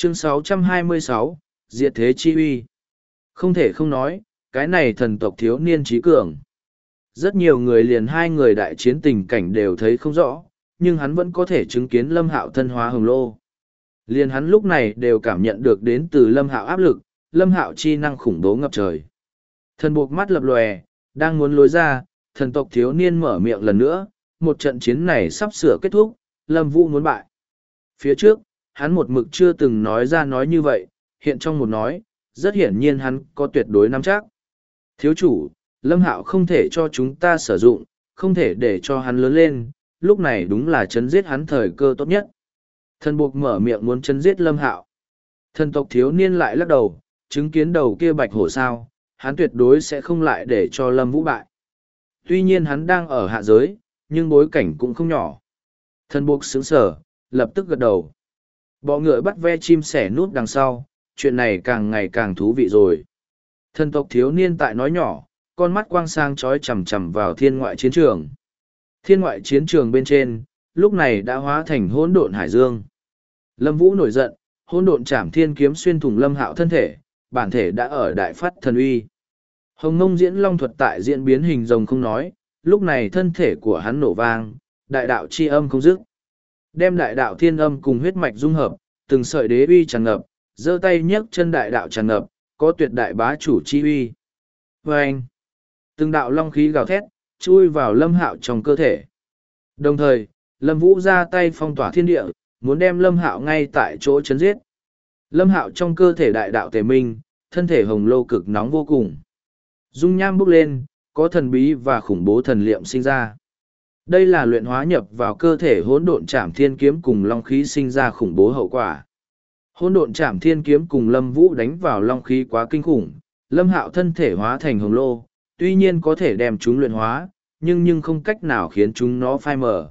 Chương 626, Diệt thế chi uy. Không thể không nói, cái này thần tộc thiếu niên trí cường. Rất nhiều người liền hai người đại chiến tình cảnh đều thấy không rõ, nhưng hắn vẫn có thể chứng kiến Lâm Hạo thân hóa hồng lô. Liền hắn lúc này đều cảm nhận được đến từ Lâm Hạo áp lực, Lâm Hạo chi năng khủng bố ngập trời. Thần buộc mắt lập lòe, đang muốn lối ra, thần tộc thiếu niên mở miệng lần nữa, một trận chiến này sắp sửa kết thúc, Lâm Vũ muốn bại. Phía trước, hắn một mực chưa từng nói ra nói như vậy, hiện trong một nói, rất hiển nhiên hắn có tuyệt đối nắm chắc. Thiếu chủ, Lâm Hạo không thể cho chúng ta sử dụng, không thể để cho hắn lớn lên, lúc này đúng là chấn giết hắn thời cơ tốt nhất. Thần buộc mở miệng muốn chấn giết Lâm Hạo. Thần tộc thiếu niên lại lắc đầu, chứng kiến đầu kia bạch hổ sao, hắn tuyệt đối sẽ không lại để cho Lâm Vũ bại. Tuy nhiên hắn đang ở hạ giới, nhưng bối cảnh cũng không nhỏ. Thần buộc sững sờ, lập tức gật đầu. Bọ ngựa bắt ve chim sẻ núp đằng sau, chuyện này càng ngày càng thú vị rồi. Thần tộc thiếu niên tại nói nhỏ, con mắt quang sang chói chằm chằm vào thiên ngoại chiến trường. Thiên ngoại chiến trường bên trên, lúc này đã hóa thành hỗn độn hải dương. Lâm Vũ nổi giận, hỗn độn chảm thiên kiếm xuyên thủng Lâm Hạo thân thể, bản thể đã ở đại phát thần uy. Hồng Ngông diễn long thuật tại diễn biến hình rồng không nói, lúc này thân thể của hắn nổ vang, đại đạo chi âm không dứt. Đem đại đạo thiên âm cùng huyết mạch dung hợp, từng sợi đế uy tràn ngập, giơ tay nhấc chân đại đạo tràn ngập, có tuyệt đại bá chủ chi uy. Và anh, từng đạo long khí gào thét, chui vào Lâm Hạo trong cơ thể. Đồng thời, Lâm Vũ ra tay phong tỏa thiên địa, muốn đem Lâm Hạo ngay tại chỗ chấn giết. Lâm Hạo trong cơ thể đại đạo tề minh, thân thể hồng lô cực nóng vô cùng. Dung nham bốc lên, có thần bí và khủng bố thần liệm sinh ra. Đây là luyện hóa nhập vào cơ thể hỗn độn trảm thiên kiếm cùng long khí sinh ra khủng bố hậu quả. Hỗn độn trảm thiên kiếm cùng Lâm Vũ đánh vào long khí quá kinh khủng, Lâm Hạo thân thể hóa thành hồng lô, tuy nhiên có thể đem chúng luyện hóa, nhưng không cách nào khiến chúng nó phai mờ.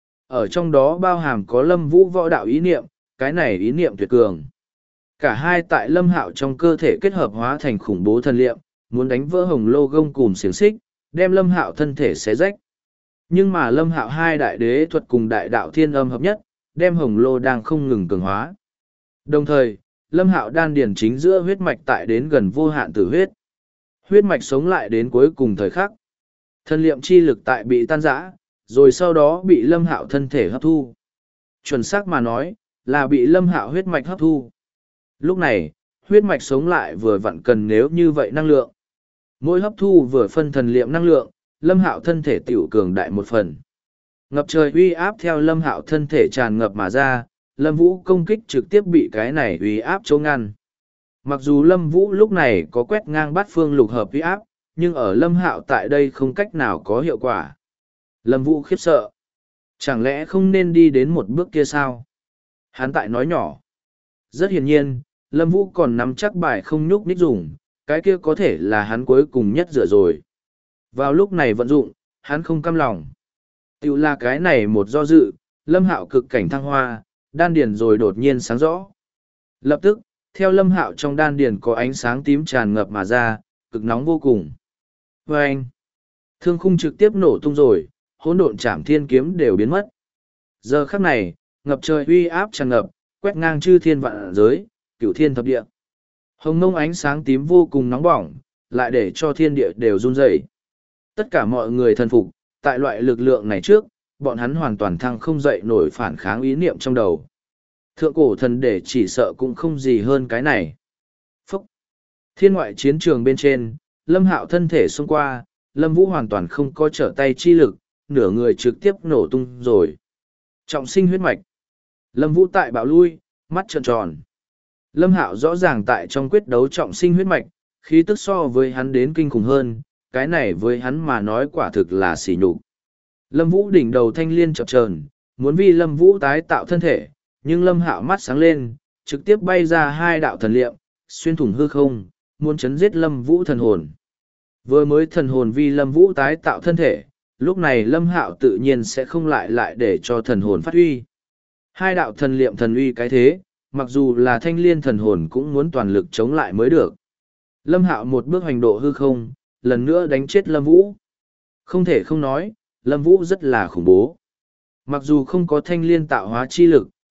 Ở trong đó bao hàm có Lâm Vũ võ đạo ý niệm, cái này ý niệm tuyệt cường. Cả hai tại Lâm Hạo trong cơ thể kết hợp hóa thành khủng bố thần liệm, muốn đánh vỡ hồng lô gông cùm xiềng xích, đem Lâm Hạo thân thể xé rách. Nhưng mà Lâm Hạo hai đại đế thuật cùng đại đạo thiên âm hợp nhất, đem hồng lô đang không ngừng cường hóa. Đồng thời, Lâm Hạo đan điền chính giữa huyết mạch tại đến gần vô hạn tử huyết. Huyết mạch sống lại đến cuối cùng thời khắc. Thần liệm chi lực tại bị tan rã, rồi sau đó bị Lâm Hạo thân thể hấp thu. Chuẩn xác mà nói, là bị Lâm Hạo huyết mạch hấp thu. Lúc này, huyết mạch sống lại vừa vặn cần nếu như vậy năng lượng. Mỗi hấp thu vừa phân thần liệm năng lượng, Lâm Hạo thân thể tiểu cường đại một phần. Ngập trời uy áp theo Lâm Hạo thân thể tràn ngập mà ra, Lâm Vũ công kích trực tiếp bị cái này uy áp chống ngăn. Mặc dù Lâm Vũ lúc này có quét ngang bát phương lục hợp uy áp, nhưng ở Lâm Hạo tại đây không cách nào có hiệu quả. Lâm Vũ khiếp sợ. Chẳng lẽ không nên đi đến một bước kia sao? Hắn tại nói nhỏ. Rất hiển nhiên, Lâm Vũ còn nắm chắc bài không nhúc nhích dùng, cái kia có thể là hắn cuối cùng nhất rửa rồi. Vào lúc này vận dụng, hắn không căm lòng. Tiểu là cái này một do dự, Lâm Hạo cực cảnh thăng hoa, đan điền rồi đột nhiên sáng rõ. Lập tức, theo Lâm Hạo trong đan điền có ánh sáng tím tràn ngập mà ra, cực nóng vô cùng. Và anh, thương khung trực tiếp nổ tung rồi, hỗn độn trảm thiên kiếm đều biến mất. Giờ khắc này, ngập trời uy áp tràn ngập, quét ngang chư thiên vạn giới, cửu thiên thập địa. Hồng nông ánh sáng tím vô cùng nóng bỏng, lại để cho thiên địa đều run rẩy. Tất cả mọi người thần phục, tại loại lực lượng này trước, bọn hắn hoàn toàn thăng không dậy nổi phản kháng ý niệm trong đầu. Thượng cổ thần để chỉ sợ cũng không gì hơn cái này. Phúc! Thiên ngoại chiến trường bên trên, Lâm Hạo thân thể xông qua, Lâm Vũ hoàn toàn không có trở tay chi lực, nửa người trực tiếp nổ tung rồi. Trọng sinh huyết mạch. Lâm Vũ tại bạo lui, mắt trợn tròn. Lâm Hạo rõ ràng tại trong quyết đấu trọng sinh huyết mạch, khí tức so với hắn đến kinh khủng hơn, cái này với hắn mà nói quả thực là sỉ nhục. Lâm Vũ đỉnh đầu thanh liên chập chờn, muốn vì Lâm Vũ tái tạo thân thể, nhưng Lâm Hạo mắt sáng lên, trực tiếp bay ra hai đạo thần liệm, xuyên thủng hư không, muốn chấn giết Lâm Vũ thần hồn. Vừa mới thần hồn vì Lâm Vũ tái tạo thân thể, lúc này Lâm Hạo tự nhiên sẽ không lại để cho thần hồn phát huy. Hai đạo thần liệm thần uy cái thế, mặc dù là thanh liên thần hồn cũng muốn toàn lực chống lại mới được. Lâm Hạo một bước hành độ hư không, lần nữa đánh chết Lâm Vũ. Không thể không nói, Lâm Vũ rất là khủng bố. Mặc dù không có thanh liên tạo hóa chi lực,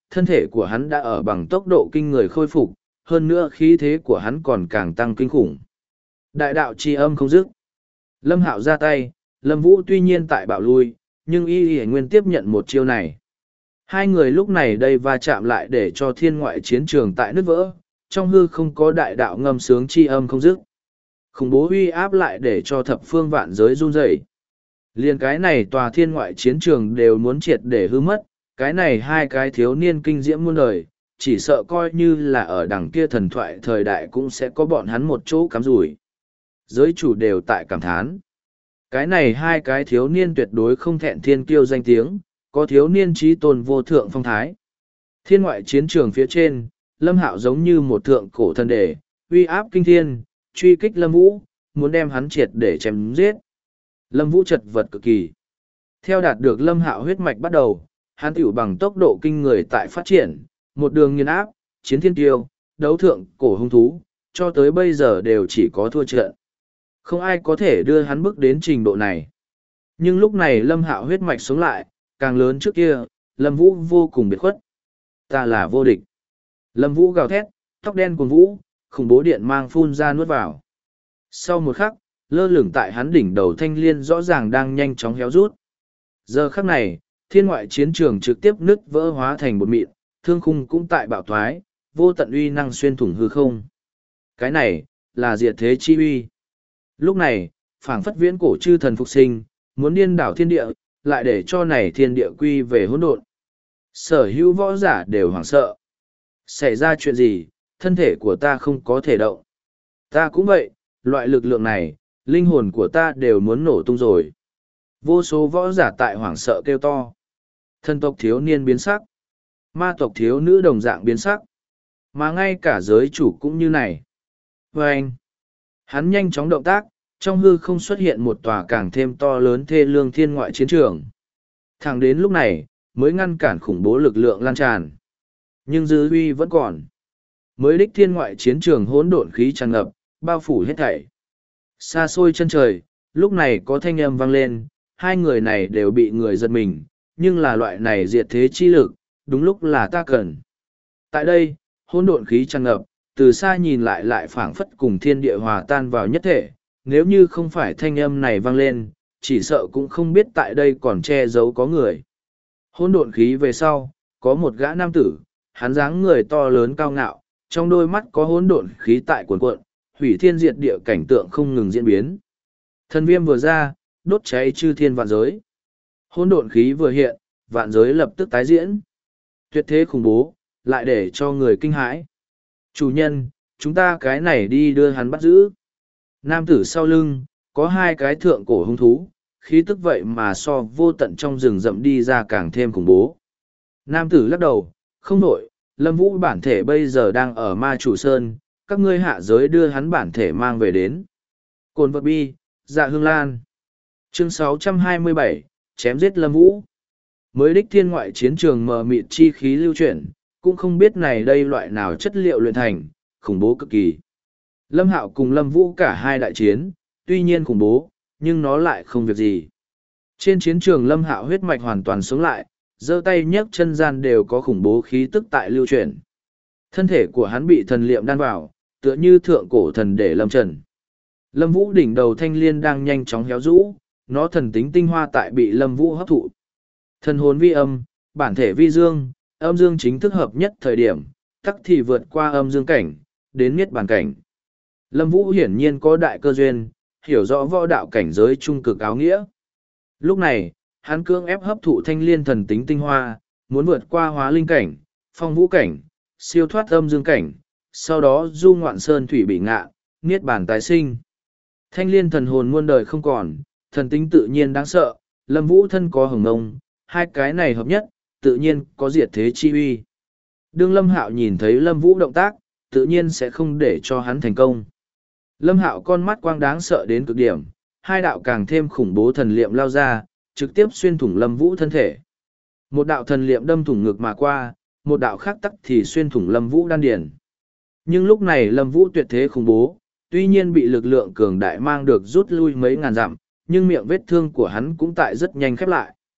thân thể của hắn đã ở bằng tốc độ kinh người khôi phục, hơn nữa khí thế của hắn còn càng tăng kinh khủng. Đại đạo chi âm không dứt. Lâm Hạo ra tay, Lâm Vũ tuy nhiên tại bạo lui, nhưng Y Nguyên tiếp nhận một chiêu này. Hai người lúc này đây va chạm lại để cho thiên ngoại chiến trường tại nứt vỡ, trong hư không có đại đạo ngâm sướng chi âm không dứt. Khủng bố uy áp lại để cho thập phương vạn giới run rẩy. Liên cái này tòa thiên ngoại chiến trường đều muốn triệt để hư mất, cái này hai cái thiếu niên kinh diễm muôn đời, chỉ sợ coi như là ở đằng kia thần thoại thời đại cũng sẽ có bọn hắn một chỗ cắm rủi. Giới chủ đều tại cảm thán. Cái này hai cái thiếu niên tuyệt đối không thẹn thiên kiêu danh tiếng, có thiếu niên trí tôn vô thượng phong thái. Thiên ngoại chiến trường phía trên, Lâm Hạo giống như một thượng cổ thần đề, uy áp kinh thiên, truy kích Lâm Vũ, muốn đem hắn triệt để chém giết. Lâm Vũ chật vật cực kỳ. Theo đạt được Lâm Hạo huyết mạch bắt đầu, hắn tiểu bằng tốc độ kinh người tại phát triển, một đường nghiền áp, chiến thiên tiêu, đấu thượng cổ hung thú, cho tới bây giờ đều chỉ có thua trận. Không ai có thể đưa hắn bước đến trình độ này. Nhưng lúc này Lâm Hạo huyết mạch sống lại, càng lớn trước kia, Lâm Vũ vô cùng biệt khuất. Ta là vô địch. Lâm Vũ gào thét, tóc đen cuồng vũ, khủng bố điện mang phun ra nuốt vào. Sau một khắc, lơ lửng tại hắn đỉnh đầu thanh liên rõ ràng đang nhanh chóng héo rút. Giờ khắc này, thiên ngoại chiến trường trực tiếp nứt vỡ hóa thành bột mịn, thương khung cũng tại bạo thoái, vô tận uy năng xuyên thủng hư không. Cái này, là diệt thế chi uy. Lúc này, phảng phất viễn cổ chư thần phục sinh, muốn điên đảo thiên địa, lại để cho này thiên địa quy về hỗn độn. Sở hữu võ giả đều hoảng sợ. Xảy ra chuyện gì, thân thể của ta không có thể động. Ta cũng vậy, loại lực lượng này, linh hồn của ta đều muốn nổ tung rồi. Vô số võ giả tại hoảng sợ kêu to. Thân tộc thiếu niên biến sắc. Ma tộc thiếu nữ đồng dạng biến sắc. Mà ngay cả giới chủ cũng như này. Và anh, hắn nhanh chóng động tác, trong hư không xuất hiện một tòa càng thêm to lớn thê lương thiên ngoại chiến trường. Thẳng đến lúc này, mới ngăn cản khủng bố lực lượng lan tràn. Nhưng dư uy vẫn còn. Mới đích thiên ngoại chiến trường hỗn độn khí tràn ngập, bao phủ hết thảy. Xa xôi chân trời, lúc này có thanh âm vang lên, hai người này đều bị người giật mình, nhưng là loại này diệt thế chi lực, đúng lúc là ta cần. Tại đây, hỗn độn khí tràn ngập, từ xa nhìn lại phảng phất cùng thiên địa hòa tan vào nhất thể, nếu như không phải thanh âm này vang lên, chỉ sợ cũng không biết tại đây còn che giấu có người. Hỗn độn khí về sau, có một gã nam tử, hắn dáng người to lớn cao ngạo, trong đôi mắt có hỗn độn khí tại cuồn cuộn, hủy thiên diệt địa cảnh tượng không ngừng diễn biến. Thần viêm vừa ra, đốt cháy chư thiên vạn giới. Hỗn độn khí vừa hiện, vạn giới lập tức tái diễn. Tuyệt thế khủng bố, lại để cho người kinh hãi. Chủ nhân, chúng ta cái này đi đưa hắn bắt giữ. Nam tử sau lưng, có hai cái thượng cổ hung thú, khí tức vậy mà so vô tận trong rừng rậm đi ra càng thêm khủng bố. Nam tử lắc đầu, không nổi, Lâm Vũ bản thể bây giờ đang ở ma chủ sơn, các ngươi hạ giới đưa hắn bản thể mang về đến. Cồn vật bi, dạ hương lan. Chương 627, chém giết Lâm Vũ. Mới đích thiên ngoại chiến trường mờ mịt chi khí lưu chuyển, cũng không biết này đây loại nào chất liệu luyện thành, khủng bố cực kỳ. Lâm Hạo cùng Lâm Vũ cả hai đại chiến, tuy nhiên khủng bố, nhưng nó lại không việc gì. Trên chiến trường Lâm Hạo huyết mạch hoàn toàn sống lại, giơ tay nhấc chân gian đều có khủng bố khí tức tại lưu chuyển. Thân thể của hắn bị thần liệm đan vào, tựa như thượng cổ thần để lâm trần. Lâm Vũ đỉnh đầu thanh liên đang nhanh chóng héo rũ, nó thần tính tinh hoa tại bị Lâm Vũ hấp thụ. Thần hồn vi âm, bản thể vi dương, âm dương chính thức hợp nhất thời điểm, tắc thì vượt qua âm dương cảnh, đến niết bàn cảnh. Lâm Vũ hiển nhiên có đại cơ duyên, hiểu rõ võ đạo cảnh giới trung cực áo nghĩa. Lúc này, hắn cưỡng ép hấp thụ thanh liên thần tính tinh hoa, muốn vượt qua hóa linh cảnh, phong vũ cảnh, siêu thoát âm dương cảnh, sau đó du ngoạn sơn thủy bị ngạ, niết bàn tái sinh. Thanh liên thần hồn muôn đời không còn, thần tính tự nhiên đáng sợ, Lâm Vũ thân có hồng ngông, hai cái này hợp nhất, tự nhiên có diệt thế chi uy. Đương Lâm Hạo nhìn thấy Lâm Vũ động tác, tự nhiên sẽ không để cho hắn thành công. Lâm Hạo con mắt quang đáng sợ đến cực điểm, hai đạo càng thêm khủng bố thần liệm lao ra, trực tiếp xuyên thủng Lâm Vũ thân thể. Một đạo thần liệm đâm thủng ngực mà qua, một đạo khác tắc thì xuyên thủng Lâm Vũ đan điền. Nhưng lúc này Lâm Vũ tuyệt thế khủng bố, tuy nhiên bị lực lượng cường đại mang được rút lui mấy ngàn dặm, nhưng miệng vết thương của hắn cũng tại rất nhanh khép lại.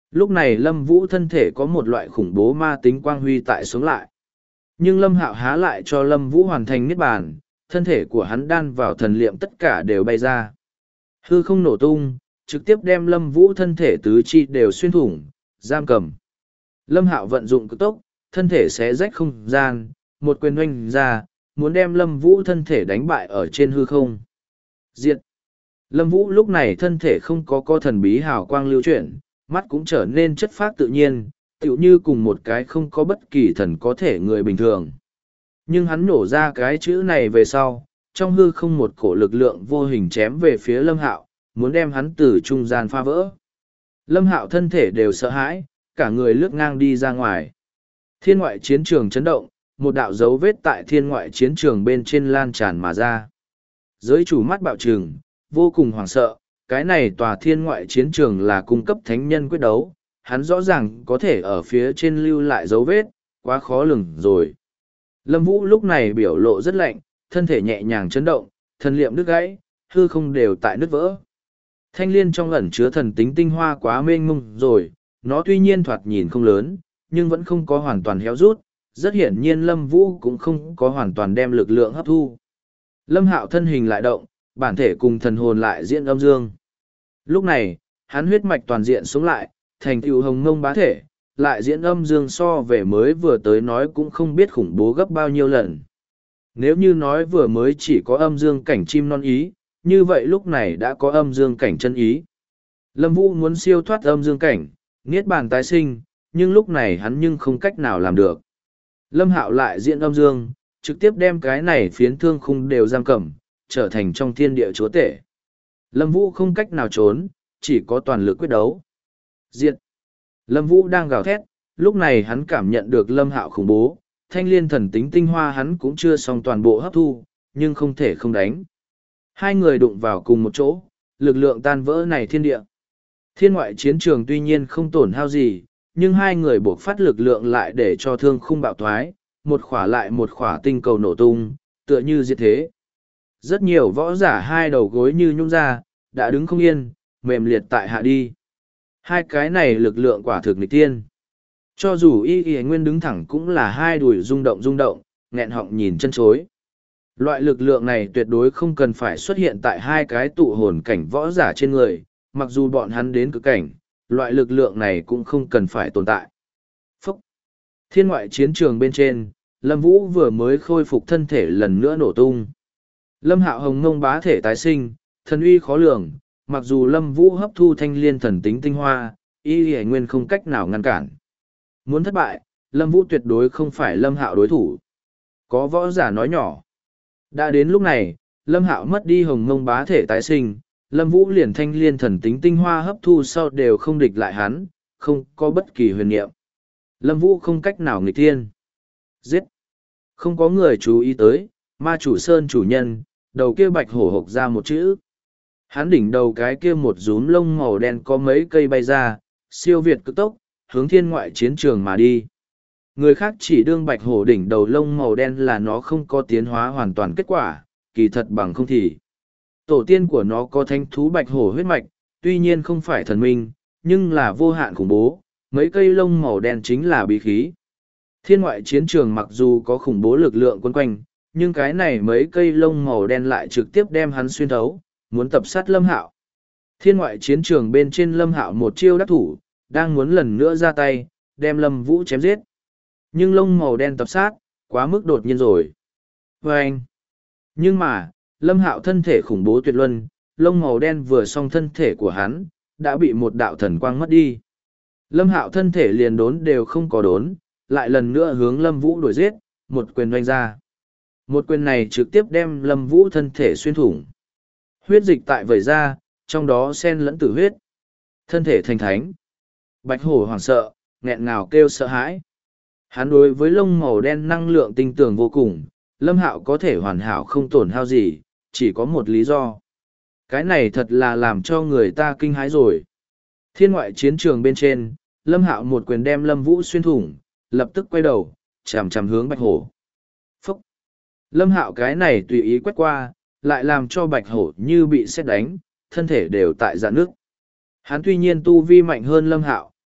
Lúc này Lâm Vũ thân thể có một loại khủng bố ma tính quang huy tại sống lại. Nhưng Lâm Hạo há lại cho Lâm Vũ hoàn thành niết bàn, thân thể của hắn đan vào thần liệm tất cả đều bay ra. Hư không nổ tung, trực tiếp đem Lâm Vũ thân thể tứ chi đều xuyên thủng, giam cầm. Lâm Hạo vận dụng cực tốc, thân thể xé rách không gian, một quyền oanh ra, muốn đem Lâm Vũ thân thể đánh bại ở trên hư không. Diệt! Lâm Vũ lúc này thân thể không có thần bí hào quang lưu chuyển, mắt cũng trở nên chất phác tự nhiên, tựu như cùng một cái không có bất kỳ thần có thể người bình thường. Nhưng hắn nổ ra cái chữ này về sau, trong hư không một cổ lực lượng vô hình chém về phía Lâm Hạo, muốn đem hắn từ trung gian phá vỡ. Lâm Hạo thân thể đều sợ hãi, cả người lướt ngang đi ra ngoài. Thiên ngoại chiến trường chấn động, một đạo dấu vết tại thiên ngoại chiến trường bên trên lan tràn mà ra. Giới chủ mắt bạo trừng, vô cùng hoảng sợ, cái này tòa thiên ngoại chiến trường là cung cấp thánh nhân quyết đấu, hắn rõ ràng có thể ở phía trên lưu lại dấu vết, quá khó lường rồi. Lâm Vũ lúc này biểu lộ rất lạnh, thân thể nhẹ nhàng chấn động, thần liệm đứt gãy, hư không đều tại nứt vỡ. Thanh liên trong ẩn chứa thần tính tinh hoa quá mênh mông rồi, nó tuy nhiên thoạt nhìn không lớn, nhưng vẫn không có hoàn toàn héo rút, rất hiển nhiên Lâm Vũ cũng không có hoàn toàn đem lực lượng hấp thu. Lâm Hạo thân hình lại động, bản thể cùng thần hồn lại diễn âm dương. Lúc này, hắn huyết mạch toàn diện sống lại, thành tựu hồng mông bá thể, lại diễn âm dương so về mới vừa tới nói cũng không biết khủng bố gấp bao nhiêu lần. Nếu như nói vừa mới chỉ có âm dương cảnh chim non ý, như vậy lúc này đã có âm dương cảnh chân ý. Lâm Vũ muốn siêu thoát âm dương cảnh, niết bàn tái sinh, nhưng lúc này hắn nhưng không cách nào làm được. Lâm Hạo lại diễn âm dương, trực tiếp đem cái này phiến thương khung đều giam cầm, trở thành trong thiên địa chúa tể. Lâm Vũ không cách nào trốn, chỉ có toàn lực quyết đấu. Diệt! Lâm Vũ đang gào thét, lúc này hắn cảm nhận được Lâm Hạo khủng bố, thanh liên thần tính tinh hoa hắn cũng chưa xong toàn bộ hấp thu, nhưng không thể không đánh. Hai người đụng vào cùng một chỗ, lực lượng tan vỡ này thiên địa. Thiên ngoại chiến trường tuy nhiên không tổn hao gì, nhưng hai người buộc phát lực lượng lại để cho thương khung bạo thoái, một khỏa lại một khỏa tinh cầu nổ tung, tựa như diệt thế. Rất nhiều võ giả hai đầu gối như nhung ra, đã đứng không yên, mềm liệt tại hạ đi. Hai cái này lực lượng quả thực nghịch tiên. Cho dù y nguyên đứng thẳng cũng là hai đùi rung động, nghẹn họng nhìn chân chối. Loại lực lượng này tuyệt đối không cần phải xuất hiện tại hai cái tụ hồn cảnh võ giả trên người, mặc dù bọn hắn đến cực cảnh, loại lực lượng này cũng không cần phải tồn tại. Phúc! Thiên ngoại chiến trường bên trên, Lâm Vũ vừa mới khôi phục thân thể lần nữa nổ tung. Lâm Hạo hồng ngông bá thể tái sinh, thần uy khó lường, mặc dù Lâm Vũ hấp thu thanh liên thần tính tinh hoa, y hải nguyên không cách nào ngăn cản. Muốn thất bại, Lâm Vũ tuyệt đối không phải Lâm Hạo đối thủ. Có võ giả nói nhỏ. Đã đến lúc này, Lâm Hạo mất đi hồng ngông bá thể tái sinh, Lâm Vũ liền thanh liên thần tính tinh hoa hấp thu sau đều không địch lại hắn, không có bất kỳ huyền niệm. Lâm Vũ không cách nào nghịch thiên. Giết! Không có người chú ý tới, ma chủ sơn chủ nhân, đầu kia bạch hổ hộc ra một chữ. Hắn đỉnh đầu cái kia một rúm lông màu đen có mấy cây bay ra, siêu việt cực tốc, hướng thiên ngoại chiến trường mà đi. Người khác chỉ đương bạch hổ đỉnh đầu lông màu đen là nó không có tiến hóa hoàn toàn kết quả, kỳ thật bằng không thì. Tổ tiên của nó có thanh thú bạch hổ huyết mạch, tuy nhiên không phải thần minh, nhưng là vô hạn khủng bố, mấy cây lông màu đen chính là bí khí. Thiên ngoại chiến trường mặc dù có khủng bố lực lượng quấn quanh, nhưng cái này mấy cây lông màu đen lại trực tiếp đem hắn xuyên thấu, muốn tập sát Lâm Hạo. Thiên ngoại chiến trường bên trên Lâm Hạo một chiêu đắc thủ, đang muốn lần nữa ra tay, đem Lâm Vũ chém giết. Nhưng lông màu đen tập sát, quá mức đột nhiên rồi. Vâng! Nhưng mà, Lâm Hạo thân thể khủng bố tuyệt luân, lông màu đen vừa xong thân thể của hắn, đã bị một đạo thần quang mất đi. Lâm Hạo thân thể liền đốn đều không có đốn, lại lần nữa hướng Lâm Vũ đuổi giết, một quyền doanh ra. Một quyền này trực tiếp đem Lâm Vũ thân thể xuyên thủng. Huyết dịch tại vẩy ra, trong đó xen lẫn tử huyết. Thân thể thành thánh. Bạch hổ hoảng sợ, nghẹn ngào kêu sợ hãi. Hắn đối với lông màu đen năng lượng tinh tường vô cùng, Lâm Hạo có thể hoàn hảo không tổn hao gì, chỉ có một lý do. Cái này thật là làm cho người ta kinh hãi rồi. Thiên ngoại chiến trường bên trên, Lâm Hạo một quyền đem Lâm Vũ xuyên thủng, lập tức quay đầu, chằm chằm hướng Bạch Hổ. Phúc! Lâm Hạo cái này tùy ý quét qua, lại làm cho Bạch Hổ như bị sét đánh, thân thể đều tại dạn nước. Hắn tuy nhiên tu vi mạnh hơn Lâm Hạo,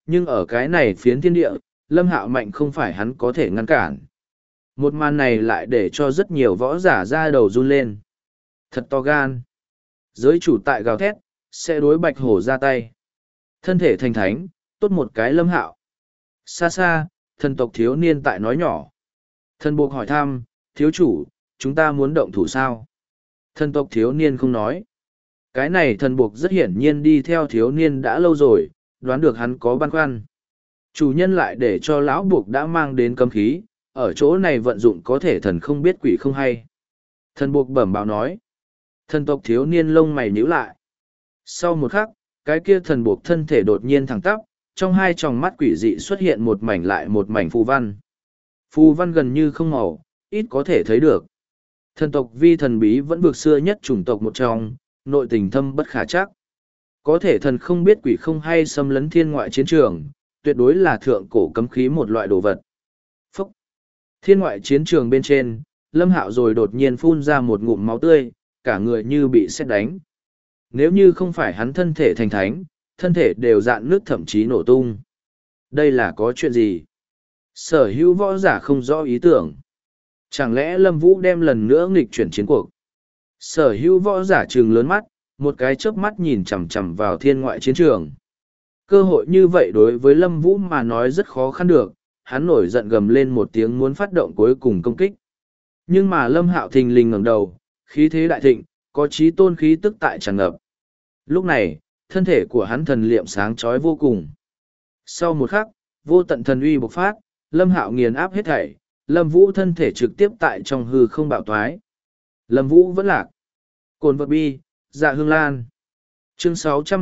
nhưng ở cái này phiến thiên địa, Lâm Hạo mạnh không phải hắn có thể ngăn cản. Một màn này lại để cho rất nhiều võ giả ra đầu run lên. Thật to gan. Giới chủ tại gào thét, sẽ đối Bạch Hổ ra tay. Thân thể thành thánh, tốt một cái Lâm Hạo. Xa xa, thần tộc thiếu niên tại nói nhỏ. Thần buộc hỏi thăm, thiếu chủ, chúng ta muốn động thủ sao? Thần tộc thiếu niên không nói. Cái này thần buộc rất hiển nhiên đi theo thiếu niên đã lâu rồi, đoán được hắn có băn khoăn. Chủ nhân lại để cho lão buộc đã mang đến cấm khí, ở chỗ này vận dụng có thể thần không biết quỷ không hay. Thần buộc bẩm báo nói. Thần tộc thiếu niên lông mày nhíu lại. Sau một khắc, cái kia thần buộc thân thể đột nhiên thẳng tắp, trong hai tròng mắt quỷ dị xuất hiện một mảnh lại một mảnh phù văn. Phù văn gần như không màu, ít có thể thấy được. Thần tộc vi thần bí vẫn vượt xưa nhất chủng tộc một trong, nội tình thâm bất khả chắc. Có thể thần không biết quỷ không hay xâm lấn thiên ngoại chiến trường, tuyệt đối là thượng cổ cấm khí một loại đồ vật. Phúc! Thiên ngoại chiến trường bên trên, Lâm Hạo rồi đột nhiên phun ra một ngụm máu tươi, cả người như bị sét đánh. Nếu như không phải hắn thân thể thành thánh, thân thể đều dạn nước thậm chí nổ tung. Đây là có chuyện gì? Sở hữu võ giả không rõ ý tưởng. Chẳng lẽ Lâm Vũ đem lần nữa nghịch chuyển chiến cuộc? Sở hữu võ giả trừng lớn mắt, một cái chớp mắt nhìn chằm chằm vào thiên ngoại chiến trường. Cơ hội như vậy đối với Lâm Vũ mà nói rất khó khăn được, hắn nổi giận gầm lên một tiếng muốn phát động cuối cùng công kích. Nhưng mà Lâm Hạo thình lình ngẩng đầu, khí thế đại thịnh, có chí tôn khí tức tại tràn ngập. Lúc này, thân thể của hắn thần liệm sáng chói vô cùng. Sau một khắc, vô tận thần uy bộc phát, Lâm Hạo nghiền áp hết thảy, Lâm Vũ thân thể trực tiếp tại trong hư không bạo toái. Lâm Vũ vẫn lạc. Cồn vật bi, dạ hương lan. Chương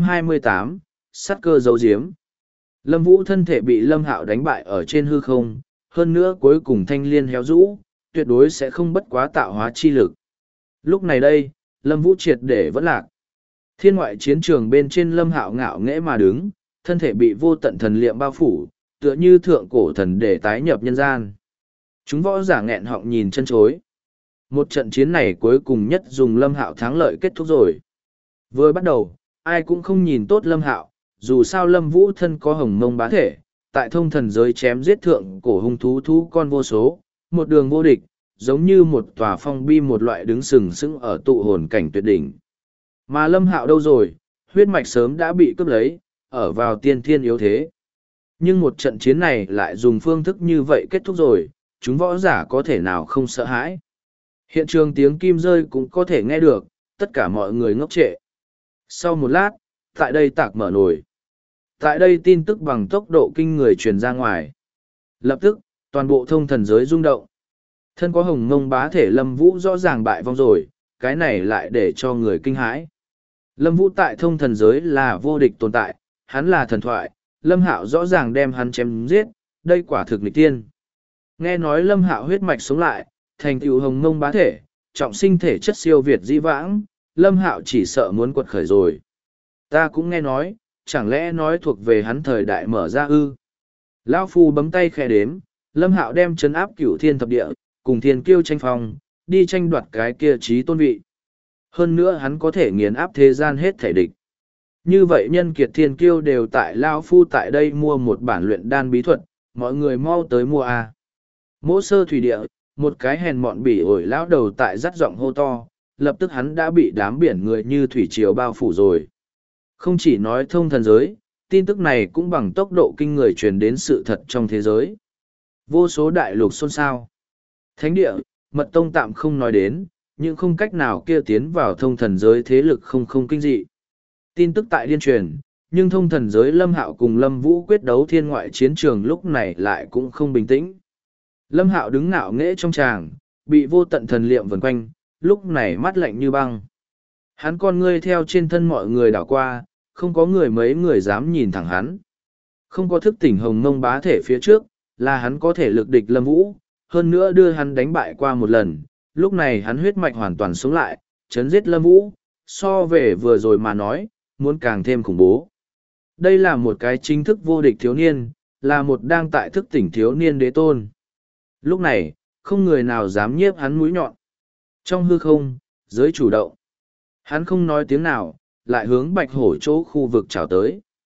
628, sát cơ giấu giếm. Lâm Vũ thân thể bị Lâm Hạo đánh bại ở trên hư không, hơn nữa cuối cùng thanh liên héo rũ, tuyệt đối sẽ không bất quá tạo hóa chi lực. Lúc này đây, Lâm Vũ triệt để vẫn lạc. Thiên ngoại chiến trường bên trên Lâm Hạo ngạo nghễ mà đứng, thân thể bị vô tận thần liệm bao phủ, tựa như thượng cổ thần để tái nhập nhân gian. Chúng võ giả nghẹn họng nhìn chân chối. Một trận chiến này cuối cùng nhất dùng Lâm Hạo thắng lợi kết thúc rồi. Vừa bắt đầu, ai cũng không nhìn tốt Lâm Hạo, dù sao Lâm Vũ thân có hồng mông bá thể, tại thông thần giới chém giết thượng cổ hung thú con vô số, một đường vô địch, giống như một tòa phong bi một loại đứng sừng sững ở tụ hồn cảnh tuyệt đỉnh. Mà Lâm Hạo đâu rồi, huyết mạch sớm đã bị cướp lấy, ở vào tiên thiên yếu thế. Nhưng một trận chiến này lại dùng phương thức như vậy kết thúc rồi, chúng võ giả có thể nào không sợ hãi. Hiện trường tiếng kim rơi cũng có thể nghe được, tất cả mọi người ngốc trệ. Sau một lát, tại đây tạc mở nồi. Tại đây tin tức bằng tốc độ kinh người truyền ra ngoài. Lập tức, toàn bộ thông thần giới rung động. Thân có hồng mông bá thể Lâm Vũ rõ ràng bại vong rồi, cái này lại để cho người kinh hãi. Lâm Vũ tại thông thần giới là vô địch tồn tại, hắn là thần thoại, Lâm Hạo rõ ràng đem hắn chém giết, đây quả thực nghịch tiên. Nghe nói Lâm Hạo huyết mạch sống lại, thành tựu hồng mông bá thể, trọng sinh thể chất siêu việt dĩ vãng, Lâm Hạo chỉ sợ muốn quật khởi rồi. Ta cũng nghe nói, chẳng lẽ nói thuộc về hắn thời đại mở ra ư? Lão Phu bấm tay khẽ đếm, Lâm Hạo đem trấn áp cửu thiên thập địa, cùng thiên kiêu tranh phong, đi tranh đoạt cái kia trí tôn vị. Hơn nữa hắn có thể nghiền áp thế gian hết thể địch. Như vậy nhân kiệt thiên kiêu đều tại Lão Phu tại đây mua một bản luyện đan bí thuật, mọi người mau tới mua a. Mỗ sơ thủy địa, một cái hèn mọn bỉ ổi lão đầu tại dắt giọng hô to, lập tức hắn đã bị đám biển người như thủy triều bao phủ rồi. Không chỉ nói thông thần giới, tin tức này cũng bằng tốc độ kinh người truyền đến sự thật trong thế giới. Vô số đại lục xôn xao. Thánh địa, mật tông tạm không nói đến, nhưng không cách nào kia tiến vào thông thần giới thế lực không kinh dị. Tin tức tại điên truyền, nhưng thông thần giới Lâm Hạo cùng Lâm Vũ quyết đấu thiên ngoại chiến trường lúc này lại cũng không bình tĩnh. Lâm Hạo đứng ngạo nghễ trong tràng, bị vô tận thần liệm vần quanh, lúc này mắt lạnh như băng. Hắn con ngươi theo trên thân mọi người đảo qua, không có mấy người dám nhìn thẳng hắn. Không có thức tỉnh hồng mông bá thể phía trước, là hắn có thể lực địch Lâm Vũ, hơn nữa đưa hắn đánh bại qua một lần, lúc này hắn huyết mạch hoàn toàn sống lại, chấn giết Lâm Vũ, so về vừa rồi mà nói, muốn càng thêm khủng bố. Đây là một cái chính thức vô địch thiếu niên, là một đang tại thức tỉnh thiếu niên đế tôn. Lúc này, không người nào dám nhiếp hắn mũi nhọn. Trong hư không, giới chủ động. Hắn không nói tiếng nào, lại hướng bạch hổ chỗ khu vực trào tới.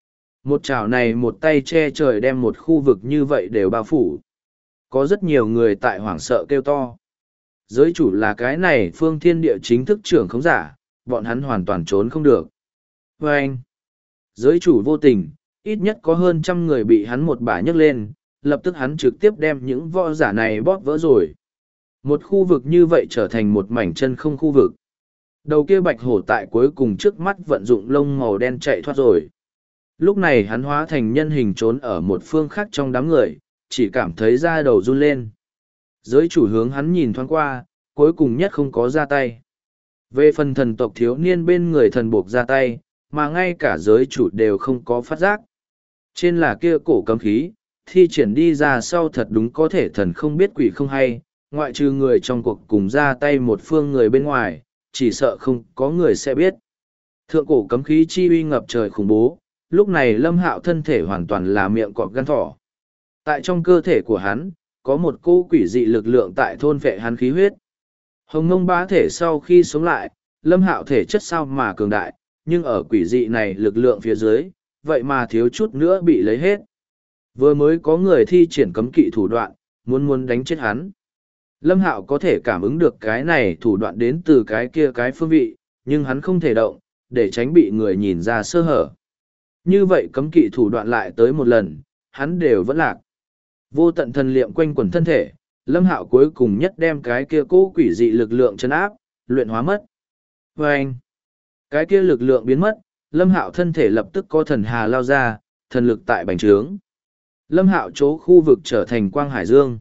Một chảo này một tay che trời đem một khu vực như vậy đều bao phủ. Có rất nhiều người tại hoảng sợ kêu to. Giới chủ là cái này phương thiên địa chính thức trưởng khống giả, bọn hắn hoàn toàn trốn không được. Và anh, giới chủ vô tình, ít nhất có hơn 100 người bị hắn một bả nhấc lên, lập tức hắn trực tiếp đem những võ giả này bóp vỡ rồi. Một khu vực như vậy trở thành một mảnh chân không khu vực. Đầu kia bạch hổ tại cuối cùng trước mắt vận dụng lông màu đen chạy thoát rồi. Lúc này hắn hóa thành nhân hình trốn ở một phương khác trong đám người, chỉ cảm thấy da đầu run lên. Giới chủ hướng hắn nhìn thoáng qua, cuối cùng nhất không có ra tay. Về phần thần tộc thiếu niên bên người thần buộc ra tay, mà ngay cả giới chủ đều không có phát giác. Trên là kia cổ cấm khí, thi triển đi ra sau thật đúng có thể thần không biết quỷ không hay, ngoại trừ người trong cuộc cùng ra tay một phương người bên ngoài, chỉ sợ không có người sẽ biết. Thượng cổ cấm khí chi uy ngập trời khủng bố, lúc này Lâm Hạo thân thể hoàn toàn là miệng cọp gan thỏ. Tại trong cơ thể của hắn, có một cô quỷ dị lực lượng tại thôn vệ hắn khí huyết. Hồng Ngông bá thể sau khi sống lại, Lâm Hạo thể chất sao mà cường đại, nhưng ở quỷ dị này lực lượng phía dưới, vậy mà thiếu chút nữa bị lấy hết. Vừa mới có người thi triển cấm kỵ thủ đoạn, muốn đánh chết hắn. Lâm Hạo có thể cảm ứng được cái này thủ đoạn đến từ cái kia cái phương vị, nhưng hắn không thể động, để tránh bị người nhìn ra sơ hở. Như vậy cấm kỵ thủ đoạn lại tới một lần, hắn đều vẫn lạc. Vô tận thần liệm quanh quẩn thân thể, Lâm Hạo cuối cùng nhất đem cái kia cố quỷ dị lực lượng chấn áp, luyện hóa mất. Và anh, cái kia lực lượng biến mất, Lâm Hạo thân thể lập tức có thần hà lao ra, thần lực tại bành trướng. Lâm Hạo chỗ khu vực trở thành quang hải dương.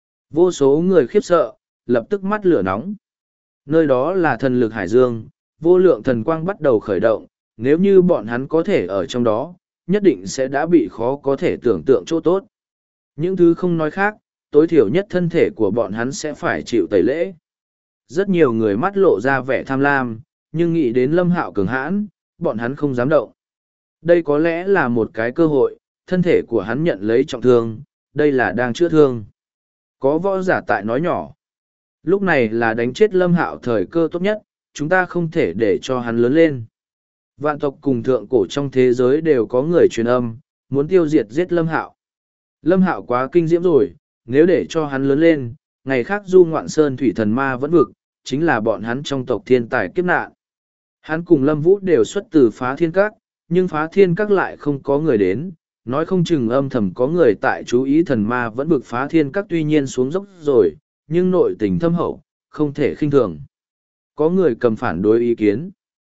Vô số người khiếp sợ, lập tức mắt lửa nóng. Nơi đó là thần lực hải dương, vô lượng thần quang bắt đầu khởi động, nếu như bọn hắn có thể ở trong đó, nhất định sẽ đã bị khó có thể tưởng tượng chỗ tốt. Những thứ không nói khác, tối thiểu nhất thân thể của bọn hắn sẽ phải chịu tẩy lễ. Rất nhiều người mắt lộ ra vẻ tham lam, nhưng nghĩ đến Lâm Hạo cường hãn, bọn hắn không dám động. Đây có lẽ là một cái cơ hội, thân thể của hắn nhận lấy trọng thương, đây là đang chữa thương. Có võ giả tại nói nhỏ. Lúc này là đánh chết Lâm Hạo thời cơ tốt nhất, chúng ta không thể để cho hắn lớn lên. Vạn tộc cùng thượng cổ trong thế giới đều có người truyền âm, muốn tiêu diệt giết Lâm Hạo. Lâm Hạo quá kinh diễm rồi, nếu để cho hắn lớn lên, ngày khác du ngoạn sơn thủy thần ma vẫn vực, chính là bọn hắn trong tộc thiên tài kiếp nạn. Hắn cùng Lâm Vũ đều xuất từ Phá Thiên Các, nhưng Phá Thiên Các lại không có người đến, nói không chừng âm thầm có người tại chú ý thần ma vẫn vực Phá Thiên Các tuy nhiên xuống dốc rồi, nhưng nội tình thâm hậu, không thể khinh thường. Có người cầm phản đối ý kiến.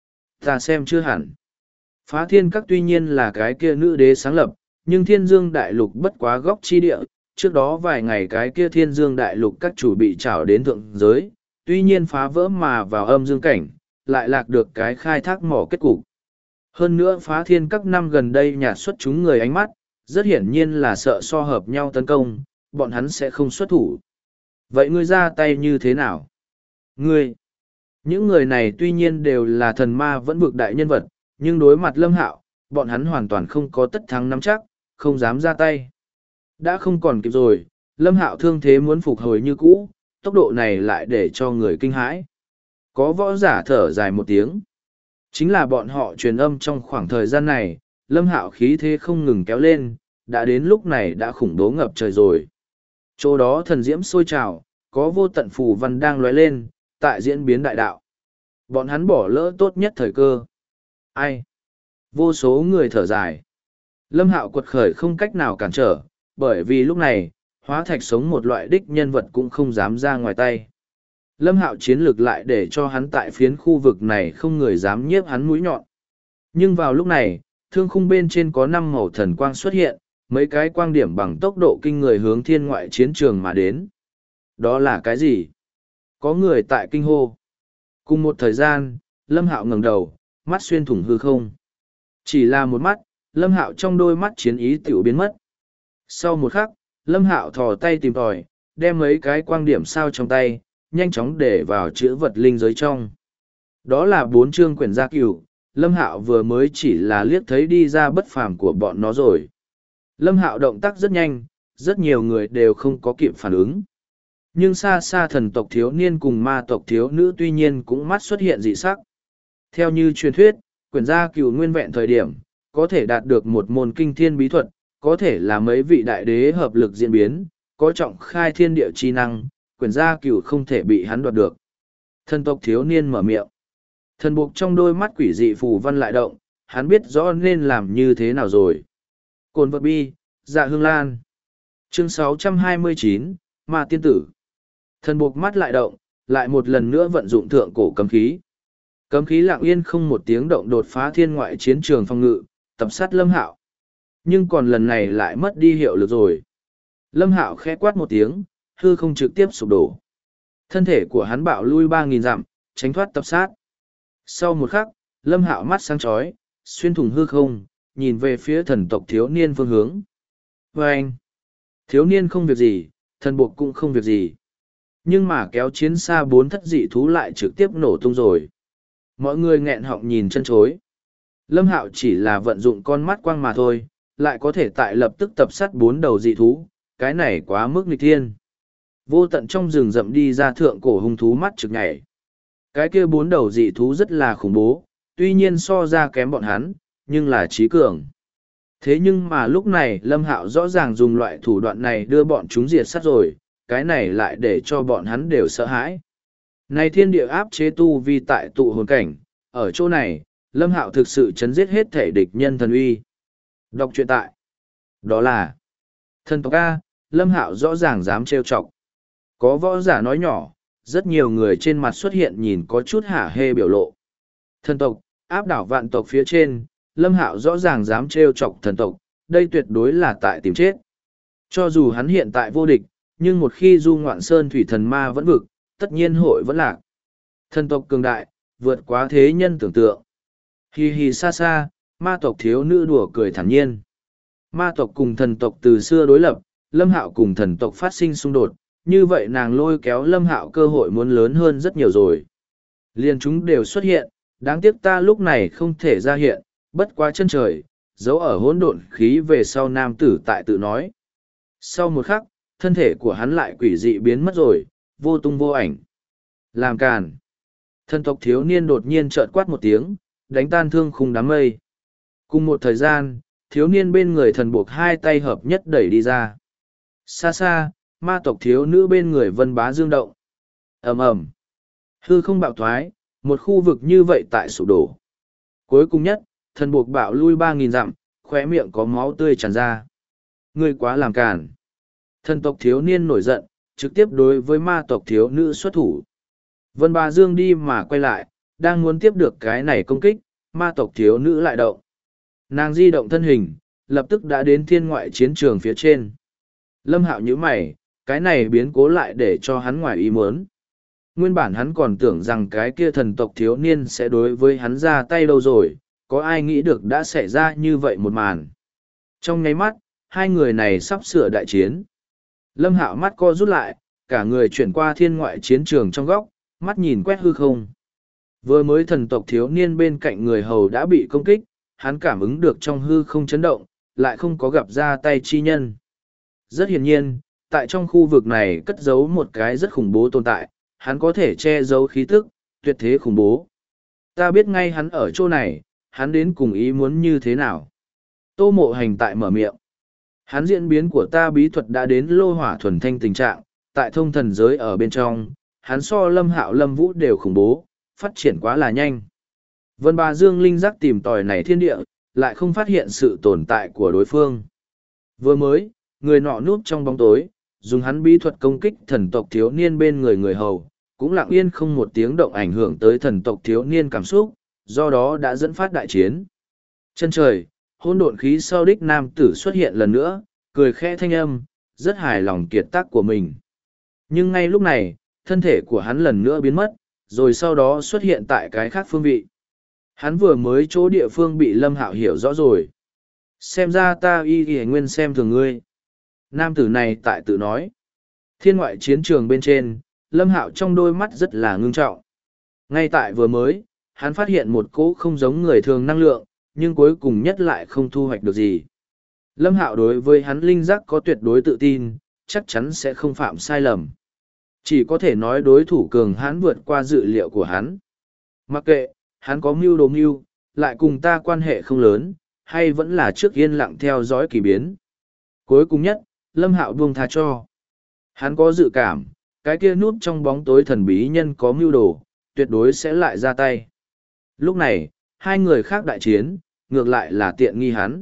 Ta xem chưa hẳn. Phá Thiên Các tuy nhiên là cái kia nữ đế sáng lập, nhưng Thiên Dương Đại Lục bất quá góc chi địa, trước đó vài ngày cái kia Thiên Dương Đại Lục các chủ bị trảo đến thượng giới, tuy nhiên phá vỡ mà vào âm dương cảnh, lại lạc được cái khai thác mỏ kết cục. Hơn nữa Phá Thiên Các năm gần đây nhạt xuất chúng người ánh mắt, rất hiển nhiên là sợ so hợp nhau tấn công, bọn hắn sẽ không xuất thủ. Vậy ngươi ra tay như thế nào? Ngươi! Những người này tuy nhiên đều là thần ma vẫn vực đại nhân vật, nhưng đối mặt Lâm Hạo, bọn hắn hoàn toàn không có tất thắng nắm chắc, không dám ra tay. Đã không còn kịp rồi, Lâm Hạo thương thế muốn phục hồi như cũ, tốc độ này lại để cho người kinh hãi. Có võ giả thở dài một tiếng. Chính là bọn họ truyền âm trong khoảng thời gian này, Lâm Hạo khí thế không ngừng kéo lên, đã đến lúc này đã khủng bố ngập trời rồi. Chỗ đó thần diễm sôi trào, có vô tận phù văn đang lóe lên, tại diễn biến đại đạo. Bọn hắn bỏ lỡ tốt nhất thời cơ. Ai? Vô số người thở dài. Lâm Hạo quật khởi không cách nào cản trở, bởi vì lúc này, hóa thạch sống một loại đích nhân vật cũng không dám ra ngoài tay. Lâm Hạo chiến lược lại để cho hắn tại phiến khu vực này không người dám nhiếp hắn mũi nhọn. Nhưng vào lúc này, thương khung bên trên có 5 màu thần quang xuất hiện, mấy cái quang điểm bằng tốc độ kinh người hướng thiên ngoại chiến trường mà đến. Đó là cái gì? Có người tại kinh hô. Cùng một thời gian, Lâm Hạo ngẩng đầu, mắt xuyên thủng hư không. Chỉ là một mắt, Lâm Hạo trong đôi mắt chiến ý tiểu biến mất. Sau một khắc, Lâm Hạo thò tay tìm tòi, đem mấy cái quang điểm sao trong tay, nhanh chóng để vào chữ vật linh giới trong. Đó là 4 chương quyển gia cửu, Lâm Hạo vừa mới chỉ là liếc thấy đi ra bất phàm của bọn nó rồi. Lâm Hạo động tác rất nhanh, rất nhiều người đều không có kịp phản ứng. Nhưng xa xa thần tộc thiếu niên cùng ma tộc thiếu nữ tuy nhiên cũng mắt xuất hiện dị sắc. Theo như truyền thuyết, quyển gia cửu nguyên vẹn thời điểm, có thể đạt được một môn kinh thiên bí thuật, có thể là mấy vị đại đế hợp lực diễn biến, có trọng khai thiên địa chi năng, quyền gia cửu không thể bị hắn đoạt được. Thần tộc thiếu niên mở miệng. Thần buộc trong đôi mắt quỷ dị phù văn lại động, hắn biết rõ nên làm như thế nào rồi. Cồn vật bi, dạ hương lan. Chương 629, Ma Tiên Tử. Thần buộc mắt lại động, lại một lần nữa vận dụng thượng cổ cấm khí. Cấm khí lặng yên không một tiếng động đột phá thiên ngoại chiến trường phòng ngự, tập sát Lâm Hạo. Nhưng còn lần này lại mất đi hiệu lực rồi. Lâm Hạo khẽ quát một tiếng, hư không trực tiếp sụp đổ. Thân thể của hắn bạo lui 3.000 dặm, tránh thoát tập sát. Sau một khắc, Lâm Hạo mắt sáng chói, xuyên thủng hư không, nhìn về phía thần tộc thiếu niên phương hướng. Và anh, thiếu niên không việc gì, thần buộc cũng không việc gì. Nhưng mà kéo chiến xa 4 thất dị thú lại trực tiếp nổ tung rồi. Mọi người nghẹn họng nhìn chân chối. Lâm Hạo chỉ là vận dụng con mắt quang mà thôi, lại có thể tại lập tức tập sát 4 đầu dị thú, cái này quá mức nghịch thiên. Vô tận trong rừng rậm đi ra thượng cổ hung thú mắt trực nhảy. Cái kia 4 đầu dị thú rất là khủng bố, tuy nhiên so ra kém bọn hắn, nhưng là trí cường. Thế nhưng mà lúc này Lâm Hạo rõ ràng dùng loại thủ đoạn này đưa bọn chúng diệt sát rồi, cái này lại để cho bọn hắn đều sợ hãi. Này thiên địa áp chế tu vi tại tụ hồn cảnh, ở chỗ này, Lâm Hạo thực sự chấn giết hết thể địch nhân thần uy. Đọc truyện tại. Đó là thần tộc A, Lâm Hạo rõ ràng dám trêu chọc. Có võ giả nói nhỏ, rất nhiều người trên mặt xuất hiện nhìn có chút hả hê biểu lộ. Thần tộc, áp đảo vạn tộc phía trên, Lâm Hạo rõ ràng dám trêu chọc thần tộc, đây tuyệt đối là tại tìm chết. Cho dù hắn hiện tại vô địch, nhưng một khi du ngoạn sơn thủy thần ma vẫn vực, tất nhiên hội vẫn lạc. Thần tộc cường đại, vượt quá thế nhân tưởng tượng. Hi hi xa xa, ma tộc thiếu nữ đùa cười thản nhiên. Ma tộc cùng thần tộc từ xưa đối lập, Lâm Hạo cùng thần tộc phát sinh xung đột, như vậy nàng lôi kéo Lâm Hạo cơ hội muốn lớn hơn rất nhiều rồi. Liên chúng đều xuất hiện, đáng tiếc ta lúc này không thể ra hiện, bất quá chân trời, giấu ở hỗn độn khí về sau nam tử tại tự nói. Sau một khắc, thân thể của hắn lại quỷ dị biến mất rồi, vô tung vô ảnh. Làm càn. Thần tộc thiếu niên đột nhiên chợt quát một tiếng, đánh tan thương khung đám mây. Cùng một thời gian, thiếu niên bên người thần buộc hai tay hợp nhất đẩy đi ra. Xa xa, ma tộc thiếu nữ bên người vân bá dương động. Ầm ầm, hư không bạo thoái, một khu vực như vậy tại sụp đổ. Cuối cùng nhất, thần buộc bạo lui 3.000 dặm, khóe miệng có máu tươi tràn ra. Ngươi quá làm càn. Thần tộc thiếu niên nổi giận, trực tiếp đối với ma tộc thiếu nữ xuất thủ. Vân Bá Dương đi mà quay lại, đang muốn tiếp được cái này công kích, ma tộc thiếu nữ lại động. Nàng di động thân hình, lập tức đã đến thiên ngoại chiến trường phía trên. Lâm Hạo nhíu mày, cái này biến cố lại để cho hắn ngoài ý muốn. Nguyên bản hắn còn tưởng rằng cái kia thần tộc thiếu niên sẽ đối với hắn ra tay đâu rồi, có ai nghĩ được đã xảy ra như vậy một màn. Trong nháy mắt, hai người này sắp sửa đại chiến. Lâm Hạo mắt co rút lại, cả người chuyển qua thiên ngoại chiến trường trong góc, mắt nhìn quét hư không. Vừa mới thần tộc thiếu niên bên cạnh người hầu đã bị công kích, hắn cảm ứng được trong hư không chấn động, lại không có gặp ra tay chi nhân. Rất hiển nhiên, tại trong khu vực này cất giấu một cái rất khủng bố tồn tại, hắn có thể che giấu khí tức, tuyệt thế khủng bố. Ta biết ngay hắn ở chỗ này, hắn đến cùng ý muốn như thế nào. Tô Mộ Hành tại mở miệng. Hắn diễn biến của ta bí thuật đã đến lô hỏa thuần thanh tình trạng, tại thông thần giới ở bên trong, hắn so Lâm Hạo Lâm Vũ đều khủng bố, phát triển quá là nhanh. Vân Bá Dương linh giác tìm tòi này thiên địa, lại không phát hiện sự tồn tại của đối phương. Vừa mới, người nọ núp trong bóng tối, dùng hắn bí thuật công kích thần tộc thiếu niên bên người người hầu, cũng lặng yên không một tiếng động ảnh hưởng tới thần tộc thiếu niên cảm xúc, do đó đã dẫn phát đại chiến. Chân trời, hỗn độn khí sau đích nam tử xuất hiện lần nữa, cười khẽ thanh âm, rất hài lòng kiệt tác của mình. Nhưng ngay lúc này, thân thể của hắn lần nữa biến mất, rồi sau đó xuất hiện tại cái khác phương vị. Hắn vừa mới chỗ địa phương bị Lâm Hạo hiểu rõ rồi. Xem ra ta y nguyên xem thường ngươi. Nam tử này tại tự nói. Thiên ngoại chiến trường bên trên, Lâm Hạo trong đôi mắt rất là ngưng trọng. Ngay tại vừa mới, hắn phát hiện một cỗ không giống người thường năng lượng, nhưng cuối cùng nhất lại không thu hoạch được gì. Lâm Hạo đối với hắn linh giác có tuyệt đối tự tin, chắc chắn sẽ không phạm sai lầm. Chỉ có thể nói đối thủ cường hãn vượt qua dự liệu của hắn. Mặc kệ, hắn có mưu đồ mưu, lại cùng ta quan hệ không lớn, hay vẫn là trước yên lặng theo dõi kỳ biến. Cuối cùng nhất, Lâm Hạo buông tha cho. Hắn có dự cảm, cái kia núp trong bóng tối thần bí nhân có mưu đồ, tuyệt đối sẽ lại ra tay. Lúc này, hai người khác đại chiến, ngược lại là tiện nghi hắn.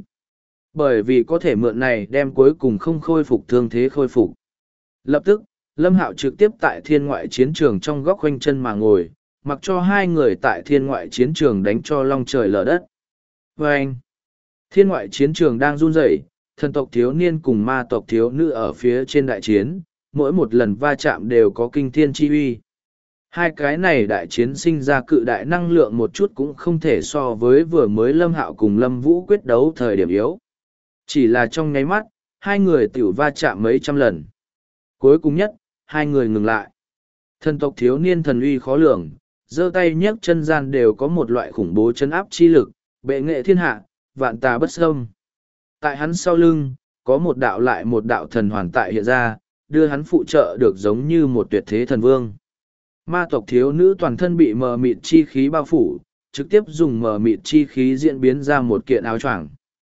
Bởi vì có thể mượn này đem cuối cùng không khôi phục thương thế khôi phục. Lập tức, Lâm Hạo trực tiếp tại thiên ngoại chiến trường trong góc khoanh chân mà ngồi, mặc cho hai người tại thiên ngoại chiến trường đánh cho long trời lở đất. Và anh, thiên ngoại chiến trường đang run rẩy, thần tộc thiếu niên cùng ma tộc thiếu nữ ở phía trên đại chiến, mỗi một lần va chạm đều có kinh thiên chi uy. Hai cái này đại chiến sinh ra cự đại năng lượng một chút cũng không thể so với vừa mới Lâm Hạo cùng Lâm Vũ quyết đấu thời điểm yếu. Chỉ là trong nháy mắt, hai người tiểu va chạm mấy trăm lần. Cuối cùng nhất, hai người ngừng lại. Thần tộc thiếu niên thần uy khó lường, giơ tay nhấc chân gian đều có một loại khủng bố chấn áp chi lực, bệ nghệ thiên hạ, vạn tà bất xâm. Tại hắn sau lưng, có một đạo lại một đạo thần hoàn tại hiện ra, đưa hắn phụ trợ được giống như một tuyệt thế thần vương. Ma tộc thiếu nữ toàn thân bị mờ mịt chi khí bao phủ, trực tiếp dùng mờ mịt chi khí diễn biến ra một kiện áo choàng.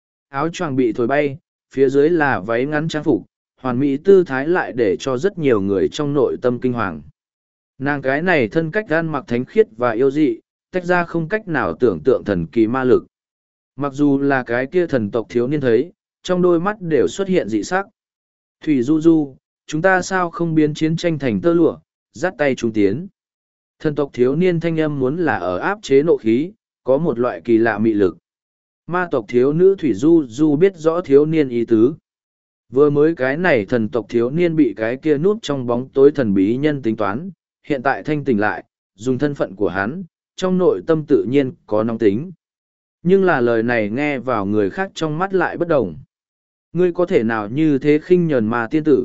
Áo choàng bị thổi bay, phía dưới là váy ngắn trang phục, hoàn mỹ tư thái lại để cho rất nhiều người trong nội tâm kinh hoàng. Nàng cái này thân cách gan mặc thánh khiết và yêu dị, tách ra không cách nào tưởng tượng thần kỳ ma lực. Mặc dù là cái kia thần tộc thiếu niên thấy, trong đôi mắt đều xuất hiện dị sắc. Thủy Du Du, chúng ta sao không biến chiến tranh thành tơ lụa, dắt tay chúng tiến. Thần tộc thiếu niên thanh âm muốn là ở áp chế nộ khí, có một loại kỳ lạ mị lực. Ma tộc thiếu nữ Thủy Du Du biết rõ thiếu niên ý tứ. Vừa mới cái này thần tộc thiếu niên bị cái kia núp trong bóng tối thần bí nhân tính toán, hiện tại thanh tỉnh lại, dùng thân phận của hắn, trong nội tâm tự nhiên có nóng tính. Nhưng là lời này nghe vào người khác trong mắt lại bất đồng. Ngươi có thể nào như thế khinh nhờn ma tiên tử?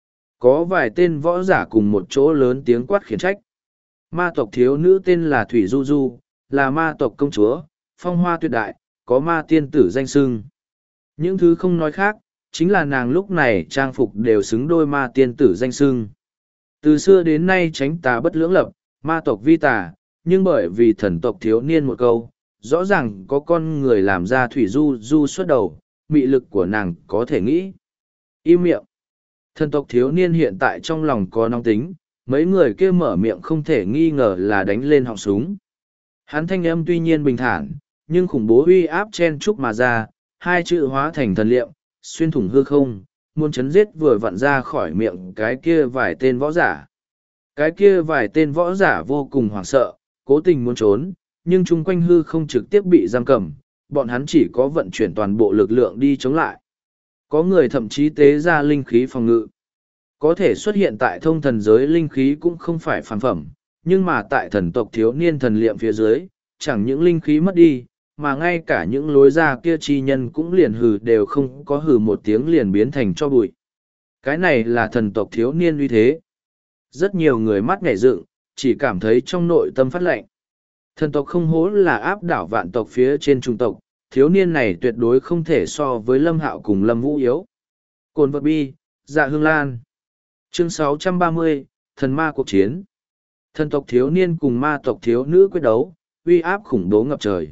Có vài tên võ giả cùng một chỗ lớn tiếng quát khiển trách. Ma tộc thiếu nữ tên là Thủy Du Du, là ma tộc công chúa, phong hoa tuyệt đại, có ma tiên tử danh xưng. Những thứ không nói khác, chính là nàng lúc này trang phục đều xứng đôi ma tiên tử danh xưng. Từ xưa đến nay tránh tà bất lưỡng lập, ma tộc vi tà, nhưng bởi vì thần tộc thiếu niên một câu, rõ ràng có con người làm ra Thủy Du Du xuất đầu, mị lực của nàng có thể nghĩ. Im miệng. Thần tộc thiếu niên hiện tại trong lòng có nóng tính, mấy người kia mở miệng không thể nghi ngờ là đánh lên họng súng. Hắn thanh âm tuy nhiên bình thản, nhưng khủng bố uy áp chen chúc mà ra, hai chữ hóa thành thần liệm, xuyên thủng hư không, muốn chấn giết vừa vặn ra khỏi miệng cái kia vài tên võ giả. Cái kia vài tên võ giả vô cùng hoảng sợ, cố tình muốn trốn, nhưng chung quanh hư không trực tiếp bị giam cầm, bọn hắn chỉ có vận chuyển toàn bộ lực lượng đi chống lại. Có người thậm chí tế ra linh khí phòng ngự. Có thể xuất hiện tại thông thần giới linh khí cũng không phải phàm phẩm, nhưng mà tại thần tộc thiếu niên thần liệm phía dưới, chẳng những linh khí mất đi, mà ngay cả những lối ra kia chi nhân cũng liền hừ đều không có hừ một tiếng liền biến thành cho bụi. Cái này là thần tộc thiếu niên uy thế. Rất nhiều người mắt nhảy dựng, chỉ cảm thấy trong nội tâm phát lạnh. Thần tộc không hố là áp đảo vạn tộc phía trên trung tộc, thiếu niên này tuyệt đối không thể so với Lâm Hạo cùng Lâm Vũ yếu. Cồn vật bi, dạ hương lan. Chương 630, Thần ma cuộc chiến. Thần tộc thiếu niên cùng ma tộc thiếu nữ quyết đấu, uy áp khủng bố ngập trời.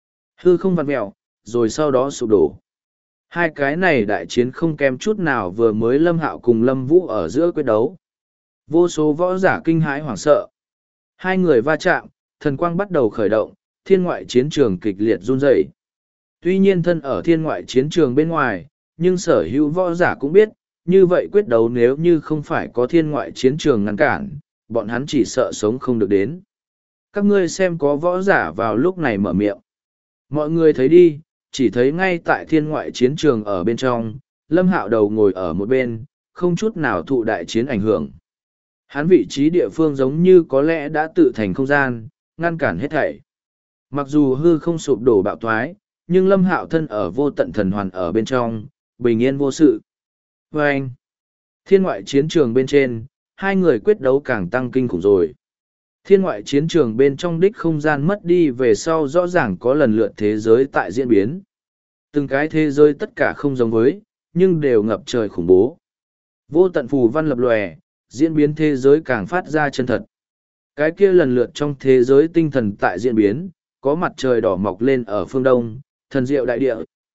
Hư không vặn mẹo, rồi sau đó sụp đổ. Hai cái này đại chiến không kém chút nào vừa mới Lâm Hạo cùng Lâm Vũ ở giữa quyết đấu. Vô số võ giả kinh hãi hoảng sợ. Hai người va chạm, thần quang bắt đầu khởi động, thiên ngoại chiến trường kịch liệt run rẩy. Tuy nhiên thân ở thiên ngoại chiến trường bên ngoài, nhưng sở hữu võ giả cũng biết, như vậy quyết đấu nếu như không phải có thiên ngoại chiến trường ngăn cản, bọn hắn chỉ sợ sống không được đến. Các ngươi xem có võ giả vào lúc này mở miệng. Mọi người thấy đi, chỉ thấy ngay tại thiên ngoại chiến trường ở bên trong, Lâm Hạo đầu ngồi ở một bên, không chút nào thụ đại chiến ảnh hưởng. Hắn vị trí địa phương giống như có lẽ đã tự thành không gian, ngăn cản hết thảy. Mặc dù hư không sụp đổ bạo thoái, nhưng Lâm Hạo thân ở vô tận thần hoàn ở bên trong, bình yên vô sự. Và anh, thiên ngoại chiến trường bên trên, hai người quyết đấu càng tăng kinh khủng rồi. Thiên ngoại chiến trường bên trong đích không gian mất đi về sau rõ ràng có lần lượt thế giới tại diễn biến. Từng cái thế giới tất cả không giống với, nhưng đều ngập trời khủng bố. Vô tận phù văn lập lòe, diễn biến thế giới càng phát ra chân thật. Cái kia lần lượt trong thế giới tinh thần tại diễn biến, có mặt trời đỏ mọc lên ở phương đông, thần diệu đại địa,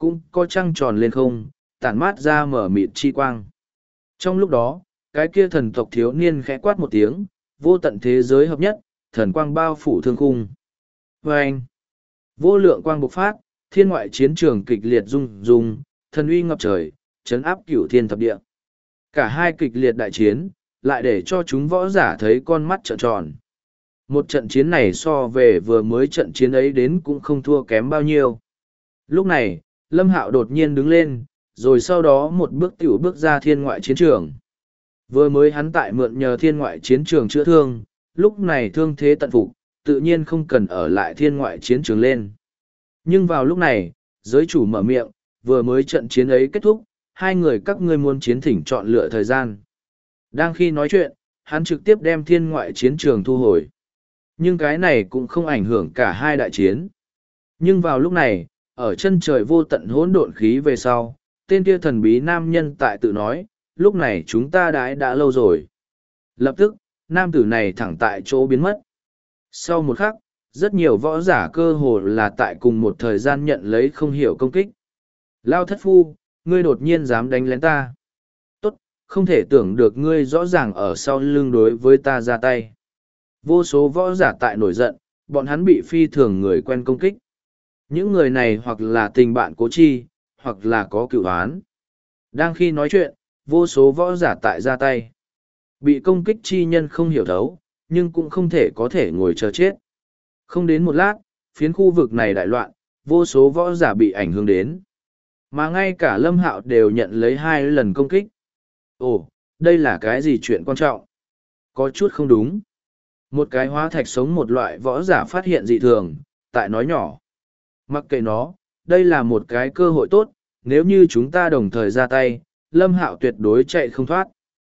cũng có trăng tròn lên không, tản mát ra mở mịt chi quang. Trong lúc đó, cái kia thần tộc thiếu niên khẽ quát một tiếng, vô tận thế giới hợp nhất, thần quang bao phủ thương khung. Và anh, vô lượng quang bộc phát, thiên ngoại chiến trường kịch liệt rung rung, thần uy ngập trời, chấn áp cửu thiên thập địa. Cả hai kịch liệt đại chiến, lại để cho chúng võ giả thấy con mắt trợn tròn. Một trận chiến này so về vừa mới trận chiến ấy đến cũng không thua kém bao nhiêu. Lúc này, Lâm Hạo đột nhiên đứng lên, rồi sau đó một bước tiểu bước ra thiên ngoại chiến trường. Vừa mới hắn tại mượn nhờ thiên ngoại chiến trường chữa thương, lúc này thương thế tận phục, tự nhiên không cần ở lại thiên ngoại chiến trường lên. Nhưng vào lúc này, giới chủ mở miệng, vừa mới trận chiến ấy kết thúc, hai người các ngươi muốn chiến thỉnh chọn lựa thời gian. Đang khi nói chuyện, hắn trực tiếp đem thiên ngoại chiến trường thu hồi. Nhưng cái này cũng không ảnh hưởng cả hai đại chiến. Nhưng vào lúc này, ở chân trời vô tận hỗn độn khí về sau, tên kia thần bí nam nhân tại tự nói, lúc này chúng ta đã lâu rồi. Lập tức, nam tử này thẳng tại chỗ biến mất. Sau một khắc, rất nhiều võ giả cơ hồ là tại cùng một thời gian nhận lấy không hiểu công kích. Lao thất phu, ngươi đột nhiên dám đánh lén ta. Tốt, không thể tưởng được ngươi rõ ràng ở sau lưng đối với ta ra tay. Vô số võ giả tại nổi giận, bọn hắn bị phi thường người quen công kích. Những người này hoặc là tình bạn cố chi, hoặc là có cựu án. Đang khi nói chuyện, vô số võ giả tại ra tay. Bị công kích chi nhân không hiểu thấu, nhưng cũng không thể có thể ngồi chờ chết. Không đến một lát, phiến khu vực này đại loạn, vô số võ giả bị ảnh hưởng đến. Mà ngay cả Lâm Hạo đều nhận lấy 2 lần công kích. Ồ, đây là cái gì chuyện quan trọng? Có chút không đúng. Một cái hóa thạch sống một loại võ giả phát hiện dị thường, tại nói nhỏ. Mặc kệ nó, đây là một cái cơ hội tốt, nếu như chúng ta đồng thời ra tay, Lâm Hạo tuyệt đối chạy không thoát.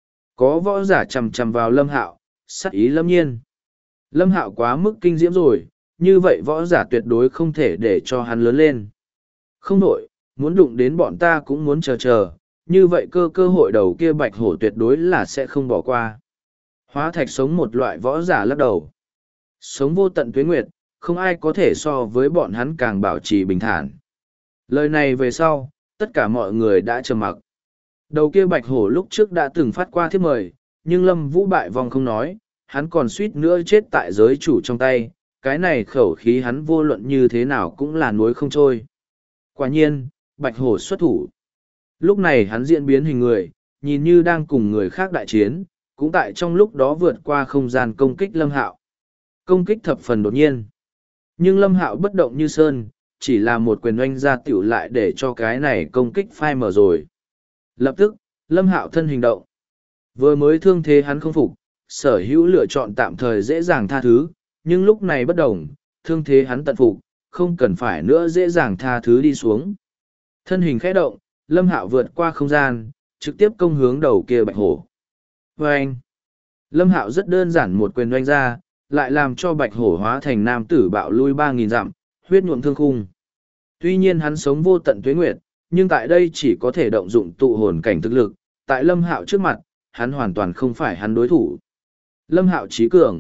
Có võ giả chầm chầm vào Lâm Hạo, sắc ý lâm nhiên. Lâm Hạo quá mức kinh diễm rồi, như vậy võ giả tuyệt đối không thể để cho hắn lớn lên. Không đổi, muốn đụng đến bọn ta cũng muốn chờ, như vậy cơ hội đầu kia bạch hổ tuyệt đối là sẽ không bỏ qua. Hóa thạch sống một loại võ giả lắc đầu. Sống vô tận tuế nguyệt, không ai có thể so với bọn hắn càng bảo trì bình thản. Lời này về sau, tất cả mọi người đã trầm mặc. Đầu kia bạch hổ lúc trước đã từng phát qua thiếp mời, nhưng Lâm Vũ bại vòng không nói, hắn còn suýt nữa chết tại giới chủ trong tay, cái này khẩu khí hắn vô luận như thế nào cũng là nuối không trôi. Quả nhiên, bạch hổ xuất thủ. Lúc này hắn diễn biến hình người, nhìn như đang cùng người khác đại chiến, cũng tại trong lúc đó vượt qua không gian công kích Lâm Hạo. Công kích thập phần đột nhiên. Nhưng Lâm Hạo bất động như sơn, chỉ là một quyền oanh ra tiểu lại để cho cái này công kích phai mở rồi. Lập tức, Lâm Hạo thân hình động. Vừa mới thương thế hắn không phục, sở hữu lựa chọn tạm thời dễ dàng tha thứ, nhưng lúc này bất đồng, thương thế hắn tận phục, không cần phải nữa dễ dàng tha thứ đi xuống. Thân hình khẽ động, Lâm Hạo vượt qua không gian, trực tiếp công hướng đầu kia bạch hổ. Vâng! Lâm Hạo rất đơn giản một quyền oanh ra, lại làm cho bạch hổ hóa thành nam tử bạo lui 3.000 dặm, huyết nhuộm thương khung. Tuy nhiên hắn sống vô tận tuế nguyệt, nhưng tại đây chỉ có thể động dụng tụ hồn cảnh thực lực, tại Lâm Hạo trước mặt, hắn hoàn toàn không phải hắn đối thủ. Lâm Hạo trí cường.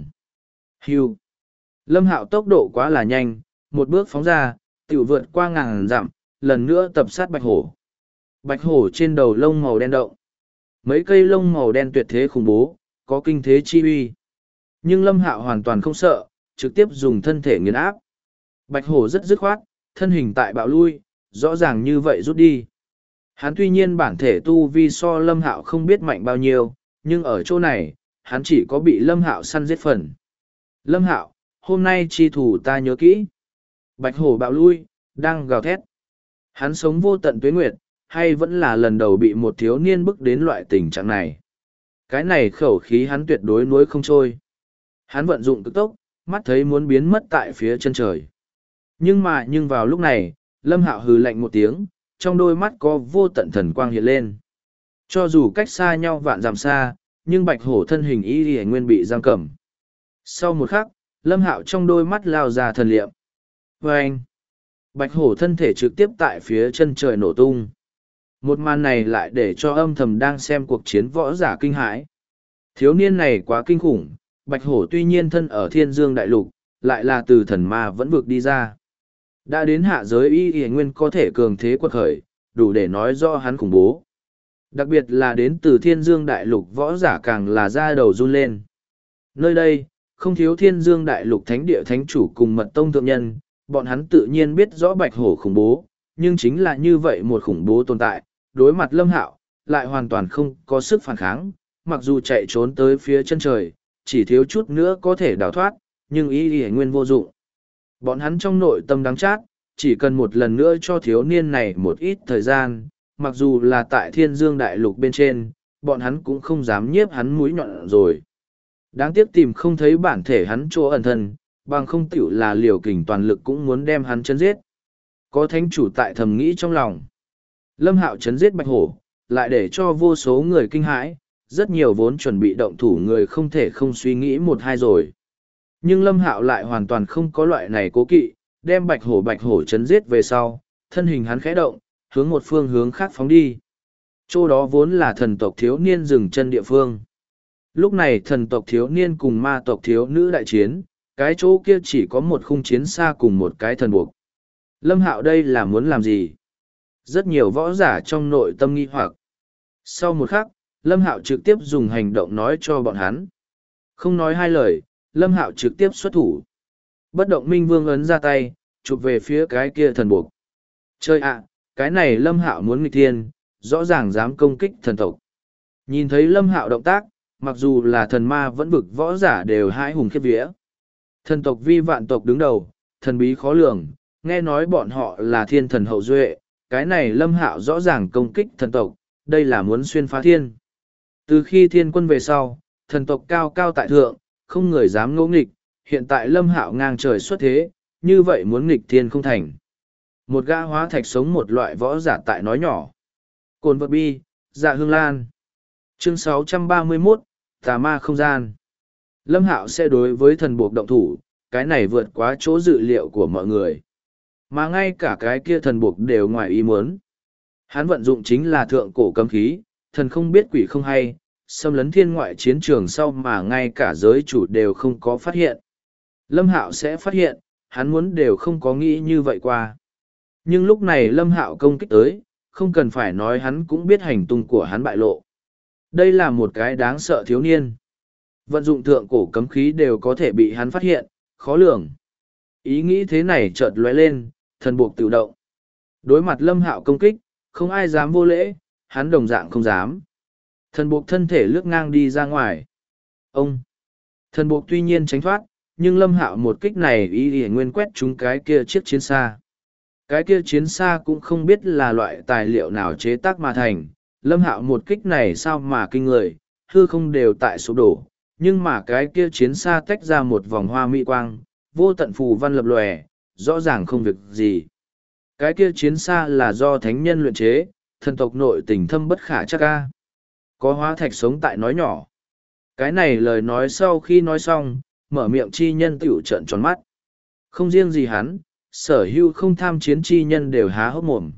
Hưu. Lâm Hạo tốc độ quá là nhanh, một bước phóng ra, tiểu vượt qua ngàn dặm, lần nữa tập sát bạch hổ. Bạch hổ trên đầu lông màu đen động. Mấy cây lông màu đen tuyệt thế khủng bố, có kinh thế chi uy. Nhưng Lâm Hạo hoàn toàn không sợ, trực tiếp dùng thân thể nghiền áp. Bạch hổ rất dứt khoát, thân hình tại bạo lui, rõ ràng như vậy rút đi. Hắn tuy nhiên bản thể tu vi so Lâm Hạo không biết mạnh bao nhiêu, nhưng ở chỗ này, hắn chỉ có bị Lâm Hạo săn giết phần. Lâm Hạo, hôm nay chi thủ ta nhớ kỹ. Bạch hổ bạo lui, đang gào thét. Hắn sống vô tận tuế nguyệt, hay vẫn là lần đầu bị một thiếu niên bức đến loại tình trạng này. Cái này khẩu khí hắn tuyệt đối nuối không trôi. Hắn vận dụng cực tốc, mắt thấy muốn biến mất tại phía chân trời. Nhưng vào lúc này, Lâm Hạo hừ lạnh một tiếng, trong đôi mắt có vô tận thần quang hiện lên. Cho dù cách xa nhau vạn dặm xa, nhưng bạch hổ thân hình y nguyên bị giam cầm. Sau một khắc, Lâm Hạo trong đôi mắt lao ra thần liệm. Vâng! Bạch hổ thân thể trực tiếp tại phía chân trời nổ tung. Một màn này lại để cho âm thầm đang xem cuộc chiến võ giả kinh hãi. Thiếu niên này quá kinh khủng, bạch hổ tuy nhiên thân ở thiên dương đại lục, lại là từ thần ma vẫn vực đi ra. Đã đến hạ giới y nguyên có thể cường thế quật khởi, đủ để nói rõ hắn khủng bố. Đặc biệt là đến từ thiên dương đại lục võ giả càng là da đầu run lên. Nơi đây, không thiếu thiên dương đại lục thánh địa thánh chủ cùng mật tông thượng nhân, bọn hắn tự nhiên biết rõ bạch hổ khủng bố, nhưng chính là như vậy một khủng bố tồn tại, đối mặt Lâm Hạo, lại hoàn toàn không có sức phản kháng, mặc dù chạy trốn tới phía chân trời, chỉ thiếu chút nữa có thể đào thoát, nhưng y nguyên vô dụng. Bọn hắn trong nội tâm đắng chát, chỉ cần một lần nữa cho thiếu niên này một ít thời gian, mặc dù là tại thiên dương đại lục bên trên, bọn hắn cũng không dám nhiếp hắn mũi nhọn rồi. Đáng tiếc tìm không thấy bản thể hắn chỗ ẩn thân, bằng không tiểu là liều kình toàn lực cũng muốn đem hắn chấn giết. Có thánh chủ tại thầm nghĩ trong lòng. Lâm Hạo chấn giết bạch hổ, lại để cho vô số người kinh hãi, rất nhiều vốn chuẩn bị động thủ người không thể không suy nghĩ một hai rồi. Nhưng Lâm Hạo lại hoàn toàn không có loại này cố kỵ, đem bạch hổ chấn giết về sau, thân hình hắn khẽ động, hướng một phương hướng khác phóng đi. Chỗ đó vốn là thần tộc thiếu niên dừng chân địa phương. Lúc này thần tộc thiếu niên cùng ma tộc thiếu nữ đại chiến, cái chỗ kia chỉ có một khung chiến xa cùng một cái thần buộc. Lâm Hạo đây là muốn làm gì? Rất nhiều võ giả trong nội tâm nghi hoặc. Sau một khắc, Lâm Hạo trực tiếp dùng hành động nói cho bọn hắn. Không nói hai lời, Lâm Hạo trực tiếp xuất thủ. Bất động minh vương ấn ra tay, chụp về phía cái kia thần buộc. Chơi ạ, cái này Lâm Hạo muốn nghịch thiên, rõ ràng dám công kích thần tộc. Nhìn thấy Lâm Hạo động tác, mặc dù là thần ma vẫn vực võ giả đều hãi hùng khiếp vía. Thần tộc vi vạn tộc đứng đầu, thần bí khó lường, nghe nói bọn họ là thiên thần hậu duệ, cái này Lâm Hạo rõ ràng công kích thần tộc, đây là muốn xuyên phá thiên. Từ khi thiên quân về sau, thần tộc cao cao tại thượng, không người dám ngỗ nghịch, hiện tại Lâm Hạo ngang trời xuất thế, như vậy muốn nghịch thiên không thành. Một gã hóa thạch sống một loại võ giả tại nói nhỏ. Cồn vật bi, dạ hương lan. Chương 631, Tà ma không gian. Lâm Hạo sẽ đối với thần buộc động thủ, cái này vượt quá chỗ dự liệu của mọi người. Mà ngay cả cái kia thần buộc đều ngoài ý muốn. Hắn vận dụng chính là thượng cổ cấm khí, thần không biết quỷ không hay, xâm lấn thiên ngoại chiến trường sau mà ngay cả giới chủ đều không có phát hiện. Lâm Hạo sẽ phát hiện, hắn muốn đều không có nghĩ như vậy qua. Nhưng lúc này Lâm Hạo công kích tới, không cần phải nói hắn cũng biết hành tung của hắn bại lộ. Đây là một cái đáng sợ thiếu niên. Vận dụng thượng cổ cấm khí đều có thể bị hắn phát hiện, khó lường. Ý nghĩ thế này chợt lóe lên, thần buộc tự động. Đối mặt Lâm Hạo công kích, không ai dám vô lễ, hắn đồng dạng không dám. Thần buộc thân thể lướt ngang đi ra ngoài. Ông! Thần buộc tuy nhiên tránh thoát, nhưng Lâm Hạo một kích này y nguyên quét trúng cái kia chiếc chiến xa. Cái kia chiến xa cũng không biết là loại tài liệu nào chế tác mà thành. Lâm Hạo một kích này sao mà kinh người, hư không đều tại sụp đổ, nhưng mà cái kia chiến xa tách ra một vòng hoa mỹ quang, vô tận phù văn lập lòe, rõ ràng không việc gì. Cái kia chiến xa là do thánh nhân luyện chế, thần tộc nội tình thâm bất khả chắc ca. Có hóa thạch sống tại nói nhỏ. Cái này lời nói sau khi nói xong, mở miệng chi nhân tiểu trợn tròn mắt. Không riêng gì hắn, sở hữu không tham chiến chi nhân đều há hốc mồm.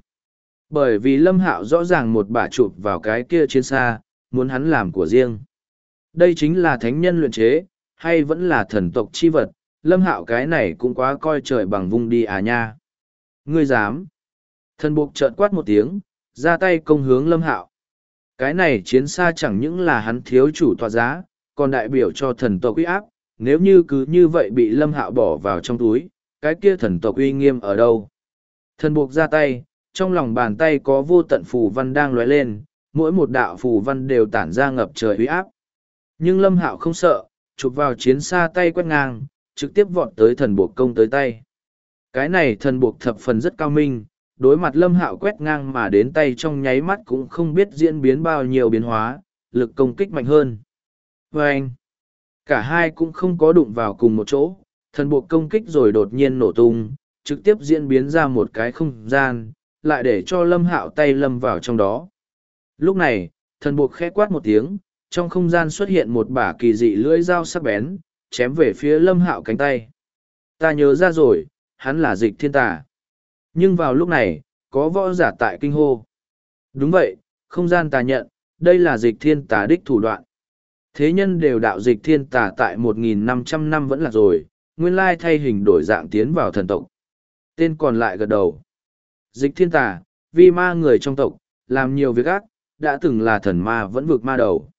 Bởi vì Lâm Hạo rõ ràng một bả chụp vào cái kia chiến xa, muốn hắn làm của riêng. Đây chính là thánh nhân luyện chế, hay vẫn là thần tộc chi vật, Lâm Hạo cái này cũng quá coi trời bằng vung đi à nha. Ngươi dám. Thần buộc chợt quát một tiếng, ra tay công hướng Lâm Hạo. Cái này chiến xa chẳng những là hắn thiếu chủ tọa giá, còn đại biểu cho thần tộc uy áp, nếu như cứ như vậy bị Lâm Hạo bỏ vào trong túi, cái kia thần tộc uy nghiêm ở đâu? Thần buộc ra tay, trong lòng bàn tay có vô tận phù văn đang lóe lên, mỗi một đạo phù văn đều tản ra ngập trời uy áp. Nhưng Lâm Hạo không sợ, chụp vào chiến xa tay quét ngang, trực tiếp vọt tới thần buộc công tới tay. Cái này thần buộc thập phần rất cao minh, đối mặt Lâm Hạo quét ngang mà đến tay trong nháy mắt cũng không biết diễn biến bao nhiêu biến hóa, lực công kích mạnh hơn. Và anh, cả hai cũng không có đụng vào cùng một chỗ, thần buộc công kích rồi đột nhiên nổ tung, trực tiếp diễn biến ra một cái không gian, lại để cho Lâm Hạo tay lâm vào trong đó. Lúc này, thần buộc khẽ quát một tiếng, trong không gian xuất hiện một bả kỳ dị lưỡi dao sắc bén, chém về phía Lâm Hạo cánh tay. Ta nhớ ra rồi, hắn là Dịch Thiên Tà. Nhưng vào lúc này, có võ giả tại kinh hô. Đúng vậy, không gian tà nhận, đây là Dịch Thiên Tà đích thủ đoạn. Thế nhân đều đạo Dịch Thiên Tà tại 1.500 năm vẫn là rồi, nguyên lai thay hình đổi dạng tiến vào thần tộc. Tên còn lại gật đầu. Dịch thiên tà, vi ma người trong tộc, làm nhiều việc ác, đã từng là thần ma vẫn vực ma đầu.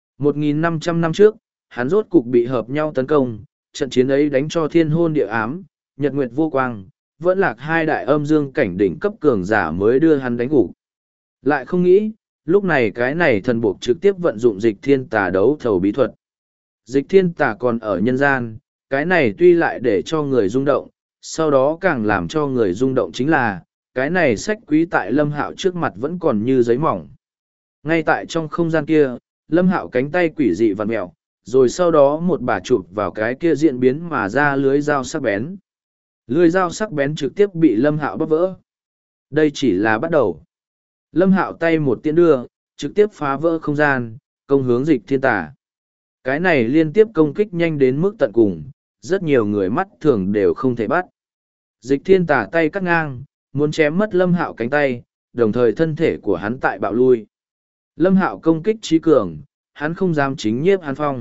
1.500 năm trước, hắn rốt cục bị hợp nhau tấn công, trận chiến ấy đánh cho thiên hôn địa ám, nhật nguyệt vô quang, vẫn lạc hai đại âm dương cảnh đỉnh cấp cường giả mới đưa hắn đánh gục. Lại không nghĩ, lúc này cái này thần buộc trực tiếp vận dụng dịch thiên tà đấu thầu bí thuật. Dịch thiên tà còn ở nhân gian, cái này tuy lại để cho người rung động, sau đó càng làm cho người rung động chính là, cái này sách quý tại Lâm Hạo trước mặt vẫn còn như giấy mỏng. Ngay tại trong không gian kia, Lâm Hạo cánh tay quỷ dị vặn mẹo, rồi sau đó một bà chụp vào cái kia diễn biến mà ra lưới dao sắc bén. Lưới dao sắc bén trực tiếp bị Lâm Hạo bóp vỡ. Đây chỉ là bắt đầu. Lâm Hạo tay một tiễn đưa, trực tiếp phá vỡ không gian, công hướng dịch thiên tà. Cái này liên tiếp công kích nhanh đến mức tận cùng, rất nhiều người mắt thường đều không thể bắt. Dịch thiên tà tay cắt ngang, muốn chém mất Lâm Hạo cánh tay, đồng thời thân thể của hắn tại bạo lui. Lâm Hạo công kích trí cường, hắn không dám chính nhiếp hắn phong.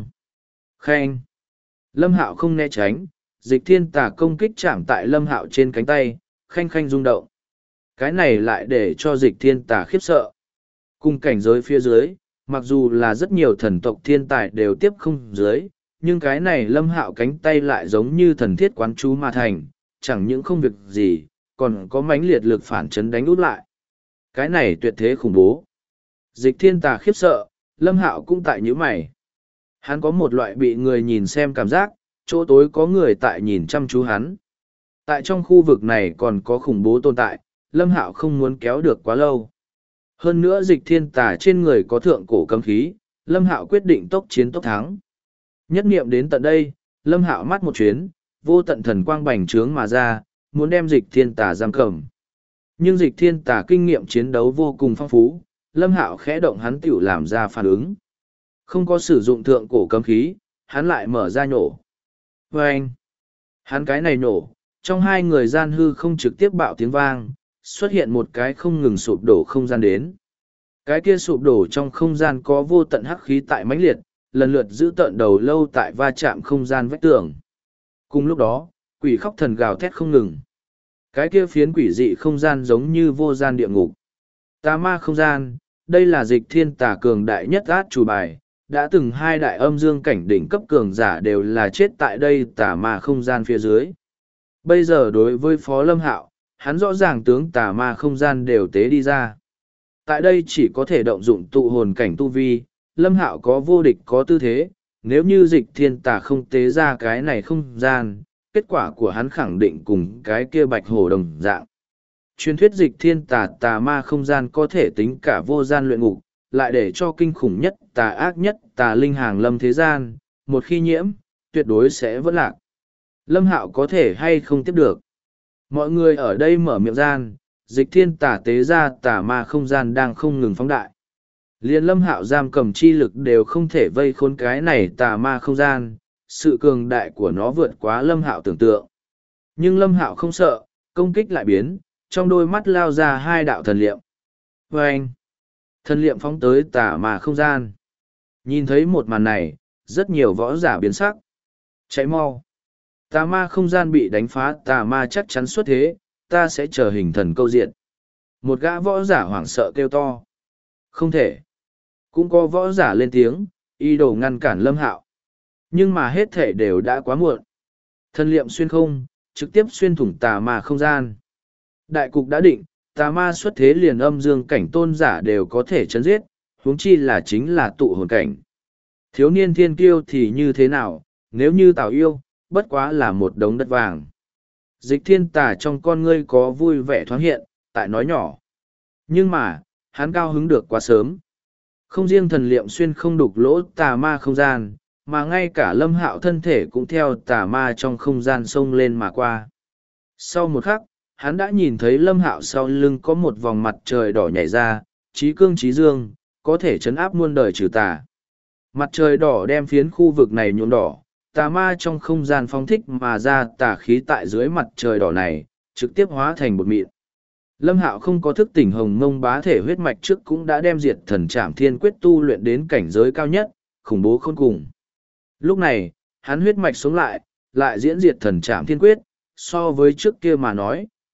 Khen! Lâm Hạo không né tránh, dịch thiên tà công kích chạm tại Lâm Hạo trên cánh tay, khanh khanh rung động. Cái này lại để cho dịch thiên tà khiếp sợ. Cùng cảnh giới phía dưới, mặc dù là rất nhiều thần tộc thiên tài đều tiếp không dưới, nhưng cái này Lâm Hạo cánh tay lại giống như thần thiết quán chú mà thành, chẳng những không việc gì, còn có mãnh liệt lực phản chấn đánh út lại. Cái này tuyệt thế khủng bố. Dịch thiên tà khiếp sợ, Lâm Hạo cũng tại nhíu mày. Hắn có một loại bị người nhìn xem cảm giác, chỗ tối có người tại nhìn chăm chú hắn. Tại trong khu vực này còn có khủng bố tồn tại, Lâm Hạo không muốn kéo được quá lâu. Hơn nữa dịch thiên tà trên người có thượng cổ cấm khí, Lâm Hạo quyết định tốc chiến tốc thắng. Nhất niệm đến tận đây, Lâm Hạo mắt một chuyến, vô tận thần quang bành trướng mà ra, muốn đem dịch thiên tà giam cầm. Nhưng dịch thiên tà kinh nghiệm chiến đấu vô cùng phong phú, Lâm Hạo khẽ động hắn tiểu làm ra phản ứng. Không có sử dụng thượng cổ cấm khí, hắn lại mở ra nhổ. Vâng! Hắn cái này nổ, trong hai người gian hư không trực tiếp bạo tiếng vang, xuất hiện một cái không ngừng sụp đổ không gian đến. Cái kia sụp đổ trong không gian có vô tận hắc khí tại mãnh liệt, lần lượt giữ tận đầu lâu tại va chạm không gian vách tường. Cùng lúc đó, quỷ khóc thần gào thét không ngừng. Cái kia phiến quỷ dị không gian giống như vô gian địa ngục. Tà ma không gian, đây là dịch thiên tà cường đại nhất át chủ bài, đã từng hai đại âm dương cảnh đỉnh cấp cường giả đều là chết tại đây tà ma không gian phía dưới. Bây giờ đối với Phó Lâm Hạo, hắn rõ ràng tướng tà ma không gian đều tế đi ra. Tại đây chỉ có thể động dụng tụ hồn cảnh tu vi, Lâm Hạo có vô địch có tư thế, nếu như dịch thiên tà không tế ra cái này không gian, kết quả của hắn khẳng định cùng cái kia bạch hổ đồng dạng. Truyền thuyết dịch thiên tà tà ma không gian có thể tính cả vô gian luyện ngục, lại để cho kinh khủng nhất tà ác nhất tà linh hàng lâm thế gian, một khi nhiễm, tuyệt đối sẽ vỡ lạc. Lâm Hạo có thể hay không tiếp được. Mọi người ở đây mở miệng gian, dịch thiên tà tế ra tà ma không gian đang không ngừng phóng đại. Liên Lâm Hạo giam cầm chi lực đều không thể vây khốn cái này tà ma không gian, sự cường đại của nó vượt quá Lâm Hạo tưởng tượng. Nhưng Lâm Hạo không sợ, công kích lại biến, trong đôi mắt lao ra hai đạo thần liệm. Và anh, thần liệm phóng tới tà ma không gian. Nhìn thấy một màn này, rất nhiều võ giả biến sắc. Cháy mau. Tà ma không gian bị đánh phá, tà ma chắc chắn xuất thế, ta sẽ chờ hình thần câu diện. Một gã võ giả hoảng sợ kêu to. Không thể. Cũng có võ giả lên tiếng, ý đồ ngăn cản Lâm Hạo. Nhưng mà hết thể đều đã quá muộn. Thần liệm xuyên không, trực tiếp xuyên thủng tà ma không gian. Đại cục đã định, tà ma xuất thế liền âm dương cảnh tôn giả đều có thể chấn giết, huống chi là chính là tụ hồn cảnh. Thiếu niên thiên kiêu thì như thế nào, nếu như Tào yêu, bất quá là một đống đất vàng. Dịch thiên tà trong con ngươi có vui vẻ thoáng hiện, tại nói nhỏ. Nhưng mà, hắn cao hứng được quá sớm. Không riêng thần liệm xuyên không đục lỗ tà ma không gian, mà ngay cả Lâm Hạo thân thể cũng theo tà ma trong không gian xông lên mà qua. Sau một khắc, hắn đã nhìn thấy Lâm Hạo sau lưng có một vòng mặt trời đỏ nhảy ra, trí cương trí dương, có thể chấn áp muôn đời trừ tà. Mặt trời đỏ đem phiến khu vực này nhuộm đỏ, tà ma trong không gian phóng thích mà ra tà khí tại dưới mặt trời đỏ này, trực tiếp hóa thành bột mịn. Lâm Hạo không có thức tỉnh hồng mông bá thể huyết mạch trước cũng đã đem diệt thần trảm thiên quyết tu luyện đến cảnh giới cao nhất, khủng bố khôn cùng. Lúc này, hắn huyết mạch sống lại, lại diễn diệt thần trảm thiên quyết, so với trước kia mà nói,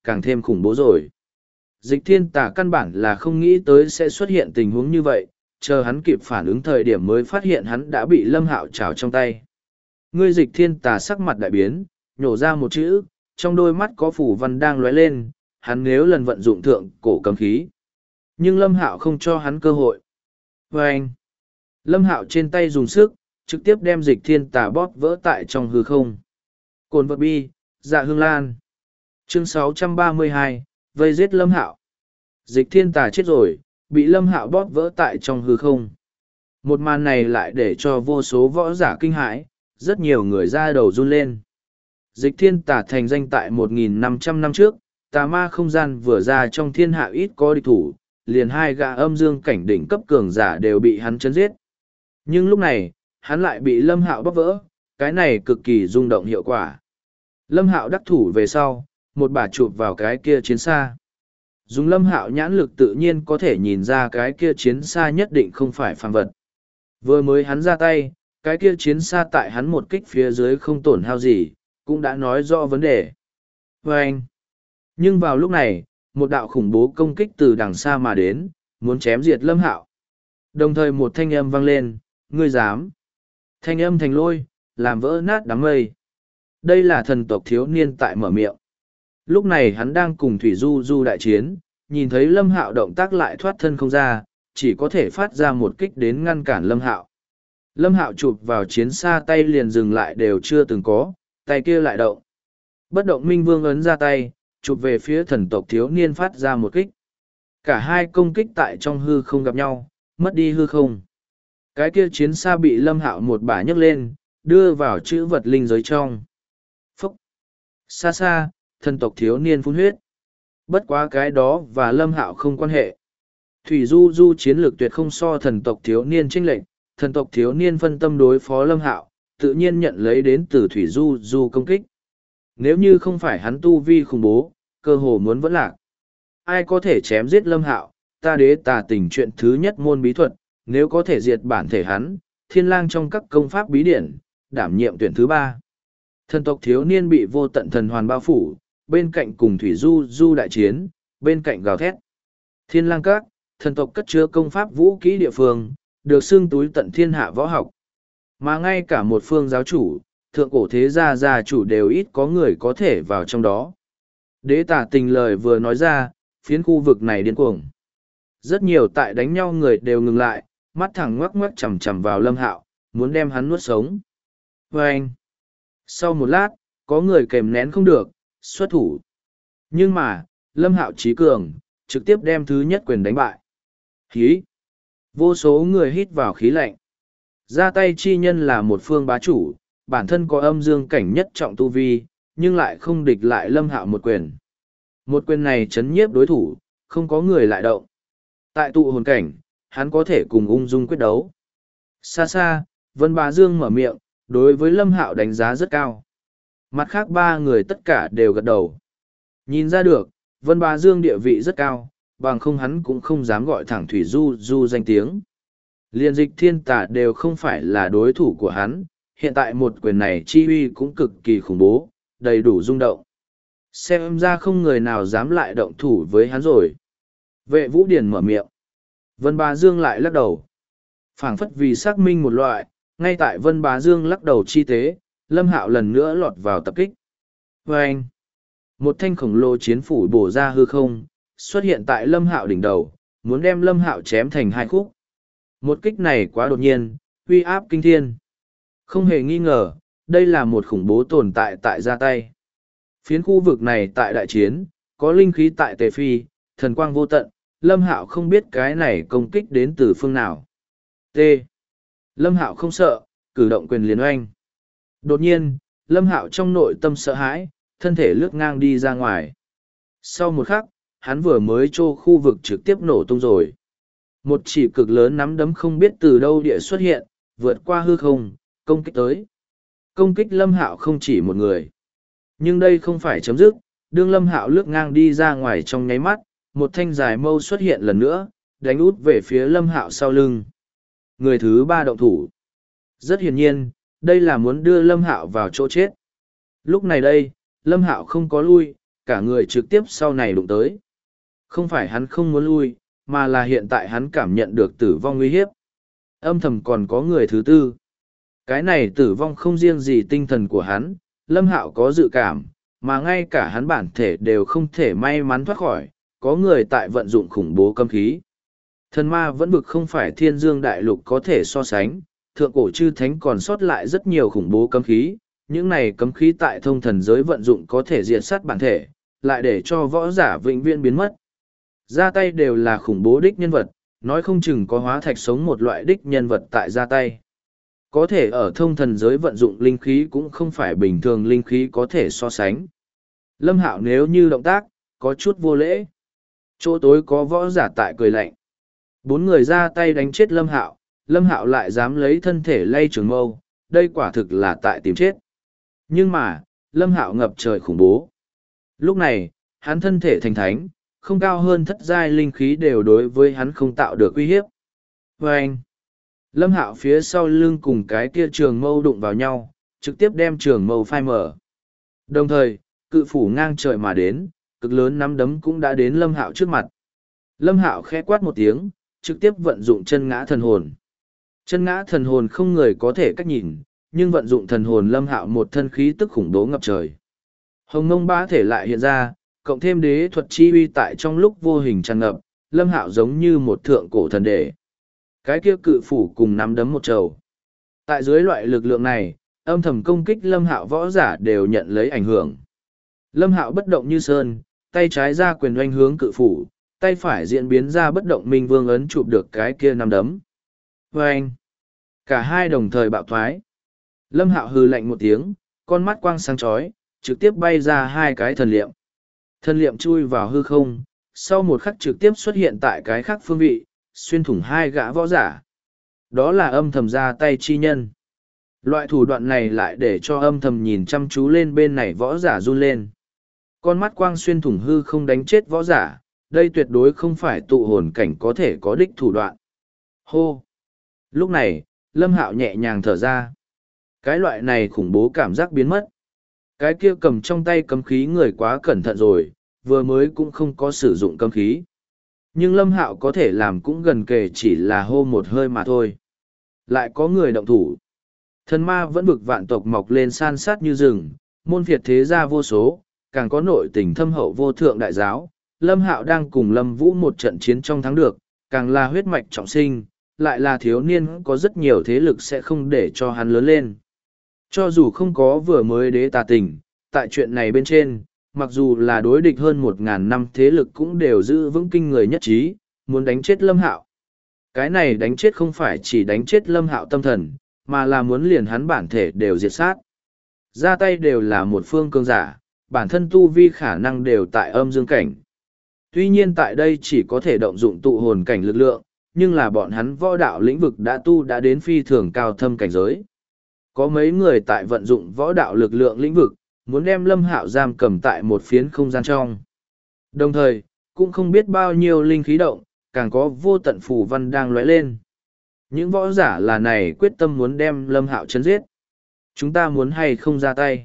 càng thêm khủng bố rồi. Dịch thiên tà căn bản là không nghĩ tới sẽ xuất hiện tình huống như vậy, chờ hắn kịp phản ứng thời điểm mới phát hiện hắn đã bị Lâm Hạo trảo trong tay. Ngươi dịch thiên tà sắc mặt đại biến, nhổ ra một chữ, trong đôi mắt có phủ văn đang lóe lên, hắn nếu lần vận dụng thượng cổ cấm khí. Nhưng Lâm Hạo không cho hắn cơ hội. Và anh, Lâm Hạo trên tay dùng sức, trực tiếp đem dịch thiên tà bóp vỡ tại trong hư không. Cồn vật bi, dạ hương lan. Chương 632, vây giết Lâm Hạo. Dịch thiên tà chết rồi, bị Lâm Hạo bóp vỡ tại trong hư không. Một màn này lại để cho vô số võ giả kinh hãi, rất nhiều người ra đầu run lên. Dịch thiên tà thành danh tại 1.500 năm trước, tà ma không gian vừa ra trong thiên hạ ít có địch thủ, liền hai gã âm dương cảnh đỉnh cấp cường giả đều bị hắn chấn giết. Nhưng lúc này, hắn lại bị Lâm Hạo bóp vỡ, cái này cực kỳ rung động hiệu quả. Lâm Hạo đắc thủ về sau, một bà chụp vào cái kia chiến xa. Dùng Lâm Hạo nhãn lực tự nhiên có thể nhìn ra cái kia chiến xa nhất định không phải phàm vật. Vừa mới hắn ra tay, cái kia chiến xa tại hắn một kích phía dưới không tổn hao gì, cũng đã nói rõ vấn đề. Và anh. Nhưng vào lúc này, một đạo khủng bố công kích từ đằng xa mà đến, muốn chém diệt Lâm Hạo. Đồng thời một thanh âm vang lên, ngươi dám. Thanh âm thành lôi, làm vỡ nát đám mây. Đây là thần tộc thiếu niên tại mở miệng. Lúc này hắn đang cùng Thủy Du Du đại chiến, nhìn thấy Lâm Hạo động tác lại thoát thân không ra, chỉ có thể phát ra một kích đến ngăn cản Lâm Hạo. Lâm Hạo chụp vào chiến xa tay liền dừng lại đều chưa từng có, tay kia lại động. Bất động minh vương ấn ra tay, chụp về phía thần tộc thiếu niên phát ra một kích. Cả hai công kích tại trong hư không gặp nhau, mất đi hư không. Cái kia chiến xa bị Lâm Hạo một bả nhấc lên, đưa vào chữ vật linh giới trong. Phúc! Xa xa, thần tộc thiếu niên phun huyết. Bất quá cái đó và Lâm Hạo không quan hệ. Thủy Du Du chiến lược tuyệt không so thần tộc thiếu niên chênh lệch, thần tộc thiếu niên phân tâm đối phó Lâm Hạo, tự nhiên nhận lấy đến từ Thủy Du Du công kích. Nếu như không phải hắn tu vi khủng bố, cơ hồ muốn vẫn lạc. Ai có thể chém giết Lâm Hạo, ta đế tà tình chuyện thứ nhất môn bí thuật, nếu có thể diệt bản thể hắn, thiên lang trong các công pháp bí điển, đảm nhiệm tuyển thứ 3. Thần tộc thiếu niên bị vô tận thần hoàn bao phủ, bên cạnh cùng Thủy Du Du đại chiến, bên cạnh gào thét. Thiên lang các, thần tộc cất chứa công pháp vũ kỹ địa phương, được xưng túi tận thiên hạ võ học. Mà ngay cả một phương giáo chủ, thượng cổ thế gia gia chủ đều ít có người có thể vào trong đó. Đế tả tình lời vừa nói ra, phiến khu vực này điên cuồng. Rất nhiều tại đánh nhau người đều ngừng lại, mắt thẳng ngoắc ngoắc chằm chằm vào Lâm Hạo, muốn đem hắn nuốt sống. Và anh, sau một lát, có người kèm nén không được, xuất thủ. Nhưng mà, Lâm Hạo trí cường, trực tiếp đem thứ nhất quyền đánh bại. Khí! Vô số người hít vào khí lạnh. Ra tay chi nhân là một phương bá chủ, bản thân có âm dương cảnh nhất trọng tu vi, nhưng lại không địch lại Lâm Hạo một quyền. Một quyền này chấn nhiếp đối thủ, không có người lại động. Tại tụ hồn cảnh, hắn có thể cùng ung dung quyết đấu. Xa xa, Vân Bá Dương mở miệng, đối với Lâm Hạo đánh giá rất cao. Mặt khác ba người tất cả đều gật đầu. Nhìn ra được, Vân Bá Dương địa vị rất cao, bằng không hắn cũng không dám gọi thẳng Thủy Du Du danh tiếng. Liên dịch thiên tả đều không phải là đối thủ của hắn, hiện tại một quyền này chi uy cũng cực kỳ khủng bố, đầy đủ rung động. Xem ra không người nào dám lại động thủ với hắn rồi. Vệ Vũ Điển mở miệng. Vân Bá Dương lại lắc đầu. Phảng phất vì xác minh một loại, ngay tại Vân Bá Dương lắc đầu chi tế, Lâm Hạo lần nữa lọt vào tập kích. Và anh, một thanh khổng lồ chiến phủ bổ ra hư không, xuất hiện tại Lâm Hạo đỉnh đầu, muốn đem Lâm Hạo chém thành hai khúc. Một kích này quá đột nhiên, uy áp kinh thiên. Không hề nghi ngờ, đây là một khủng bố tồn tại tại ra tay. Phiến khu vực này tại đại chiến, có linh khí tại tề phi, thần quang vô tận, Lâm Hạo không biết cái này công kích đến từ phương nào. T. Lâm Hạo không sợ, cử động quyền liền oanh. Đột nhiên, Lâm Hạo trong nội tâm sợ hãi, thân thể lướt ngang đi ra ngoài. Sau một khắc, hắn vừa mới trô khu vực trực tiếp nổ tung rồi. Một chỉ cực lớn nắm đấm không biết từ đâu địa xuất hiện, vượt qua hư không, công kích tới. Công kích Lâm Hạo không chỉ một người. Nhưng đây không phải chấm dứt, đương Lâm Hạo lướt ngang đi ra ngoài trong nháy mắt, một thanh dài mâu xuất hiện lần nữa, đánh út về phía Lâm Hạo sau lưng. Người thứ ba động thủ. Rất hiển nhiên, đây là muốn đưa Lâm Hạo vào chỗ chết. Lúc này đây, Lâm Hạo không có lui, cả người trực tiếp sau này đụng tới. Không phải hắn không muốn lui, mà là hiện tại hắn cảm nhận được tử vong nguy hiếp. Âm thầm còn có người thứ tư. Cái này tử vong không riêng gì tinh thần của hắn, Lâm Hạo có dự cảm, mà ngay cả hắn bản thể đều không thể may mắn thoát khỏi, có người tại vận dụng khủng bố cấm khí. Thần ma vẫn vực không phải thiên dương đại lục có thể so sánh, thượng cổ chư thánh còn sót lại rất nhiều khủng bố cấm khí, những này cấm khí tại thông thần giới vận dụng có thể diệt sát bản thể, lại để cho võ giả vĩnh viễn biến mất. Ra tay đều là khủng bố đích nhân vật, nói không chừng có hóa thạch sống một loại đích nhân vật tại ra tay. Có thể ở thông thần giới vận dụng linh khí cũng không phải bình thường linh khí có thể so sánh. Lâm Hạo nếu như động tác, có chút vô lễ. Chỗ tối có võ giả tại cười lạnh. 4 người ra tay đánh chết Lâm Hạo lại dám lấy thân thể lay trường mâu, đây quả thực là tại tìm chết. Nhưng mà, Lâm Hạo ngập trời khủng bố. Lúc này, hắn thân thể thành thánh, không cao hơn thất giai linh khí đều đối với hắn không tạo được uy hiếp. Và anh, Lâm Hạo phía sau lưng cùng cái kia trường mâu đụng vào nhau, trực tiếp đem trường mâu phai mở. Đồng thời, cự phủ ngang trời mà đến, cực lớn nắm đấm cũng đã đến Lâm Hạo trước mặt. Lâm Hạo khẽ quát một tiếng, trực tiếp vận dụng chân ngã thần hồn. Chân ngã thần hồn không người có thể cách nhìn, nhưng vận dụng thần hồn Lâm Hạo một thân khí tức khủng bố ngập trời. Hồng Mông Bá thể lại hiện ra, cộng thêm đế thuật chi uy tại trong lúc vô hình tràn ngập, Lâm Hạo giống như một thượng cổ thần đệ. Cái kia cự phủ cùng nắm đấm một trầu. Tại dưới loại lực lượng này, âm thầm công kích Lâm Hạo võ giả đều nhận lấy ảnh hưởng. Lâm Hạo bất động như sơn, tay trái ra quyền oanh hướng cự phủ, tay phải diễn biến ra bất động minh vương ấn chụp được cái kia nắm đấm. Oanh! Cả hai đồng thời bạo thoái. Lâm Hạo hừ lạnh một tiếng, con mắt quang sáng chói, trực tiếp bay ra hai cái thần liệm. Thần liệm chui vào hư không, sau một khắc trực tiếp xuất hiện tại cái khác phương vị, xuyên thủng hai gã võ giả. Đó là âm thầm ra tay chi nhân. Loại thủ đoạn này lại để cho âm thầm nhìn chăm chú lên bên này võ giả run lên. Con mắt quang xuyên thủng hư không đánh chết võ giả, đây tuyệt đối không phải tụ hồn cảnh có thể có đích thủ đoạn. Hô! Lúc này, Lâm Hạo nhẹ nhàng thở ra. Cái loại này khủng bố cảm giác biến mất. Cái kia cầm trong tay cấm khí người quá cẩn thận rồi, vừa mới cũng không có sử dụng cấm khí. Nhưng Lâm Hạo có thể làm cũng gần kề chỉ là hô một hơi mà thôi. Lại có người động thủ. Thần ma vẫn vực vạn tộc mọc lên san sát như rừng, môn phiệt thế gia vô số, càng có nội tình thâm hậu vô thượng đại giáo. Lâm Hạo đang cùng Lâm Vũ một trận chiến trong thắng được, càng là huyết mạch trọng sinh, lại là thiếu niên có rất nhiều thế lực sẽ không để cho hắn lớn lên. Cho dù không có vừa mới đế tà tình, tại chuyện này bên trên, mặc dù là đối địch hơn 1.000 năm thế lực cũng đều giữ vững kinh người nhất trí, muốn đánh chết Lâm Hạo. Cái này đánh chết không phải chỉ đánh chết Lâm Hạo tâm thần, mà là muốn liền hắn bản thể đều diệt sát. Ra tay đều là một phương cường giả, bản thân tu vi khả năng đều tại âm dương cảnh. Tuy nhiên tại đây chỉ có thể động dụng tụ hồn cảnh lực lượng, nhưng là bọn hắn võ đạo lĩnh vực đã đến phi thường cao thâm cảnh giới. Có mấy người tại vận dụng võ đạo lực lượng lĩnh vực, muốn đem Lâm Hạo giam cầm tại một phiến không gian trong. Đồng thời, cũng không biết bao nhiêu linh khí động, càng có vô tận phù văn đang lóe lên. Những võ giả là này quyết tâm muốn đem Lâm Hạo chấn giết. Chúng ta muốn hay không ra tay?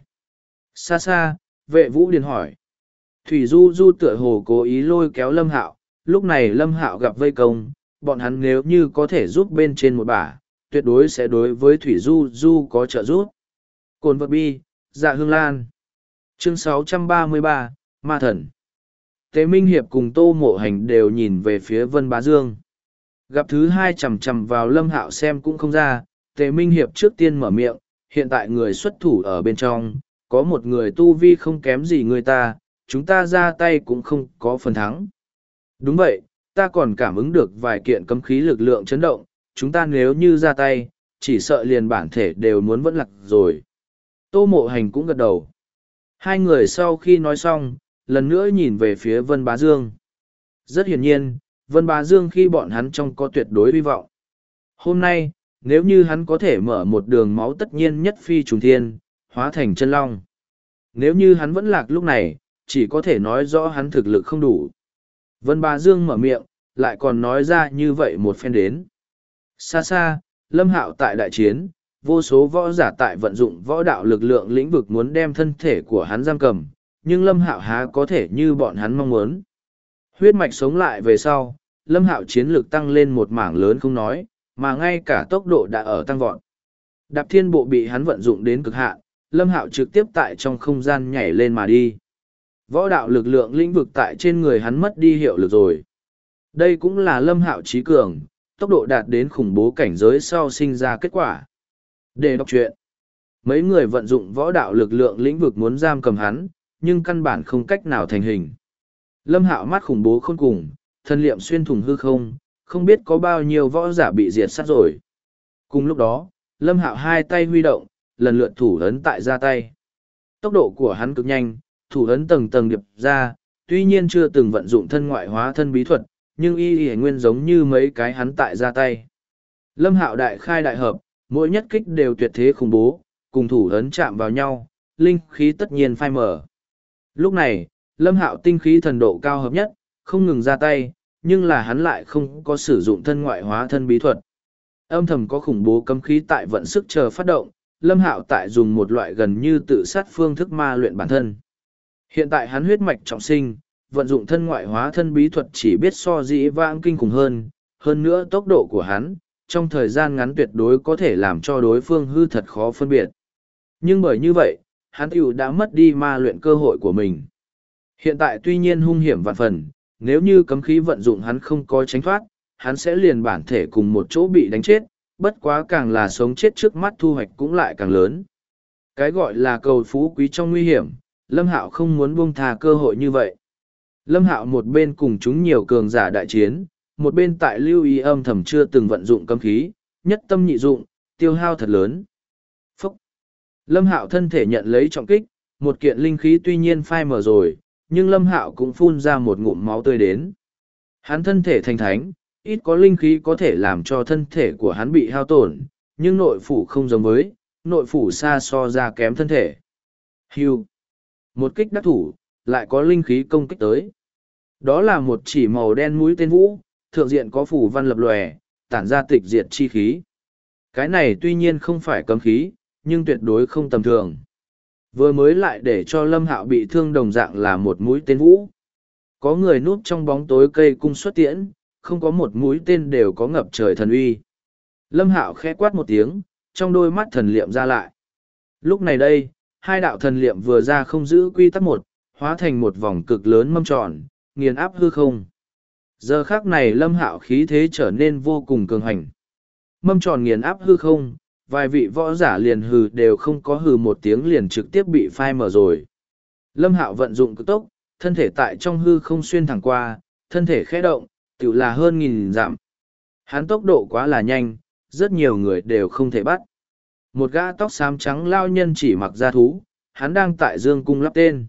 Xa xa, Vệ Vũ Điền hỏi. Thủy Du Du tựa hồ cố ý lôi kéo Lâm Hạo, lúc này Lâm Hạo gặp vây công, bọn hắn nếu như có thể giúp bên trên một bả, tuyệt đối sẽ đối với Thủy Du Du có trợ giúp. Cồn vật bi, Dạ Hương Lan. Chương 633, Ma Thần. Tế Minh Hiệp cùng Tô Mộ Hành đều nhìn về phía Vân Bá Dương. Gặp thứ hai chầm chầm vào Lâm Hạo xem cũng không ra, Tế Minh Hiệp trước tiên mở miệng, hiện tại người xuất thủ ở bên trong, có một người tu vi không kém gì người ta, chúng ta ra tay cũng không có phần thắng. Đúng vậy, ta còn cảm ứng được vài kiện cấm khí lực lượng chấn động, chúng ta nếu như ra tay, chỉ sợ liền bản thể đều muốn vẫn lạc rồi. Tô Mộ Hành cũng gật đầu. Hai người sau khi nói xong, lần nữa nhìn về phía Vân Bá Dương. Rất hiển nhiên, Vân Bá Dương khi bọn hắn trong có tuyệt đối hy vọng. Hôm nay, nếu như hắn có thể mở một đường máu tất nhiên nhất phi trùng thiên, hóa thành chân long. Nếu như hắn vẫn lạc lúc này, chỉ có thể nói rõ hắn thực lực không đủ. Vân Bá Dương mở miệng, lại còn nói ra như vậy một phen đến. Xa xa, Lâm Hạo tại đại chiến, vô số võ giả tại vận dụng võ đạo lực lượng lĩnh vực muốn đem thân thể của hắn giam cầm, nhưng Lâm Hạo há có thể như bọn hắn mong muốn. Huyết mạch sống lại về sau, Lâm Hạo chiến lược tăng lên một mảng lớn không nói, mà ngay cả tốc độ đã ở tăng vọt. Đạp thiên bộ bị hắn vận dụng đến cực hạn, Lâm Hạo trực tiếp tại trong không gian nhảy lên mà đi. Võ đạo lực lượng lĩnh vực tại trên người hắn mất đi hiệu lực rồi. Đây cũng là Lâm Hạo trí cường, tốc độ đạt đến khủng bố cảnh giới sau sinh ra kết quả. Để đọc truyện, mấy người vận dụng võ đạo lực lượng lĩnh vực muốn giam cầm hắn, nhưng căn bản không cách nào thành hình. Lâm Hạo mắt khủng bố khôn cùng, thân liệm xuyên thủng hư không, không biết có bao nhiêu võ giả bị diệt sát rồi. Cùng lúc đó, Lâm Hạo hai tay huy động, lần lượt thủ ấn tại ra tay. Tốc độ của hắn cực nhanh, thủ ấn tầng tầng điệp ra, tuy nhiên chưa từng vận dụng thân ngoại hóa thân bí thuật, nhưng y nguyên giống như mấy cái hắn tại ra tay. Lâm Hạo đại khai đại hợp, mỗi nhất kích đều tuyệt thế khủng bố, cùng thủ ấn chạm vào nhau, linh khí tất nhiên phai mở. Lúc này, Lâm Hạo tinh khí thần độ cao hợp nhất, không ngừng ra tay, nhưng là hắn lại không có sử dụng thân ngoại hóa thân bí thuật. Âm thầm có khủng bố cấm khí tại vận sức chờ phát động, Lâm Hạo tại dùng một loại gần như tự sát phương thức ma luyện bản thân. Hiện tại hắn huyết mạch trọng sinh, vận dụng thân ngoại hóa thân bí thuật chỉ biết so dĩ vãng kinh khủng hơn nữa tốc độ của hắn, trong thời gian ngắn tuyệt đối có thể làm cho đối phương hư thật khó phân biệt. Nhưng bởi như vậy, hắn tiểu đã mất đi ma luyện cơ hội của mình. Hiện tại tuy nhiên hung hiểm vạn phần, nếu như cấm khí vận dụng hắn không có tránh thoát, hắn sẽ liền bản thể cùng một chỗ bị đánh chết, bất quá càng là sống chết trước mắt thu hoạch cũng lại càng lớn. Cái gọi là cầu phú quý trong nguy hiểm, Lâm Hạo không muốn buông tha cơ hội như vậy. Lâm Hạo một bên cùng chúng nhiều cường giả đại chiến, một bên tại lưu ý âm thầm chưa từng vận dụng cấm khí, nhất tâm nhị dụng, tiêu hao thật lớn. Phúc! Lâm Hạo thân thể nhận lấy trọng kích, một kiện linh khí tuy nhiên phai mờ rồi, nhưng Lâm Hạo cũng phun ra một ngụm máu tươi đến. Hắn thân thể thành thánh, ít có linh khí có thể làm cho thân thể của hắn bị hao tổn, nhưng nội phủ không giống với, nội phủ xa so ra kém thân thể. Hưu! Một kích đắc thủ, lại có linh khí công kích tới. Đó là một chỉ màu đen mũi tên vũ, thượng diện có phủ văn lập lòe, tản ra tịch diệt chi khí. Cái này tuy nhiên không phải cấm khí, nhưng tuyệt đối không tầm thường. Vừa mới lại để cho Lâm Hạo bị thương đồng dạng là một mũi tên vũ. Có người núp trong bóng tối cây cung xuất tiễn, không có một mũi tên đều có ngập trời thần uy. Lâm Hạo khẽ quát một tiếng, trong đôi mắt thần liệm ra lại. Lúc này đây, hai đạo thần liệm vừa ra không giữ quy tắc một, hóa thành một vòng cực lớn mâm tròn, nghiền áp hư không. Giờ khắc này Lâm Hạo khí thế trở nên vô cùng cường hành. Mâm tròn nghiền áp hư không, vài vị võ giả liền hừ đều không có hừ một tiếng liền trực tiếp bị phai mở rồi. Lâm Hạo vận dụng cực tốc, thân thể tại trong hư không xuyên thẳng qua, thân thể khẽ động, tự là hơn 1000 dặm. Hắn tốc độ quá là nhanh, rất nhiều người đều không thể bắt. Một gã tóc xám trắng lao nhân chỉ mặc da thú, hắn đang tại dương cung lắp tên.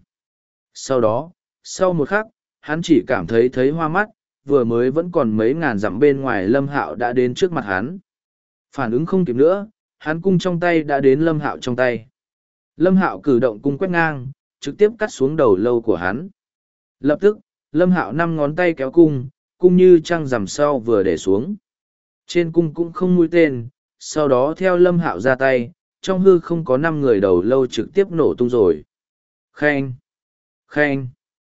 Sau đó, sau một khắc, hắn chỉ cảm thấy hoa mắt, vừa mới vẫn còn mấy ngàn dặm bên ngoài Lâm Hạo đã đến trước mặt hắn. Phản ứng không kịp nữa, hắn cung trong tay đã đến Lâm Hạo trong tay. Lâm Hạo cử động cung quét ngang, trực tiếp cắt xuống đầu lâu của hắn. Lập tức, Lâm Hạo 5 ngón tay kéo cung, cung như trăng rằm sau vừa để xuống. Trên cung cũng không mũi tên, sau đó theo Lâm Hạo ra tay, trong hư không có 5 người đầu lâu trực tiếp nổ tung rồi. Khen! Khen!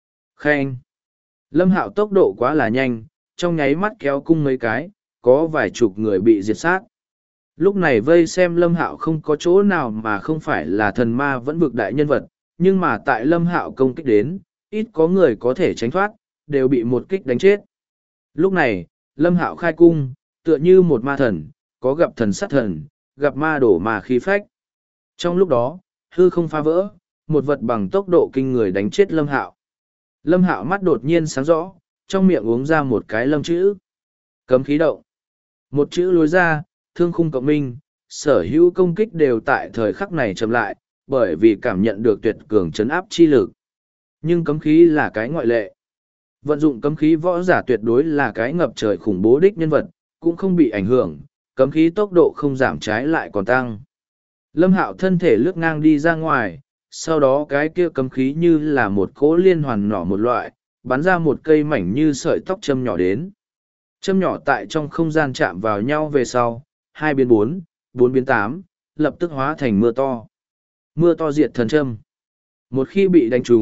Khen! Lâm Hạo tốc độ quá là nhanh, trong nháy mắt kéo cung mấy cái, có vài chục người bị diệt sát. Lúc này vây xem Lâm Hạo không có chỗ nào mà không phải là thần ma vẫn vực đại nhân vật, nhưng mà tại Lâm Hạo công kích đến, ít có người có thể tránh thoát, đều bị một kích đánh chết. Lúc này, Lâm Hạo khai cung, tựa như một ma thần, có gặp thần sát thần, gặp ma đổ mà khí phách. Trong lúc đó, hư không phá vỡ, một vật bằng tốc độ kinh người đánh chết Lâm Hạo. Lâm Hạo mắt đột nhiên sáng rõ, trong miệng uống ra một cái lâm chữ. Cấm khí động. Một chữ lối ra, thương khung cộng minh, sở hữu công kích đều tại thời khắc này chậm lại, bởi vì cảm nhận được tuyệt cường chấn áp chi lực. Nhưng cấm khí là cái ngoại lệ. Vận dụng cấm khí võ giả tuyệt đối là cái ngập trời khủng bố đích nhân vật, cũng không bị ảnh hưởng, cấm khí tốc độ không giảm trái lại còn tăng. Lâm Hạo thân thể lướt ngang đi ra ngoài, sau đó cái kia cấm khí như là một cỗ liên hoàn nỏ một loại, bắn ra một cây mảnh như sợi tóc châm nhỏ đến. Châm nhỏ tại trong không gian chạm vào nhau về sau, 2 biến 4, 4 biến 8, lập tức hóa thành mưa to. Mưa to diệt thần châm. Một khi bị đánh trúng,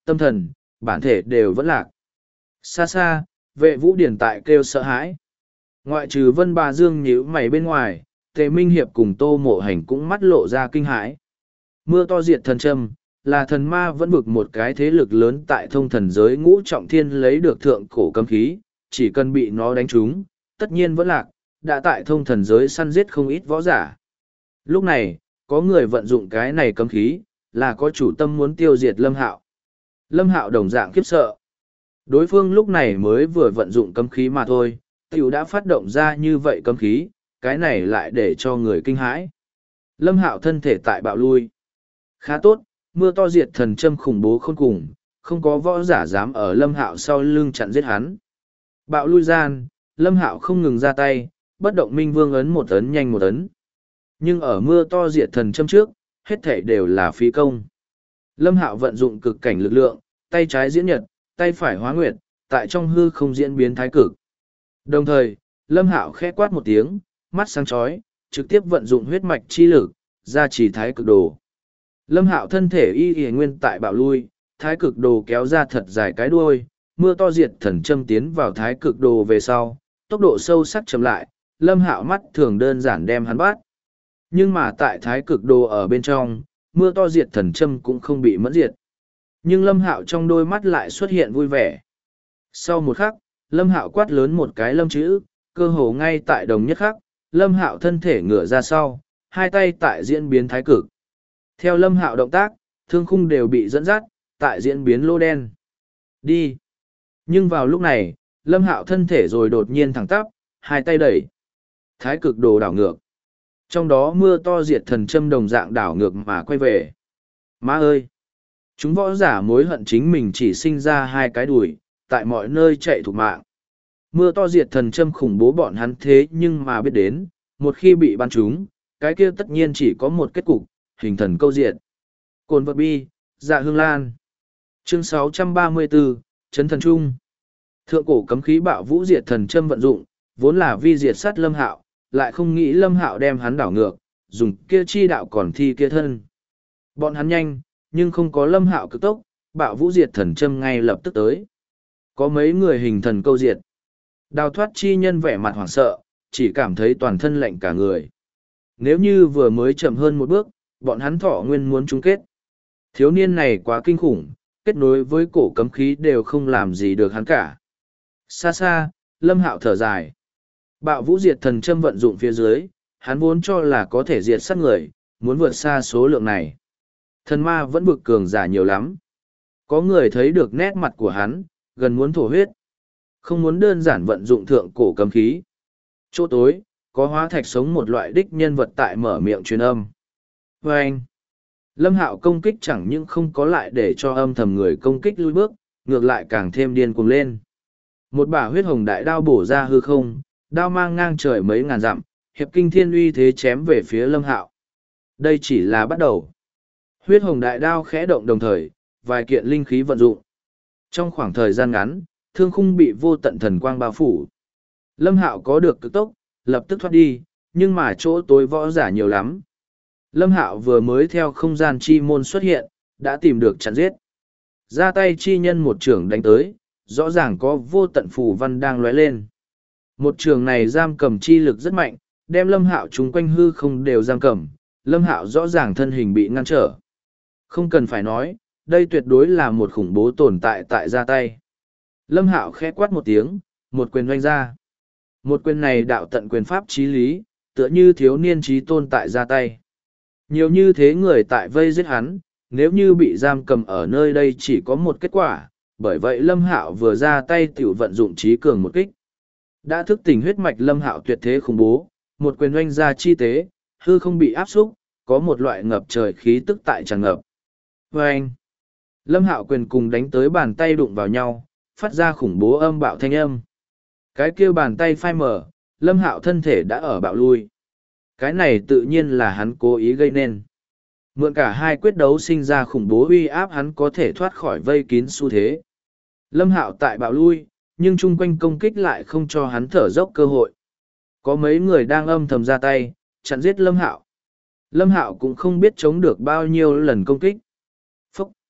tâm thần, bản thể đều vẫn lạc. Xa xa, Vệ Vũ Điển tại kêu sợ hãi. Ngoại trừ Vân Bà Dương nhíu mày bên ngoài, Tề Minh Hiệp cùng Tô Mộ Hành cũng mắt lộ ra kinh hãi. Mưa to diệt thần châm, là thần ma vẫn vực một cái thế lực lớn tại thông thần giới ngũ trọng thiên lấy được thượng cổ cấm khí, chỉ cần bị nó đánh trúng, tất nhiên vẫn lạc, đã tại thông thần giới săn giết không ít võ giả. Lúc này, có người vận dụng cái này cấm khí, là có chủ tâm muốn tiêu diệt Lâm Hạo. Lâm Hạo đồng dạng khiếp sợ. Đối phương lúc này mới vừa vận dụng cấm khí mà thôi, tiểu đã phát động ra như vậy cấm khí, cái này lại để cho người kinh hãi. Lâm Hạo thân thể tại bạo lui. Khá tốt, mưa to diệt thần châm khủng bố khôn cùng, không có võ giả dám ở Lâm Hạo sau lưng chặn giết hắn. Bạo lui gian, Lâm Hạo không ngừng ra tay, bất động minh vương ấn một ấn nhanh một ấn. Nhưng ở mưa to diệt thần châm trước, hết thảy đều là phí công. Lâm Hạo vận dụng cực cảnh lực lượng, tay trái diễn nhật, tay phải hóa nguyệt, tại trong hư không diễn biến thái cực. Đồng thời, Lâm Hạo khẽ quát một tiếng, mắt sáng chói, trực tiếp vận dụng huyết mạch chi lực, ra chỉ thái cực đồ. Lâm Hạo thân thể y nguyên tại bạo lui, thái cực đồ kéo ra thật dài cái đuôi, mưa to diệt thần châm tiến vào thái cực đồ về sau, tốc độ sâu sắc chậm lại, Lâm Hạo mắt thường đơn giản đem hắn bắt. Nhưng mà tại thái cực đồ ở bên trong, mưa to diệt thần châm cũng không bị mẫn diệt. Nhưng Lâm Hạo trong đôi mắt lại xuất hiện vui vẻ. Sau một khắc, Lâm Hạo quát lớn một cái lâm chữ, cơ hồ ngay tại đồng nhất khắc, Lâm Hạo thân thể ngửa ra sau, hai tay tại diễn biến thái cực. Theo Lâm Hạo động tác, thương khung đều bị dẫn dắt, tại diễn biến lô đen. Đi! Nhưng vào lúc này, Lâm Hạo thân thể rồi đột nhiên thẳng tắp, hai tay đẩy. Thái cực đồ đảo ngược. Trong đó mưa to diệt thần châm đồng dạng đảo ngược mà quay về. Má ơi! Chúng võ giả mối hận chính mình chỉ sinh ra hai cái đùi, tại mọi nơi chạy thục mạng. Mưa to diệt thần châm khủng bố bọn hắn thế nhưng mà biết đến, một khi bị bắn trúng, cái kia tất nhiên chỉ có một kết cục, hình thần câu diệt. Cồn vật bi, dạ hương lan. Chương 634, Trấn thần trung. Thượng cổ cấm khí bạo vũ diệt thần châm vận dụng, vốn là vi diệt sát Lâm Hạo, lại không nghĩ Lâm Hạo đem hắn đảo ngược, dùng kia chi đạo còn thi kia thân. Bọn hắn nhanh, nhưng không có Lâm Hạo cực tốc, bạo vũ diệt thần châm ngay lập tức tới. Có mấy người hình thần câu diệt. Đào thoát chi nhân vẻ mặt hoảng sợ, chỉ cảm thấy toàn thân lạnh cả người. Nếu như vừa mới chậm hơn một bước, bọn hắn thọ nguyên muốn chung kết. Thiếu niên này quá kinh khủng, kết nối với cổ cấm khí đều không làm gì được hắn cả. Xa xa, Lâm Hạo thở dài. Bạo vũ diệt thần châm vận dụng phía dưới, hắn vốn cho là có thể diệt sát người, muốn vượt xa số lượng này. Thần ma vẫn bực cường giả nhiều lắm. Có người thấy được nét mặt của hắn, gần muốn thổ huyết. Không muốn đơn giản vận dụng thượng cổ cấm khí. Chỗ tối, có hóa thạch sống một loại đích nhân vật tại mở miệng truyền âm. Và anh, Lâm Hạo công kích chẳng những không có lại để cho âm thầm người công kích lui bước, ngược lại càng thêm điên cuồng lên. Một bả huyết hồng đại đao bổ ra hư không, đao mang ngang trời mấy ngàn dặm, hiệp kinh thiên uy thế chém về phía Lâm Hạo. Đây chỉ là bắt đầu. Huyết hồng đại đao khẽ động đồng thời, vài kiện linh khí vận dụng. Trong khoảng thời gian ngắn, thương khung bị vô tận thần quang bao phủ. Lâm Hạo có được cực tốc, lập tức thoát đi, nhưng mà chỗ tối võ giả nhiều lắm. Lâm Hạo vừa mới theo không gian chi môn xuất hiện, đã tìm được chặn giết. Ra tay chi nhân một trường đánh tới, rõ ràng có vô tận phù văn đang lóe lên. Một trường này giam cầm chi lực rất mạnh, đem Lâm Hạo chúng quanh hư không đều giam cầm, Lâm Hạo rõ ràng thân hình bị ngăn trở. Không cần phải nói, đây tuyệt đối là một khủng bố tồn tại tại ra tay. Lâm Hạo khẽ quát một tiếng, một quyền oanh ra. Một quyền này đạo tận quyền pháp chí lý, tựa như thiếu niên chí tôn tại ra tay. Nhiều như thế người tại vây giết hắn, nếu như bị giam cầm ở nơi đây chỉ có một kết quả, bởi vậy Lâm Hạo vừa ra tay tiểu vận dụng trí cường một kích. Đã thức tỉnh huyết mạch Lâm Hạo tuyệt thế khủng bố, một quyền oanh ra chi tế, hư không bị áp xúc, có một loại ngập trời khí tức tại tràn ngập. Oanh! Lâm Hạo quyền cùng đánh tới bàn tay đụng vào nhau, phát ra khủng bố âm bạo thanh âm. Cái kêu bàn tay phai mở, Lâm Hạo thân thể đã ở bạo lui. Cái này tự nhiên là hắn cố ý gây nên. Mượn cả hai quyết đấu sinh ra khủng bố uy áp hắn có thể thoát khỏi vây kín xu thế. Lâm Hạo tại bạo lui, nhưng chung quanh công kích lại không cho hắn thở dốc cơ hội. Có mấy người đang âm thầm ra tay, chặn giết Lâm Hạo. Lâm Hạo cũng không biết chống được bao nhiêu lần công kích. Phúc!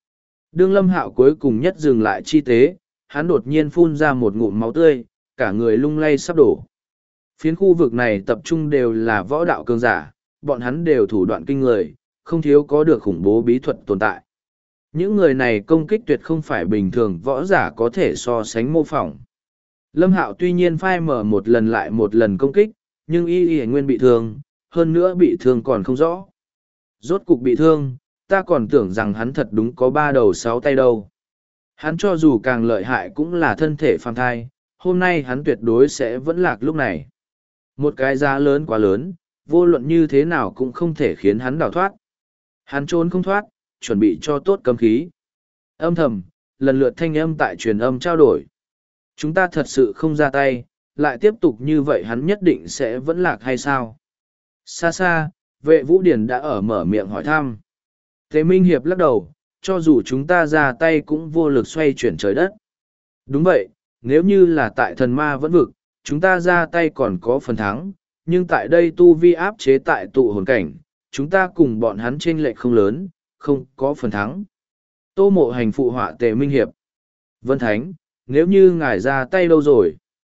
Đương Lâm Hạo cuối cùng nhất dừng lại chi tế, hắn đột nhiên phun ra một ngụm máu tươi, cả người lung lay sắp đổ. Phiến khu vực này tập trung đều là võ đạo cường giả, bọn hắn đều thủ đoạn kinh người, không thiếu có được khủng bố bí thuật tồn tại. Những người này công kích tuyệt không phải bình thường võ giả có thể so sánh mô phỏng. Lâm Hạo tuy nhiên phai mở một lần lại một lần công kích, nhưng y nguyên bị thương, hơn nữa bị thương còn không rõ. Rốt cục bị thương, ta còn tưởng rằng hắn thật đúng có 3 đầu 6 tay đâu. Hắn cho dù càng lợi hại cũng là thân thể phàm thai, hôm nay hắn tuyệt đối sẽ vẫn lạc lúc này. Một cái giá lớn quá lớn, vô luận như thế nào cũng không thể khiến hắn đào thoát. Hắn trốn không thoát, chuẩn bị cho tốt cấm khí. Âm thầm, lần lượt thanh âm tại truyền âm trao đổi. Chúng ta thật sự không ra tay, lại tiếp tục như vậy hắn nhất định sẽ vẫn lạc hay sao? Xa xa, vệ vũ điển đã ở mở miệng hỏi thăm. Thế Minh Hiệp lắc đầu, cho dù chúng ta ra tay cũng vô lực xoay chuyển trời đất. Đúng vậy, nếu như là tại thần ma vẫn vực, chúng ta ra tay còn có phần thắng, nhưng tại đây tu vi áp chế tại tụ hồn cảnh, chúng ta cùng bọn hắn chênh lệch không lớn, không có phần thắng. Tô Mộ Hành phụ họa Tề Minh Hiệp. Vân Thánh, nếu như ngài ra tay đâu rồi?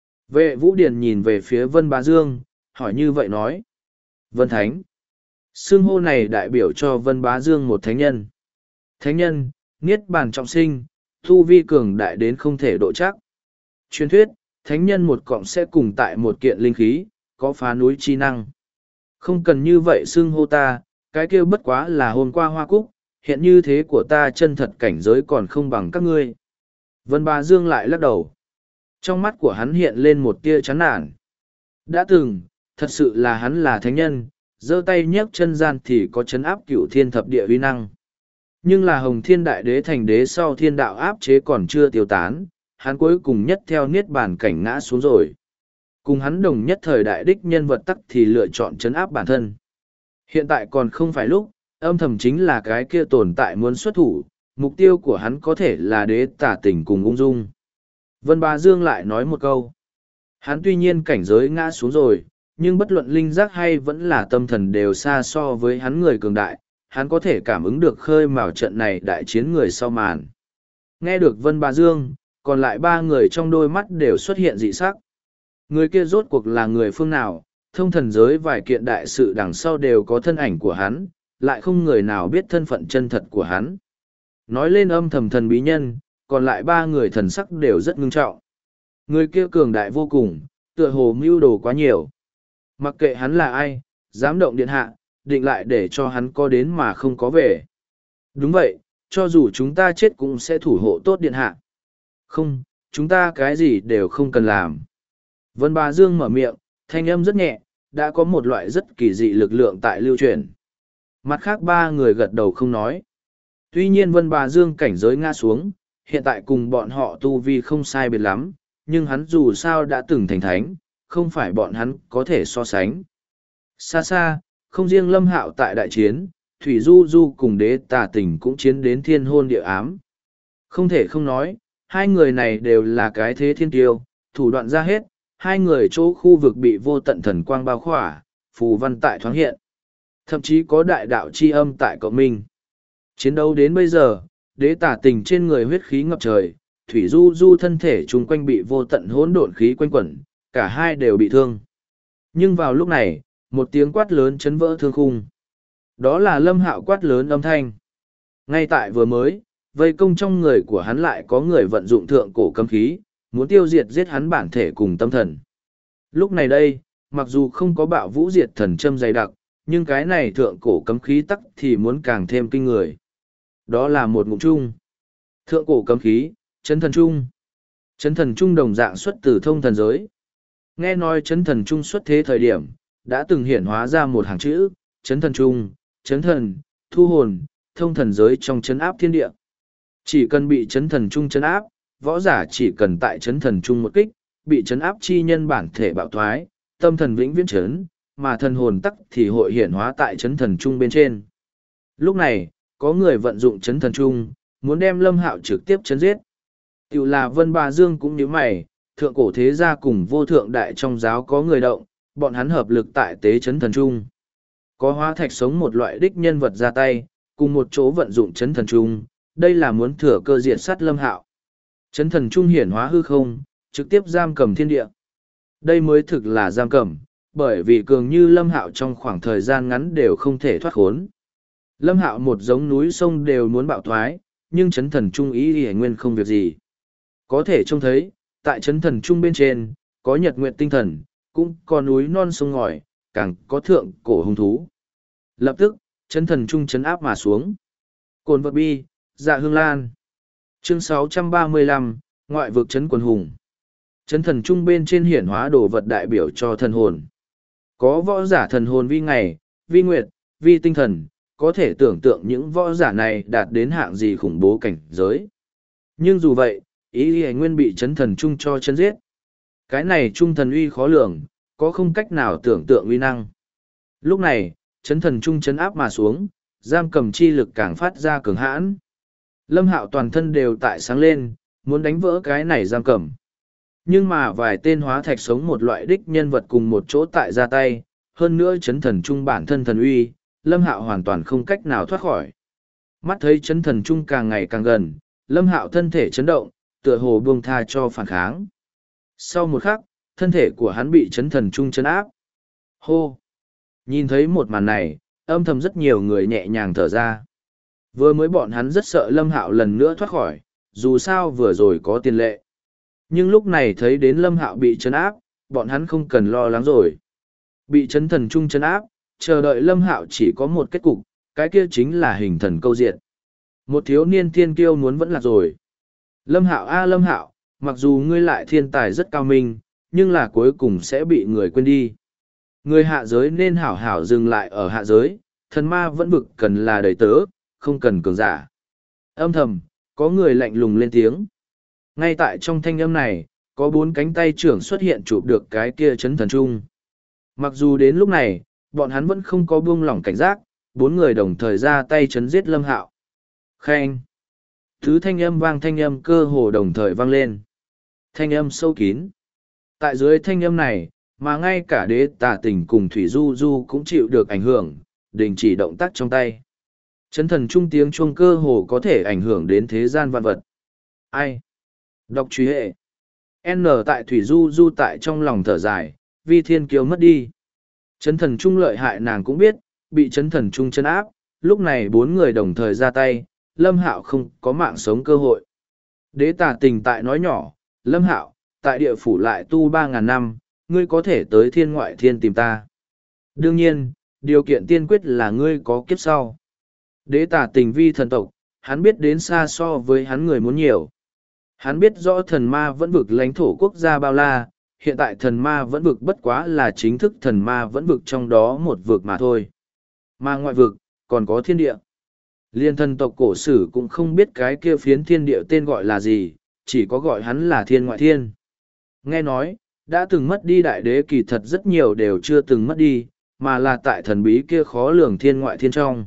Vệ Vũ Điển nhìn về phía Vân Bá Dương, hỏi như vậy nói. Vân Thánh. Xưng hô này đại biểu cho Vân Bá Dương một thánh nhân. Thánh nhân, niết bàn trọng sinh, tu vi cường đại đến không thể độ chắc. Truyền thuyết, thánh nhân một cọng sẽ cùng tại một kiện linh khí, có phá núi chi năng. Không cần như vậy xưng hô ta, cái kêu bất quá là hôm qua hoa cúc, hiện như thế của ta chân thật cảnh giới còn không bằng các ngươi. Vân Bá Dương lại lắc đầu. Trong mắt của hắn hiện lên một tia chán nản. Đã từng, thật sự là hắn là thánh nhân, giơ tay nhấc chân gian thì có chấn áp cửu thiên thập địa uy năng. Nhưng là Hồng Thiên Đại Đế thành đế sau thiên đạo áp chế còn chưa tiêu tán, hắn cuối cùng nhất theo niết bàn cảnh ngã xuống rồi. Cùng hắn đồng nhất thời đại đích nhân vật tắc thì lựa chọn chấn áp bản thân. Hiện tại còn không phải lúc, âm thầm chính là cái kia tồn tại muốn xuất thủ, mục tiêu của hắn có thể là đế tả tỉnh cùng ung dung. Vân Bá Dương lại nói một câu. Hắn tuy nhiên cảnh giới ngã xuống rồi, nhưng bất luận linh giác hay vẫn là tâm thần đều xa so với hắn người cường đại, hắn có thể cảm ứng được khơi mào trận này đại chiến người sau màn. Nghe được Vân Bá Dương, còn lại 3 người trong đôi mắt đều xuất hiện dị sắc. Người kia rốt cuộc là người phương nào, thông thần giới vài kiện đại sự đằng sau đều có thân ảnh của hắn, lại không người nào biết thân phận chân thật của hắn. Nói lên âm thầm thần bí nhân, còn lại 3 người thần sắc đều rất ngưng trọng. Người kia cường đại vô cùng, tựa hồ mưu đồ quá nhiều. Mặc kệ hắn là ai, dám động điện hạ, định lại để cho hắn có đến mà không có về. Đúng vậy, cho dù chúng ta chết cũng sẽ thủ hộ tốt điện hạ. Không, chúng ta cái gì đều không cần làm. Vân Bá Dương mở miệng, thanh âm rất nhẹ, đã có một loại rất kỳ dị lực lượng tại lưu truyền. Mặt khác 3 người gật đầu không nói. Tuy nhiên Vân Bá Dương cảnh giới ngã xuống, hiện tại cùng bọn họ tu vi không sai biệt lắm, nhưng hắn dù sao đã từng thành thánh, không phải bọn hắn có thể so sánh. Xa xa, không riêng Lâm Hạo tại đại chiến, Thủy Du Du cùng đế tà tình cũng chiến đến thiên hôn địa ám. Không thể không nói, hai người này đều là cái thế thiên tiêu, thủ đoạn ra hết, hai người chỗ khu vực bị vô tận thần quang bao khỏa, phù văn tại thoáng hiện. Thậm chí có đại đạo chi âm tại cộng minh. Chiến đấu đến bây giờ, đế tả tình trên người huyết khí ngập trời, Thủy Du Du thân thể chung quanh bị vô tận hỗn độn khí quanh quẩn, cả hai đều bị thương. Nhưng vào lúc này, một tiếng quát lớn chấn vỡ thương khung. Đó là Lâm Hạo quát lớn âm thanh. Ngay tại vừa mới, vây công trong người của hắn lại có người vận dụng thượng cổ cấm khí, muốn tiêu diệt giết hắn bản thể cùng tâm thần. Lúc này đây, mặc dù không có bạo vũ diệt thần châm dày đặc, nhưng cái này thượng cổ cấm khí tắc thì muốn càng thêm kinh người. Đó là một ngụm chung. Thượng cổ cấm khí, chấn thần chung. Chấn thần chung đồng dạng xuất từ thông thần giới. Nghe nói chấn thần chung xuất thế thời điểm, đã từng hiển hóa ra một hàng chữ, chấn thần chung, chấn thần, thu hồn, thông thần giới trong chấn áp thiên địa. Chỉ cần bị chấn thần chung chấn áp, võ giả chỉ cần tại chấn thần chung một kích, bị chấn áp chi nhân bản thể bạo thoái, tâm thần vĩnh viễn chấn, mà thần hồn tắc thì hội hiển hóa tại chấn thần chung bên trên. Lúc này, có người vận dụng chấn thần chung, muốn đem Lâm Hạo trực tiếp chấn giết. Tiểu là Vân Bá Dương cũng như mày, thượng cổ thế gia cùng vô thượng đại trong giáo có người động, bọn hắn hợp lực tại tế chấn thần chung. Có hóa thạch sống một loại đích nhân vật ra tay, cùng một chỗ vận dụng chấn thần chung, đây là muốn thừa cơ diệt sát Lâm Hạo. Chấn thần trung hiển hóa hư không, trực tiếp giam cầm thiên địa. Đây mới thực là giam cầm, bởi vì cường như Lâm Hạo trong khoảng thời gian ngắn đều không thể thoát khốn. Lâm Hạo một giống núi sông đều muốn bạo thoái, nhưng chấn thần trung ý y nguyên không việc gì. Có thể trông thấy, tại chấn thần trung bên trên, có nhật nguyệt tinh thần, cũng có núi non sông ngòi, càng có thượng cổ hung thú. Lập tức, chấn thần trung chấn áp mà xuống. Cồn vật bi, dạ hương lan. Chương 635, ngoại vực chấn quần hùng. Chấn thần trung bên trên hiển hóa đồ vật đại biểu cho thần hồn. Có võ giả thần hồn vi ngày, vi nguyệt, vi tinh thần, có thể tưởng tượng những võ giả này đạt đến hạng gì khủng bố cảnh giới. Nhưng dù vậy, ý y nguyên bị chấn thần trung cho chấn giết. Cái này trung thần uy khó lường, có không cách nào tưởng tượng uy năng. Lúc này, chấn thần trung chấn áp mà xuống, giam cầm chi lực càng phát ra cường hãn. Lâm Hạo toàn thân đều tại sáng lên, muốn đánh vỡ cái này giam cầm. Nhưng mà vài tên hóa thạch sống một loại đích nhân vật cùng một chỗ tại ra tay, hơn nữa chấn thần trung bản thân thần uy, Lâm Hạo hoàn toàn không cách nào thoát khỏi. Mắt thấy chấn thần trung càng ngày càng gần, Lâm Hạo thân thể chấn động, tựa hồ buông tha cho phản kháng. Sau một khắc, thân thể của hắn bị chấn thần trung chấn áp. Hô! Nhìn thấy một màn này, âm thầm rất nhiều người nhẹ nhàng thở ra. Vừa mới bọn hắn rất sợ Lâm Hạo lần nữa thoát khỏi, dù sao vừa rồi có tiền lệ. Nhưng lúc này thấy đến Lâm Hạo bị chấn áp, bọn hắn không cần lo lắng rồi. Bị chấn thần trung chấn áp, chờ đợi Lâm Hạo chỉ có một kết cục, cái kia chính là hình thần câu diện. Một thiếu niên thiên kiêu muốn vẫn lạc rồi. Lâm Hạo a Lâm Hạo, mặc dù ngươi lại thiên tài rất cao minh, nhưng là cuối cùng sẽ bị người quên đi. Người hạ giới nên hảo hảo dừng lại ở hạ giới, thần ma vẫn vực cần là đầy tớ, không cần cường giả. Âm thầm, có người lạnh lùng lên tiếng. Ngay tại trong thanh âm này, có 4 cánh tay trưởng xuất hiện chụp được cái kia chấn thần trung. Mặc dù đến lúc này, bọn hắn vẫn không có buông lỏng cảnh giác, 4 người đồng thời ra tay chấn giết Lâm Hạo. Khen! Thứ thanh âm vang thanh âm cơ hồ đồng thời vang lên. Thanh âm sâu kín. Tại dưới thanh âm này, mà ngay cả Đế Tà Tình cùng Thủy Du Du cũng chịu được ảnh hưởng, đình chỉ động tác trong tay. Chấn thần trung tiếng chuông cơ hồ có thể ảnh hưởng đến thế gian vạn vật. Ai? Đọc truy hệ. N tại Thủy Du Du tại trong lòng thở dài, vi thiên kiêu mất đi. Chấn thần trung lợi hại nàng cũng biết, bị chấn thần trung chấn áp, lúc này 4 người đồng thời ra tay, Lâm Hạo không có mạng sống cơ hội. Đế Tà Tình tại nói nhỏ, Lâm Hạo, tại địa phủ lại tu 3.000 năm, ngươi có thể tới thiên ngoại thiên tìm ta. Đương nhiên, điều kiện tiên quyết là ngươi có kiếp sau. Đế Tà Tình vi thần tộc, hắn biết đến xa so với hắn người muốn nhiều. Hắn biết rõ thần ma vẫn vực lãnh thổ quốc gia bao la, hiện tại thần ma vẫn vực bất quá là chính thức thần ma vẫn vực trong đó một vực mà thôi. Mà ngoại vực, còn có thiên địa. Liên thần tộc cổ sử cũng không biết cái kia phiến thiên địa tên gọi là gì, chỉ có gọi hắn là thiên ngoại thiên. Nghe nói, đã từng mất đi đại đế kỳ thật rất nhiều đều chưa từng mất đi, mà là tại thần bí kia khó lường thiên ngoại thiên trong.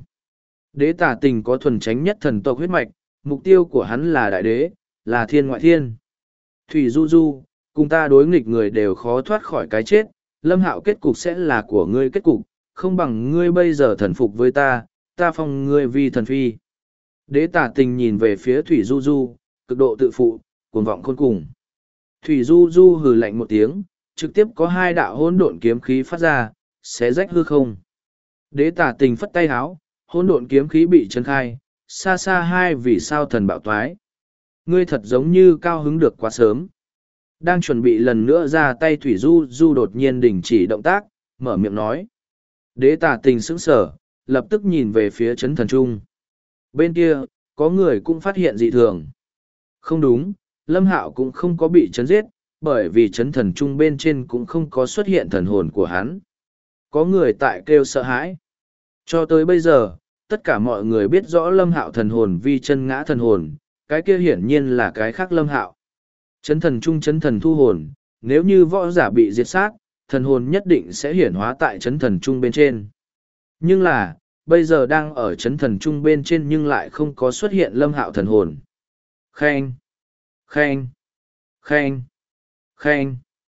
Đế Tà Tình có thuần chánh nhất thần tộc huyết mạch, mục tiêu của hắn là đại đế, là thiên ngoại thiên. Thủy Du Du, cùng ta đối nghịch người đều khó thoát khỏi cái chết, Lâm Hạo kết cục sẽ là của ngươi kết cục, không bằng ngươi bây giờ thần phục với ta, ta phong ngươi vi thần phi. Đế Tà Tình nhìn về phía Thủy Du Du, cực độ tự phụ, cuồng vọng khôn cùng. Thủy Du Du hừ lạnh một tiếng, trực tiếp có 2 đạo hỗn độn kiếm khí phát ra, xé rách hư không. Đế Tà Tình phất tay háo, hỗn độn kiếm khí bị chấn khai, xa xa 2 vì sao thần bạo toái. Ngươi thật giống như cao hứng được quá sớm. Đang chuẩn bị lần nữa ra tay Thủy Du Du đột nhiên đình chỉ động tác, mở miệng nói. Đế Tà Tình sững sờ, lập tức nhìn về phía chấn thần trung. Bên kia, có người cũng phát hiện dị thường. Không đúng, Lâm Hạo cũng không có bị chấn giết, bởi vì chấn thần trung bên trên cũng không có xuất hiện thần hồn của hắn. Có người tại kêu sợ hãi. Cho tới bây giờ, tất cả mọi người biết rõ Lâm Hạo thần hồn vi chân ngã thần hồn, cái kia hiển nhiên là cái khác Lâm Hạo. Chấn thần trung chấn thần thu hồn, nếu như võ giả bị diệt sát, thần hồn nhất định sẽ hiển hóa tại chấn thần trung bên trên. Nhưng là, bây giờ đang ở chấn thần trung bên trên nhưng lại không có xuất hiện Lâm Hạo thần hồn. Khen! Khen! Khen! Khen!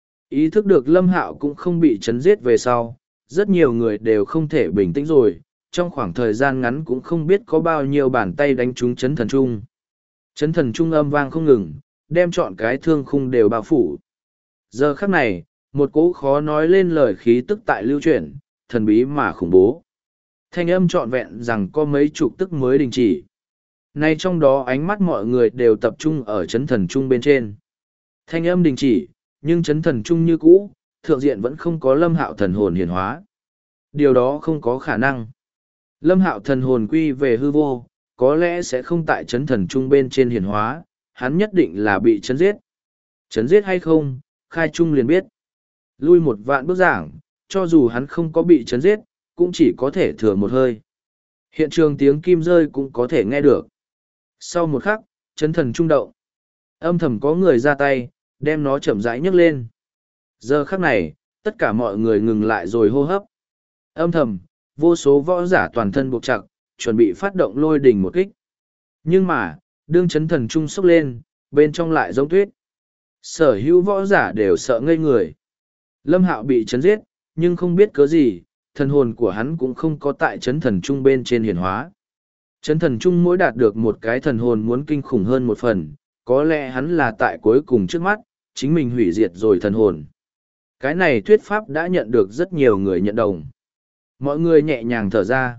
Ý thức được Lâm Hạo cũng không bị chấn giết về sau, rất nhiều người đều không thể bình tĩnh rồi, trong khoảng thời gian ngắn cũng không biết có bao nhiêu bàn tay đánh trúng chấn thần trung. Chấn thần trung âm vang không ngừng, đem trọn cái thương khung đều bao phủ. Giờ khắc này, một cỗ khó nói lên lời khí tức tại lưu chuyển, thần bí mà khủng bố. Thanh âm trọn vẹn rằng có mấy chục tức mới đình chỉ. Nay trong đó ánh mắt mọi người đều tập trung ở chấn thần trung bên trên. Thanh âm đình chỉ, nhưng chấn thần trung như cũ, thượng diện vẫn không có Lâm Hạo thần hồn hiển hóa. Điều đó không có khả năng. Lâm Hạo thần hồn quy về hư vô, có lẽ sẽ không tại chấn thần trung bên trên hiển hóa, hắn nhất định là bị chấn giết. Chấn giết hay không, khai trung liền biết. Lui một vạn bước giảng, cho dù hắn không có bị chấn giết, cũng chỉ có thể thừa một hơi. Hiện trường tiếng kim rơi cũng có thể nghe được. Sau một khắc, chấn thần trung động. Âm thầm có người ra tay, đem nó chậm rãi nhấc lên. Giờ khắc này, tất cả mọi người ngừng lại rồi hô hấp. Âm thầm, vô số võ giả toàn thân buộc chặt, chuẩn bị phát động lôi đỉnh một kích. Nhưng mà, đương chấn thần trung sốc lên, bên trong lại giống tuyết. Sở hữu võ giả đều sợ ngây người. Lâm Hạo bị chấn giết, nhưng không biết cớ gì, thần hồn của hắn cũng không có tại chấn thần trung bên trên hiển hóa. Chấn thần trung mỗi đạt được một cái thần hồn muốn kinh khủng hơn một phần, có lẽ hắn là tại cuối cùng trước mắt, chính mình hủy diệt rồi thần hồn. Cái này thuyết pháp đã nhận được rất nhiều người nhận đồng. Mọi người nhẹ nhàng thở ra.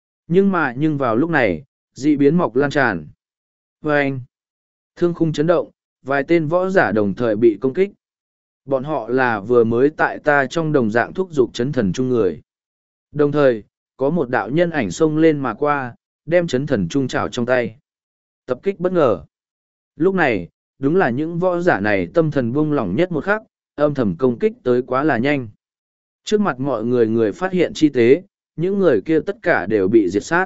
Nhưng vào lúc này, dị biến mọc lan tràn. Và anh, thương khung chấn động, vài tên võ giả đồng thời bị công kích. Bọn họ là vừa mới tại ta trong đồng dạng thúc giục chấn thần trung người. Đồng thời, có một đạo nhân ảnh xông lên mà qua, đem chấn thần trung trảo trong tay. Tập kích bất ngờ. Lúc này, đúng là những võ giả này tâm thần buông lỏng nhất một khắc, âm thầm công kích tới quá là nhanh. Trước mặt mọi người phát hiện chi tế, những người kia tất cả đều bị diệt sát.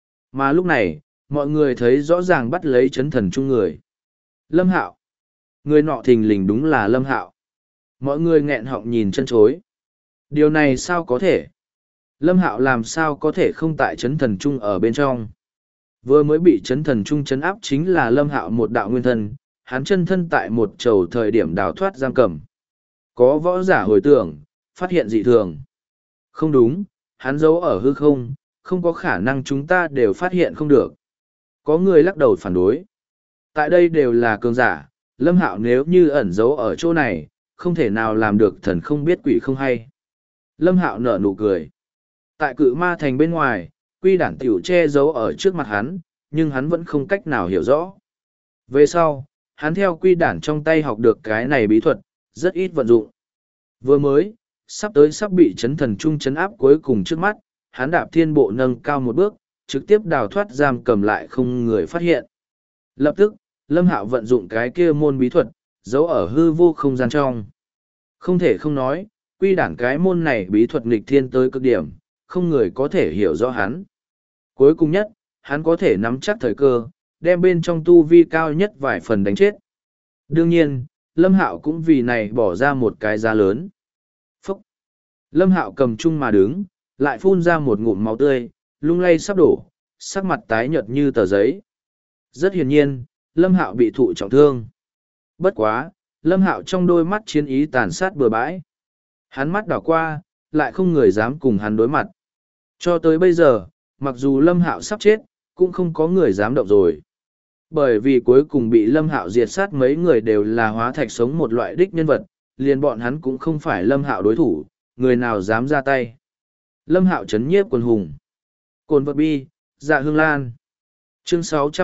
Mà lúc này, mọi người thấy rõ ràng bắt lấy chấn thần trung người. Lâm Hạo. Người nọ thình lình đúng là Lâm Hạo. Mọi người nghẹn họng nhìn chân chối. Điều này sao có thể? Lâm Hạo làm sao có thể không tại chấn thần trung ở bên trong? Vừa mới bị chấn thần trung chấn áp chính là Lâm Hạo một đạo nguyên thân, hắn chân thân tại một chầu thời điểm đào thoát giam cầm. Có võ giả hồi tưởng, phát hiện dị thường. Không đúng, hắn giấu ở hư không, không có khả năng chúng ta đều phát hiện không được. Có người lắc đầu phản đối. Tại đây đều là cường giả, Lâm Hạo nếu như ẩn giấu ở chỗ này, không thể nào làm được thần không biết quỷ không hay. Lâm Hạo nở nụ cười. Tại cự ma thành bên ngoài, quy đản tiểu che giấu ở trước mặt hắn, nhưng hắn vẫn không cách nào hiểu rõ. Về sau, hắn theo quy đản trong tay học được cái này bí thuật, rất ít vận dụng. Vừa mới, sắp bị chấn thần trung chấn áp cuối cùng trước mắt, hắn đạp thiên bộ nâng cao một bước, trực tiếp đào thoát giam cầm lại không người phát hiện. Lập tức, Lâm Hạo vận dụng cái kia môn bí thuật, giấu ở hư vô không gian trong. Không thể không nói, quy đản cái môn này bí thuật nghịch thiên tới cực điểm, không người có thể hiểu rõ hắn. Cuối cùng nhất, hắn có thể nắm chắc thời cơ, đem bên trong tu vi cao nhất vài phần đánh chết. Đương nhiên, Lâm Hạo cũng vì này bỏ ra một cái giá lớn. Phúc! Lâm Hạo cầm chung mà đứng, lại phun ra một ngụm máu tươi, lung lay sắp đổ, sắc mặt tái nhợt như tờ giấy. Rất hiển nhiên, Lâm Hạo bị thụ trọng thương. Bất quá, Lâm Hạo trong đôi mắt chiến ý tàn sát bừa bãi. Hắn mắt đảo qua, lại không người dám cùng hắn đối mặt. Cho tới bây giờ, mặc dù Lâm Hạo sắp chết, cũng không có người dám động rồi. Bởi vì cuối cùng bị Lâm Hạo diệt sát mấy người đều là hóa thạch sống một loại đích nhân vật, liền bọn hắn cũng không phải Lâm Hạo đối thủ, người nào dám ra tay. Lâm Hạo chấn nhiếp quần hùng. Cồn vật bi, dạ hương lan. Chương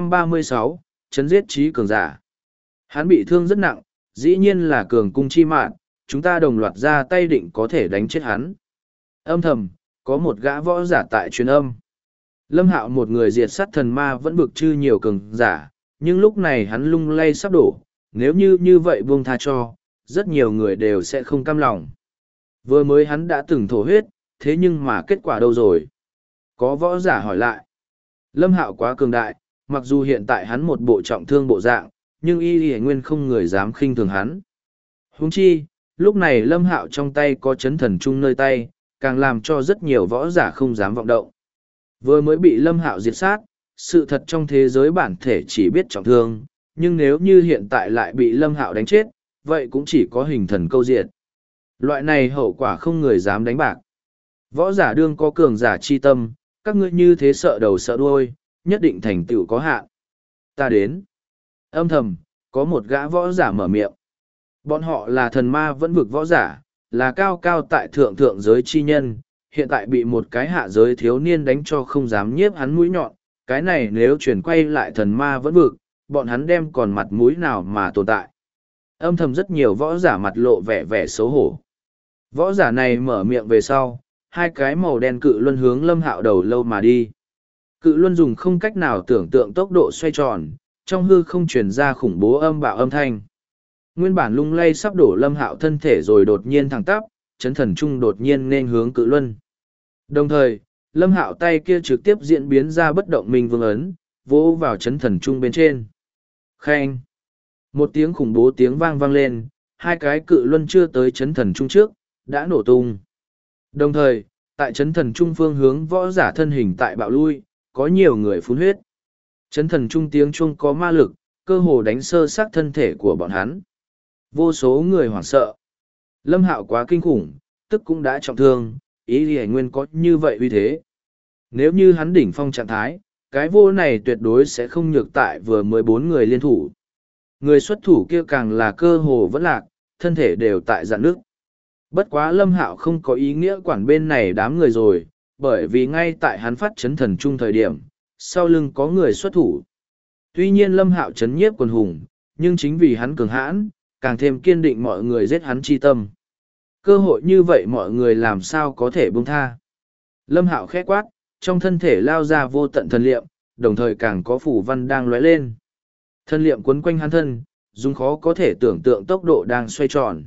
636, chấn giết trí cường giả. Hắn bị thương rất nặng, dĩ nhiên là cường cung chi mạng, chúng ta đồng loạt ra tay định có thể đánh chết hắn. Âm thầm, có một gã võ giả tại truyền âm. Lâm Hạo một người diệt sát thần ma vẫn bực chư nhiều cường giả, nhưng lúc này hắn lung lay sắp đổ, nếu như vậy buông tha cho, rất nhiều người đều sẽ không cam lòng. Vừa mới hắn đã từng thổ huyết, thế nhưng mà kết quả đâu rồi? Có võ giả hỏi lại. Lâm Hạo quá cường đại, mặc dù hiện tại hắn một bộ trọng thương bộ dạng, nhưng y nguyên không người dám khinh thường hắn. Huống chi, lúc này Lâm Hạo trong tay có chấn thần trung nơi tay, càng làm cho rất nhiều võ giả không dám vọng động. Vừa mới bị Lâm Hạo diệt sát, sự thật trong thế giới bản thể chỉ biết trọng thương, nhưng nếu như hiện tại lại bị Lâm Hạo đánh chết, vậy cũng chỉ có hình thần câu diệt. Loại này hậu quả không người dám đánh bạc. Võ giả đương có cường giả chi tâm, các ngươi như thế sợ đầu sợ đuôi, nhất định thành tựu có hạn. Ta đến. Âm thầm, có một gã võ giả mở miệng. Bọn họ là thần ma vẫn vực võ giả, là cao cao tại thượng thượng giới chi nhân, hiện tại bị một cái hạ giới thiếu niên đánh cho không dám nhiếp hắn mũi nhọn. Cái này nếu chuyển quay lại thần ma vẫn vực, bọn hắn đem còn mặt mũi nào mà tồn tại. Âm thầm rất nhiều võ giả mặt lộ vẻ vẻ xấu hổ. Võ giả này mở miệng về sau, hai cái màu đen cự luân hướng Lâm Hạo đầu lâu mà đi. Cự luân dùng không cách nào tưởng tượng tốc độ xoay tròn, trong hư không truyền ra khủng bố âm bạo âm thanh. Nguyên bản lung lay sắp đổ Lâm Hạo thân thể rồi đột nhiên thẳng tắp, chấn thần trung đột nhiên nên hướng cự luân. Đồng thời, Lâm Hạo tay kia trực tiếp diễn biến ra bất động minh vương ấn, vỗ vào chấn thần trung bên trên. Khen! Một tiếng khủng bố tiếng vang vang lên, hai cái cự luân chưa tới chấn thần trung trước, đã nổ tung. Đồng thời, tại chấn thần trung phương hướng võ giả thân hình tại bạo lui, có nhiều người phun huyết. Chấn thần trung tiếng chuông có ma lực, cơ hồ đánh sơ xác thân thể của bọn hắn. Vô số người hoảng sợ. Lâm Hạo quá kinh khủng, tức cũng đã trọng thương, ý Lý Nguyên có như vậy uy thế. Nếu như hắn đỉnh phong trạng thái, cái vô này tuyệt đối sẽ không nhược tại vừa mới 4 người liên thủ. Người xuất thủ kia càng là cơ hồ vẫn lạc, thân thể đều tại dạn nước. Bất quá Lâm Hạo không có ý nghĩa quản bên này đám người rồi, bởi vì ngay tại hắn phát chấn thần trung thời điểm, sau lưng có người xuất thủ. Tuy nhiên Lâm Hạo chấn nhiếp quần hùng, nhưng chính vì hắn cường hãn, càng thêm kiên định mọi người giết hắn chi tâm. Cơ hội như vậy mọi người làm sao có thể buông tha. Lâm Hạo khẽ quát, trong thân thể lao ra vô tận thần liệm, đồng thời càng có phủ văn đang lóe lên. Thần liệm quấn quanh hắn thân, dùng khó có thể tưởng tượng tốc độ đang xoay tròn.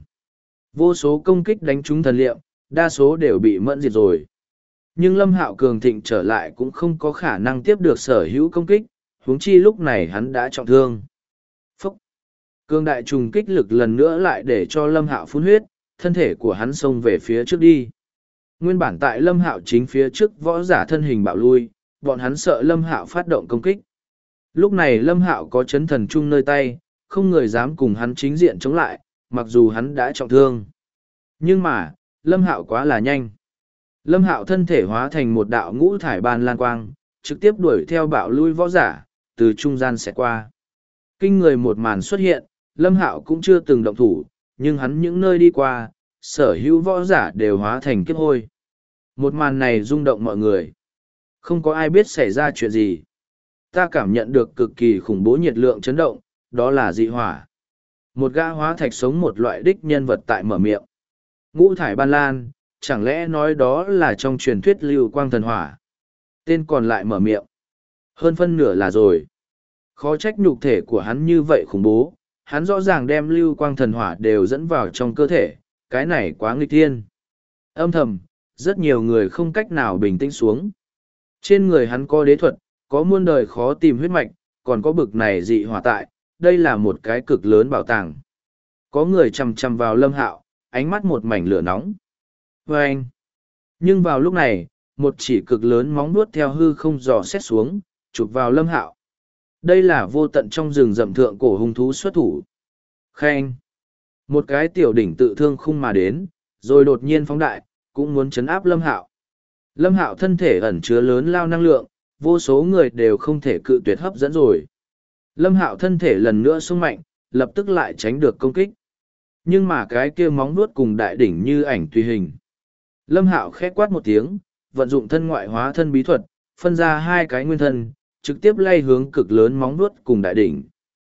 Vô số công kích đánh trúng thần liệm, đa số đều bị mẫn diệt rồi. Nhưng Lâm Hạo cường thịnh trở lại cũng không có khả năng tiếp được sở hữu công kích, huống chi lúc này hắn đã trọng thương. Phúc! Cường đại trùng kích lực lần nữa lại để cho Lâm Hạo phun huyết, thân thể của hắn xông về phía trước đi. Nguyên bản tại Lâm Hạo chính phía trước võ giả thân hình bạo lui, bọn hắn sợ Lâm Hạo phát động công kích. Lúc này Lâm Hạo có chấn thần trung nơi tay, không người dám cùng hắn chính diện chống lại, mặc dù hắn đã trọng thương. Nhưng mà, Lâm Hạo quá là nhanh. Lâm Hạo thân thể hóa thành một đạo ngũ thải ban lan quang, trực tiếp đuổi theo bạo lui võ giả, từ trung gian sẽ qua. Kinh người một màn xuất hiện, Lâm Hạo cũng chưa từng động thủ, nhưng hắn những nơi đi qua, sở hữu võ giả đều hóa thành kiếp hôi. Một màn này rung động mọi người. Không có ai biết xảy ra chuyện gì. Ta cảm nhận được cực kỳ khủng bố nhiệt lượng chấn động, đó là dị hỏa. Một gã hóa thạch sống một loại đích nhân vật tại mở miệng. Ngũ thải ban lan, chẳng lẽ nói đó là trong truyền thuyết lưu quang thần hỏa. Tên còn lại mở miệng. Hơn phân nửa là rồi. Khó trách nhục thể của hắn như vậy khủng bố, hắn rõ ràng đem lưu quang thần hỏa đều dẫn vào trong cơ thể, cái này quá nghịch thiên. Âm thầm, rất nhiều người không cách nào bình tĩnh xuống. Trên người hắn có đế thuật, có muôn đời khó tìm huyết mạch, còn có bực này dị hỏa tại, đây là một cái cực lớn bảo tàng. Có người chằm chằm vào Lâm Hạo, ánh mắt một mảnh lửa nóng. Vâng! Nhưng vào lúc này, một chỉ cực lớn móng vuốt theo hư không dò xét xuống, chụp vào Lâm Hạo. Đây là vô tận trong rừng rậm thượng cổ hung thú xuất thủ. Khen! Một cái tiểu đỉnh tự thương khung mà đến, rồi đột nhiên phóng đại, cũng muốn chấn áp Lâm Hạo. Lâm Hạo thân thể ẩn chứa lớn lao năng lượng, vô số người đều không thể cự tuyệt hấp dẫn rồi. Lâm Hạo thân thể lần nữa sung mạnh, lập tức lại tránh được công kích. Nhưng mà cái kia móng vuốt cùng đại đỉnh như ảnh tùy hình. Lâm Hạo khẽ quát một tiếng, vận dụng thân ngoại hóa thân bí thuật, phân ra hai cái nguyên thân, trực tiếp lay hướng cực lớn móng vuốt cùng đại đỉnh.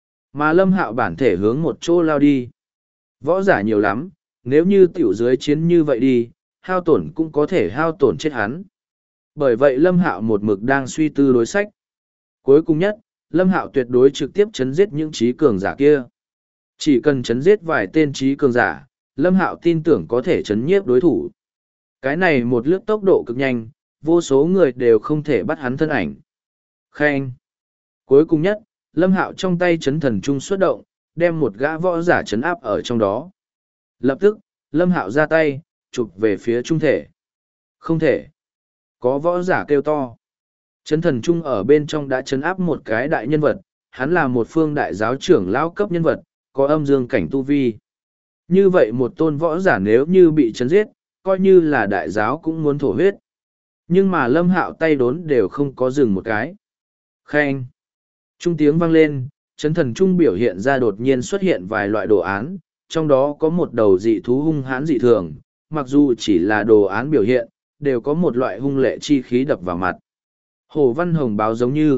Mà Lâm Hạo bản thể hướng một chỗ lao đi. Võ giả nhiều lắm, nếu như tiểu dưới chiến như vậy đi, hao tổn cũng có thể hao tổn chết hắn. Bởi vậy Lâm Hạo một mực đang suy tư đối sách. Cuối cùng nhất, Lâm Hạo tuyệt đối trực tiếp chấn giết những trí cường giả kia. Chỉ cần chấn giết vài tên trí cường giả, Lâm Hạo tin tưởng có thể chấn nhiếp đối thủ. Cái này một lướt tốc độ cực nhanh, vô số người đều không thể bắt hắn thân ảnh. Khen! Cuối cùng nhất, Lâm Hạo trong tay chấn thần trung xuất động, đem một gã võ giả chấn áp ở trong đó. Lập tức, Lâm Hạo ra tay, chụp về phía trung thể. Không thể! Có võ giả kêu to. Chấn thần trung ở bên trong đã chấn áp một cái đại nhân vật, hắn là một phương đại giáo trưởng lão cấp nhân vật, có âm dương cảnh tu vi. Như vậy một tôn võ giả nếu như bị chấn giết, coi như là đại giáo cũng muốn thổ huyết. Nhưng mà Lâm Hạo tay đốn đều không có dừng một cái. Khen! Trung tiếng vang lên, chấn thần trung biểu hiện ra đột nhiên xuất hiện vài loại đồ án, trong đó có một đầu dị thú hung hãn dị thường, mặc dù chỉ là đồ án biểu hiện, đều có một loại hung lệ chi khí đập vào mặt. Hồ Văn Hồng báo giống như,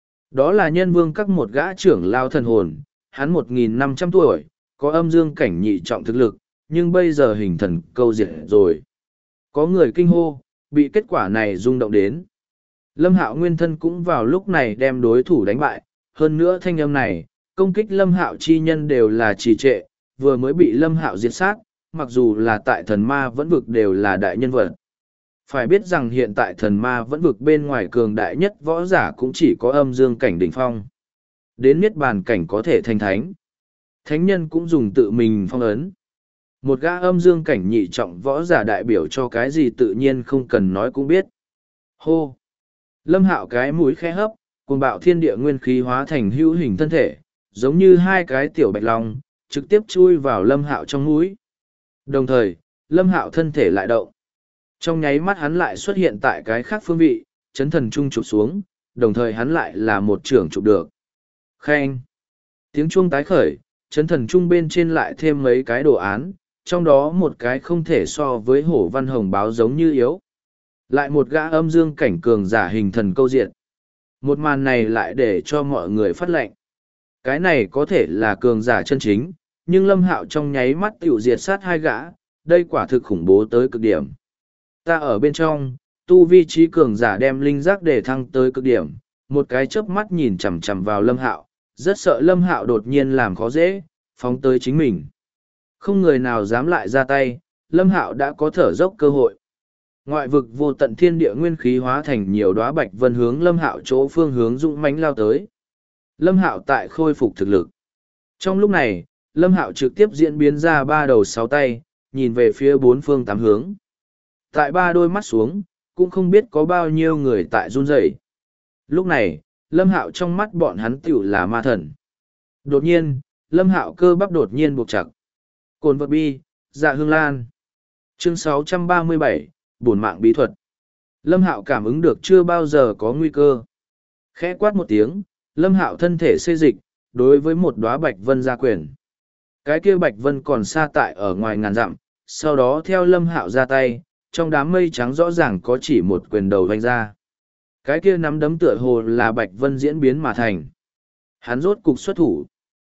đó là nhân vương các một gã trưởng lao thần hồn, hắn 1.500 tuổi, có âm dương cảnh nhị trọng thực lực, nhưng bây giờ hình thần câu diệt rồi. Có người kinh hô, bị kết quả này rung động đến. Lâm Hạo nguyên thân cũng vào lúc này đem đối thủ đánh bại, hơn nữa thanh âm này, công kích Lâm Hạo chi nhân đều là trì trệ, vừa mới bị Lâm Hạo diệt sát, mặc dù là tại thần ma vẫn vực đều là đại nhân vật. Phải biết rằng hiện tại thần ma vẫn vực bên ngoài cường đại nhất võ giả cũng chỉ có âm dương cảnh đỉnh phong. Đến niết bàn cảnh có thể thành thánh. Thánh nhân cũng dùng tự mình phong ấn. Một gã âm dương cảnh nhị trọng võ giả đại biểu cho cái gì tự nhiên không cần nói cũng biết. Hô! Lâm Hạo cái mũi khẽ hấp, cuồng bạo thiên địa nguyên khí hóa thành hữu hình thân thể, giống như hai cái tiểu bạch long, trực tiếp chui vào Lâm Hạo trong mũi. Đồng thời, Lâm Hạo thân thể lại động. Trong nháy mắt hắn lại xuất hiện tại cái khác phương vị, chấn thần trung chụp xuống, đồng thời hắn lại là một trưởng chụp được. Khen! Tiếng chuông tái khởi, chấn thần trung bên trên lại thêm mấy cái đồ án, trong đó một cái không thể so với Hổ Văn Hồng báo giống như yếu. Lại một gã âm dương cảnh cường giả hình thần câu diện. Một màn này lại để cho mọi người phát lệnh. Cái này có thể là cường giả chân chính, nhưng Lâm Hạo trong nháy mắt tiểu diệt sát hai gã, đây quả thực khủng bố tới cực điểm. Ta ở bên trong, tu vi trí cường giả đem linh giác để thăng tới cực điểm, một cái chớp mắt nhìn chằm chằm vào Lâm Hạo, rất sợ Lâm Hạo đột nhiên làm khó dễ, phóng tới chính mình. Không người nào dám lại ra tay, Lâm Hạo đã có thở dốc cơ hội. Ngoại vực vô tận thiên địa nguyên khí hóa thành nhiều đóa bạch vân hướng Lâm Hạo chỗ phương hướng dũng mãnh lao tới. Lâm Hạo tại khôi phục thực lực. Trong lúc này, Lâm Hạo trực tiếp diễn biến ra ba đầu sáu tay, nhìn về phía bốn phương tám hướng. Tại ba đôi mắt xuống, cũng không biết có bao nhiêu người tại run rẩy. Lúc này, Lâm Hạo trong mắt bọn hắn tiểu là ma thần. Đột nhiên, Lâm Hạo cơ bắp đột nhiên buộc chặt. Cồn vật bi, dạ hương lan. Chương 637, bổn mạng bí thuật. Lâm Hạo cảm ứng được chưa bao giờ có nguy cơ. Khẽ quát một tiếng, Lâm Hạo thân thể xê dịch, đối với một đóa bạch vân ra quyền. Cái kia bạch vân còn xa tại ở ngoài ngàn dặm, sau đó theo Lâm Hạo ra tay, trong đám mây trắng rõ ràng có chỉ một quyền đầu vanh ra. Cái kia nắm đấm tựa hồ là bạch vân diễn biến mà thành. Hắn rốt cục xuất thủ.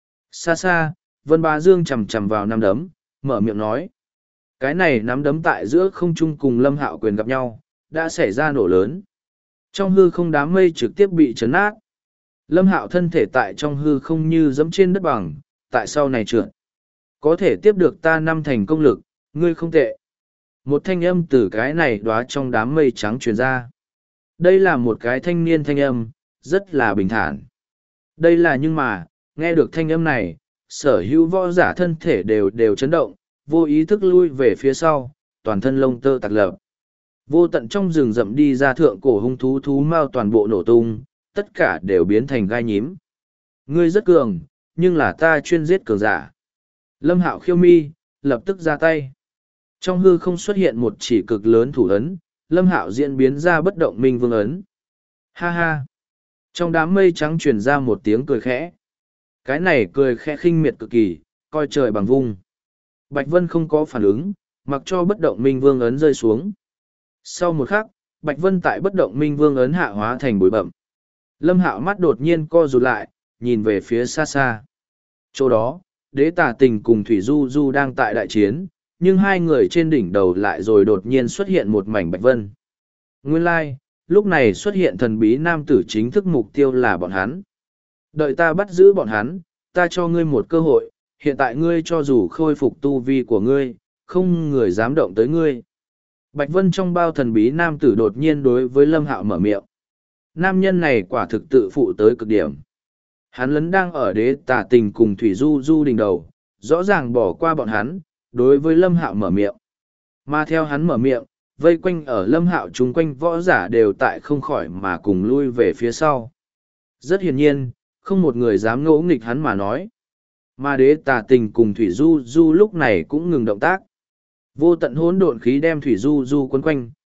Xa xa, Vân Bá Dương chầm chầm vào nắm đấm, mở miệng nói. Cái này nắm đấm tại giữa không trung cùng Lâm Hạo quyền gặp nhau, đã xảy ra nổ lớn. Trong hư không đám mây trực tiếp bị chấn nát. Lâm Hạo thân thể tại trong hư không như dẫm trên đất bằng, tại sau này trượt. Có thể tiếp được ta 5 thành công lực, ngươi không tệ. Một thanh âm từ cái này đóa trong đám mây trắng truyền ra. Đây là một cái thanh niên thanh âm, rất là bình thản. Đây là nhưng mà, nghe được thanh âm này, sở hữu võ giả thân thể đều chấn động, vô ý thức lui về phía sau, toàn thân lông tơ tạc lập. Vô tận trong rừng rậm đi ra thượng cổ hung thú thú mau toàn bộ nổ tung, tất cả đều biến thành gai nhím. Ngươi rất cường, nhưng là ta chuyên giết cường giả. Lâm Hạo khiêu mi, lập tức ra tay. Trong hư không xuất hiện một chỉ cực lớn thủ ấn, Lâm Hạo diễn biến ra bất động minh vương ấn. Ha ha! Trong đám mây trắng truyền ra một tiếng cười khẽ. Cái này cười khẽ khinh miệt cực kỳ, coi trời bằng vung. Bạch Vân không có phản ứng, mặc cho bất động minh vương ấn rơi xuống. Sau một khắc, Bạch Vân tại bất động minh vương ấn hạ hóa thành bụi bậm. Lâm Hạo mắt đột nhiên co rụt lại, nhìn về phía xa xa. Chỗ đó, Đế Tà Tình cùng Thủy Du Du đang tại đại chiến, nhưng hai người trên đỉnh đầu lại rồi đột nhiên xuất hiện một mảnh bạch vân. Nguyên lai, lúc này xuất hiện thần bí nam tử chính thức mục tiêu là bọn hắn. Đợi ta bắt giữ bọn hắn, ta cho ngươi một cơ hội, hiện tại ngươi cho dù khôi phục tu vi của ngươi, không người dám động tới ngươi. Bạch Vân trong bao thần bí nam tử đột nhiên đối với Lâm Hạo mở miệng. Nam nhân này quả thực tự phụ tới cực điểm. Hắn lấn đang ở Đế Tà Tình cùng Thủy Du Du đỉnh đầu, rõ ràng bỏ qua bọn hắn, đối với Lâm Hạo mở miệng. Mà theo hắn mở miệng, vây quanh ở Lâm Hạo chung quanh võ giả đều tại không khỏi mà cùng lui về phía sau. Rất hiển nhiên, không một người dám ngỗ nghịch hắn mà nói. Mà Đế Tà Tình cùng Thủy Du Du lúc này cũng ngừng động tác. Vô tận hỗn độn khí đem Thủy Du Du quấn quanh,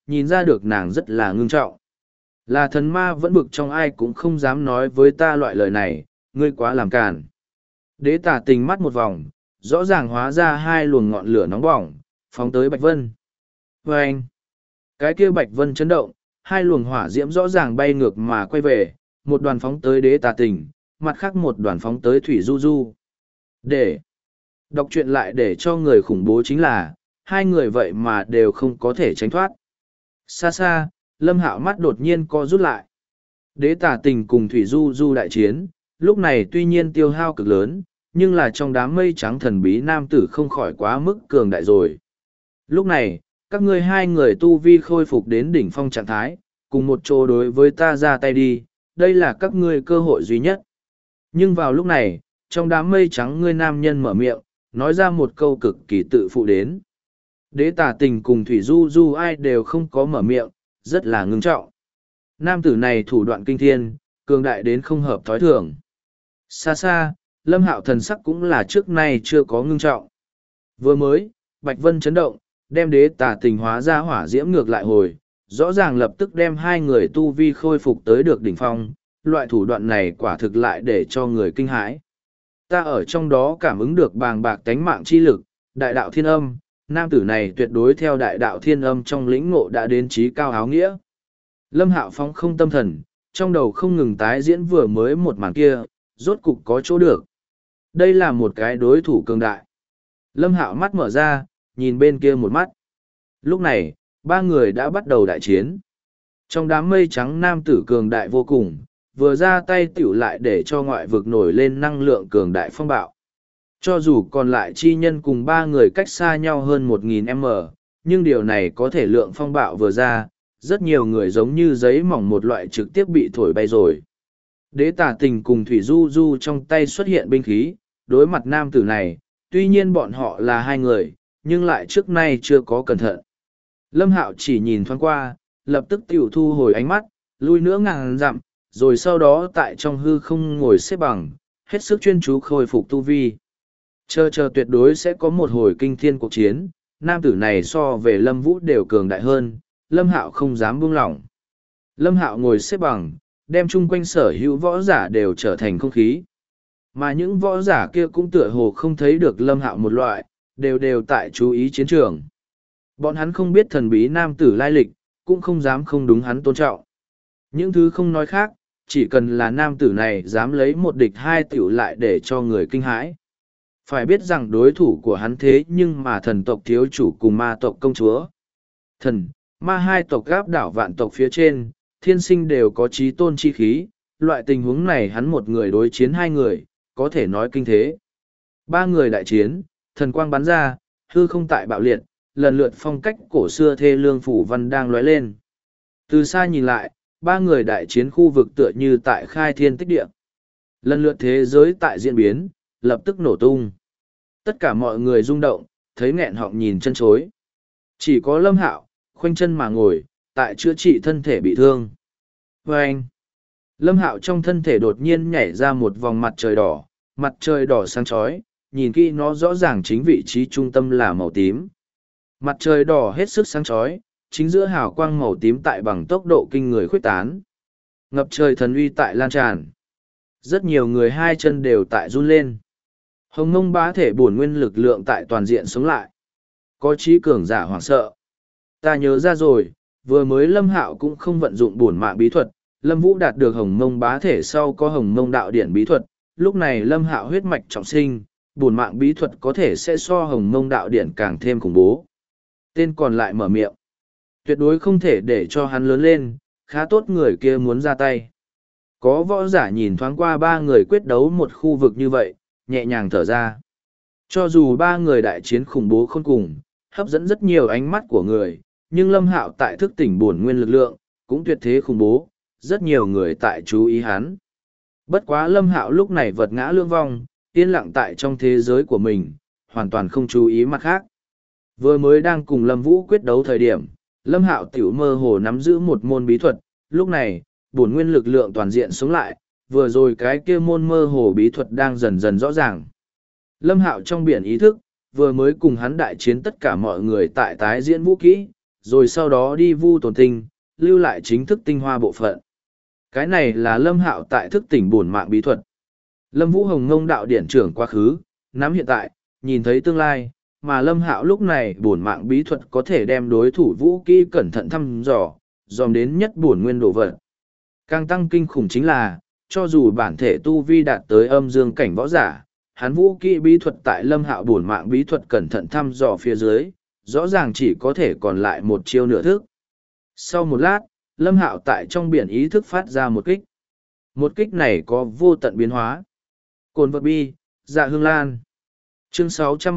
nhìn ra được nàng rất là ngưng trọng. Là thần ma vẫn bực trong ai cũng không dám nói với ta loại lời này, ngươi quá làm càn. Đế tả tình mắt một vòng, rõ ràng hóa ra hai luồng ngọn lửa nóng bỏng, phóng tới Bạch Vân. Và anh, cái kia Bạch Vân chấn động, hai luồng hỏa diễm rõ ràng bay ngược mà quay về, một đoàn phóng tới đế tà tình, mặt khác một đoàn phóng tới Thủy Du Du. Để đọc truyện lại để cho người khủng bố chính là, hai người vậy mà đều không có thể tránh thoát. Xa xa, Lâm Hạo mắt đột nhiên co rút lại. Đế tà tình cùng Thủy Du Du đại chiến, lúc này tuy nhiên tiêu hao cực lớn, nhưng là trong đám mây trắng thần bí nam tử không khỏi quá mức cường đại rồi. Lúc này, các ngươi hai người tu vi khôi phục đến đỉnh phong trạng thái, cùng một chỗ đối với ta ra tay đi, đây là các ngươi cơ hội duy nhất. Nhưng vào lúc này, trong đám mây trắng ngươi nam nhân mở miệng, nói ra một câu cực kỳ tự phụ đến. Đế tà tình cùng Thủy Du Du ai đều không có mở miệng, rất là ngưng trọng. Nam tử này thủ đoạn kinh thiên, cường đại đến không hợp thói thường. Xa xa, Lâm Hạo thần sắc cũng là trước nay chưa có ngưng trọng. Vừa mới, Bạch Vân chấn động, đem đế tà tình hóa ra hỏa diễm ngược lại hồi, rõ ràng lập tức đem hai người tu vi khôi phục tới được đỉnh phong, loại thủ đoạn này quả thực lại để cho người kinh hãi. Ta ở trong đó cảm ứng được bàng bạc tánh mạng chi lực, đại đạo thiên âm, nam tử này tuyệt đối theo đại đạo thiên âm trong lĩnh ngộ đã đến trí cao áo nghĩa. Lâm Hạo phóng không tâm thần, trong đầu không ngừng tái diễn vừa mới một màn kia, rốt cục có chỗ được. Đây là một cái đối thủ cường đại. Lâm Hạo mắt mở ra, nhìn bên kia một mắt. Lúc này, ba người đã bắt đầu đại chiến. Trong đám mây trắng nam tử cường đại vô cùng, vừa ra tay tiểu lại để cho ngoại vực nổi lên năng lượng cường đại phong bạo. Cho dù còn lại chi nhân cùng ba người cách xa nhau hơn 1000m, nhưng điều này có thể lượng phong bạo vừa ra, rất nhiều người giống như giấy mỏng một loại trực tiếp bị thổi bay rồi. Đế tả tình cùng Thủy Du Du trong tay xuất hiện binh khí, đối mặt nam tử này, tuy nhiên bọn họ là hai người, nhưng lại trước nay chưa có cẩn thận. Lâm Hạo chỉ nhìn thoáng qua, lập tức tiểu thu hồi ánh mắt, lui nữa ngàn dặm, rồi sau đó tại trong hư không ngồi xếp bằng, hết sức chuyên chú khôi phục tu vi. Chờ tuyệt đối sẽ có một hồi kinh thiên cuộc chiến, nam tử này so về Lâm Vũ đều cường đại hơn, Lâm Hạo không dám buông lỏng. Lâm Hạo ngồi xếp bằng, đem chung quanh sở hữu võ giả đều trở thành không khí. Mà những võ giả kia cũng tựa hồ không thấy được Lâm Hạo một loại, đều tại chú ý chiến trường. Bọn hắn không biết thần bí nam tử lai lịch, cũng không dám không đúng hắn tôn trọng. Những thứ không nói khác, chỉ cần là nam tử này dám lấy một địch hai tiểu lại để cho người kinh hãi. Phải biết rằng đối thủ của hắn thế nhưng mà thần tộc thiếu chủ cùng ma tộc công chúa. Thần, ma hai tộc gáp đảo vạn tộc phía trên, thiên sinh đều có chí tôn chi khí, loại tình huống này hắn một người đối chiến hai người, có thể nói kinh thế. Ba người đại chiến, thần quang bắn ra, hư không tại bạo liệt, lần lượt phong cách cổ xưa thê lương phủ văn đang lóe lên. Từ xa nhìn lại, ba người đại chiến khu vực tựa như tại khai thiên tích địa. Lần lượt thế giới tại diễn biến, lập tức nổ tung. Tất cả mọi người rung động, thấy nghẹn họng nhìn chân chối. Chỉ có Lâm Hạo, khoanh chân mà ngồi, tại chữa trị thân thể bị thương. Và anh, Lâm Hạo trong thân thể đột nhiên nhảy ra một vòng mặt trời đỏ sáng chói, nhìn kỹ nó rõ ràng chính vị trí trung tâm là màu tím. Mặt trời đỏ hết sức sáng chói, chính giữa hào quang màu tím tại bằng tốc độ kinh người khuếch tán. Ngập trời thần uy tại lan tràn. Rất nhiều người hai chân đều tại run lên. Hồng Mông bá thể bổn nguyên lực lượng tại toàn diện sống lại. Có trí cường giả hoảng sợ. Ta nhớ ra rồi, vừa mới Lâm Hạo cũng không vận dụng bổn mạng bí thuật, Lâm Vũ đạt được Hồng Mông bá thể sau có Hồng Mông đạo điển bí thuật, lúc này Lâm Hạo huyết mạch trọng sinh, bổn mạng bí thuật có thể sẽ so Hồng Mông đạo điển càng thêm khủng bố. Tên còn lại mở miệng. Tuyệt đối không thể để cho hắn lớn lên, khá tốt người kia muốn ra tay. Có võ giả nhìn thoáng qua ba người quyết đấu một khu vực như vậy, nhẹ nhàng thở ra. Cho dù ba người đại chiến khủng bố khôn cùng, hấp dẫn rất nhiều ánh mắt của người, nhưng Lâm Hạo tại thức tỉnh bổn nguyên lực lượng, cũng tuyệt thế khủng bố, rất nhiều người tại chú ý hắn. Bất quá Lâm Hạo lúc này vật ngã lương vong, yên lặng tại trong thế giới của mình, hoàn toàn không chú ý mặt khác. Vừa mới đang cùng Lâm Vũ quyết đấu thời điểm, Lâm Hạo tiểu mơ hồ nắm giữ một môn bí thuật, lúc này, bổn nguyên lực lượng toàn diện sống lại, vừa rồi cái kia môn mơ hồ bí thuật đang dần dần rõ ràng. Lâm Hạo trong biển ý thức, vừa mới cùng hắn đại chiến tất cả mọi người tại tái diễn vũ kỹ, rồi sau đó đi vu tồn tinh, lưu lại chính thức tinh hoa bộ phận. Cái này là Lâm Hạo tại thức tỉnh bổn mạng bí thuật. Lâm Vũ Hồng Ngông đạo điển trưởng quá khứ, nắm hiện tại, nhìn thấy tương lai, mà Lâm Hạo lúc này bổn mạng bí thuật có thể đem đối thủ vũ kỹ cẩn thận thăm dò, dòm đến nhất bổn nguyên đồ vật. Càng tăng kinh khủng chính là, cho dù bản thể tu vi đạt tới âm dương cảnh võ giả, hắn vũ kỹ bí thuật tại Lâm Hạo bổn mạng bí thuật cẩn thận thăm dò phía dưới, rõ ràng chỉ có thể còn lại một chiêu nửa thức. Sau một lát, Lâm Hạo tại trong biển ý thức phát ra một kích. Một kích này có vô tận biến hóa. Cồn vật bi, dạ hương lan. Chương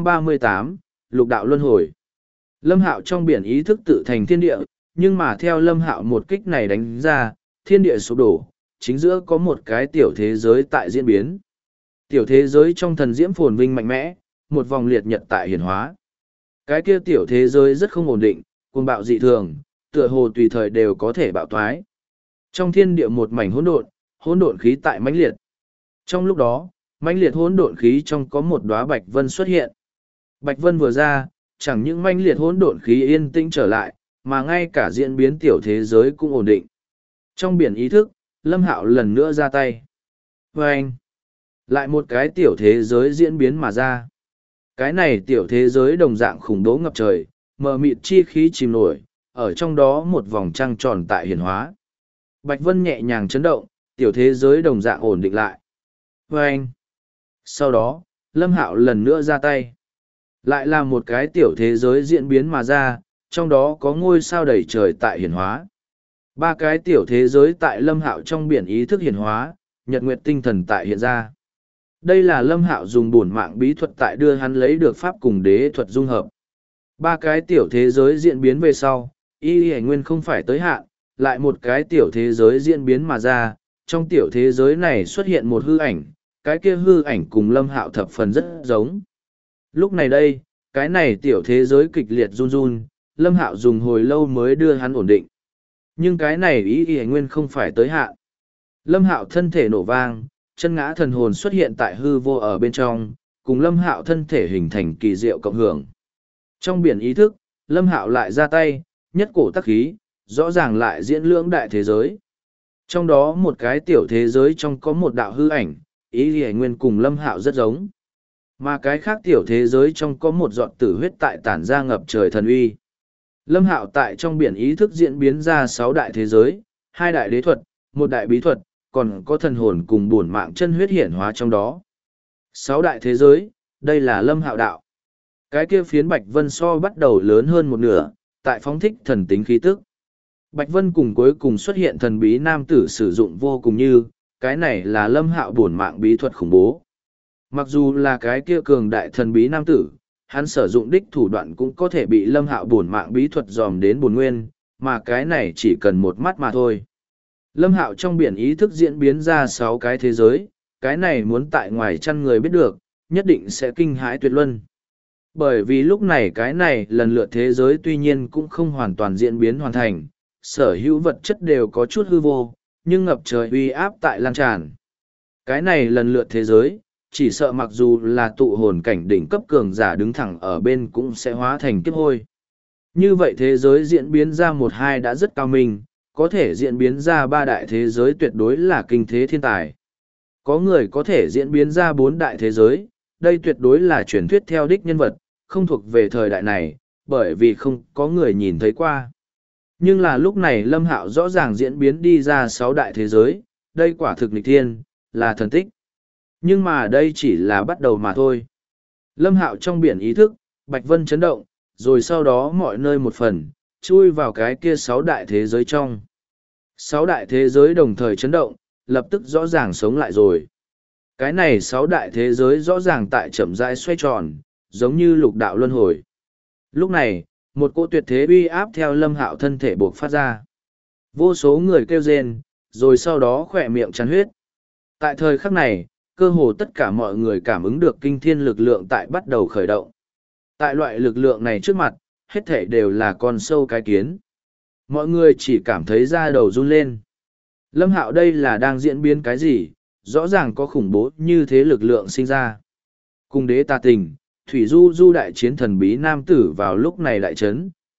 638, Lục đạo luân hồi. Lâm Hạo trong biển ý thức tự thành thiên địa, nhưng mà theo Lâm Hạo một kích này đánh ra, thiên địa sụp đổ, chính giữa có một cái tiểu thế giới tại diễn biến. Tiểu thế giới trong thần diễm phồn vinh mạnh mẽ, một vòng liệt nhật tại hiển hóa. Cái kia tiểu thế giới rất không ổn định, cuồng bạo dị thường, tựa hồ tùy thời đều có thể bạo thoái. Trong thiên địa một mảnh hỗn độn khí tại mãnh liệt. Trong lúc đó, mãnh liệt hỗn độn khí trong có một đóa bạch vân xuất hiện. Bạch vân vừa ra, chẳng những mãnh liệt hỗn độn khí yên tĩnh trở lại, mà ngay cả diễn biến tiểu thế giới cũng ổn định. Trong biển ý thức, Lâm Hạo lần nữa ra tay. Và anh, lại một cái tiểu thế giới diễn biến mà ra. Cái này tiểu thế giới đồng dạng khủng bố ngập trời, mờ mịt chi khí chìm nổi, ở trong đó một vòng trăng tròn tại hiển hóa. Bạch Vân nhẹ nhàng chấn động, tiểu thế giới đồng dạng ổn định lại. Và anh, sau đó, Lâm Hạo lần nữa ra tay. Lại là một cái tiểu thế giới diễn biến mà ra, trong đó có ngôi sao đầy trời tại hiển hóa. Ba cái tiểu thế giới tại Lâm Hạo trong biển ý thức hiển hóa, nhật nguyệt tinh thần tại hiện ra. Đây là Lâm Hạo dùng bổn mạng bí thuật tại đưa hắn lấy được pháp cùng đế thuật dung hợp. Ba cái tiểu thế giới diễn biến về sau, y nguyên không phải tới hạn, lại một cái tiểu thế giới diễn biến mà ra, trong tiểu thế giới này xuất hiện một hư ảnh, cái kia hư ảnh cùng Lâm Hạo thập phần rất giống. Lúc này đây, cái này tiểu thế giới kịch liệt run run, Lâm Hạo dùng hồi lâu mới đưa hắn ổn định. Nhưng cái này y nguyên không phải tới hạn. Lâm Hạo thân thể nổ vang, chân ngã thần hồn xuất hiện tại hư vô ở bên trong, cùng Lâm Hạo thân thể hình thành kỳ diệu cộng hưởng. Trong biển ý thức, Lâm Hạo lại ra tay, nhất cổ tắc khí, rõ ràng lại diễn lưỡng đại thế giới. Trong đó một cái tiểu thế giới trong có một đạo hư ảnh, ý hề nguyên cùng Lâm Hạo rất giống. Mà cái khác tiểu thế giới trong có một giọt tử huyết tại tản ra ngập trời thần uy. Lâm Hạo tại trong biển ý thức diễn biến ra 6 đại thế giới, 2 đại đế thuật, 1 đại bí thuật, còn có thần hồn cùng bổn mạng chân huyết hiển hóa trong đó. 6 đại thế giới, đây là Lâm Hạo đạo. Cái kia phiến Bạch Vân so bắt đầu lớn hơn một nửa, tại phóng thích thần tính khí tức. Bạch Vân cùng cuối cùng xuất hiện thần bí nam tử sử dụng vô cùng như, cái này là Lâm Hạo bổn mạng bí thuật khủng bố. Mặc dù là cái kia cường đại thần bí nam tử, hắn sử dụng đích thủ đoạn cũng có thể bị Lâm Hạo bổn mạng bí thuật dòm đến bổn nguyên, mà cái này chỉ cần một mắt mà thôi. Lâm Hạo trong biển ý thức diễn biến ra 6 cái thế giới, cái này muốn tại ngoài chăn người biết được, nhất định sẽ kinh hãi tuyệt luân. Bởi vì lúc này cái này lần lượt thế giới tuy nhiên cũng không hoàn toàn diễn biến hoàn thành, sở hữu vật chất đều có chút hư vô, nhưng ngập trời uy áp tại lan tràn. Cái này lần lượt thế giới, chỉ sợ mặc dù là tụ hồn cảnh đỉnh cấp cường giả đứng thẳng ở bên cũng sẽ hóa thành kiếp hôi. Như vậy thế giới diễn biến ra 1-2 đã rất cao minh, có thể diễn biến ra 3 đại thế giới tuyệt đối là kinh thế thiên tài. Có người có thể diễn biến ra 4 đại thế giới, đây tuyệt đối là truyền thuyết theo đích nhân vật, không thuộc về thời đại này, bởi vì không có người nhìn thấy qua. Nhưng là lúc này Lâm Hạo rõ ràng diễn biến đi ra 6 đại thế giới, đây quả thực nghịch thiên, là thần tích. Nhưng mà đây chỉ là bắt đầu mà thôi. Lâm Hạo trong biển ý thức, Bạch Vân chấn động, rồi sau đó mọi nơi một phần, chui vào cái kia 6 đại thế giới trong. 6 đại thế giới đồng thời chấn động, lập tức rõ ràng sống lại rồi. Cái này 6 đại thế giới rõ ràng tại chậm rãi xoay tròn, giống như lục đạo luân hồi. Lúc này, một cỗ tuyệt thế uy áp theo Lâm Hạo thân thể buộc phát ra. Vô số người kêu rên, rồi sau đó khỏe miệng chắn huyết. Tại thời khắc này, cơ hồ tất cả mọi người cảm ứng được kinh thiên lực lượng tại bắt đầu khởi động. Tại loại lực lượng này trước mặt, hết thể đều là con sâu cái kiến. Mọi người chỉ cảm thấy da đầu run lên. Lâm Hạo đây là đang diễn biến cái gì, rõ ràng có khủng bố như thế lực lượng sinh ra. Cùng đế tà tình, Thủy Du Du đại chiến thần bí nam tử vào lúc này đại chấn,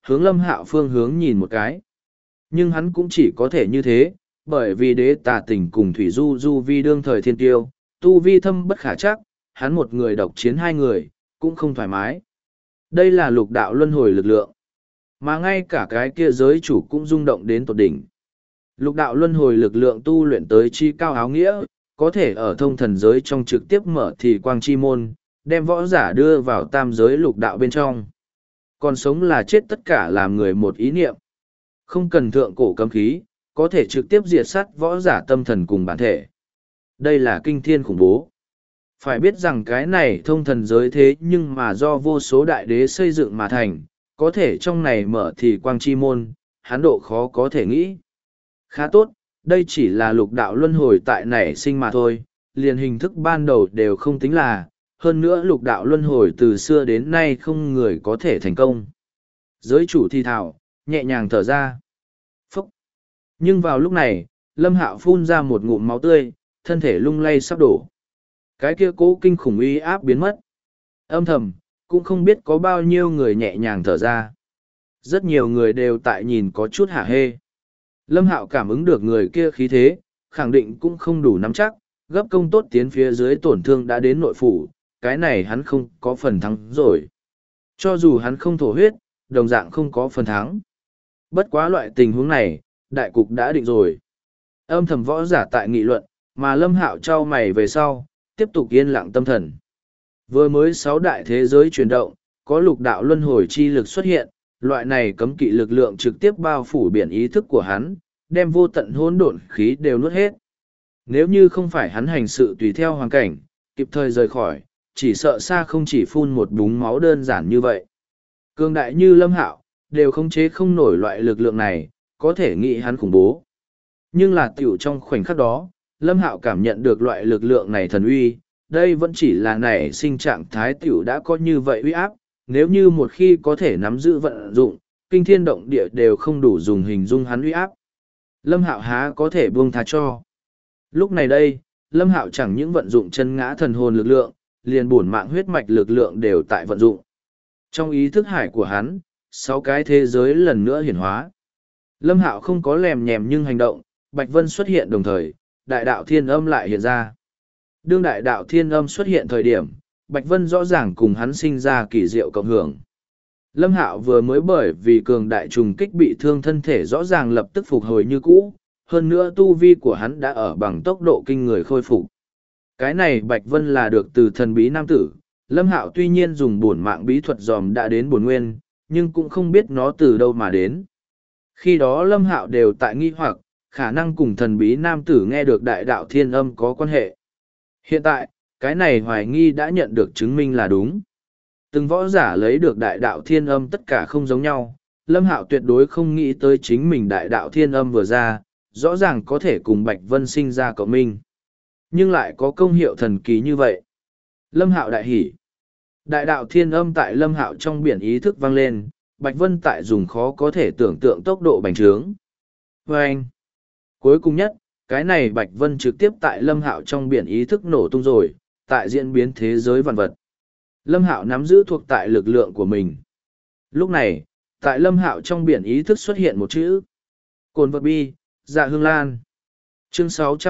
hướng Lâm Hạo phương hướng nhìn một cái. Nhưng hắn cũng chỉ có thể như thế, bởi vì đế tà tình cùng Thủy Du Du vi đương thời thiên tiêu, tu vi thâm bất khả chắc, hắn một người độc chiến hai người, cũng không thoải mái. Đây là lục đạo luân hồi lực lượng. Mà ngay cả cái kia giới chủ cũng rung động đến tột đỉnh. Lục đạo luân hồi lực lượng tu luyện tới chi cao áo nghĩa, có thể ở thông thần giới trong trực tiếp mở thì quang chi môn, đem võ giả đưa vào tam giới lục đạo bên trong. Còn sống là chết tất cả làm người một ý niệm. Không cần thượng cổ cấm khí, có thể trực tiếp diệt sát võ giả tâm thần cùng bản thể. Đây là kinh thiên khủng bố. Phải biết rằng cái này thông thần giới thế nhưng mà do vô số đại đế xây dựng mà thành, có thể trong này mở thì quang chi môn, hán độ khó có thể nghĩ. Khá tốt, đây chỉ là lục đạo luân hồi tại nảy sinh mà thôi, liền hình thức ban đầu đều không tính là, hơn nữa lục đạo luân hồi từ xưa đến nay không người có thể thành công. Giới chủ thi thảo, nhẹ nhàng thở ra. Phúc! Nhưng vào lúc này, Lâm Hạo phun ra một ngụm máu tươi, thân thể lung lay sắp đổ. Cái kia cố kinh khủng uy áp biến mất. Âm thầm, cũng không biết có bao nhiêu người nhẹ nhàng thở ra. Rất nhiều người đều tại nhìn có chút hả hê. Lâm Hạo cảm ứng được người kia khí thế, khẳng định cũng không đủ nắm chắc, gấp công tốt tiến phía dưới tổn thương đã đến nội phủ, cái này hắn không có phần thắng rồi. Cho dù hắn không thổ huyết, đồng dạng không có phần thắng. Bất quá loại tình huống này, đại cục đã định rồi. Âm thầm võ giả tại nghị luận, mà Lâm Hạo trao mày về sau, tiếp tục yên lặng tâm thần. Vừa mới 6 đại thế giới chuyển động, có lục đạo luân hồi chi lực xuất hiện, loại này cấm kỵ lực lượng trực tiếp bao phủ biển ý thức của hắn, đem vô tận hỗn độn khí đều nuốt hết. Nếu như không phải hắn hành sự tùy theo hoàn cảnh, kịp thời rời khỏi, chỉ sợ xa không chỉ phun một búng máu đơn giản như vậy. Cường đại như Lâm Hạo, đều khống chế không nổi loại lực lượng này, có thể nghĩ hắn khủng bố. Nhưng là tiểu trong khoảnh khắc đó, Lâm Hạo cảm nhận được loại lực lượng này thần uy, đây vẫn chỉ là nảy sinh trạng thái tiểu đã có như vậy uy áp, nếu như một khi có thể nắm giữ vận dụng, kinh thiên động địa đều không đủ dùng hình dung hắn uy áp. Lâm Hạo há có thể buông tha cho. Lúc này đây, Lâm Hạo chẳng những vận dụng chân ngã thần hồn lực lượng, liền bổn mạng huyết mạch lực lượng đều tại vận dụng. Trong ý thức hải của hắn, 6 cái thế giới lần nữa hiển hóa. Lâm Hạo không có lèm nhèm nhưng hành động, Bạch Vân xuất hiện đồng thời, đại đạo thiên âm lại hiện ra. Đương đại đạo thiên âm xuất hiện thời điểm, Bạch Vân rõ ràng cùng hắn sinh ra kỳ diệu cộng hưởng. Lâm Hạo vừa mới bởi vì cường đại trùng kích bị thương thân thể rõ ràng lập tức phục hồi như cũ, hơn nữa tu vi của hắn đã ở bằng tốc độ kinh người khôi phục. Cái này Bạch Vân là được từ thần bí nam tử, Lâm Hạo tuy nhiên dùng bổn mạng bí thuật dòm đã đến bổn nguyên, nhưng cũng không biết nó từ đâu mà đến. Khi đó Lâm Hạo đều tại nghi hoặc, khả năng cùng thần bí nam tử nghe được đại đạo thiên âm có quan hệ. Hiện tại, cái này hoài nghi đã nhận được chứng minh là đúng. Từng võ giả lấy được đại đạo thiên âm tất cả không giống nhau, Lâm Hạo tuyệt đối không nghĩ tới chính mình đại đạo thiên âm vừa ra, rõ ràng có thể cùng Bạch Vân sinh ra cộng minh. Nhưng lại có công hiệu thần kỳ như vậy. Lâm Hạo đại hỉ. Đại đạo thiên âm tại Lâm Hạo trong biển ý thức vang lên, Bạch Vân tại dùng khó có thể tưởng tượng tốc độ bành trướng. Và anh, cuối cùng nhất, cái này Bạch Vân trực tiếp tại Lâm Hạo trong biển ý thức nổ tung rồi, tại diễn biến thế giới vạn vật. Lâm Hạo nắm giữ thuộc tại lực lượng của mình. Lúc này, tại Lâm Hạo trong biển ý thức xuất hiện một chữ. Cồn vật bi, dạ hương lan. Chương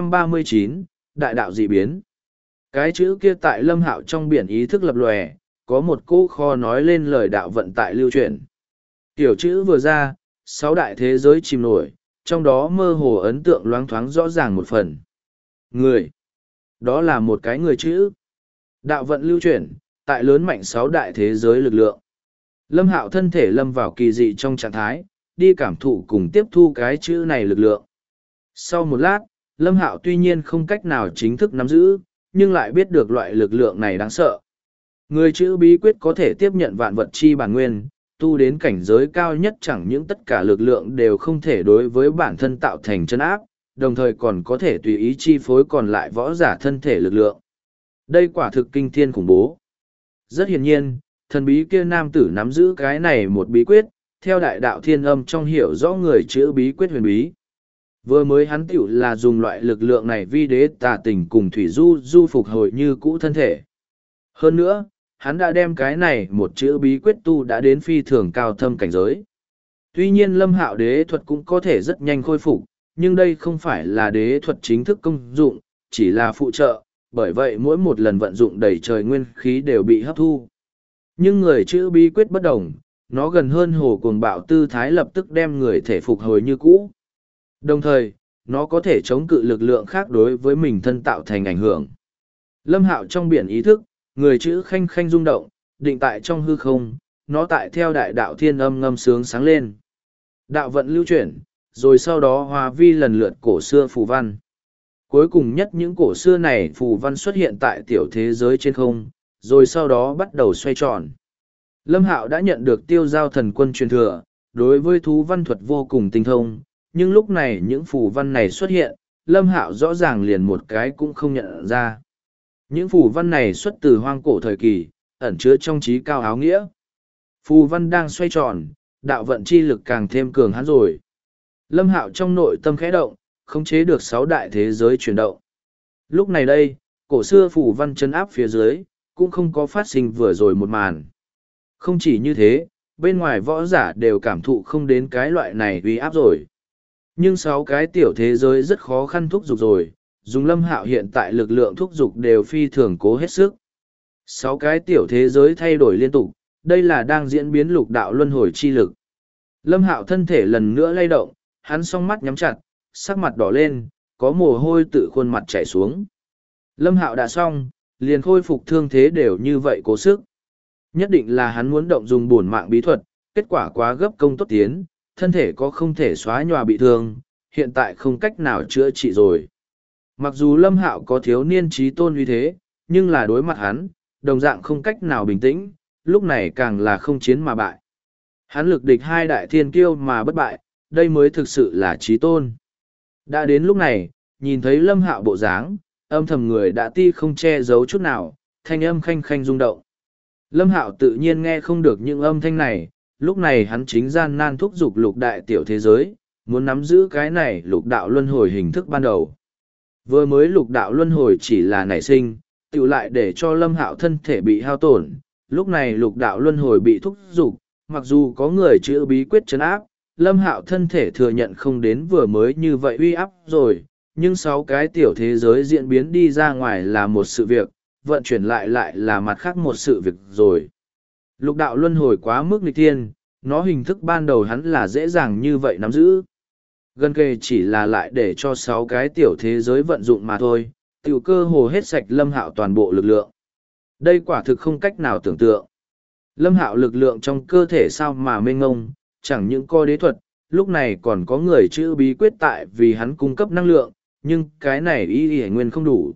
639, Đại đạo dị biến. Cái chữ kia tại Lâm Hạo trong biển ý thức lập lòe, có một cỗ kho nói lên lời đạo vận tại lưu truyền. Tiểu chữ vừa ra, 6 đại thế giới chìm nổi, trong đó mơ hồ ấn tượng loáng thoáng rõ ràng một phần. Người. Đó là một cái người chữ. Đạo vận lưu chuyển, tại lớn mạnh 6 đại thế giới lực lượng. Lâm Hạo thân thể lâm vào kỳ dị trong trạng thái, đi cảm thụ cùng tiếp thu cái chữ này lực lượng. Sau một lát, Lâm Hạo tuy nhiên không cách nào chính thức nắm giữ, nhưng lại biết được loại lực lượng này đáng sợ. Người chữ bí quyết có thể tiếp nhận vạn vật chi bản nguyên, tu đến cảnh giới cao nhất chẳng những tất cả lực lượng đều không thể đối với bản thân tạo thành chân áp, đồng thời còn có thể tùy ý chi phối còn lại võ giả thân thể lực lượng. Đây quả thực kinh thiên khủng bố. Rất hiển nhiên, thần bí kia nam tử nắm giữ cái này một bí quyết, theo đại đạo thiên âm trong hiểu rõ người chữ bí quyết huyền bí. Vừa mới hắn tiểu là dùng loại lực lượng này vi đế tà tình cùng Thủy Du Du phục hồi như cũ thân thể. Hơn nữa, hắn đã đem cái này một chữ bí quyết tu đã đến phi thường cao thâm cảnh giới. Tuy nhiên Lâm Hạo đế thuật cũng có thể rất nhanh khôi phục, nhưng đây không phải là đế thuật chính thức công dụng, chỉ là phụ trợ, bởi vậy mỗi một lần vận dụng đầy trời nguyên khí đều bị hấp thu. Nhưng người chữ bí quyết bất đồng, nó gần hơn hồ cuồng bạo tư thái lập tức đem người thể phục hồi như cũ. Đồng thời, nó có thể chống cự lực lượng khác đối với mình thân tạo thành ảnh hưởng. Lâm Hạo trong biển ý thức, người chữ khanh khanh rung động, định tại trong hư không, nó tại theo đại đạo thiên âm ngâm sướng sáng lên. Đạo vận lưu chuyển, rồi sau đó hòa vi lần lượt cổ xưa phù văn. Cuối cùng nhất những cổ xưa này phù văn xuất hiện tại tiểu thế giới trên không, rồi sau đó bắt đầu xoay tròn. Lâm Hạo đã nhận được tiêu giao thần quân truyền thừa, đối với thú văn thuật vô cùng tinh thông, nhưng lúc này những phù văn này xuất hiện, Lâm Hạo rõ ràng liền một cái cũng không nhận ra. Những phù văn này xuất từ hoang cổ thời kỳ, ẩn chứa trong trí cao áo nghĩa. Phù văn đang xoay tròn, đạo vận chi lực càng thêm cường hãn rồi. Lâm Hạo trong nội tâm khẽ động, khống chế được 6 đại thế giới chuyển động. Lúc này đây, cổ xưa phù văn chấn áp phía dưới, cũng không có phát sinh vừa rồi một màn. Không chỉ như thế, bên ngoài võ giả đều cảm thụ không đến cái loại này uy áp rồi. Nhưng 6 cái tiểu thế giới rất khó khăn thúc giục rồi, dùng Lâm Hạo hiện tại lực lượng thúc giục đều phi thường cố hết sức. 6 cái tiểu thế giới thay đổi liên tục, đây là đang diễn biến lục đạo luân hồi chi lực. Lâm Hạo thân thể lần nữa lay động, hắn song mắt nhắm chặt, sắc mặt đỏ lên, có mồ hôi tự khuôn mặt chảy xuống. Lâm Hạo đã xong, liền khôi phục thương thế đều như vậy cố sức. Nhất định là hắn muốn động dùng bổn mạng bí thuật, kết quả quá gấp công tốt tiến, thân thể có không thể xóa nhòa bị thương, hiện tại không cách nào chữa trị rồi. Mặc dù Lâm Hạo có thiếu niên trí tôn uy thế, nhưng là đối mặt hắn, đồng dạng không cách nào bình tĩnh, lúc này càng là không chiến mà bại. Hắn lực địch 2 đại thiên kiêu mà bất bại, đây mới thực sự là trí tôn. Đã đến lúc này, nhìn thấy Lâm Hạo bộ dáng, âm thầm người đã ti không che giấu chút nào, thanh âm khanh khanh rung động. Lâm Hạo tự nhiên nghe không được những âm thanh này, lúc này hắn chính gian nan thúc giục lục đại tiểu thế giới, muốn nắm giữ cái này lục đạo luân hồi hình thức ban đầu. Vừa mới lục đạo luân hồi chỉ là nảy sinh, tự lại để cho Lâm Hạo thân thể bị hao tổn, lúc này lục đạo luân hồi bị thúc giục, mặc dù có người chữa bí quyết trấn áp, Lâm Hạo thân thể thừa nhận không đến vừa mới như vậy uy áp rồi, nhưng 6 cái tiểu thế giới diễn biến đi ra ngoài là một sự việc, vận chuyển lại là mặt khác một sự việc rồi. Lục đạo luân hồi quá mức nghịch thiên, nó hình thức ban đầu hắn là dễ dàng như vậy nắm giữ. Gần kề chỉ là lại để cho 6 cái tiểu thế giới vận dụng mà thôi, tiểu cơ hồ hết sạch Lâm Hạo toàn bộ lực lượng. Đây quả thực không cách nào tưởng tượng. Lâm Hạo lực lượng trong cơ thể sao mà mênh ngông, chẳng những có đế thuật, lúc này còn có người chữ bí quyết tại vì hắn cung cấp năng lượng, nhưng cái này y nguyên không đủ.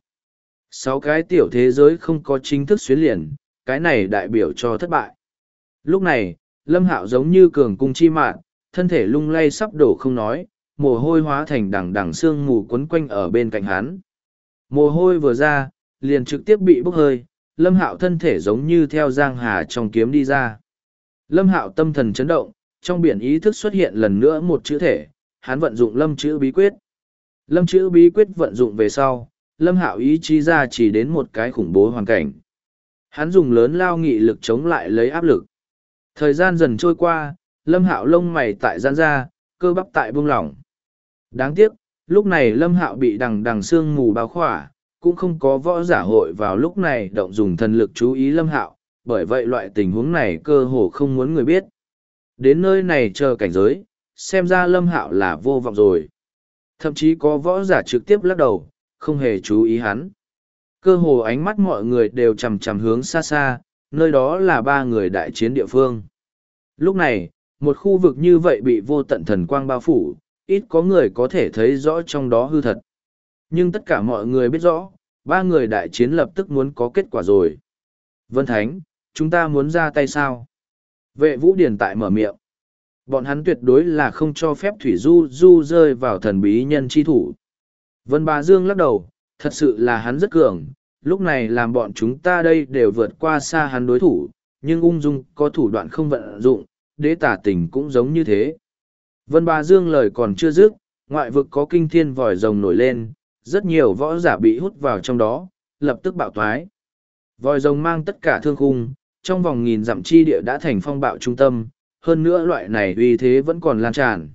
6 cái tiểu thế giới không có chính thức xuyến liền, cái này đại biểu cho thất bại. Lúc này, Lâm Hạo giống như cường cung chi mạn, thân thể lung lay sắp đổ không nói, mồ hôi hóa thành đằng đằng sương mù quấn quanh ở bên cạnh hắn. Mồ hôi vừa ra, liền trực tiếp bị bốc hơi, Lâm Hạo thân thể giống như theo giang hà trong kiếm đi ra. Lâm Hạo tâm thần chấn động, trong biển ý thức xuất hiện lần nữa một chữ thể, hắn vận dụng lâm chữ bí quyết. Lâm chữ bí quyết vận dụng về sau, Lâm Hạo ý chí ra chỉ đến một cái khủng bố hoàn cảnh. Hắn dùng lớn lao nghị lực chống lại lấy áp lực. Thời gian dần trôi qua, Lâm Hạo lông mày tại giãn ra, cơ bắp tại buông lỏng. Đáng tiếc, lúc này Lâm Hạo bị đằng đằng sương mù bao khỏa, cũng không có võ giả hội vào lúc này động dùng thần lực chú ý Lâm Hạo, bởi vậy loại tình huống này cơ hồ không muốn người biết. Đến nơi này chờ cảnh giới, xem ra Lâm Hạo là vô vọng rồi. Thậm chí có võ giả trực tiếp lắc đầu, không hề chú ý hắn. Cơ hồ ánh mắt mọi người đều chằm chằm hướng xa xa, nơi đó là 3 người đại chiến địa phương. Lúc này, một khu vực như vậy bị vô tận thần quang bao phủ, ít có người có thể thấy rõ trong đó hư thật. Nhưng tất cả mọi người biết rõ, 3 người đại chiến lập tức muốn có kết quả rồi. Vân Thánh, chúng ta muốn ra tay sao? Vệ Vũ Điền tại mở miệng. Bọn hắn tuyệt đối là không cho phép Thủy Du rơi vào thần bí nhân chi thủ. Vân Bá Dương lắc đầu, thật sự là hắn rất cường, lúc này làm bọn chúng ta đây đều vượt qua xa hắn đối thủ, nhưng ung dung có thủ đoạn không vận dụng, đế tả tình cũng giống như thế. Vân Bá Dương lời còn chưa dứt, ngoại vực có kinh thiên vòi rồng nổi lên, rất nhiều võ giả bị hút vào trong đó, lập tức bạo toái. Vòi rồng mang tất cả thương khung, trong vòng 1000 dặm chi địa đã thành phong bạo trung tâm, hơn nữa loại này uy thế vẫn còn lan tràn.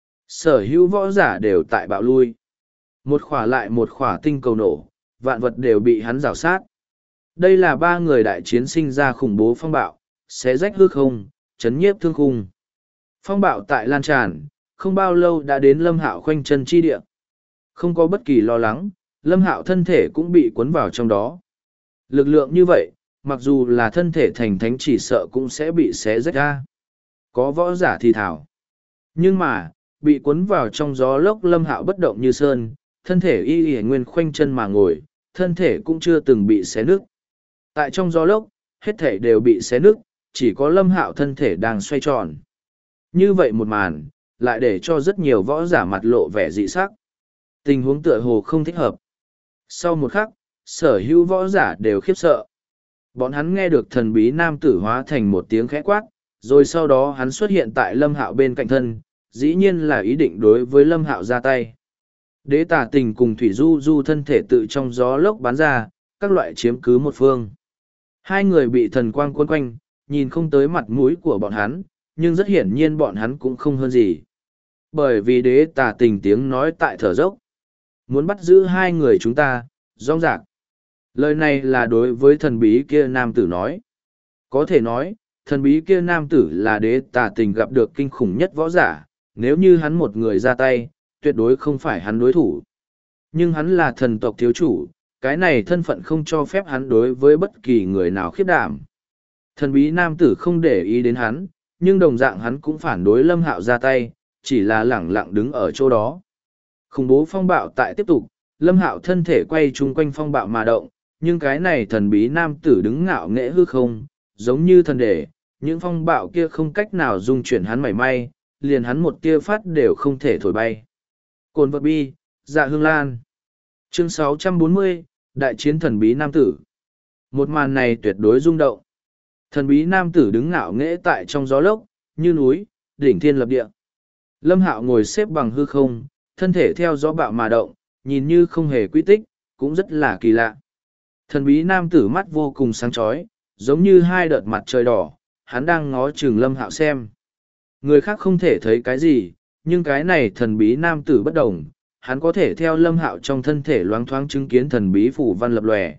Sở hữu võ giả đều tại bạo lui. Một khỏa lại một khỏa tinh cầu nổ, vạn vật đều bị hắn rào sát. Đây là ba người đại chiến sinh ra khủng bố phong bạo, xé rách hư không, chấn nhiếp thương khung. Phong bạo tại lan tràn, không bao lâu đã đến Lâm Hạo khoanh chân chi địa. Không có bất kỳ lo lắng, Lâm Hạo thân thể cũng bị cuốn vào trong đó. Lực lượng như vậy, mặc dù là thân thể thành thánh chỉ sợ cũng sẽ bị xé rách ra. Có võ giả thì thảo. Nhưng mà, bị cuốn vào trong gió lốc Lâm Hạo bất động như sơn, thân thể y nguyên khoanh chân mà ngồi, thân thể cũng chưa từng bị xé nứt. Tại trong gió lốc, hết thể đều bị xé nứt, chỉ có Lâm Hạo thân thể đang xoay tròn. Như vậy một màn, lại để cho rất nhiều võ giả mặt lộ vẻ dị sắc. Tình huống tựa hồ không thích hợp. Sau một khắc, sở hữu võ giả đều khiếp sợ. Bọn hắn nghe được thần bí nam tử hóa thành một tiếng khẽ quát, rồi sau đó hắn xuất hiện tại Lâm Hạo bên cạnh thân, dĩ nhiên là ý định đối với Lâm Hạo ra tay. Đế Tà Tình cùng Thủy Du Du thân thể tự trong gió lốc bắn ra, các loại chiếm cứ một phương. Hai người bị thần quang cuốn quanh, nhìn không tới mặt mũi của bọn hắn, nhưng rất hiển nhiên bọn hắn cũng không hơn gì. Bởi vì Đế Tà Tình tiếng nói tại thở dốc. Muốn bắt giữ hai người chúng ta, rong rạc. Lời này là đối với thần bí kia nam tử nói. Có thể nói, thần bí kia nam tử là Đế Tà Tình gặp được kinh khủng nhất võ giả, nếu như hắn một người ra tay, tuyệt đối không phải hắn đối thủ. Nhưng hắn là thần tộc thiếu chủ, cái này thân phận không cho phép hắn đối với bất kỳ người nào khiếp đảm. Thần bí nam tử không để ý đến hắn, nhưng đồng dạng hắn cũng phản đối Lâm Hạo ra tay, chỉ là lẳng lặng đứng ở chỗ đó. Khủng bố phong bạo tại tiếp tục, Lâm Hạo thân thể quay chung quanh phong bạo mà động, nhưng cái này thần bí nam tử đứng ngạo nghễ hư không, giống như thần đệ, những phong bạo kia không cách nào dung chuyển hắn mảy may, liền hắn một tia phát đều không thể thổi bay. Cồn vật bi, dạ hương lan. Chương 640, Đại chiến thần bí nam tử. Một màn này tuyệt đối rung động. Thần bí nam tử đứng ngạo nghễ tại trong gió lốc, như núi, đỉnh thiên lập địa. Lâm Hạo ngồi xếp bằng hư không, thân thể theo gió bạo mà động, nhìn như không hề quy tích, cũng rất là kỳ lạ. Thần bí nam tử mắt vô cùng sáng chói, giống như hai đợt mặt trời đỏ, hắn đang ngó chừng Lâm Hạo xem. Người khác không thể thấy cái gì, nhưng cái này thần bí nam tử bất đồng, hắn có thể theo Lâm Hạo trong thân thể loáng thoáng chứng kiến thần bí phủ văn lập lòe.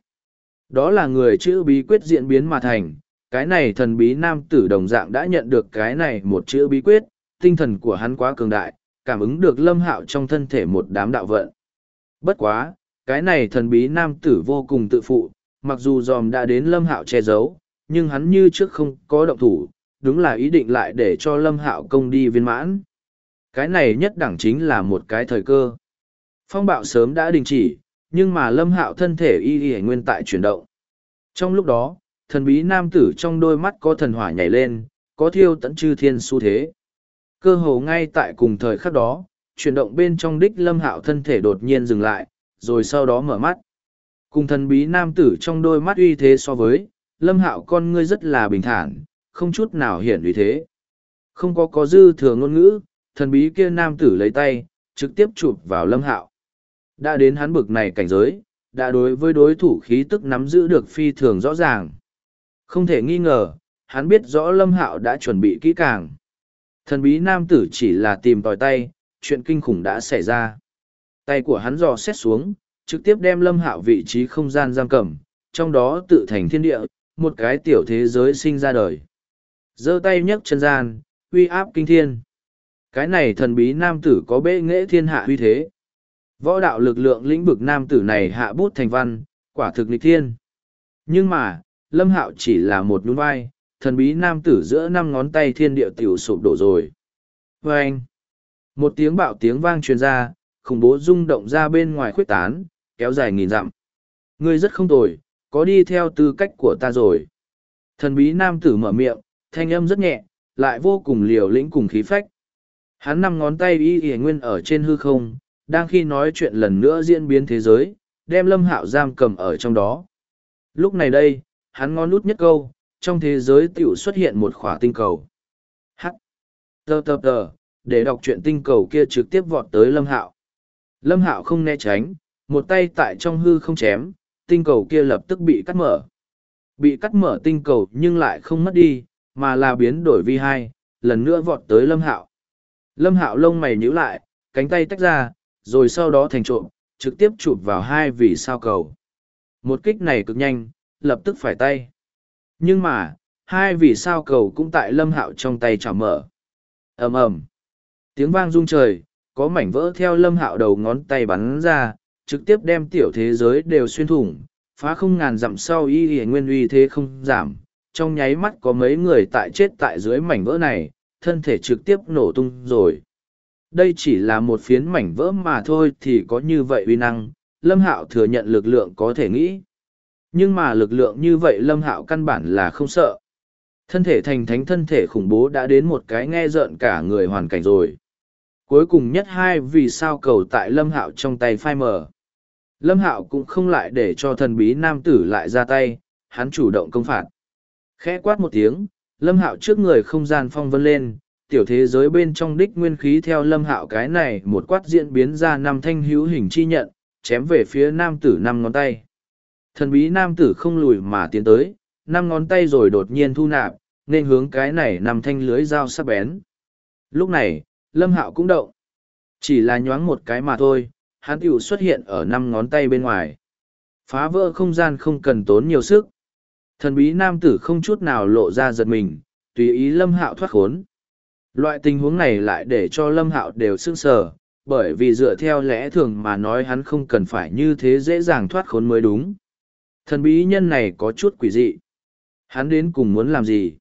Đó là người chữ bí quyết diễn biến mà thành, cái này thần bí nam tử đồng dạng đã nhận được cái này một chữ bí quyết, tinh thần của hắn quá cường đại, cảm ứng được Lâm Hạo trong thân thể một đám đạo vận. Bất quá, cái này thần bí nam tử vô cùng tự phụ, mặc dù dòm đã đến Lâm Hạo che giấu, nhưng hắn như trước không có động thủ, đúng là ý định lại để cho Lâm Hạo công đi viên mãn. Cái này nhất đẳng chính là một cái thời cơ. Phong bạo sớm đã đình chỉ, nhưng mà Lâm Hạo thân thể y nguyên tại chuyển động. Trong lúc đó, thần bí nam tử trong đôi mắt có thần hỏa nhảy lên, có thiêu tận chư thiên xu thế. Cơ hồ ngay tại cùng thời khắc đó, chuyển động bên trong đích Lâm Hạo thân thể đột nhiên dừng lại, rồi sau đó mở mắt. Cùng thần bí nam tử trong đôi mắt uy thế so với, Lâm Hạo con ngươi rất là bình thản, không chút nào hiển uy thế. Không có dư thừa ngôn ngữ, thần bí kia nam tử lấy tay, trực tiếp chụp vào Lâm Hạo. Đã đến hắn bực này cảnh giới, đã đối với đối thủ khí tức nắm giữ được phi thường rõ ràng. Không thể nghi ngờ, hắn biết rõ Lâm Hạo đã chuẩn bị kỹ càng. Thần bí nam tử chỉ là tìm tòi tay, chuyện kinh khủng đã xảy ra. Tay của hắn dò xét xuống, trực tiếp đem Lâm Hạo vị trí không gian giam cầm, trong đó tự thành thiên địa, một cái tiểu thế giới sinh ra đời. Giơ tay nhấc chân gian, uy áp kinh thiên. Cái này thần bí nam tử có bệ nghệ thiên hạ uy thế. Võ đạo lực lượng lĩnh vực nam tử này hạ bút thành văn, quả thực nghịch thiên. Nhưng mà, Lâm Hạo chỉ là một nhún vai, thần bí nam tử giữa năm ngón tay thiên địa tiểu sụp đổ rồi. Và anh, một tiếng bạo tiếng vang truyền ra, khủng bố rung động ra bên ngoài khuếch tán, kéo dài nghìn dặm. Ngươi rất không tồi, có đi theo tư cách của ta rồi. Thần bí nam tử mở miệng, thanh âm rất nhẹ, lại vô cùng liều lĩnh cùng khí phách. Hắn năm ngón tay y nguyên ở trên hư không, đang khi nói chuyện lần nữa diễn biến thế giới, đem Lâm Hạo giam cầm ở trong đó. Lúc này đây, hắn ngón út nhất câu, trong thế giới tiểu xuất hiện một khỏa tinh cầu. Hắc! Tờ, để đọc truyện tinh cầu kia trực tiếp vọt tới Lâm Hạo. Lâm Hạo không né tránh, một tay tại trong hư không chém, tinh cầu kia lập tức bị cắt mở. Bị cắt mở tinh cầu nhưng lại không mất đi, mà là biến đổi vi hai, lần nữa vọt tới Lâm Hạo. Lâm Hạo lông mày nhíu lại, cánh tay tách ra, rồi sau đó thành trộm, trực tiếp chụp vào hai vì sao cầu. Một kích này cực nhanh, lập tức phải tay. Nhưng mà, hai vì sao cầu cũng tại Lâm Hạo trong tay chảo mở. Ầm ầm. Tiếng vang rung trời, có mảnh vỡ theo Lâm Hạo đầu ngón tay bắn ra, trực tiếp đem tiểu thế giới đều xuyên thủng, phá không ngàn dặm sau y y nguyên uy thế không giảm. Trong nháy mắt có mấy người tại chết tại dưới mảnh vỡ này, thân thể trực tiếp nổ tung rồi. Đây chỉ là một phiến mảnh vỡ mà thôi thì có như vậy uy năng, Lâm Hạo thừa nhận lực lượng có thể nghĩ. Nhưng mà lực lượng như vậy Lâm Hạo căn bản là không sợ. Thân thể thành thánh thân thể khủng bố đã đến một cái nghe rợn cả người hoàn cảnh rồi. Cuối cùng nhất hai vì sao cầu tại Lâm Hạo trong tay phai mờ. Lâm Hạo cũng không lại để cho thần bí nam tử lại ra tay, hắn chủ động công phạt. Khẽ quát một tiếng, Lâm Hạo trước người không gian phong vân lên, tiểu thế giới bên trong đích nguyên khí theo Lâm Hạo cái này một quát diễn biến ra năm thanh hữu hình chi nhận, chém về phía nam tử năm ngón tay. Thần bí nam tử không lùi mà tiến tới, năm ngón tay rồi đột nhiên thu nạp, nên hướng cái này năm thanh lưới dao sắc bén. Lúc này, Lâm Hạo cũng động. Chỉ là nhoáng một cái mà thôi, hắn tiểu xuất hiện ở năm ngón tay bên ngoài. Phá vỡ không gian không cần tốn nhiều sức. Thần bí nam tử không chút nào lộ ra giật mình, tùy ý Lâm Hạo thoát khốn. Loại tình huống này lại để cho Lâm Hạo đều sững sờ, bởi vì dựa theo lẽ thường mà nói hắn không cần phải như thế dễ dàng thoát khốn mới đúng. Thần bí nhân này có chút quỷ dị. Hắn đến cùng muốn làm gì?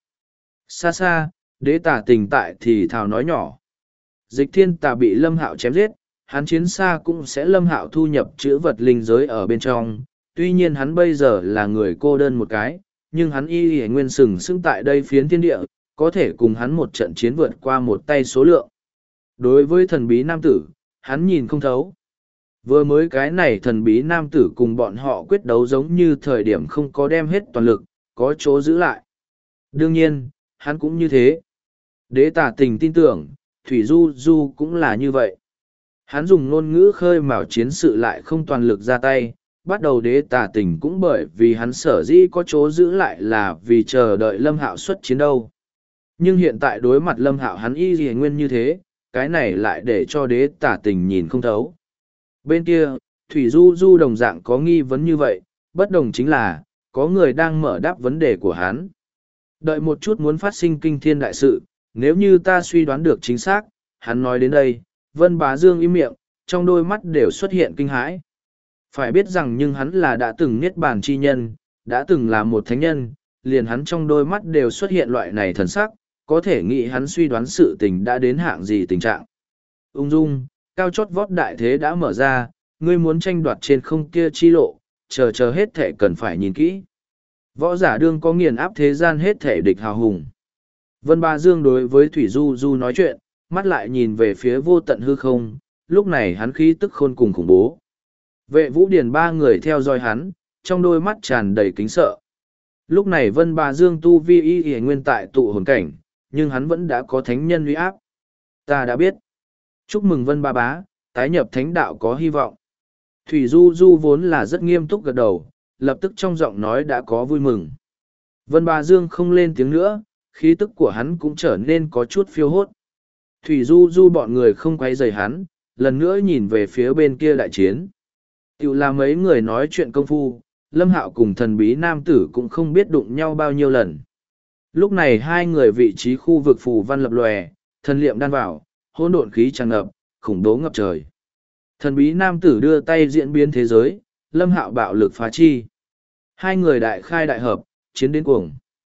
Xa xa, đế tà tình tại thì thào nói nhỏ. Dịch thiên tà bị Lâm Hạo chém giết, hắn chiến xa cũng sẽ Lâm Hạo thu nhập chữ vật linh giới ở bên trong. Tuy nhiên hắn bây giờ là người cô đơn một cái, nhưng hắn y nguyên sừng sững tại đây phiến thiên địa, có thể cùng hắn một trận chiến vượt qua một tay số lượng. Đối với thần bí nam tử, hắn nhìn không thấu. Vừa mới cái này thần bí nam tử cùng bọn họ quyết đấu giống như thời điểm không có đem hết toàn lực, có chỗ giữ lại. Đương nhiên, hắn cũng như thế. Đế tả tình tin tưởng, Thủy Du Du cũng là như vậy. Hắn dùng ngôn ngữ khơi mào chiến sự lại không toàn lực ra tay, bắt đầu đế tả tình cũng bởi vì hắn sở dĩ có chỗ giữ lại là vì chờ đợi Lâm Hạo xuất chiến đâu. Nhưng hiện tại đối mặt Lâm Hạo hắn y gì nguyên như thế, cái này lại để cho đế tả tình nhìn không thấu. Bên kia, Thủy Du Du đồng dạng có nghi vấn như vậy, bất đồng chính là, có người đang mở đáp vấn đề của hắn. Đợi một chút muốn phát sinh kinh thiên đại sự, nếu như ta suy đoán được chính xác, hắn nói đến đây, Vân Bá Dương im miệng, trong đôi mắt đều xuất hiện kinh hãi. Phải biết rằng nhưng hắn là đã từng niết bàn chi nhân, đã từng là một thánh nhân, liền hắn trong đôi mắt đều xuất hiện loại này thần sắc, có thể nghĩ hắn suy đoán sự tình đã đến hạng gì tình trạng. Ung dung, cao chót vót đại thế đã mở ra, ngươi muốn tranh đoạt trên không kia chi lộ, chờ hết thể cần phải nhìn kỹ. Võ giả đương có nghiền áp thế gian hết thể địch hào hùng. Vân Ba Dương đối với Thủy Du Du nói chuyện, mắt lại nhìn về phía vô tận hư không, lúc này hắn khí tức khôn cùng khủng bố. Vệ Vũ Điền ba người theo dõi hắn, trong đôi mắt tràn đầy kính sợ. Lúc này Vân Ba Dương tu vi y nguyên tại tụ hồn cảnh, nhưng hắn vẫn đã có thánh nhân uy áp. Ta đã biết. Chúc mừng Vân Ba Bá, tái nhập thánh đạo có hy vọng. Thủy Du Du vốn là rất nghiêm túc gật đầu, lập tức trong giọng nói đã có vui mừng. Vân Ba Dương không lên tiếng nữa, khí tức của hắn cũng trở nên có chút phiêu hốt. Thủy Du Du bọn người không quay rời hắn, lần nữa nhìn về phía bên kia đại chiến. Tiểu là mấy người nói chuyện công phu, Lâm Hạo cùng thần bí nam tử cũng không biết đụng nhau bao nhiêu lần. Lúc này hai người vị trí khu vực phù văn lập lòe, thần liệm đan vào, hỗn độn khí tràn ngập, khủng bố ngập trời. Thần bí nam tử đưa tay diễn biến thế giới, Lâm Hạo bạo lực phá chi. Hai người đại khai đại hợp, chiến đến cuồng.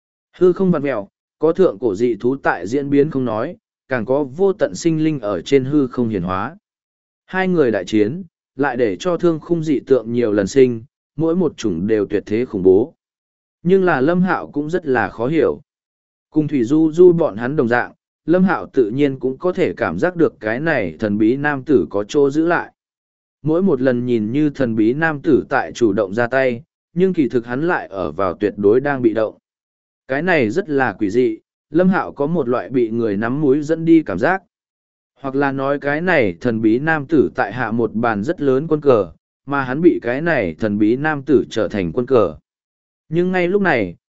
Hư không vặn mèo, có thượng cổ dị thú tại diễn biến không nói, càng có vô tận sinh linh ở trên hư không hiển hóa. Hai người đại chiến, lại để cho thương khung dị tượng nhiều lần sinh, mỗi một chủng đều tuyệt thế khủng bố. Nhưng là Lâm Hạo cũng rất là khó hiểu. Cùng Thủy Du Du bọn hắn đồng dạng, Lâm Hạo tự nhiên cũng có thể cảm giác được cái này thần bí nam tử có chỗ giữ lại. Mỗi một lần nhìn như thần bí nam tử tại chủ động ra tay, nhưng kỳ thực hắn lại ở vào tuyệt đối đang bị động. Cái này rất là quỷ dị, Lâm Hạo có một loại bị người nắm mũi dẫn đi cảm giác. Hoặc là nói cái này thần bí nam tử tại hạ một bàn rất lớn quân cờ, mà hắn bị cái này thần bí nam tử trở thành quân cờ. Nhưng ngay lúc này,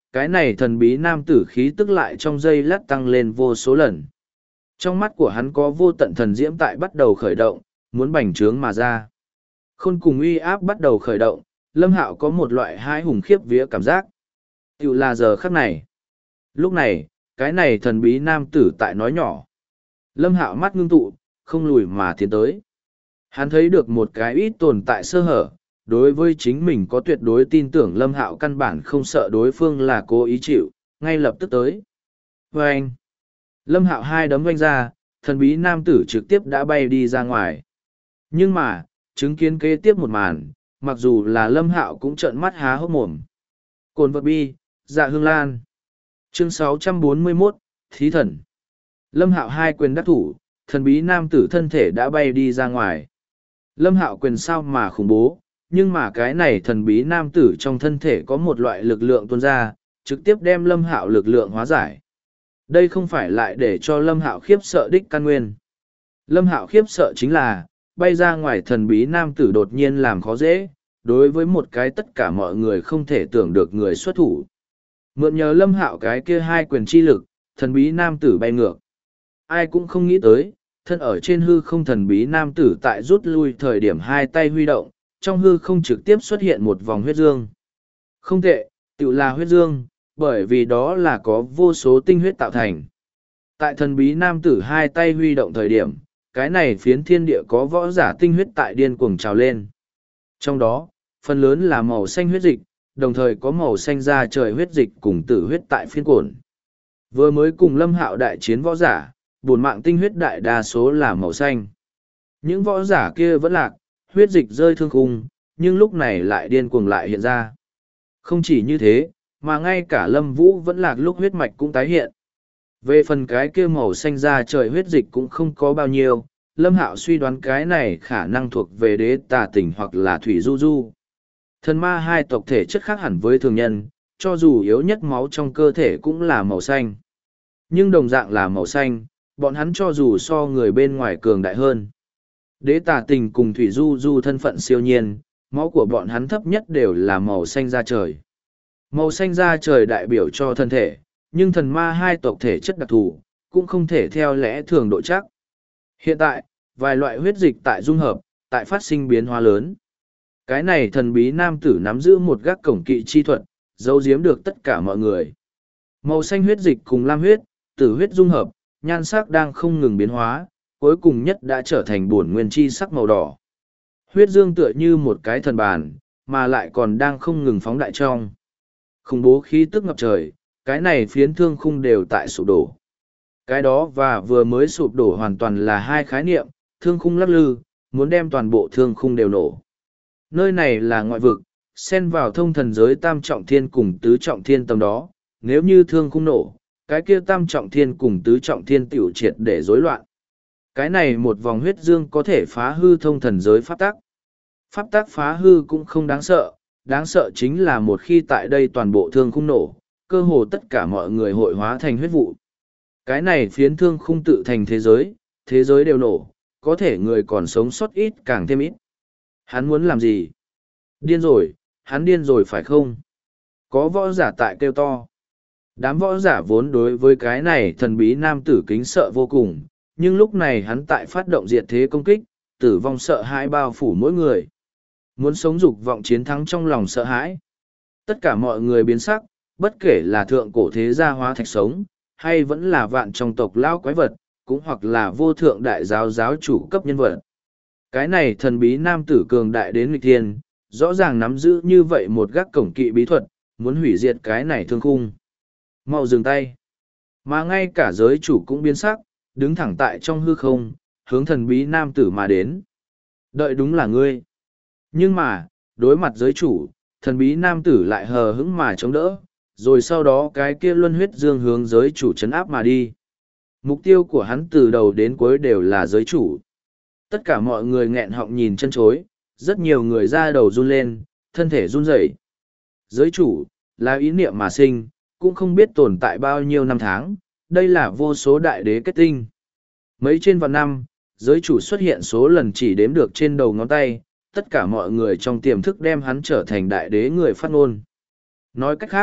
cái này thần bí nam tử khí tức lại trong giây lát tăng lên vô số lần. Trong mắt của hắn có vô tận thần diễm tại bắt đầu khởi động, muốn bành trướng mà ra. Khôn cùng uy áp bắt đầu khởi động, Lâm Hạo có một loại hãi hùng khiếp vía cảm giác. Tựu là giờ khắc này. Lúc này, cái này thần bí nam tử tại nói nhỏ. Lâm Hạo mắt ngưng tụ, không lùi mà tiến tới. Hắn thấy được một cái ít tồn tại sơ hở, đối với chính mình có tuyệt đối tin tưởng Lâm Hạo căn bản không sợ đối phương là cố ý chịu, ngay lập tức tới. Và anh, Lâm Hạo hai đấm vanh ra, thần bí nam tử trực tiếp đã bay đi ra ngoài. Nhưng mà, chứng kiến kế tiếp một màn, mặc dù là Lâm Hạo cũng trợn mắt há hốc mồm. Cồn vật bi, dạ hương lan. Chương 641, Thí thần. Lâm Hạo hai quyền đắc thủ, thần bí nam tử thân thể đã bay đi ra ngoài. Lâm Hạo quyền sao mà khủng bố, nhưng mà cái này thần bí nam tử trong thân thể có một loại lực lượng tuôn ra, trực tiếp đem Lâm Hạo lực lượng hóa giải. Đây không phải lại để cho Lâm Hạo khiếp sợ đích căn nguyên. Lâm Hạo khiếp sợ chính là, bay ra ngoài thần bí nam tử đột nhiên làm khó dễ, đối với một cái tất cả mọi người không thể tưởng được người xuất thủ. Mượn nhờ Lâm Hạo cái kia hai quyền chi lực, thần bí nam tử bay ngược. Ai cũng không nghĩ tới, thân ở trên hư không thần bí nam tử tại rút lui thời điểm hai tay huy động, trong hư không trực tiếp xuất hiện một vòng huyết dương. Không tệ, tự là huyết dương, bởi vì đó là có vô số tinh huyết tạo thành. Tại thần bí nam tử hai tay huy động thời điểm, cái này phiến thiên địa có võ giả tinh huyết tại điên cuồng trào lên. Trong đó, phần lớn là màu xanh huyết dịch, đồng thời có màu xanh da trời huyết dịch cùng tử huyết tại phiên cổn. Vừa mới cùng Lâm Hạo đại chiến võ giả, bổn mạng tinh huyết đại đa số là màu xanh. Những võ giả kia vẫn lạc, huyết dịch rơi thương khung, nhưng lúc này lại điên cuồng lại hiện ra. Không chỉ như thế, mà ngay cả Lâm Vũ vẫn lạc lúc huyết mạch cũng tái hiện. Về phần cái kia màu xanh da trời huyết dịch cũng không có bao nhiêu, Lâm Hạo suy đoán cái này khả năng thuộc về đế tà tình hoặc là thủy du du. Thần ma hai tộc thể chất khác hẳn với thường nhân, cho dù yếu nhất máu trong cơ thể cũng là màu xanh. Nhưng đồng dạng là màu xanh, bọn hắn cho dù so người bên ngoài cường đại hơn. Đế tà tình cùng thủy du du thân phận siêu nhiên, máu của bọn hắn thấp nhất đều là màu xanh da trời. Màu xanh da trời đại biểu cho thân thể, nhưng thần ma hai tộc thể chất đặc thù, cũng không thể theo lẽ thường độ chắc. Hiện tại, vài loại huyết dịch tại dung hợp, tại phát sinh biến hóa lớn. Cái này thần bí nam tử nắm giữ một gác cổng kỵ chi thuật, giấu giếm được tất cả mọi người. Màu xanh huyết dịch cùng lam huyết, tử huyết dung hợp, nhan sắc đang không ngừng biến hóa, cuối cùng nhất đã trở thành bổn nguyên chi sắc màu đỏ. Huyết dương tựa như một cái thần bàn, mà lại còn đang không ngừng phóng đại trong. Khủng bố khí tức ngập trời, cái này phiến thương khung đều tại sụp đổ. Cái đó và vừa mới sụp đổ hoàn toàn là hai khái niệm, thương khung lắc lư, muốn đem toàn bộ thương khung đều nổ. Nơi này là ngoại vực, xen vào thông thần giới tam trọng thiên cùng tứ trọng thiên tầm đó, nếu như thương khung nổ, cái kia tam trọng thiên cùng tứ trọng thiên tiểu triệt để rối loạn. Cái này một vòng huyết dương có thể phá hư thông thần giới pháp tắc. Pháp tắc phá hư cũng không đáng sợ chính là một khi tại đây toàn bộ thương khung nổ, cơ hồ tất cả mọi người hội hóa thành huyết vụ. Cái này phiến thương khung tự thành thế giới đều nổ, có thể người còn sống sót ít càng thêm ít. Hắn muốn làm gì? Điên rồi, hắn điên rồi phải không? Có võ giả tại kêu to. Đám võ giả vốn đối với cái này thần bí nam tử kính sợ vô cùng, nhưng lúc này hắn tại phát động diệt thế công kích, tử vong sợ hãi bao phủ mỗi người. Muốn sống dục vọng chiến thắng trong lòng sợ hãi. Tất cả mọi người biến sắc, bất kể là thượng cổ thế gia hóa thạch sống, hay vẫn là vạn trong tộc lao quái vật, cũng hoặc là vô thượng đại giáo giáo chủ cấp nhân vật. Cái này thần bí nam tử cường đại đến nghịch thiên, rõ ràng nắm giữ như vậy một gác cổng kỵ bí thuật, muốn hủy diệt cái này thương khung. Mau dừng tay. Mà ngay cả giới chủ cũng biến sắc, đứng thẳng tại trong hư không, hướng thần bí nam tử mà đến. Đợi đúng là ngươi. Nhưng mà, đối mặt giới chủ, thần bí nam tử lại hờ hững mà chống đỡ, rồi sau đó cái kia luân huyết dương hướng giới chủ trấn áp mà đi. Mục tiêu của hắn từ đầu đến cuối đều là giới chủ. Tất cả mọi người nghẹn họng nhìn chân chối, rất nhiều người ra đầu run lên, thân thể run rẩy. Giới chủ, là ý niệm mà sinh, cũng không biết tồn tại bao nhiêu năm tháng, đây là vô số đại đế kết tinh. Mấy trên vạn năm, giới chủ xuất hiện số lần chỉ đếm được trên đầu ngón tay, tất cả mọi người trong tiềm thức đem hắn trở thành đại đế người phát ngôn. Nói cách khác,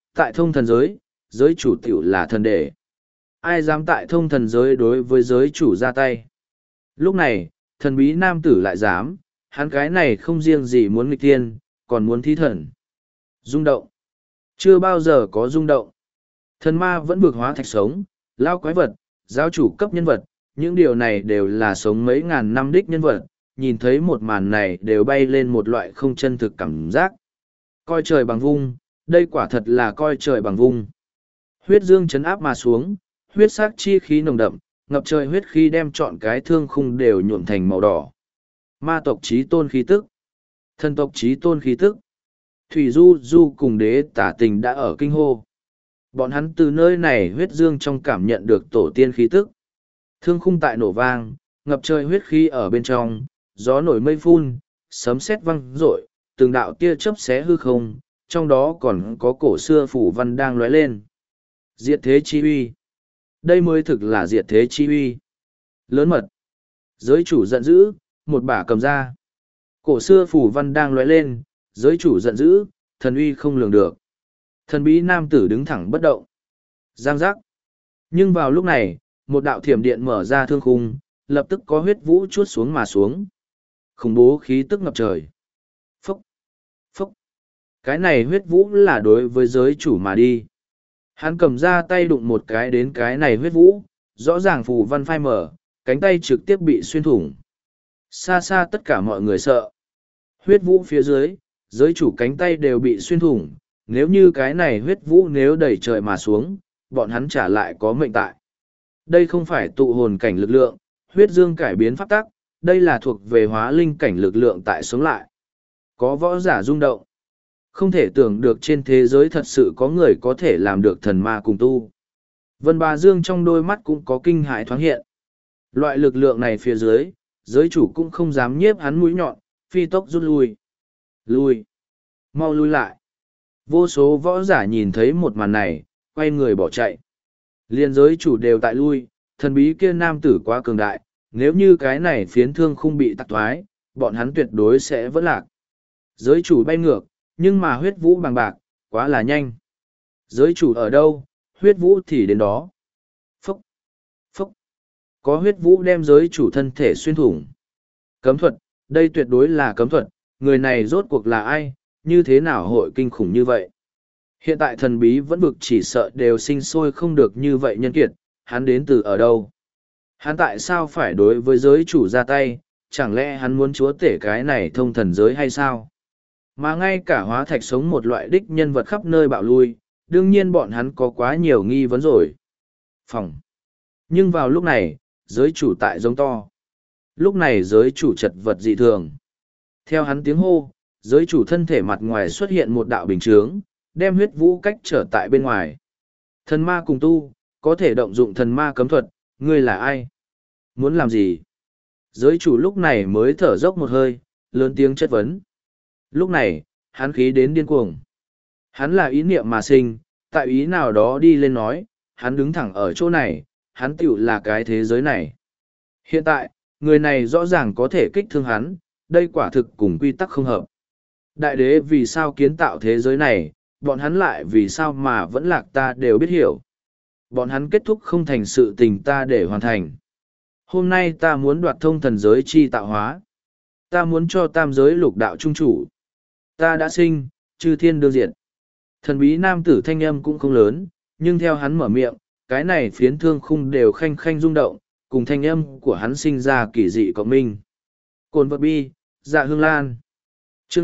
Tại thông thần giới, giới chủ tiểu là thần đệ. Ai dám tại thông thần giới đối với giới chủ ra tay? Lúc này, thần bí nam tử lại dám, hắn cái này không riêng gì muốn nghịch tiên, còn muốn thí thần. Rung động. Chưa bao giờ có rung động. Thần ma vẫn vực hóa thạch sống, lao quái vật, giáo chủ cấp nhân vật, những điều này đều là sống mấy ngàn năm đích nhân vật, nhìn thấy một màn này đều bay lên một loại không chân thực cảm giác. Coi trời bằng vung, đây quả thật là coi trời bằng vung. Huyết dương chấn áp mà xuống, huyết sắc chi khí nồng đậm, ngập trời huyết khí đem trọn cái thương khung đều nhuộm thành màu đỏ. Ma tộc chí tôn khí tức, thần tộc chí tôn khí tức. Thủy Du Du cùng đế tả tình đã ở kinh hô. Bọn hắn từ nơi này huyết dương trong cảm nhận được tổ tiên khí tức. Thương khung tại nổ vang, ngập trời huyết khí ở bên trong, gió nổi mây phun, sấm sét vang rội, từng đạo tia chớp xé hư không, trong đó còn có cổ xưa phủ văn đang lóe lên. Diệt thế chi uy. Đây mới thực là diệt thế chi uy. Lớn mật. Giới chủ giận dữ, một bả cầm ra. Cổ xưa phủ văn đang lóe lên, giới chủ giận dữ, thần uy không lường được. Thần bí nam tử đứng thẳng bất động. Giang giác. Nhưng vào lúc này, một đạo thiểm điện mở ra thương khung, lập tức có huyết vũ chuốt xuống mà xuống. Khủng bố khí tức ngập trời. Phúc. Phúc. Cái này huyết vũ là đối với giới chủ mà đi. Hắn cầm ra tay đụng một cái đến cái này huyết vũ, rõ ràng phù văn phai mở, cánh tay trực tiếp bị xuyên thủng. Xa xa tất cả mọi người sợ. Huyết vũ phía dưới, giới chủ cánh tay đều bị xuyên thủng, nếu như cái này huyết vũ nếu đẩy trời mà xuống, bọn hắn trả lại có mệnh tại. Đây không phải tụ hồn cảnh lực lượng, huyết dương cải biến pháp tắc, đây là thuộc về hóa linh cảnh lực lượng tại sống lại. Có võ giả rung động. Không thể tưởng được trên thế giới thật sự có người có thể làm được thần ma cùng tu. Vân Bà Dương trong đôi mắt cũng có kinh hãi thoáng hiện. Loại lực lượng này phía dưới, giới chủ cũng không dám nhiếp hắn mũi nhọn, phi tốc rút lui. Lui. Mau lui lại. Vô số võ giả nhìn thấy một màn này, quay người bỏ chạy. Liên giới chủ đều tại lui, thần bí kia nam tử quá cường đại, nếu như cái này phiến thương không bị tắc thoái, bọn hắn tuyệt đối sẽ vẫn lạc. Giới chủ bay ngược, nhưng mà huyết vũ bằng bạc, quá là nhanh. Giới chủ ở đâu, huyết vũ thì đến đó. Phúc, phúc. Có huyết vũ đem giới chủ thân thể xuyên thủng. Cấm thuật, đây tuyệt đối là cấm thuật, người này rốt cuộc là ai, như thế nào hội kinh khủng như vậy. Hiện tại thần bí vẫn vực chỉ sợ đều sinh sôi không được như vậy nhân kiệt, hắn đến từ ở đâu. Hắn tại sao phải đối với giới chủ ra tay, chẳng lẽ hắn muốn chúa tể cái này thông thần giới hay sao? Mà ngay cả hóa thạch sống một loại đích nhân vật khắp nơi bạo lui, đương nhiên bọn hắn có quá nhiều nghi vấn rồi. Phòng. Nhưng vào lúc này, giới chủ tại giống to. Lúc này giới chủ chật vật dị thường. Theo hắn tiếng hô, giới chủ thân thể mặt ngoài xuất hiện một đạo bình chướng, đem huyết vũ cách trở tại bên ngoài. Thần ma cùng tu, có thể động dụng thần ma cấm thuật, ngươi là ai? Muốn làm gì? Giới chủ lúc này mới thở dốc một hơi, lớn tiếng chất vấn. Lúc này, hắn khí đến điên cuồng. Hắn là ý niệm mà sinh, tại ý nào đó đi lên nói, hắn đứng thẳng ở chỗ này, hắn tựu là cái thế giới này. Hiện tại, người này rõ ràng có thể kích thương hắn, đây quả thực cùng quy tắc không hợp. Đại đế vì sao kiến tạo thế giới này, bọn hắn lại vì sao mà vẫn lạc ta đều biết hiểu. Bọn hắn kết thúc không thành sự tình ta để hoàn thành. Hôm nay ta muốn đoạt thông thần giới chi tạo hóa. Ta muốn cho tam giới lục đạo trung chủ. Ta đã sinh, chư thiên đương diệt. Thần bí nam tử thanh âm cũng không lớn, nhưng theo hắn mở miệng, cái này phiến thương khung đều khanh khanh rung động, cùng thanh âm của hắn sinh ra kỳ dị cộng minh. Cồn vật bi, dạ hương lan. Chương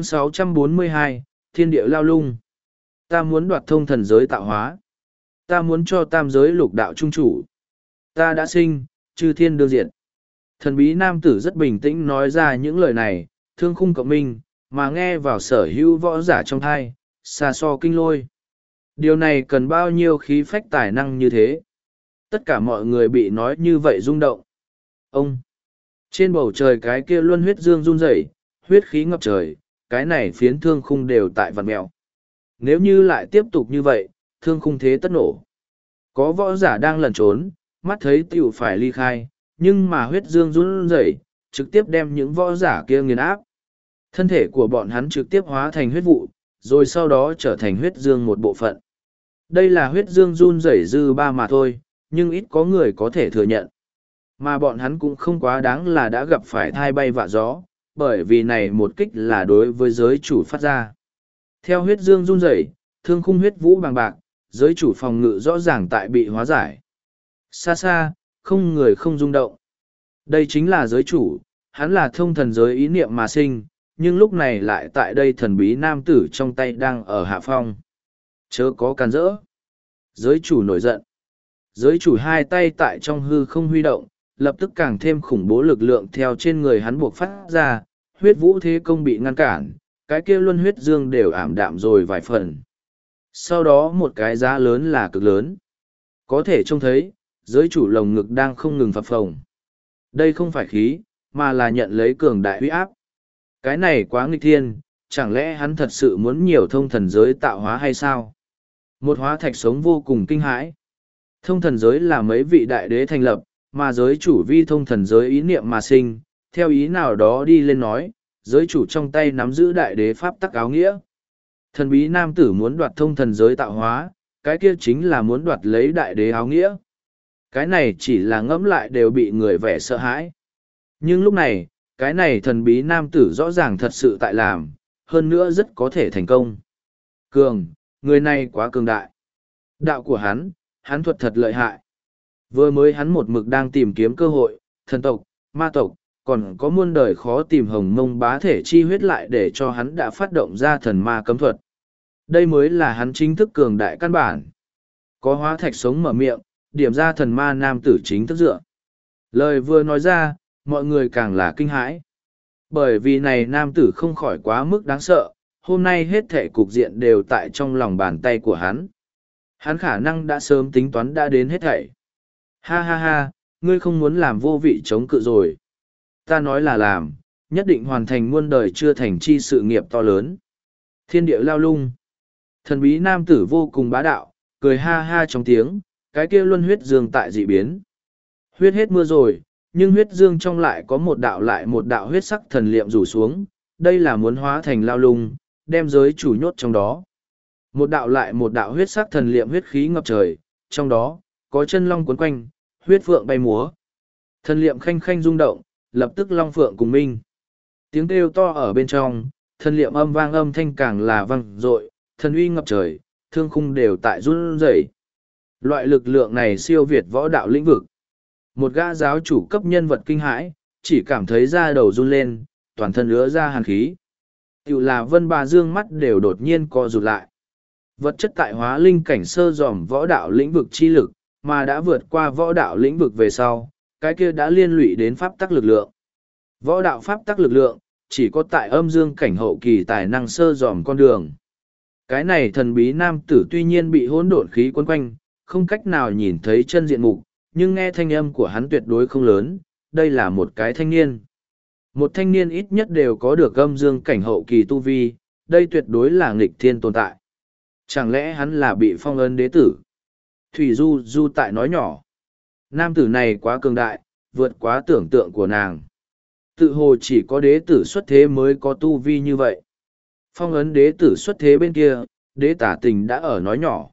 642, Thiên địa lao lung. Ta muốn đoạt thông thần giới tạo hóa. Ta muốn cho tam giới lục đạo trung chủ. Ta đã sinh, chư thiên đương diệt. Thần bí nam tử rất bình tĩnh nói ra những lời này, thương khung cộng minh, mà nghe vào sở hữu võ giả trong thai, xa so kinh lôi. Điều này cần bao nhiêu khí phách tài năng như thế. Tất cả mọi người bị nói như vậy rung động. Ông! Trên bầu trời cái kia luân huyết dương run rẩy, huyết khí ngập trời, cái này phiến thương khung đều tại vằn mèo. Nếu như lại tiếp tục như vậy, thương khung thế tất nổ. Có võ giả đang lẩn trốn, mắt thấy tiểu phải ly khai, nhưng mà huyết dương run rẩy, trực tiếp đem những võ giả kia nghiền áp. Thân thể của bọn hắn trực tiếp hóa thành huyết vụ, rồi sau đó trở thành huyết dương một bộ phận. Đây là huyết dương run rẩy dư ba mà thôi, nhưng ít có người có thể thừa nhận. Mà bọn hắn cũng không quá đáng là đã gặp phải thai bay vạ gió, bởi vì này một kích là đối với giới chủ phát ra. Theo huyết dương run rẩy, thương khung huyết vũ bằng bạc, giới chủ phòng ngự rõ ràng tại bị hóa giải. Xa xa, không người không rung động. Đây chính là giới chủ, hắn là thông thần giới ý niệm mà sinh, nhưng lúc này lại tại đây thần bí nam tử trong tay đang ở hạ phong. Chớ có can rỡ. Giới chủ nổi giận. Giới chủ hai tay tại trong hư không huy động, lập tức càng thêm khủng bố lực lượng theo trên người hắn buộc phát ra, huyết vũ thế công bị ngăn cản, cái kia luân huyết dương đều ảm đạm rồi vài phần. Sau đó một cái giá lớn là cực lớn. Có thể trông thấy, giới chủ lồng ngực đang không ngừng phập phồng. Đây không phải khí, mà là nhận lấy cường đại uy áp. Cái này quá nghịch thiên, chẳng lẽ hắn thật sự muốn nhiều thông thần giới tạo hóa hay sao? Một hóa thạch sống vô cùng kinh hãi. Thông thần giới là mấy vị đại đế thành lập, mà giới chủ vi thông thần giới ý niệm mà sinh, theo ý nào đó đi lên nói, giới chủ trong tay nắm giữ đại đế pháp tắc áo nghĩa. Thần bí nam tử muốn đoạt thông thần giới tạo hóa, cái kia chính là muốn đoạt lấy đại đế áo nghĩa. Cái này chỉ là ngẫm lại đều bị người vẻ sợ hãi. Nhưng lúc này, cái này thần bí nam tử rõ ràng thật sự tại làm, hơn nữa rất có thể thành công. Cường, người này quá cường đại. Đạo của hắn thuật thật lợi hại. Vừa mới hắn một mực đang tìm kiếm cơ hội, thần tộc, ma tộc, còn có muôn đời khó tìm hồng mông bá thể chi huyết lại để cho hắn đã phát động ra thần ma cấm thuật. Đây mới là hắn chính thức cường đại căn bản. Có hóa thạch sống mở miệng, điểm ra thần ma nam tử chính thức dựa. Lời vừa nói ra, mọi người càng là kinh hãi. Bởi vì này nam tử không khỏi quá mức đáng sợ, hôm nay hết thể cục diện đều tại trong lòng bàn tay của hắn. Hắn khả năng đã sớm tính toán đã đến hết thảy. Ha ha ha, ngươi không muốn làm vô vị chống cự rồi. Ta nói là làm, nhất định hoàn thành muôn đời chưa thành chi sự nghiệp to lớn. Thiên địa lao lung. Thần bí nam tử vô cùng bá đạo, cười ha ha trong tiếng, cái kia luân huyết dương tại dị biến. Huyết hết mưa rồi, nhưng huyết dương trong lại có một đạo lại một đạo huyết sắc thần liệm rủ xuống, đây là muốn hóa thành lao lung, đem giới chủ nhốt trong đó. Một đạo lại một đạo huyết sắc thần liệm huyết khí ngập trời, trong đó, có chân long cuốn quanh, huyết phượng bay múa. Thần liệm khanh khanh rung động, lập tức long phượng cùng minh. Tiếng kêu to ở bên trong, thần liệm âm vang âm thanh càng là vang dội, thần uy ngập trời, thương khung đều tại run rẩy. Loại lực lượng này siêu việt võ đạo lĩnh vực. Một gã giáo chủ cấp nhân vật kinh hãi, chỉ cảm thấy da đầu run lên, toàn thân ứa ra hàn khí. Tiểu là Vân Bà Dương mắt đều đột nhiên co rụt lại. Vật chất tại hóa linh cảnh sơ dòm võ đạo lĩnh vực chi lực, mà đã vượt qua võ đạo lĩnh vực về sau, cái kia đã liên lụy đến pháp tắc lực lượng. Võ đạo pháp tắc lực lượng, chỉ có tại âm dương cảnh hậu kỳ tài năng sơ dòm con đường. Cái này thần bí nam tử tuy nhiên bị hỗn độn khí quấn quanh, không cách nào nhìn thấy chân diện mục, nhưng nghe thanh âm của hắn tuyệt đối không lớn, đây là một cái thanh niên. Một thanh niên ít nhất đều có được âm dương cảnh hậu kỳ tu vi, đây tuyệt đối là nghịch thiên tồn tại. Chẳng lẽ hắn là bị phong ấn đế tử? Thủy Du Du tại nói nhỏ. Nam tử này quá cường đại, vượt quá tưởng tượng của nàng. Tự hồ chỉ có đế tử xuất thế mới có tu vi như vậy. Phong ấn đế tử xuất thế bên kia, đế tả tình đã ở nói nhỏ.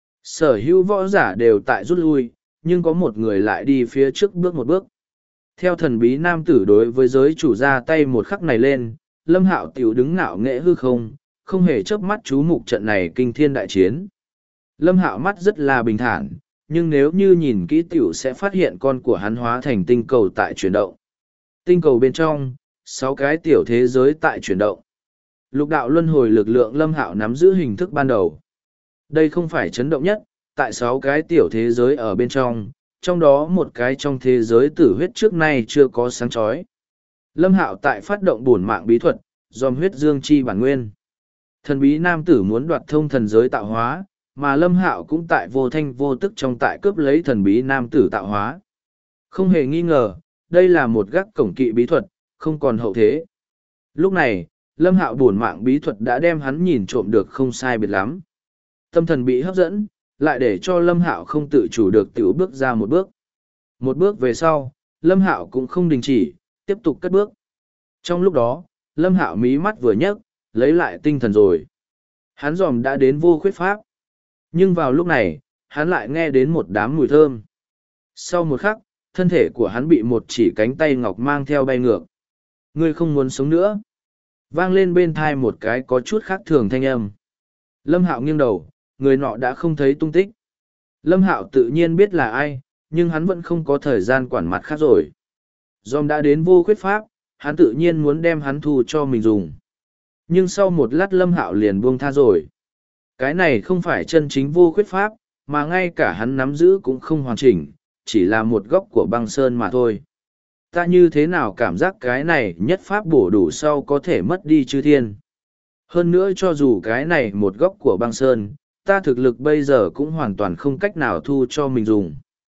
Sở hữu võ giả đều tại rút lui, nhưng có một người lại đi phía trước bước một bước. Theo thần bí nam tử đối với giới chủ ra tay một khắc này lên, Lâm Hạo tiểu đứng ngạo nghệ hư không, không hề chớp mắt chú mục trận này kinh thiên đại chiến. Lâm Hạo mắt rất là bình thản, nhưng nếu như nhìn kỹ tiểu sẽ phát hiện con của hắn hóa thành tinh cầu tại chuyển động. Tinh cầu bên trong, 6 cái tiểu thế giới tại chuyển động. Lục đạo luân hồi lực lượng Lâm Hạo nắm giữ hình thức ban đầu. Đây không phải chấn động nhất, tại 6 cái tiểu thế giới ở bên trong đó một cái trong thế giới tử huyết trước nay chưa có sáng chói. Lâm Hạo tại phát động bổn mạng bí thuật, dòm huyết dương chi bản nguyên. Thần bí nam tử muốn đoạt thông thần giới tạo hóa, mà Lâm Hạo cũng tại vô thanh vô tức trong tại cướp lấy thần bí nam tử tạo hóa. Không hề nghi ngờ, đây là một gác cổng kỵ bí thuật, không còn hậu thế. Lúc này, Lâm Hạo bổn mạng bí thuật đã đem hắn nhìn trộm được không sai biệt lắm. Tâm thần bị hấp dẫn, lại để cho Lâm Hạo không tự chủ được tiểu bước ra một bước. Một bước về sau, Lâm Hạo cũng không đình chỉ, tiếp tục cất bước. Trong lúc đó, Lâm Hạo mí mắt vừa nhấc, lấy lại tinh thần rồi. Hắn dòm đã đến vô khuyết pháp. Nhưng vào lúc này, hắn lại nghe đến một đám mùi thơm. Sau một khắc, thân thể của hắn bị một chỉ cánh tay ngọc mang theo bay ngược. Ngươi không muốn sống nữa. Vang lên bên thai một cái có chút khác thường thanh âm. Lâm Hạo nghiêng đầu, người nọ đã không thấy tung tích. Lâm Hạo tự nhiên biết là ai, nhưng hắn vẫn không có thời gian quản mặt khác rồi. Dòm đã đến vô khuyết pháp, hắn tự nhiên muốn đem hắn thu cho mình dùng. Nhưng sau một lát Lâm Hạo liền buông tha rồi. Cái này không phải chân chính vô khuyết pháp, mà ngay cả hắn nắm giữ cũng không hoàn chỉnh, chỉ là một góc của băng sơn mà thôi. Ta như thế nào cảm giác cái này nhất pháp bổ đủ sau có thể mất đi chư thiên. Hơn nữa cho dù cái này một góc của băng sơn, ta thực lực bây giờ cũng hoàn toàn không cách nào thu cho mình dùng.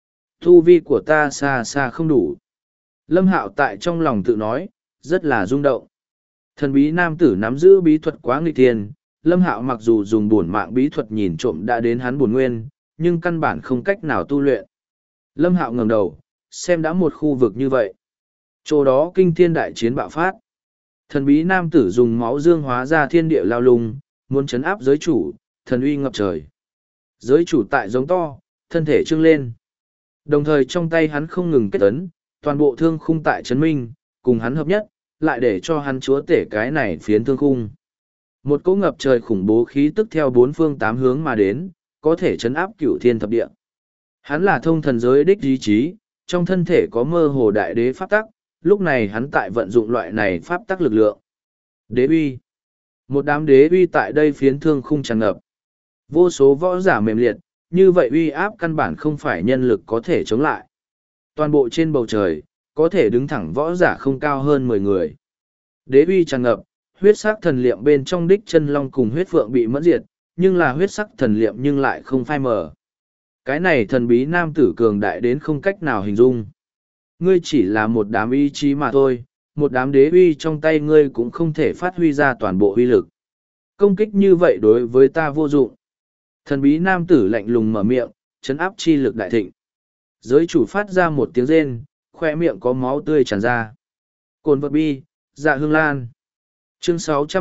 Thu vi của ta xa xa không đủ. Lâm Hạo tại trong lòng tự nói, rất là rung động. Thần bí nam tử nắm giữ bí thuật quá nghịch thiên, Lâm Hạo mặc dù dùng bổn mạng bí thuật nhìn trộm đã đến hắn bổn nguyên, nhưng căn bản không cách nào tu luyện. Lâm Hạo ngẩng đầu, xem đã một khu vực như vậy. Chỗ đó kinh thiên đại chiến bạo phát. Thần bí nam tử dùng máu dương hóa ra thiên địa lao lung, muốn chấn áp giới chủ, thần uy ngập trời. Giới chủ tại giống to, thân thể trưng lên. Đồng thời trong tay hắn không ngừng kết ấn, toàn bộ thương khung tại chấn minh, cùng hắn hợp nhất, lại để cho hắn chúa tể cái này phiến thương khung. Một cỗ ngập trời khủng bố khí tức theo bốn phương tám hướng mà đến, có thể chấn áp cửu thiên thập địa. Hắn là thông thần giới đích ý chí, trong thân thể có mơ hồ đại đế pháp tắc, lúc này hắn tại vận dụng loại này pháp tắc lực lượng. Đế uy. Một đám đế uy tại đây phiến thương khung tràn ngập. Vô số võ giả mềm liệt, như vậy uy áp căn bản không phải nhân lực có thể chống lại. Toàn bộ trên bầu trời, có thể đứng thẳng võ giả không cao hơn 10 người. Đế uy tràn ngập, huyết sắc thần liệm bên trong đích chân long cùng huyết phượng bị mẫn diệt, nhưng là huyết sắc thần liệm nhưng lại không phai mờ. Cái này thần bí nam tử cường đại đến không cách nào hình dung. Ngươi chỉ là một đám ý chí mà thôi, một đám đế uy trong tay ngươi cũng không thể phát huy ra toàn bộ uy lực. Công kích như vậy đối với ta vô dụng. Thần bí nam tử lạnh lùng mở miệng, chấn áp chi lực đại thịnh. Giới chủ phát ra một tiếng rên, khoe miệng có máu tươi tràn ra. Cồn vật bi, dạ hương lan. Chương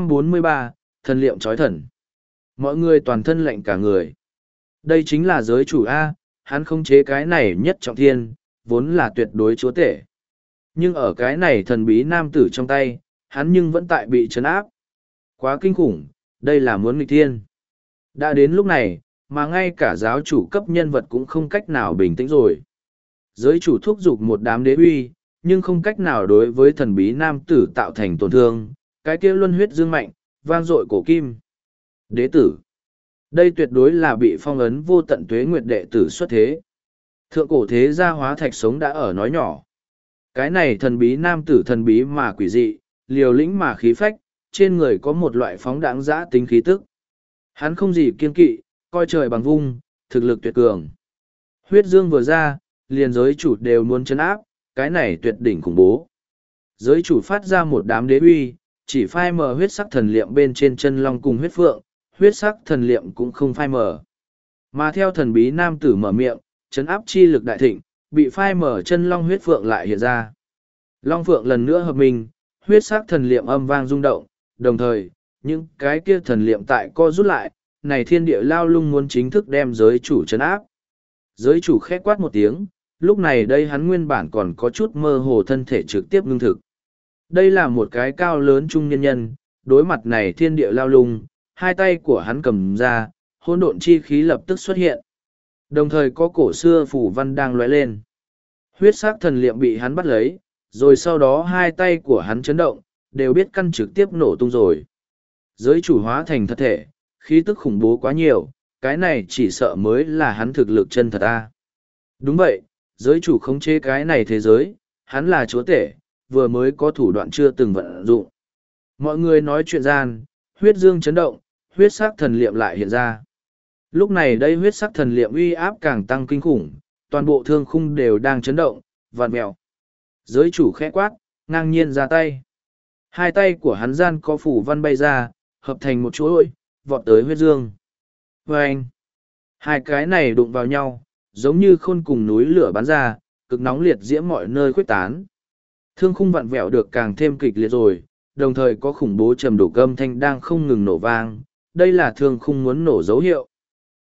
643, thần liệm trói thần. Mọi người toàn thân lạnh cả người. Đây chính là giới chủ A, hắn không chế cái này nhất trọng thiên, vốn là tuyệt đối chúa tể. Nhưng ở cái này thần bí nam tử trong tay, hắn nhưng vẫn tại bị trấn áp. Quá kinh khủng, đây là muốn nghịch thiên. Đã đến lúc này, mà ngay cả giáo chủ cấp nhân vật cũng không cách nào bình tĩnh rồi. Giới chủ thúc giục một đám đế uy, nhưng không cách nào đối với thần bí nam tử tạo thành tổn thương, cái kia luân huyết dương mạnh, vang dội cổ kim. Đế tử. Đây tuyệt đối là bị phong ấn vô tận tuế nguyệt đệ tử xuất thế. Thượng cổ thế gia hóa thạch sống đã ở nói nhỏ. Cái này thần bí nam tử thần bí mà quỷ dị, liều lĩnh mà khí phách, trên người có một loại phóng đãng dã tính khí tức. Hắn không gì kiên kỵ, coi trời bằng vung, thực lực tuyệt cường. Huyết dương vừa ra, liền giới chủ đều muốn chấn áp, cái này tuyệt đỉnh khủng bố. Giới chủ phát ra một đám đế uy, chỉ phai mờ huyết sắc thần liệm bên trên chân long cùng huyết phượng, huyết sắc thần liệm cũng không phai mờ. Mà theo thần bí nam tử mở miệng, chấn áp chi lực đại thịnh, bị phai mờ chân long huyết phượng lại hiện ra. Long phượng lần nữa hợp mình, huyết sắc thần liệm âm vang rung động, đồng thời, những cái kia thần liệm tại co rút lại, này thiên địa lao lung muốn chính thức đem giới chủ chấn áp. Giới chủ khẽ quát một tiếng, lúc này đây hắn nguyên bản còn có chút mơ hồ thân thể trực tiếp ngưng thực. Đây là một cái cao lớn trung nhân nhân, đối mặt này thiên địa lao lung, hai tay của hắn cầm ra, hỗn độn chi khí lập tức xuất hiện. Đồng thời có cổ xưa phủ văn đang lóe lên. Huyết sắc thần liệm bị hắn bắt lấy, rồi sau đó hai tay của hắn chấn động, đều biết căn trực tiếp nổ tung rồi. Giới chủ hóa thành thật thể, khí tức khủng bố quá nhiều, cái này chỉ sợ mới là hắn thực lực chân thật a. Đúng vậy, giới chủ khống chế cái này thế giới, hắn là chúa tể, vừa mới có thủ đoạn chưa từng vận dụng. Mọi người nói chuyện gian, huyết dương chấn động, huyết sắc thần liệm lại hiện ra. Lúc này đây huyết sắc thần liệm uy áp càng tăng kinh khủng, toàn bộ thương khung đều đang chấn động, vặn mèo. Giới chủ khẽ quát, ngang nhiên ra tay. Hai tay của hắn gian có phủ văn bay ra, hợp thành một chuỗi, vọt tới huyết dương. Vâng! Hai cái này đụng vào nhau, giống như khôn cùng núi lửa bắn ra, cực nóng liệt diễm mọi nơi khuếch tán. Thương khung vặn vẹo được càng thêm kịch liệt rồi, đồng thời có khủng bố trầm đục âm thanh đang không ngừng nổ vang, đây là thương khung muốn nổ dấu hiệu.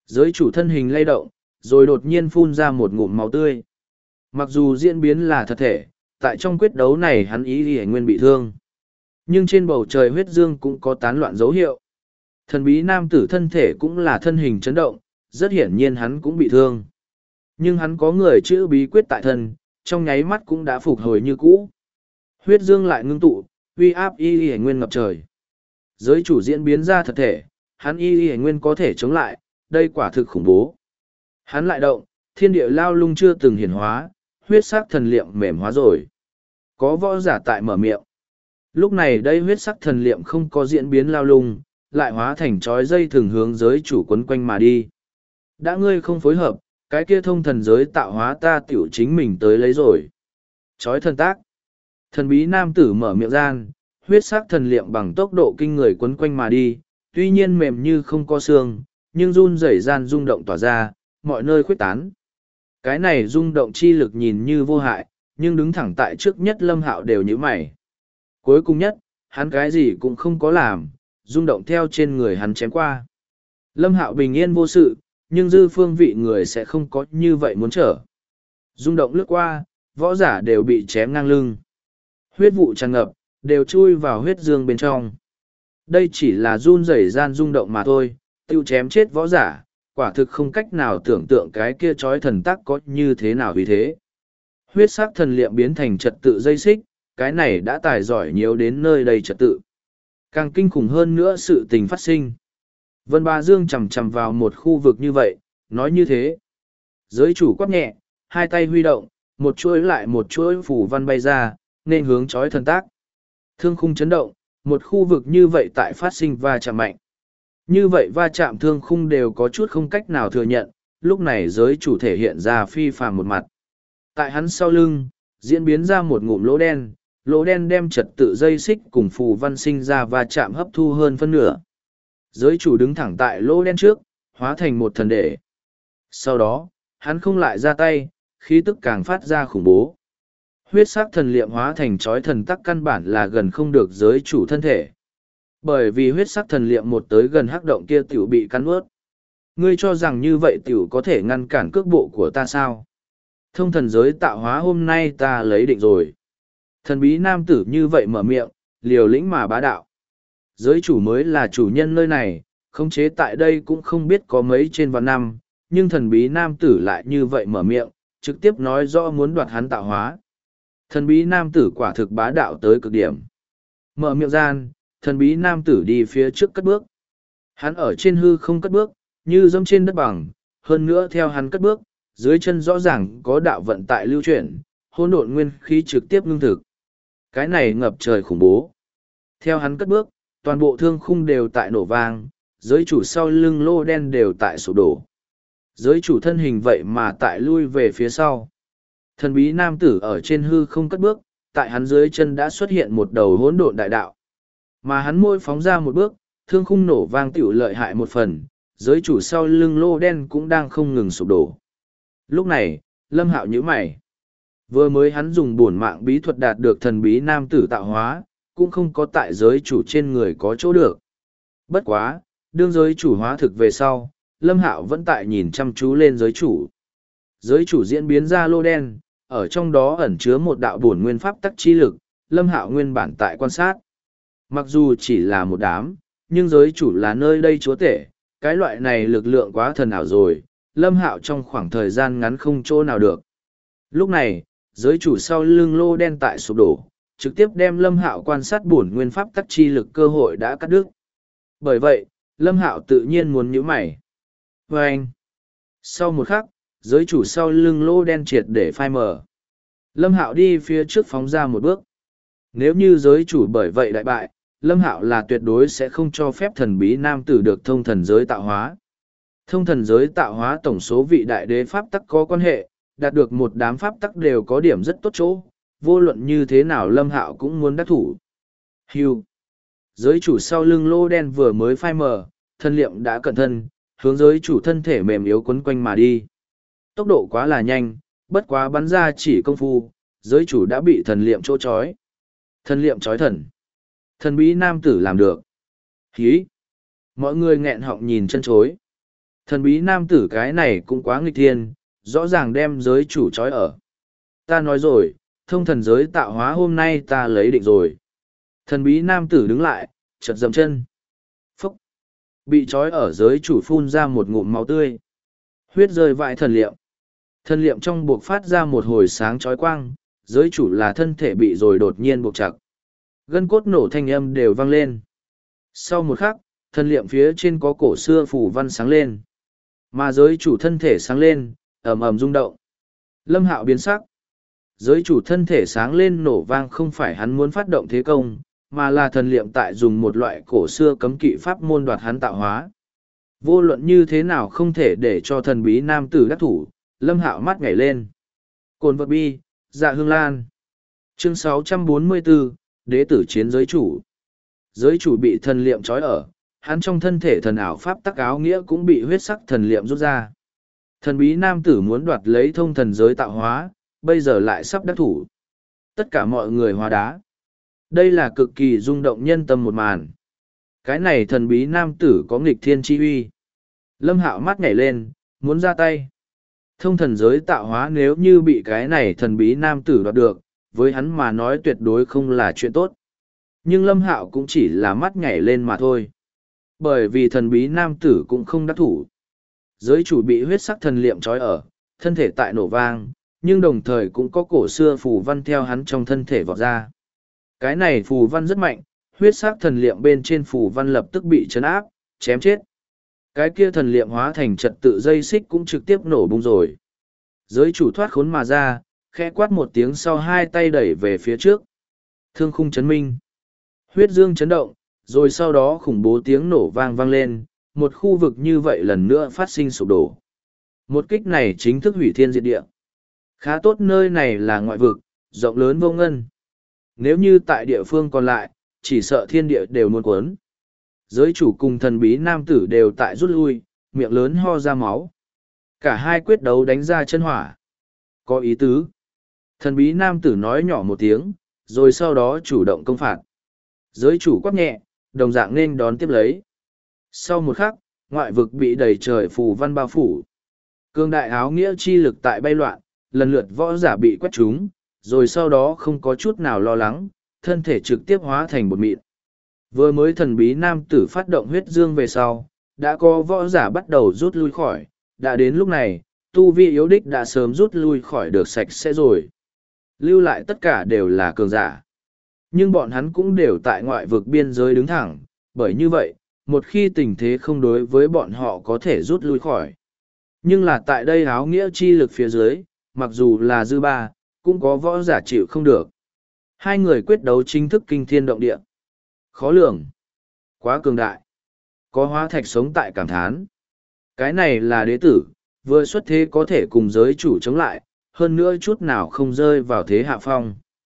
Giới chủ thân hình lay động, rồi đột nhiên phun ra một ngụm máu tươi. Mặc dù diễn biến là thật thể, tại trong quyết đấu này hắn ý y nguyên bị thương. Nhưng trên bầu trời huyết dương cũng có tán loạn dấu hiệu. Thần bí nam tử thân thể cũng là thân hình chấn động, rất hiển nhiên hắn cũng bị thương. Nhưng hắn có người chữ bí quyết tại thân, trong nháy mắt cũng đã phục hồi như cũ. Huyết dương lại ngưng tụ, uy áp y y nguyên ngập trời. Giới chủ diễn biến ra thật thể, hắn y y nguyên có thể chống lại, đây quả thực khủng bố. Hắn lại động, thiên địa lao lung chưa từng hiển hóa, huyết sắc thần liệm mềm hóa rồi. Có võ giả tại mở miệng. Lúc này đây huyết sắc thần liệm không có diễn biến lao lung, lại hóa thành trói dây thường hướng giới chủ quấn quanh mà đi. Đã ngươi không phối hợp, cái kia thông thần giới tạo hóa ta tiểu chính mình tới lấy rồi. Trói thần tác. Thần bí nam tử mở miệng gian, huyết sắc thần liệm bằng tốc độ kinh người quấn quanh mà đi, tuy nhiên mềm như không có xương, nhưng run rẩy gian rung động tỏa ra, mọi nơi khuếch tán. Cái này rung động chi lực nhìn như vô hại, nhưng đứng thẳng tại trước nhất Lâm Hạo đều nhíu mày. Cuối cùng nhất, hắn cái gì cũng không có làm, rung động theo trên người hắn chém qua. Lâm Hạo bình yên vô sự, nhưng dư phương vị người sẽ không có như vậy muốn trở. Rung động lướt qua, võ giả đều bị chém ngang lưng. Huyết vụ tràn ngập, đều chui vào huyết dương bên trong. Đây chỉ là run rẩy gian rung động mà thôi, tiêu chém chết võ giả, quả thực không cách nào tưởng tượng cái kia trói thần tắc có như thế nào vì thế. Huyết sắc thần liệm biến thành trật tự dây xích, cái này đã tài giỏi nhiều đến nơi đây trật tự. Càng kinh khủng hơn nữa sự tình phát sinh. Vân Ba Dương chầm chầm vào một khu vực như vậy, nói như thế. Giới chủ quát nhẹ, hai tay huy động, một chuỗi lại một chuỗi phủ văn bay ra, nên hướng trói thần tác. Thương khung chấn động, một khu vực như vậy tại phát sinh va chạm mạnh. Như vậy va chạm thương khung đều có chút không cách nào thừa nhận, lúc này giới chủ thể hiện ra phi phàm một mặt. Tại hắn sau lưng, diễn biến ra một ngụm lỗ đen đem trật tự dây xích cùng phù văn sinh ra va chạm hấp thu hơn phân nửa. Giới chủ đứng thẳng tại lỗ đen trước, hóa thành một thần đệ. Sau đó, hắn không lại ra tay, khí tức càng phát ra khủng bố. Huyết sắc thần liệm hóa thành trói thần tắc căn bản là gần không được giới chủ thân thể. Bởi vì huyết sắc thần liệm một tới gần hắc động kia tiểu bị cắn ướt. Ngươi cho rằng như vậy tiểu có thể ngăn cản cước bộ của ta sao? Thông thần giới tạo hóa hôm nay ta lấy định rồi. Thần bí nam tử như vậy mở miệng, liều lĩnh mà bá đạo. Giới chủ mới là chủ nhân nơi này, khống chế tại đây cũng không biết có mấy trên vạn năm, nhưng thần bí nam tử lại như vậy mở miệng, trực tiếp nói rõ muốn đoạt hắn tạo hóa. Thần bí nam tử quả thực bá đạo tới cực điểm. Mở miệng gian, thần bí nam tử đi phía trước cất bước. Hắn ở trên hư không cất bước, như dẫm trên đất bằng, hơn nữa theo hắn cất bước, dưới chân rõ ràng có đạo vận tại lưu chuyển, hỗn độn nguyên khí trực tiếp ngưng thực. Cái này ngập trời khủng bố. Theo hắn cất bước, toàn bộ thương khung đều tại nổ vang, giới chủ sau lưng lô đen đều tại sụp đổ. Giới chủ thân hình vậy mà tại lui về phía sau. Thần bí nam tử ở trên hư không cất bước, tại hắn dưới chân đã xuất hiện một đầu hỗn độn đại đạo. Mà hắn môi phóng ra một bước, thương khung nổ vang tiểu lợi hại một phần, giới chủ sau lưng lô đen cũng đang không ngừng sụp đổ. Lúc này, Lâm Hạo nhíu mày. Vừa mới hắn dùng bổn mạng bí thuật đạt được thần bí nam tử tạo hóa, cũng không có tại giới chủ trên người có chỗ được. Bất quá, đương giới chủ hóa thực về sau, Lâm Hạo vẫn tại nhìn chăm chú lên giới chủ. Giới chủ diễn biến ra lô đen, ở trong đó ẩn chứa một đạo bổn nguyên pháp tắc chi lực, Lâm Hạo nguyên bản tại quan sát. Mặc dù chỉ là một đám, nhưng giới chủ là nơi đây chúa tể, cái loại này lực lượng quá thần ảo rồi, Lâm Hạo trong khoảng thời gian ngắn không chỗ nào được. Lúc này, giới chủ sau lưng lô đen tại sụp đổ, trực tiếp đem Lâm Hạo quan sát bổn nguyên pháp tắc chi lực cơ hội đã cắt đứt. Bởi vậy, Lâm Hạo tự nhiên muốn nhíu mày. Và anh, sau một khắc, giới chủ sau lưng lô đen triệt để phai mờ. Lâm Hạo đi phía trước phóng ra một bước. Nếu như giới chủ bởi vậy đại bại, Lâm Hạo là tuyệt đối sẽ không cho phép thần bí nam tử được thông thần giới tạo hóa. Thông thần giới tạo hóa tổng số vị đại đế pháp tắc có quan hệ, đạt được một đám pháp tắc đều có điểm rất tốt chỗ, vô luận như thế nào Lâm Hạo cũng muốn đắc thủ. Hưu. Giới chủ sau lưng lô đen vừa mới phai mờ, thân liệm đã cận thân, hướng giới chủ thân thể mềm yếu quấn quanh mà đi. Tốc độ quá là nhanh, bất quá bắn ra chỉ công phu, giới chủ đã bị thần liệm chỗ chói. Thần liệm chói thần. Thần bí nam tử làm được. Hí. Mọi người nghẹn họng nhìn chân chối. Thần bí nam tử cái này cũng quá nghịch thiên, rõ ràng đem giới chủ trói ở. Ta nói rồi, thông thần giới tạo hóa hôm nay ta lấy định rồi. Thần bí nam tử đứng lại, chật dậm chân. Phúc! Bị trói ở giới chủ phun ra một ngụm máu tươi. Huyết rơi vãi thần liệm. Thần liệm trong buộc phát ra một hồi sáng chói quang, giới chủ là thân thể bị rồi đột nhiên buộc chặt. Gân cốt nổ thanh âm đều vang lên. Sau một khắc, thần liệm phía trên có cổ xưa phủ văn sáng lên. Mà giới chủ thân thể sáng lên, ầm ầm rung động. Lâm Hạo biến sắc. Giới chủ thân thể sáng lên nổ vang không phải hắn muốn phát động thế công, mà là thần liệm tại dùng một loại cổ xưa cấm kỵ pháp môn đoạt hắn tạo hóa. Vô luận như thế nào không thể để cho thần bí nam tử đắc thủ, Lâm Hạo mắt nhảy lên. Cồn vật bi, dạ hương lan. Chương 644, Đế tử chiến giới chủ. Giới chủ bị thần liệm trói ở, hắn trong thân thể thần ảo pháp tắc áo nghĩa cũng bị huyết sắc thần liệm rút ra. Thần bí nam tử muốn đoạt lấy thông thần giới tạo hóa, bây giờ lại sắp đắc thủ. Tất cả mọi người hóa đá. Đây là cực kỳ rung động nhân tâm một màn. Cái này thần bí nam tử có nghịch thiên chi uy. Lâm Hạo mắt nhảy lên, muốn ra tay. Thông thần giới tạo hóa nếu như bị cái này thần bí nam tử đoạt được, với hắn mà nói tuyệt đối không là chuyện tốt. Nhưng Lâm Hạo cũng chỉ là mắt nhảy lên mà thôi. Bởi vì thần bí nam tử cũng không đắc thủ. Giới chủ bị huyết sắc thần liệm trói ở, thân thể tại nổ vang, nhưng đồng thời cũng có cổ xưa phù văn theo hắn trong thân thể vọt ra. Cái này phù văn rất mạnh, huyết sắc thần liệm bên trên phù văn lập tức bị chấn áp, chém chết. Cái kia thần liệm hóa thành trật tự dây xích cũng trực tiếp nổ bung rồi. Giới chủ thoát khốn mà ra, khẽ quát một tiếng sau hai tay đẩy về phía trước. Thương khung chấn minh. Huyết dương chấn động, rồi sau đó khủng bố tiếng nổ vang vang lên, một khu vực như vậy lần nữa phát sinh sụp đổ. Một kích này chính thức hủy thiên diệt địa. Khá tốt nơi này là ngoại vực, rộng lớn vô ngân. Nếu như tại địa phương còn lại, chỉ sợ thiên địa đều muốn cuốn. Giới chủ cùng thần bí nam tử đều tại rút lui, miệng lớn ho ra máu. Cả hai quyết đấu đánh ra chân hỏa. Có ý tứ. Thần bí nam tử nói nhỏ một tiếng, rồi sau đó chủ động công phạt. Giới chủ quát nhẹ, đồng dạng nên đón tiếp lấy. Sau một khắc, ngoại vực bị đầy trời phù văn bao phủ. Cương đại áo nghĩa chi lực tại bay loạn, lần lượt võ giả bị quét trúng, rồi sau đó không có chút nào lo lắng, thân thể trực tiếp hóa thành bột mịn. Vừa mới thần bí nam tử phát động huyết dương về sau, đã có võ giả bắt đầu rút lui khỏi, đã đến lúc này, tu vi yếu đích đã sớm rút lui khỏi được sạch sẽ rồi. Lưu lại tất cả đều là cường giả. Nhưng bọn hắn cũng đều tại ngoại vực biên giới đứng thẳng, bởi như vậy, một khi tình thế không đối với bọn họ có thể rút lui khỏi. Nhưng là tại đây áo nghĩa chi lực phía dưới, mặc dù là dư ba, cũng có võ giả chịu không được. Hai người quyết đấu chính thức kinh thiên động địa. Khó lường. Quá cường đại. Có hóa thạch sống tại cảm thán. Cái này là đế tử, vừa xuất thế có thể cùng giới chủ chống lại, hơn nữa chút nào không rơi vào thế hạ phong.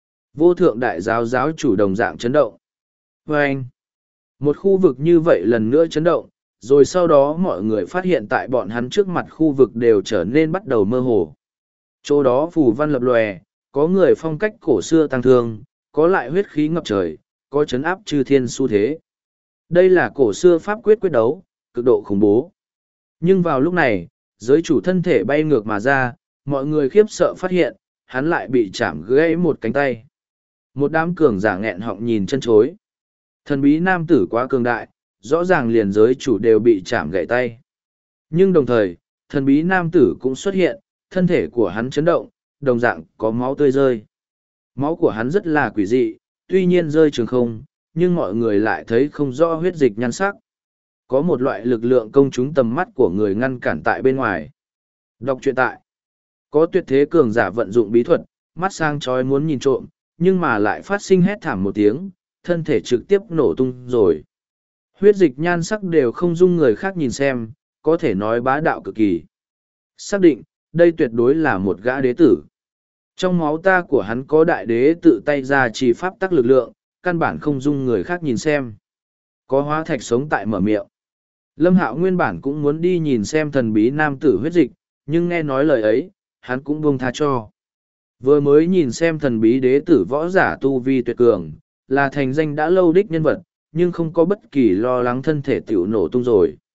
Vô thượng đại giáo giáo chủ đồng dạng chấn động. Và anh, một khu vực như vậy lần nữa chấn động, rồi sau đó mọi người phát hiện tại bọn hắn trước mặt khu vực đều trở nên bắt đầu mơ hồ. Chỗ đó phù văn lập lòe, có người phong cách cổ xưa tăng thương, có lại huyết khí ngập trời, có chấn áp chư thiên xu thế. Đây là cổ xưa pháp quyết quyết đấu, cực độ khủng bố. Nhưng vào lúc này, giới chủ thân thể bay ngược mà ra, mọi người khiếp sợ phát hiện, hắn lại bị chạm gãy một cánh tay. Một đám cường giả nghẹn họng nhìn chân chối. Thần bí nam tử quá cường đại, rõ ràng liền giới chủ đều bị chạm gãy tay. Nhưng đồng thời, thần bí nam tử cũng xuất hiện, thân thể của hắn chấn động, đồng dạng có máu tươi rơi. Máu của hắn rất là quỷ dị, tuy nhiên rơi trường không, nhưng mọi người lại thấy không rõ huyết dịch nhan sắc. Có một loại lực lượng công chúng tầm mắt của người ngăn cản tại bên ngoài. Đọc truyện tại. Có tuyệt thế cường giả vận dụng bí thuật, mắt sang chói muốn nhìn trộm, nhưng mà lại phát sinh hét thảm một tiếng, thân thể trực tiếp nổ tung rồi. Huyết dịch nhan sắc đều không dung người khác nhìn xem, có thể nói bá đạo cực kỳ. Xác định, đây tuyệt đối là một gã đế tử. Trong máu ta của hắn có đại đế tự tay ra trì pháp tắc lực lượng, căn bản không dung người khác nhìn xem. Có hóa thạch sống tại mở miệng. Lâm Hạo nguyên bản cũng muốn đi nhìn xem thần bí nam tử huyết dịch, nhưng nghe nói lời ấy, hắn cũng buông tha cho. Vừa mới nhìn xem thần bí đế tử võ giả tu vi tuyệt cường, là thành danh đã lâu đích nhân vật, nhưng không có bất kỳ lo lắng thân thể tiểu nổ tung rồi.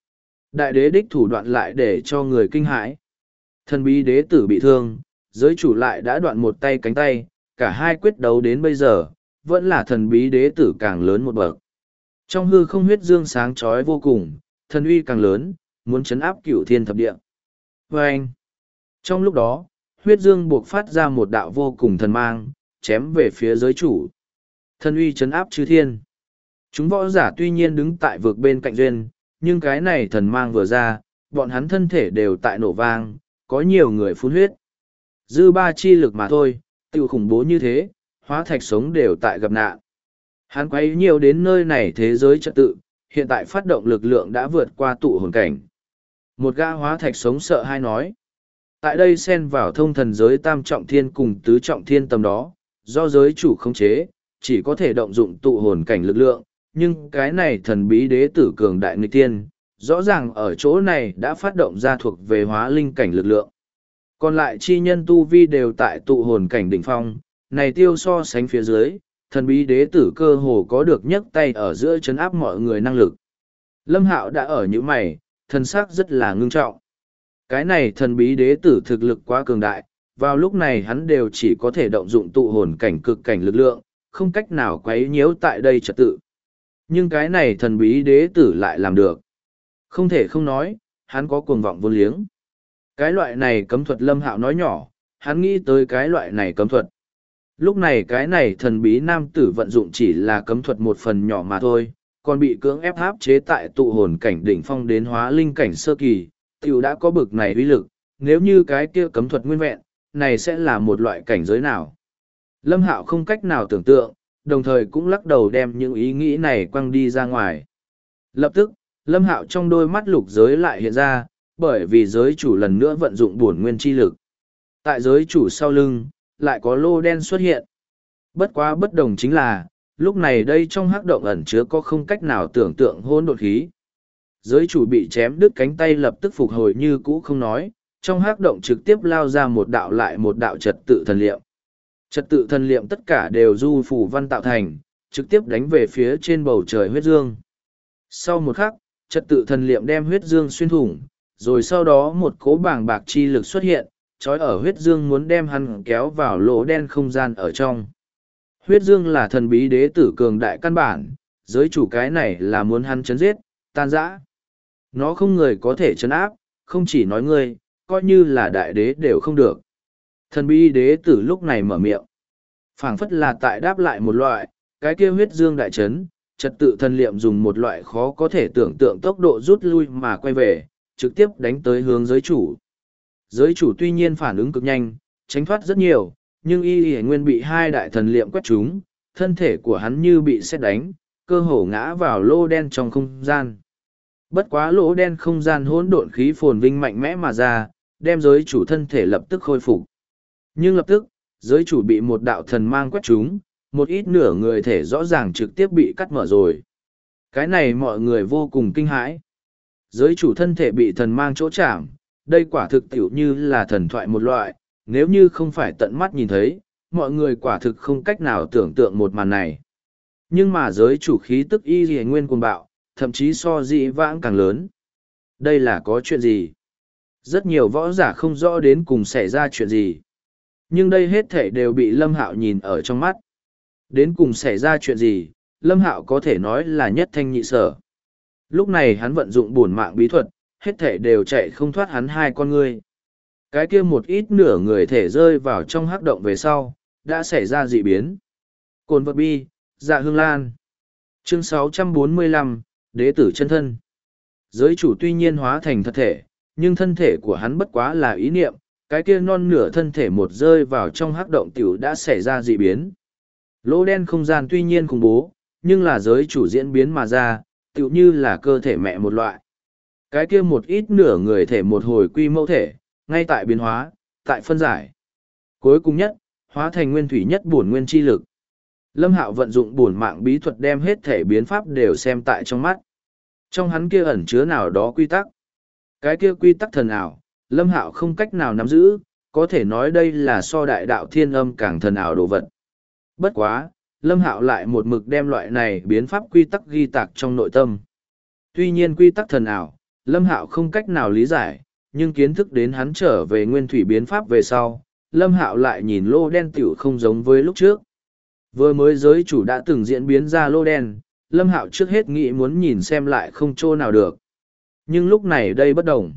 Đại đế đích thủ đoạn lại để cho người kinh hãi. Thần bí đế tử bị thương, giới chủ lại đã đoạn một tay cánh tay, cả hai quyết đấu đến bây giờ, vẫn là thần bí đế tử càng lớn một bậc. Trong hư không huyết dương sáng chói vô cùng, thần uy càng lớn, muốn chấn áp cửu thiên thập địa. Và anh, trong lúc đó, huyết dương buộc phát ra một đạo vô cùng thần mang, chém về phía giới chủ. Thần uy chấn áp chư thiên. Chúng võ giả tuy nhiên đứng tại vực bên cạnh duyên, nhưng cái này thần mang vừa ra, bọn hắn thân thể đều tại nổ vang, có nhiều người phun huyết. Dư ba chi lực mà thôi, tự khủng bố như thế, hóa thạch sống đều tại gặp nạn. Hắn quấy nhiều đến nơi này thế giới trật tự, hiện tại phát động lực lượng đã vượt qua tụ hồn cảnh. Một gã hóa thạch sống sợ hai nói. Tại đây xen vào thông thần giới tam trọng thiên cùng tứ trọng thiên tầm đó, do giới chủ khống chế, chỉ có thể động dụng tụ hồn cảnh lực lượng, nhưng cái này thần bí đế tử cường đại nghịch tiên, rõ ràng ở chỗ này đã phát động ra thuộc về hóa linh cảnh lực lượng. Còn lại chi nhân tu vi đều tại tụ hồn cảnh đỉnh phong, này tiêu so sánh phía dưới, thần bí đế tử cơ hồ có được nhấc tay ở giữa chấn áp mọi người năng lực. Lâm Hạo đã ở những mày, thần sắc rất là ngưng trọng. Cái này thần bí đế tử thực lực quá cường đại, vào lúc này hắn đều chỉ có thể động dụng tụ hồn cảnh cực cảnh lực lượng, không cách nào quấy nhiễu tại đây trật tự. Nhưng cái này thần bí đế tử lại làm được. Không thể không nói, hắn có cuồng vọng vô liếng. Cái loại này cấm thuật Lâm Hạo nói nhỏ, hắn nghĩ tới cái loại này cấm thuật. Lúc này cái này thần bí nam tử vận dụng chỉ là cấm thuật một phần nhỏ mà thôi, còn bị cưỡng ép áp chế tại tụ hồn cảnh đỉnh phong đến hóa linh cảnh sơ kỳ, tiểu đã có bực này uy lực, nếu như cái kia cấm thuật nguyên vẹn, này sẽ là một loại cảnh giới nào. Lâm Hạo không cách nào tưởng tượng, đồng thời cũng lắc đầu đem những ý nghĩ này quăng đi ra ngoài. Lập tức, Lâm Hạo trong đôi mắt lục giới lại hiện ra, bởi vì giới chủ lần nữa vận dụng bổn nguyên chi lực. Tại giới chủ sau lưng, lại có lô đen xuất hiện. Bất quá bất đồng chính là, lúc này đây trong hắc động ẩn chứa có không cách nào tưởng tượng hỗn độn khí. Giới chủ bị chém đứt cánh tay lập tức phục hồi như cũ không nói, trong hắc động trực tiếp lao ra một đạo lại một đạo trật tự thần liệm. Trật tự thần liệm tất cả đều du phủ văn tạo thành, trực tiếp đánh về phía trên bầu trời huyết dương. Sau một khắc, trật tự thần liệm đem huyết dương xuyên thủng, rồi sau đó một cỗ bàng bạc chi lực xuất hiện, trói ở huyết dương muốn đem hắn kéo vào lỗ đen không gian ở trong. Huyết dương là thần bí đế tử cường đại căn bản, giới chủ cái này là muốn hắn chấn giết, tan rã. Nó không người có thể chấn áp, không chỉ nói ngươi, coi như là đại đế đều không được. Thần bí đế tử lúc này mở miệng. Phảng phất là tại đáp lại một loại, cái kia huyết dương đại chấn, trật tự thần liệm dùng một loại khó có thể tưởng tượng tốc độ rút lui mà quay về, trực tiếp đánh tới hướng giới chủ. Giới chủ tuy nhiên phản ứng cực nhanh, tránh thoát rất nhiều, nhưng y nguyên bị hai đại thần liệm quét trúng, thân thể của hắn như bị sét đánh, cơ hồ ngã vào lô đen trong không gian. Bất quá lỗ đen không gian hỗn độn khí phồn vinh mạnh mẽ mà ra, đem giới chủ thân thể lập tức khôi phục. Nhưng lập tức, giới chủ bị một đạo thần mang quét trúng, một ít nửa người thể rõ ràng trực tiếp bị cắt mở rồi. Cái này mọi người vô cùng kinh hãi. Giới chủ thân thể bị thần mang chỗ chạm, đây quả thực tiểu như là thần thoại một loại, nếu như không phải tận mắt nhìn thấy, mọi người quả thực không cách nào tưởng tượng một màn này. Nhưng mà giới chủ khí tức y lìa nguyên cuồng bạo, thậm chí so dị vãng càng lớn. Đây là có chuyện gì? Rất nhiều võ giả không rõ đến cùng xảy ra chuyện gì. Nhưng đây hết thể đều bị Lâm Hạo nhìn ở trong mắt. Đến cùng xảy ra chuyện gì, Lâm Hạo có thể nói là nhất thanh nhị sở. Lúc này hắn vận dụng bổn mạng bí thuật, hết thể đều chạy không thoát hắn hai con ngươi. Cái kia một ít nửa người thể rơi vào trong hắc động về sau, đã xảy ra dị biến. Cồn vật bi, dạ hương lan. Chương 645, Đế tử chân thân. Giới chủ tuy nhiên hóa thành thật thể, nhưng thân thể của hắn bất quá là ý niệm, cái kia non nửa thân thể một rơi vào trong hắc động tiểu đã xảy ra dị biến. Lỗ đen không gian tuy nhiên khủng bố, nhưng là giới chủ diễn biến mà ra, tiểu như là cơ thể mẹ một loại. Cái kia một ít nửa người thể một hồi quy mẫu thể, ngay tại biến hóa, tại phân giải. Cuối cùng nhất, hóa thành nguyên thủy nhất bổn nguyên chi lực. Lâm Hạo vận dụng bổn mạng bí thuật đem hết thể biến pháp đều xem tại trong mắt. Trong hắn kia ẩn chứa nào đó quy tắc. Cái kia quy tắc thần ảo, Lâm Hạo không cách nào nắm giữ, có thể nói đây là so đại đạo thiên âm càng thần ảo đồ vật. Bất quá, Lâm Hạo lại một mực đem loại này biến pháp quy tắc ghi tạc trong nội tâm. Tuy nhiên quy tắc thần ảo, Lâm Hạo không cách nào lý giải, nhưng kiến thức đến hắn trở về nguyên thủy biến pháp về sau, Lâm Hạo lại nhìn lô đen tiểu không giống với lúc trước. Vừa mới giới chủ đã từng diễn biến ra lô đen, Lâm Hạo trước hết nghĩ muốn nhìn xem lại không chỗ nào được. Nhưng lúc này đây bất đồng.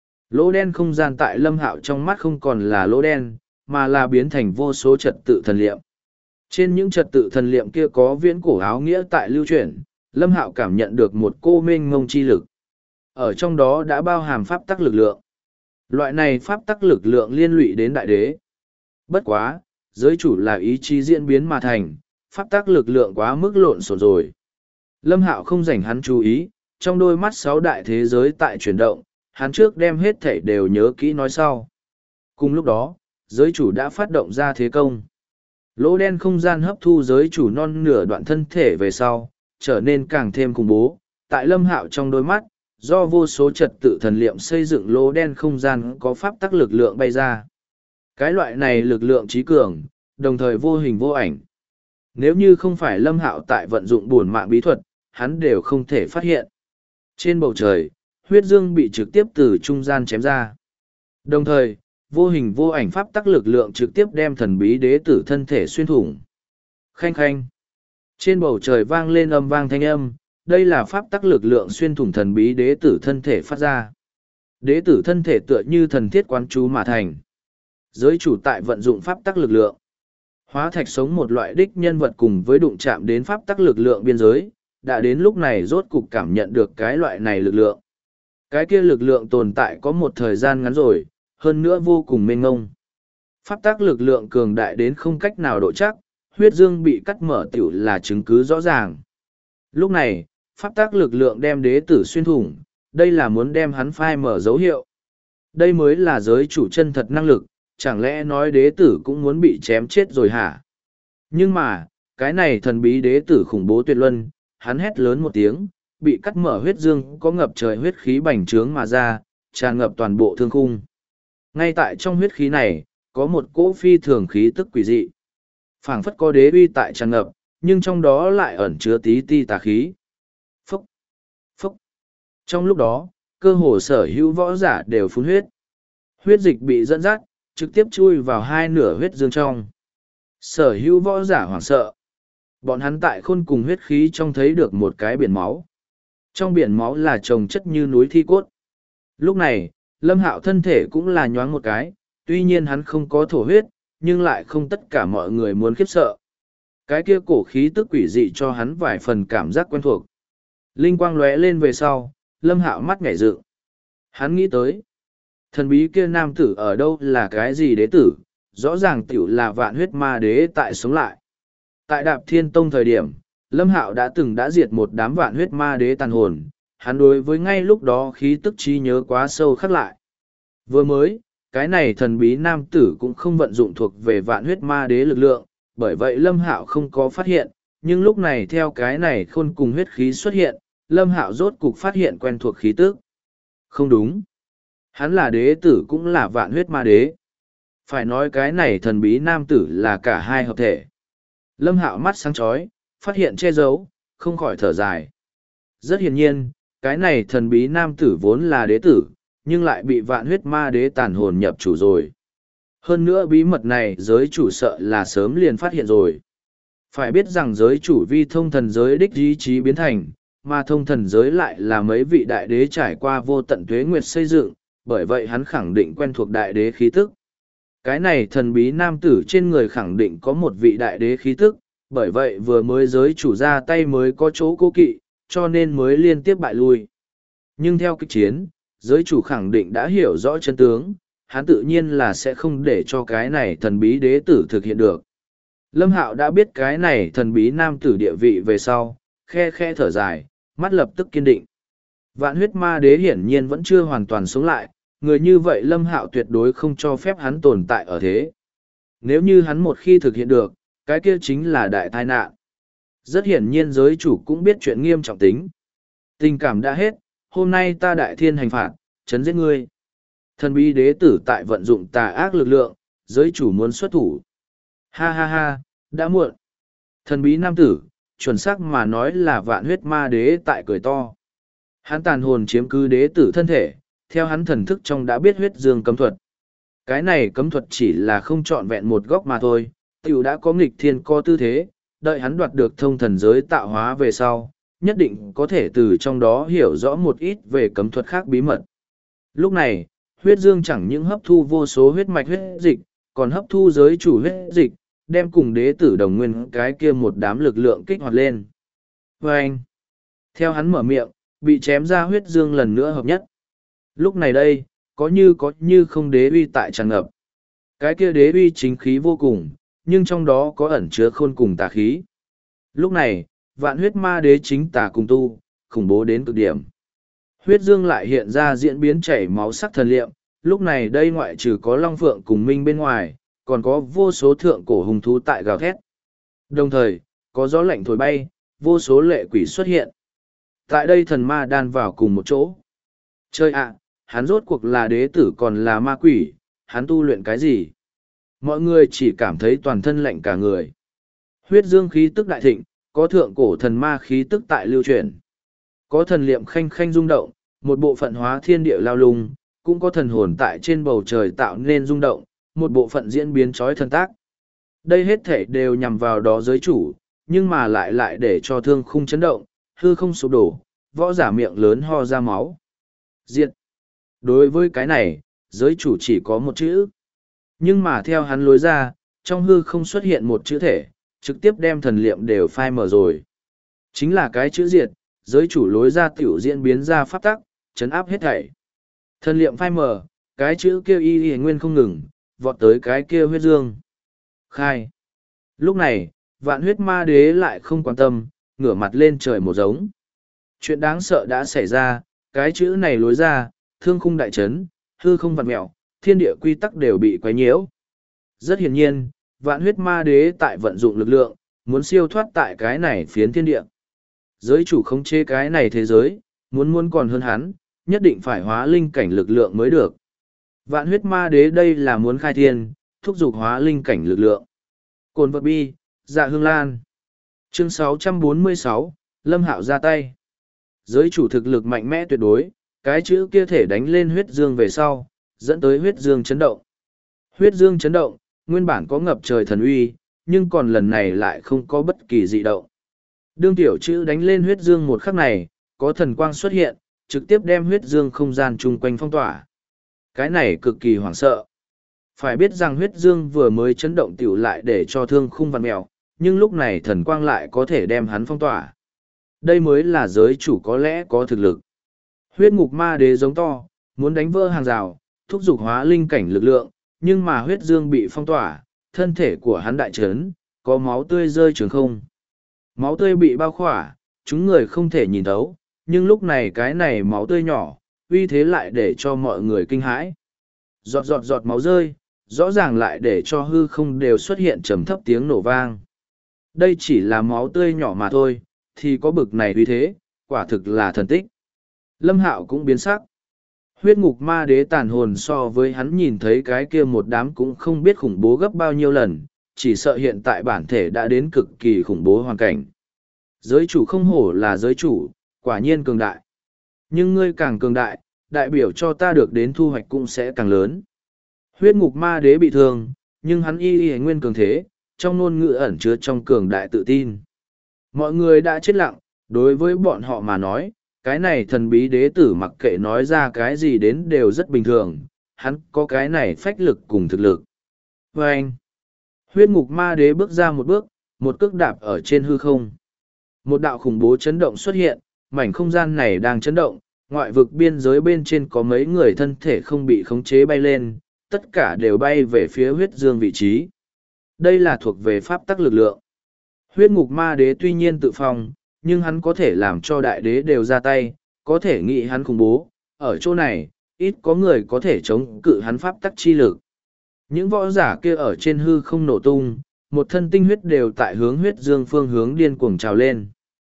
Lỗ đen không gian tại Lâm Hạo trong mắt không còn là lỗ đen, mà là biến thành vô số trật tự thần liệm. Trên những trật tự thần liệm kia có viễn cổ áo nghĩa tại lưu truyền, Lâm Hạo cảm nhận được một cô mênh ngông chi lực. Ở trong đó đã bao hàm pháp tắc lực lượng. Loại này pháp tắc lực lượng liên lụy đến đại đế. Bất quá, giới chủ là ý chí diễn biến mà thành, pháp tắc lực lượng quá mức lộn xộn rồi. Lâm Hạo không dành hắn chú ý, trong đôi mắt sáu đại thế giới tại chuyển động, hắn trước đem hết thảy đều nhớ kỹ nói sau. Cùng lúc đó, giới chủ đã phát động ra thế công. Lỗ đen không gian hấp thu giới chủ non nửa đoạn thân thể về sau, trở nên càng thêm khủng bố. Tại Lâm Hạo trong đôi mắt, do vô số trật tự thần liệm xây dựng lỗ đen không gian có pháp tắc lực lượng bay ra. Cái loại này lực lượng trí cường, đồng thời vô hình vô ảnh. Nếu như không phải Lâm Hạo tại vận dụng bổn mạng bí thuật, hắn đều không thể phát hiện. Trên bầu trời, huyết dương bị trực tiếp từ trung gian chém ra. Đồng thời, vô hình vô ảnh pháp tắc lực lượng trực tiếp đem thần bí đế tử thân thể xuyên thủng. Khanh khanh. Trên bầu trời vang lên âm vang thanh âm, đây là pháp tắc lực lượng xuyên thủng thần bí đế tử thân thể phát ra. Đế tử thân thể tựa như thần thiết quán chú mà thành. Giới chủ tại vận dụng pháp tắc lực lượng. Hóa thạch sống một loại đích nhân vật cùng với đụng chạm đến pháp tắc lực lượng biên giới, đã đến lúc này rốt cục cảm nhận được cái loại này lực lượng. Cái kia lực lượng tồn tại có một thời gian ngắn rồi, hơn nữa vô cùng mênh ngông. Pháp tắc lực lượng cường đại đến không cách nào độ chắc, huyết dương bị cắt mở tiểu là chứng cứ rõ ràng. Lúc này, pháp tắc lực lượng đem đế tử xuyên thủng, đây là muốn đem hắn phai mở dấu hiệu. Đây mới là giới chủ chân thật năng lực, chẳng lẽ nói đế tử cũng muốn bị chém chết rồi hả? Nhưng mà, cái này thần bí đế tử khủng bố tuyệt luân, hắn hét lớn một tiếng, bị cắt mở huyết dương có ngập trời huyết khí bành trướng mà ra, tràn ngập toàn bộ thương khung. Ngay tại trong huyết khí này, có một cỗ phi thường khí tức quỷ dị. Phảng phất có đế uy tại tràn ngập, nhưng trong đó lại ẩn chứa tí ti tà khí. Phúc! Phúc! Trong lúc đó, cơ hồ sở hữu võ giả đều phun huyết. Huyết dịch bị dẫn dắt, trực tiếp chui vào hai nửa huyết dương trong. Sở hữu võ giả hoảng sợ. Bọn hắn tại khôn cùng huyết khí trong thấy được một cái biển máu. Trong biển máu là chồng chất như núi thi cốt. Lúc này, Lâm Hạo thân thể cũng là nhoáng một cái, tuy nhiên hắn không có thổ huyết, nhưng lại không tất cả mọi người muốn khiếp sợ. Cái kia cổ khí tức quỷ dị cho hắn vài phần cảm giác quen thuộc. Linh quang lóe lên về sau, Lâm Hạo mắt nhảy dựng. Hắn nghĩ tới, thần bí kia nam tử ở đâu là cái gì đế tử, rõ ràng tiểu là vạn huyết ma đế tại sống lại. Tại Đạp Thiên Tông thời điểm, Lâm Hạo đã từng diệt một đám vạn huyết ma đế tàn hồn, hắn đối với ngay lúc đó khí tức trí nhớ quá sâu khắc lại. Vừa mới, cái này thần bí nam tử cũng không vận dụng thuộc về vạn huyết ma đế lực lượng, bởi vậy Lâm Hạo không có phát hiện, nhưng lúc này theo cái này khôn cùng huyết khí xuất hiện, Lâm Hạo rốt cục phát hiện quen thuộc khí tức. Không đúng. Hắn là đế tử cũng là vạn huyết ma đế. Phải nói cái này thần bí nam tử là cả hai hợp thể. Lâm Hạo mắt sáng chói, phát hiện che giấu, không khỏi thở dài. Rất hiển nhiên, cái này thần bí nam tử vốn là đế tử, nhưng lại bị vạn huyết ma đế tàn hồn nhập chủ rồi. Hơn nữa bí mật này giới chủ sợ là sớm liền phát hiện rồi. Phải biết rằng giới chủ vi thông thần giới đích ý chí biến thành, mà thông thần giới lại là mấy vị đại đế trải qua vô tận tuế nguyệt xây dựng, bởi vậy hắn khẳng định quen thuộc đại đế khí tức. Cái này thần bí nam tử trên người khẳng định có một vị đại đế khí tức, bởi vậy vừa mới giới chủ ra tay mới có chỗ cố kỵ, cho nên mới liên tiếp bại lui. Nhưng theo kịch chiến, giới chủ khẳng định đã hiểu rõ chân tướng, hắn tự nhiên là sẽ không để cho cái này thần bí đế tử thực hiện được. Lâm Hạo đã biết cái này thần bí nam tử địa vị về sau, khe khe thở dài, mắt lập tức kiên định. Vạn huyết ma đế hiển nhiên vẫn chưa hoàn toàn sống lại, người như vậy Lâm Hạo tuyệt đối không cho phép hắn tồn tại ở thế. Nếu như hắn một khi thực hiện được, cái kia chính là đại tai nạn. Rất hiển nhiên giới chủ cũng biết chuyện nghiêm trọng tính. Tình cảm đã hết, hôm nay ta đại thiên hành phạt, chấn giết ngươi. Thần bí đế tử tại vận dụng tà ác lực lượng, giới chủ muốn xuất thủ. Ha ha ha, đã muộn. Thần bí nam tử, chuẩn xác mà nói là vạn huyết ma đế tại cười to. Hắn tàn hồn chiếm cứ đế tử thân thể, theo hắn thần thức trong đã biết huyết dương cấm thuật. Cái này cấm thuật chỉ là không trọn vẹn một góc mà thôi, tiểu đã có nghịch thiên co tư thế, đợi hắn đoạt được thông thần giới tạo hóa về sau, nhất định có thể từ trong đó hiểu rõ một ít về cấm thuật khác bí mật. Lúc này, huyết dương chẳng những hấp thu vô số huyết mạch huyết dịch, còn hấp thu giới chủ huyết dịch, đem cùng đế tử đồng nguyên cái kia một đám lực lượng kích hoạt lên. Và anh, theo hắn mở miệng, bị chém ra huyết dương lần nữa hợp nhất. Lúc này đây, có như không đế uy tại tràn ngập. Cái kia đế uy chính khí vô cùng, nhưng trong đó có ẩn chứa khôn cùng tà khí. Lúc này, vạn huyết ma đế chính tà cùng tu, khủng bố đến cực điểm. Huyết dương lại hiện ra diễn biến chảy máu sắc thần liệm, lúc này đây ngoại trừ có long phượng cùng minh bên ngoài, còn có vô số thượng cổ hùng thú tại gào thét. Đồng thời, có gió lạnh thổi bay, vô số lệ quỷ xuất hiện. Tại đây thần ma đan vào cùng một chỗ. Chơi ạ, hắn rốt cuộc là đế tử còn là ma quỷ, hắn tu luyện cái gì? Mọi người chỉ cảm thấy toàn thân lạnh cả người. Huyết dương khí tức đại thịnh, có thượng cổ thần ma khí tức tại lưu truyền. Có thần liệm khanh khanh rung động, một bộ phận hóa thiên địa lao lung, cũng có thần hồn tại trên bầu trời tạo nên rung động, một bộ phận diễn biến trói thần tác. Đây hết thể đều nhằm vào đó giới chủ, nhưng mà lại để cho thương khung chấn động, hư không sụp đổ, võ giả miệng lớn ho ra máu. Diệt. Đối với cái này, giới chủ chỉ có một chữ. Nhưng mà theo hắn lối ra, trong hư không xuất hiện một chữ thể, trực tiếp đem thần liệm đều phai mở rồi. Chính là cái chữ diệt, giới chủ lối ra tiểu diễn biến ra pháp tắc, chấn áp hết thảy. Thần liệm phai mở, cái chữ kêu y nguyên không ngừng, vọt tới cái kia huyết dương. Khai. Lúc này, vạn huyết ma đế lại không quan tâm, ngửa mặt lên trời một giống. Chuyện đáng sợ đã xảy ra, cái chữ này lối ra, thương khung đại chấn, hư không vặn mẹo, thiên địa quy tắc đều bị quấy nhiễu. Rất hiển nhiên, vạn huyết ma đế tại vận dụng lực lượng, muốn siêu thoát tại cái này phiến thiên địa. Giới chủ khống chế cái này thế giới, muốn còn hơn hắn, nhất định phải hóa linh cảnh lực lượng mới được. Vạn huyết ma đế đây là muốn khai thiên, thúc giục hóa linh cảnh lực lượng. Cồn vật bi, dạ hương lan. Chương 646, Lâm Hạo ra tay. Giới chủ thực lực mạnh mẽ tuyệt đối, cái chữ kia thể đánh lên huyết dương về sau, dẫn tới huyết dương chấn động. Huyết dương chấn động, nguyên bản có ngập trời thần uy, nhưng còn lần này lại không có bất kỳ dị động. Đương tiểu chữ đánh lên huyết dương một khắc này, có thần quang xuất hiện, trực tiếp đem huyết dương không gian chung quanh phong tỏa. Cái này cực kỳ hoảng sợ. Phải biết rằng huyết dương vừa mới chấn động tiểu lại để cho thương khung vặn mèo, nhưng lúc này thần quang lại có thể đem hắn phong tỏa. Đây mới là giới chủ có lẽ có thực lực. Huyết ngục ma đế giống to, muốn đánh vỡ hàng rào, thúc giục hóa linh cảnh lực lượng, nhưng mà huyết dương bị phong tỏa, thân thể của hắn đại trấn, có máu tươi rơi trường không. Máu tươi bị bao khỏa, chúng người không thể nhìn thấu, nhưng lúc này cái này máu tươi nhỏ, uy thế lại để cho mọi người kinh hãi. Giọt giọt giọt máu rơi, rõ ràng lại để cho hư không đều xuất hiện trầm thấp tiếng nổ vang. Đây chỉ là máu tươi nhỏ mà thôi, thì có bực này uy thế, quả thực là thần tích. Lâm Hạo cũng biến sắc. Huyết ngục ma đế tàn hồn so với hắn nhìn thấy cái kia một đám cũng không biết khủng bố gấp bao nhiêu lần, chỉ sợ hiện tại bản thể đã đến cực kỳ khủng bố hoàn cảnh. Giới chủ không hổ là giới chủ, quả nhiên cường đại. Nhưng ngươi càng cường đại, đại biểu cho ta được đến thu hoạch cũng sẽ càng lớn. Huyết ngục ma đế bị thương, nhưng hắn y nguyên cường thế, trong ngôn ngữ ẩn chứa trong cường đại tự tin. Mọi người đã chết lặng, đối với bọn họ mà nói, cái này thần bí đế tử mặc kệ nói ra cái gì đến đều rất bình thường, hắn có cái này phách lực cùng thực lực. Và anh, huyết ngục ma đế bước ra một bước, một cước đạp ở trên hư không. Một đạo khủng bố chấn động xuất hiện, mảnh không gian này đang chấn động, ngoại vực biên giới bên trên có mấy người thân thể không bị khống chế bay lên, tất cả đều bay về phía huyết dương vị trí. Đây là thuộc về pháp tắc lực lượng. Huyết ngục ma đế tuy nhiên tự phong, nhưng hắn có thể làm cho đại đế đều ra tay, có thể nghĩ hắn khủng bố. Ở chỗ này, ít có người có thể chống cự hắn pháp tắc chi lực. Những võ giả kia ở trên hư không nổ tung, một thân tinh huyết đều tại hướng huyết dương phương hướng điên cuồng trào lên.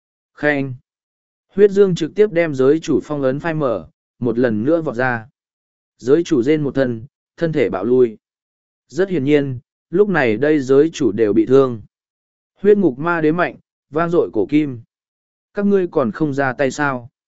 Khen! Huyết dương trực tiếp đem giới chủ phong ấn phai mở, một lần nữa vọt ra. Giới chủ rên một thân thể bạo lui. Rất hiển nhiên, lúc này đây giới chủ đều bị thương. Huyết ngục ma đế mạnh, vang dội cổ kim. Các ngươi còn không ra tay sao?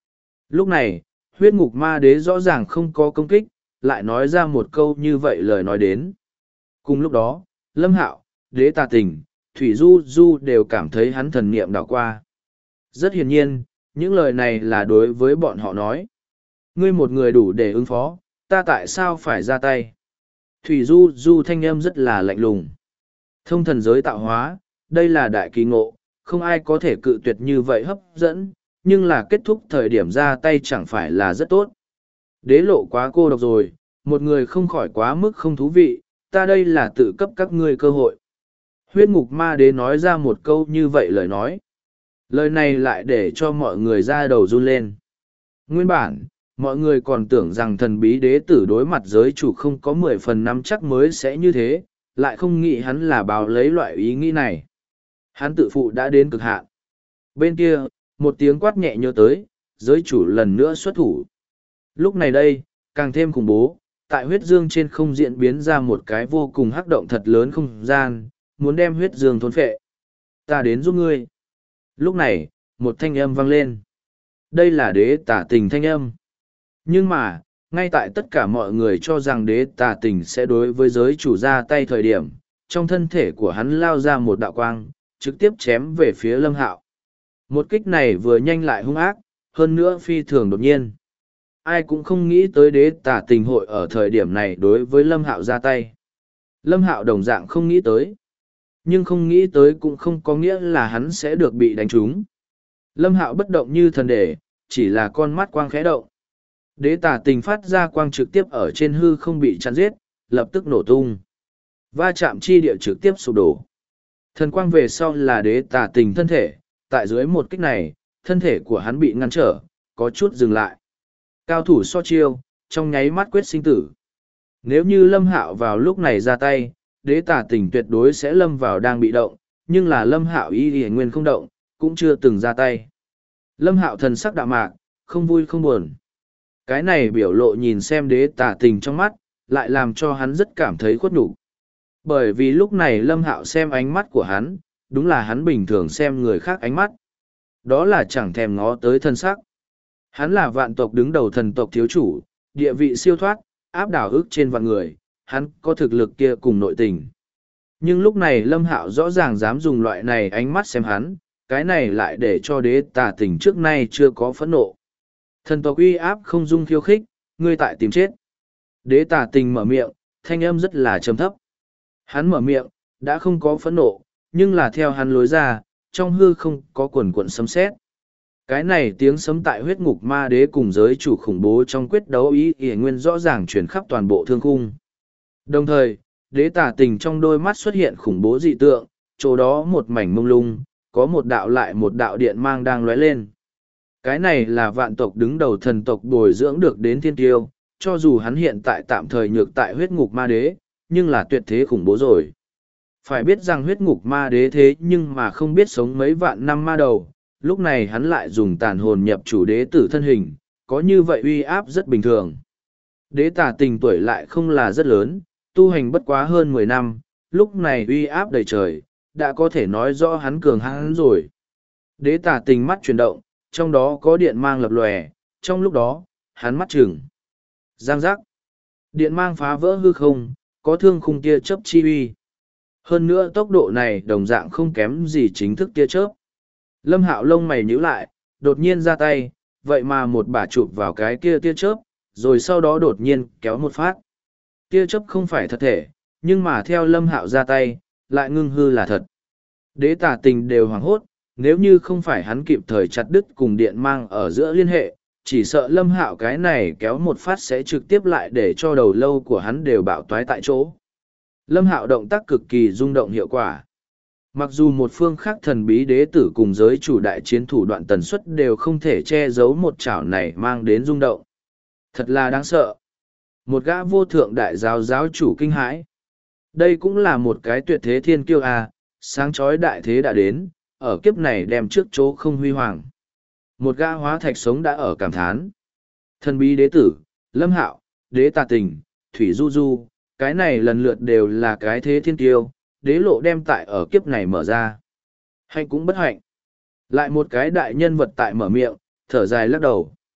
Lúc này, huyết ngục ma đế rõ ràng không có công kích, lại nói ra một câu như vậy lời nói đến. Cùng lúc đó, Lâm Hạo, đế tà tình, Thủy Du Du đều cảm thấy hắn thần niệm đảo qua. Rất hiển nhiên, những lời này là đối với bọn họ nói. Ngươi một người đủ để ứng phó, ta tại sao phải ra tay? Thủy Du Du thanh âm rất là lạnh lùng. Thông thần giới tạo hóa, đây là đại kỳ ngộ, không ai có thể cự tuyệt như vậy hấp dẫn, nhưng là kết thúc thời điểm ra tay chẳng phải là rất tốt. Đế lộ quá cô độc rồi, một người không khỏi quá mức không thú vị, ta đây là tự cấp các ngươi cơ hội. Huyết ngục ma đế nói ra một câu như vậy lời nói. Lời này lại để cho mọi người ra đầu run lên. Nguyên bản, mọi người còn tưởng rằng thần bí đế tử đối mặt giới chủ không có 10 phần 5 chắc mới sẽ như thế, lại không nghĩ hắn là báo lấy loại ý nghĩ này. Hắn tự phụ đã đến cực hạn. Bên kia, một tiếng quát nhẹ nhớ tới, giới chủ lần nữa xuất thủ. Lúc này đây, càng thêm khủng bố, tại huyết dương trên không diễn biến ra một cái vô cùng hắc động thật lớn không gian, muốn đem huyết dương thôn phệ. Ta đến giúp ngươi. Lúc này, một thanh âm vang lên. Đây là đế tả tình thanh âm. Nhưng mà, ngay tại tất cả mọi người cho rằng đế tà tình sẽ đối với giới chủ ra tay thời điểm, trong thân thể của hắn lao ra một đạo quang, trực tiếp chém về phía Lâm Hạo. Một kích này vừa nhanh lại hung ác, hơn nữa phi thường đột nhiên. Ai cũng không nghĩ tới đế tà tình hội ở thời điểm này đối với Lâm Hạo ra tay. Lâm Hạo đồng dạng không nghĩ tới. Nhưng không nghĩ tới cũng không có nghĩa là hắn sẽ được bị đánh trúng. Lâm Hạo bất động như thần đề, chỉ là con mắt quang khẽ động. Đế tà tình phát ra quang trực tiếp ở trên hư không bị chắn giết, lập tức nổ tung. Va chạm chi địa trực tiếp sụp đổ. Thần quang về sau là đế tà tình thân thể, tại dưới một kích này, thân thể của hắn bị ngăn trở, có chút dừng lại. Cao thủ so chiêu, trong nháy mắt quyết sinh tử. Nếu như Lâm Hạo vào lúc này ra tay, đế tà tình tuyệt đối sẽ lâm vào đang bị động, nhưng là Lâm Hạo y nguyên không động, cũng chưa từng ra tay. Lâm Hạo thần sắc đạm mạc, không vui không buồn. Cái này biểu lộ nhìn xem đế tà tình trong mắt, lại làm cho hắn rất cảm thấy khuất nhục. Bởi vì lúc này Lâm Hạo xem ánh mắt của hắn, đúng là hắn bình thường xem người khác ánh mắt. Đó là chẳng thèm ngó tới thân sắc. Hắn là vạn tộc đứng đầu thần tộc thiếu chủ, địa vị siêu thoát, áp đảo ức trên vạn người, hắn có thực lực kia cùng nội tình. Nhưng lúc này Lâm Hạo rõ ràng dám dùng loại này ánh mắt xem hắn, cái này lại để cho đế tà tình trước nay chưa có phẫn nộ. Thần tộc uy áp không dung khiêu khích, ngươi tại tìm chết. Đế tà tình mở miệng, thanh âm rất là trầm thấp. Hắn mở miệng, đã không có phẫn nộ, nhưng là theo hắn lối ra, trong hư không có quần quần sấm sét. Cái này tiếng sấm tại huyết ngục ma đế cùng giới chủ khủng bố trong quyết đấu ý ỉa nguyên rõ ràng truyền khắp toàn bộ thương khung. Đồng thời, đế tà tình trong đôi mắt xuất hiện khủng bố dị tượng, chỗ đó một mảnh mông lung, có một đạo lại một đạo điện mang đang lóe lên. Cái này là vạn tộc đứng đầu thần tộc bồi dưỡng được đến thiên tiêu, cho dù hắn hiện tại tạm thời nhược tại huyết ngục ma đế, nhưng là tuyệt thế khủng bố rồi. Phải biết rằng huyết ngục ma đế thế nhưng mà không biết sống mấy vạn năm ma đầu, lúc này hắn lại dùng tàn hồn nhập chủ đế tử thân hình, có như vậy uy áp rất bình thường. Đế tà tình tuổi lại không là rất lớn, tu hành bất quá hơn 10 năm, lúc này uy áp đầy trời, đã có thể nói rõ hắn cường hãn rồi. Đế tà tình mắt chuyển động, trong đó có điện mang lập lòe, trong lúc đó, hắn mắt chừng. Giang giác. Điện mang phá vỡ hư không, có thương khung tia chớp chi uy. Hơn nữa tốc độ này đồng dạng không kém gì chính thức tia chớp. Lâm Hạo lông mày nhíu lại, đột nhiên ra tay, vậy mà một bả chụp vào cái kia tia chớp, rồi sau đó đột nhiên kéo một phát. Tia chớp không phải thật thể, nhưng mà theo Lâm Hạo ra tay, lại ngưng hư là thật. Đế tà tình đều hoảng hốt, nếu như không phải hắn kịp thời chặt đứt cùng điện mang ở giữa liên hệ, chỉ sợ Lâm Hạo cái này kéo một phát sẽ trực tiếp lại để cho đầu lâu của hắn đều bạo toái tại chỗ. Lâm Hạo động tác cực kỳ rung động hiệu quả. Mặc dù một phương khác thần bí đế tử cùng giới chủ đại chiến thủ đoạn tần suất đều không thể che giấu một chảo này mang đến rung động. Thật là đáng sợ. Một gã vô thượng đại giáo giáo chủ kinh hãi. Đây cũng là một cái tuyệt thế thiên kiêu à, sáng chói đại thế đã đến, ở kiếp này đem trước chỗ không huy hoàng. Một gã hóa thạch sống đã ở cảm thán. Thần bí đế tử, Lâm Hạo, đế tà tình, Thủy Du Du, cái này lần lượt đều là cái thế thiên kiêu, đế lộ đem tại ở kiếp này mở ra. Hạnh cũng bất hạnh. Lại một cái đại nhân vật tại mở miệng, thở dài lắc đầu.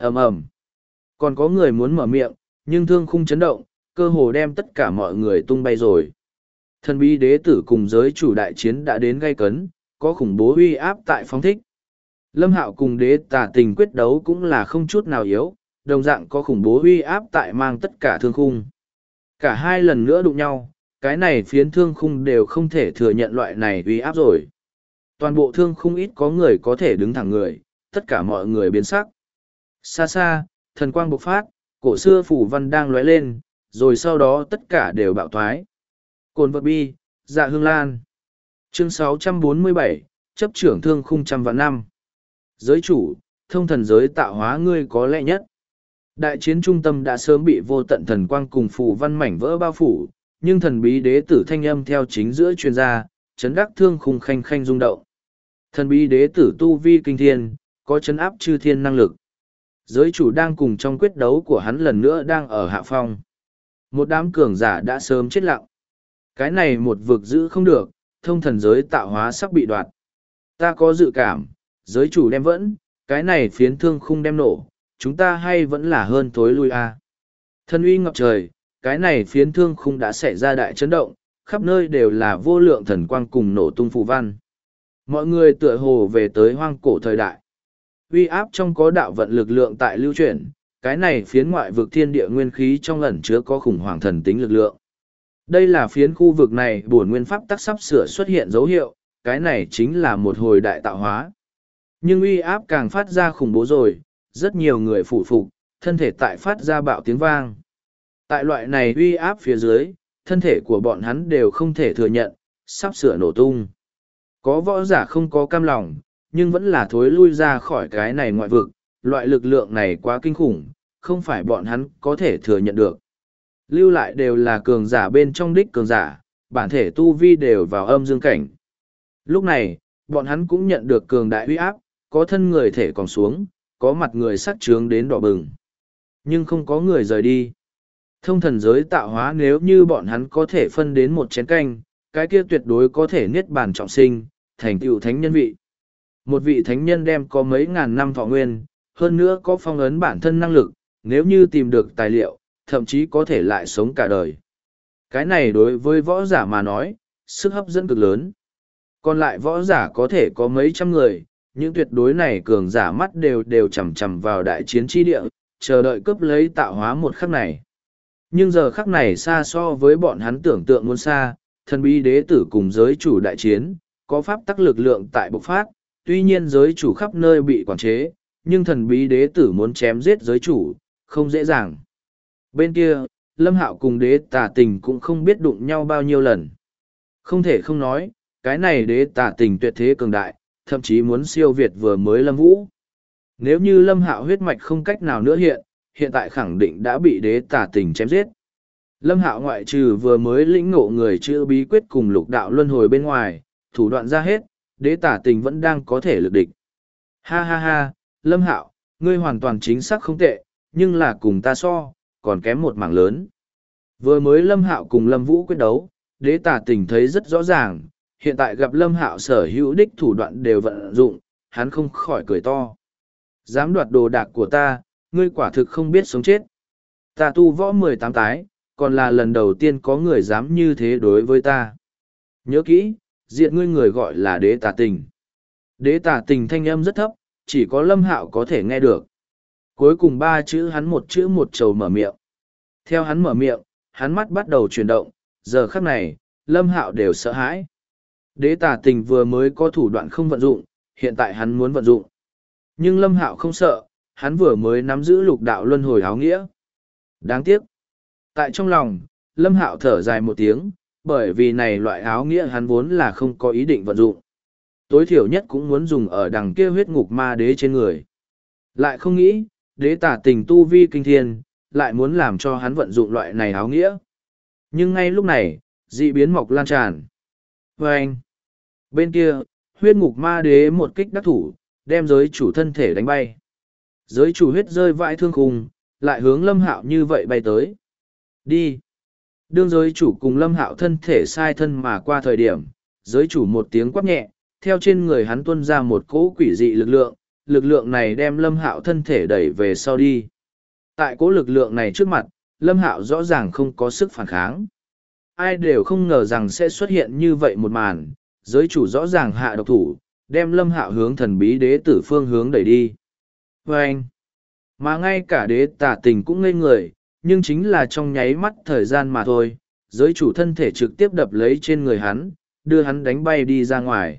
ầm ầm. Còn có người muốn mở miệng, nhưng thương khung chấn động, cơ hồ đem tất cả mọi người tung bay rồi. Thần bí đế tử cùng giới chủ đại chiến đã đến gay cấn, có khủng bố uy áp tại phóng thích. Lâm Hạo cùng đế tà tình quyết đấu cũng là không chút nào yếu, đồng dạng có khủng bố uy áp tại mang tất cả thương khung. Cả hai lần nữa đụng nhau, cái này phiến thương khung đều không thể thừa nhận loại này uy áp rồi. Toàn bộ thương khung ít có người có thể đứng thẳng người, tất cả mọi người biến sắc. Xa xa, thần quang bộc phát, cổ xưa phủ văn đang lóe lên, rồi sau đó tất cả đều bạo thoái. Cồn vật bi, dạ hương lan. Chương 647, chấp trưởng thương khung trăm vạn năm. Giới chủ, thông thần giới tạo hóa ngươi có lẽ nhất. Đại chiến trung tâm đã sớm bị vô tận thần quang cùng phủ văn mảnh vỡ bao phủ, nhưng thần bí đế tử thanh âm theo chính giữa chuyên gia, chấn đắc thương khung khanh khanh rung động. Thần bí đế tử tu vi kinh thiên, có chấn áp chư thiên năng lực. Giới chủ đang cùng trong quyết đấu của hắn lần nữa đang ở hạ phong. Một đám cường giả đã sớm chết lặng. Cái này một vực giữ không được, thông thần giới tạo hóa sắp bị đoạt. Ta có dự cảm, giới chủ đem vẫn, cái này phiến thương khung đem nổ, chúng ta hay vẫn là hơn thối lui a. Thân uy ngập trời, cái này phiến thương khung đã xảy ra đại chấn động, khắp nơi đều là vô lượng thần quang cùng nổ tung phù văn. Mọi người tựa hồ về tới hoang cổ thời đại. Uy áp trong có đạo vận lực lượng tại lưu chuyển, cái này phiến ngoại vực thiên địa nguyên khí trong ẩn chứa có khủng hoảng thần tính lực lượng. Đây là phiến khu vực này bổn nguyên pháp tắc sắp sửa xuất hiện dấu hiệu, cái này chính là một hồi đại tạo hóa. Nhưng uy áp càng phát ra khủng bố rồi, rất nhiều người phủ phục, thân thể tại phát ra bạo tiếng vang. Tại loại này uy áp phía dưới, thân thể của bọn hắn đều không thể thừa nhận, sắp sửa nổ tung. Có võ giả không có cam lòng, nhưng vẫn là thối lui ra khỏi cái này ngoại vực, loại lực lượng này quá kinh khủng, không phải bọn hắn có thể thừa nhận được. Lưu lại đều là cường giả bên trong đích cường giả, bản thể tu vi đều vào âm dương cảnh. Lúc này, bọn hắn cũng nhận được cường đại uy áp, có thân người thể còn xuống, có mặt người sắc trướng đến đỏ bừng. Nhưng không có người rời đi. Thông thần giới tạo hóa nếu như bọn hắn có thể phân đến một chén canh, cái kia tuyệt đối có thể niết bàn trọng sinh, thành tựu thánh nhân vị. Một vị thánh nhân đem có mấy ngàn năm thọ nguyên, hơn nữa có phong ấn bản thân năng lực, nếu như tìm được tài liệu, thậm chí có thể lại sống cả đời. Cái này đối với võ giả mà nói, sức hấp dẫn cực lớn. Còn lại võ giả có thể có mấy trăm người, những tuyệt đối này cường giả mắt đều chằm chằm vào đại chiến tri địa, chờ đợi cướp lấy tạo hóa một khắc này. Nhưng giờ khắc này xa so với bọn hắn tưởng tượng muốn xa, thần bí đế tử cùng giới chủ đại chiến, có pháp tắc lực lượng tại bộc phát, tuy nhiên giới chủ khắp nơi bị quản chế, nhưng thần bí đế tử muốn chém giết giới chủ, không dễ dàng. Bên kia, Lâm Hạo cùng đế tà tình cũng không biết đụng nhau bao nhiêu lần. Không thể không nói, cái này đế tà tình tuyệt thế cường đại, thậm chí muốn siêu việt vừa mới Lâm Vũ. Nếu như Lâm Hạo huyết mạch không cách nào nữa hiện tại khẳng định đã bị đế tà tình chém giết. Lâm Hạo ngoại trừ vừa mới lĩnh ngộ người chữ bí quyết cùng lục đạo luân hồi bên ngoài, thủ đoạn ra hết, đế tà tình vẫn đang có thể lực địch. Ha ha ha, Lâm Hạo, ngươi hoàn toàn chính xác không tệ, nhưng là cùng ta so, còn kém một mảng lớn. Vừa mới Lâm Hạo cùng Lâm Vũ quyết đấu, đế tà tình thấy rất rõ ràng, hiện tại gặp Lâm Hạo sở hữu đích thủ đoạn đều vận dụng, hắn không khỏi cười to. Dám đoạt đồ đạc của ta, ngươi quả thực không biết sống chết. Ta tu võ 18 tái, còn là lần đầu tiên có người dám như thế đối với ta. Nhớ kỹ, diện ngươi người gọi là đế tà tình. Đế tà tình thanh âm rất thấp, chỉ có Lâm Hạo có thể nghe được. Cuối cùng ba chữ hắn một chữ một trầu mở miệng. Theo hắn mở miệng, hắn mắt bắt đầu chuyển động, giờ khắc này, Lâm Hạo đều sợ hãi. Đế tà tình vừa mới có thủ đoạn không vận dụng, hiện tại hắn muốn vận dụng. Nhưng Lâm Hạo không sợ, hắn vừa mới nắm giữ lục đạo luân hồi áo nghĩa. Đáng tiếc. Tại trong lòng, Lâm Hạo thở dài một tiếng, bởi vì này loại áo nghĩa hắn vốn là không có ý định vận dụng. Tối thiểu nhất cũng muốn dùng ở đằng kia huyết ngục ma đế trên người. Lại không nghĩ, đế tả tình tu vi kinh thiên, lại muốn làm cho hắn vận dụng loại này áo nghĩa. Nhưng ngay lúc này, dị biến mọc lan tràn. Và anh, bên kia, huyết ngục ma đế một kích đắc thủ, đem giới chủ thân thể đánh bay. Giới chủ huyết rơi vãi thương khung, lại hướng Lâm Hạo như vậy bay tới. Đi! Đương giới chủ cùng Lâm Hạo thân thể sai thân mà qua thời điểm, giới chủ một tiếng quát nhẹ, theo trên người hắn tuôn ra một cỗ quỷ dị lực lượng, lực lượng này đem Lâm Hạo thân thể đẩy về sau đi. Tại cỗ lực lượng này trước mặt, Lâm Hạo rõ ràng không có sức phản kháng. Ai đều không ngờ rằng sẽ xuất hiện như vậy một màn, giới chủ rõ ràng hạ độc thủ, đem Lâm Hạo hướng thần bí đế tử phương hướng đẩy đi. Và anh, mà ngay cả đế tả tình cũng ngây người, nhưng chính là trong nháy mắt thời gian mà thôi, giới chủ thân thể trực tiếp đập lấy trên người hắn, đưa hắn đánh bay đi ra ngoài.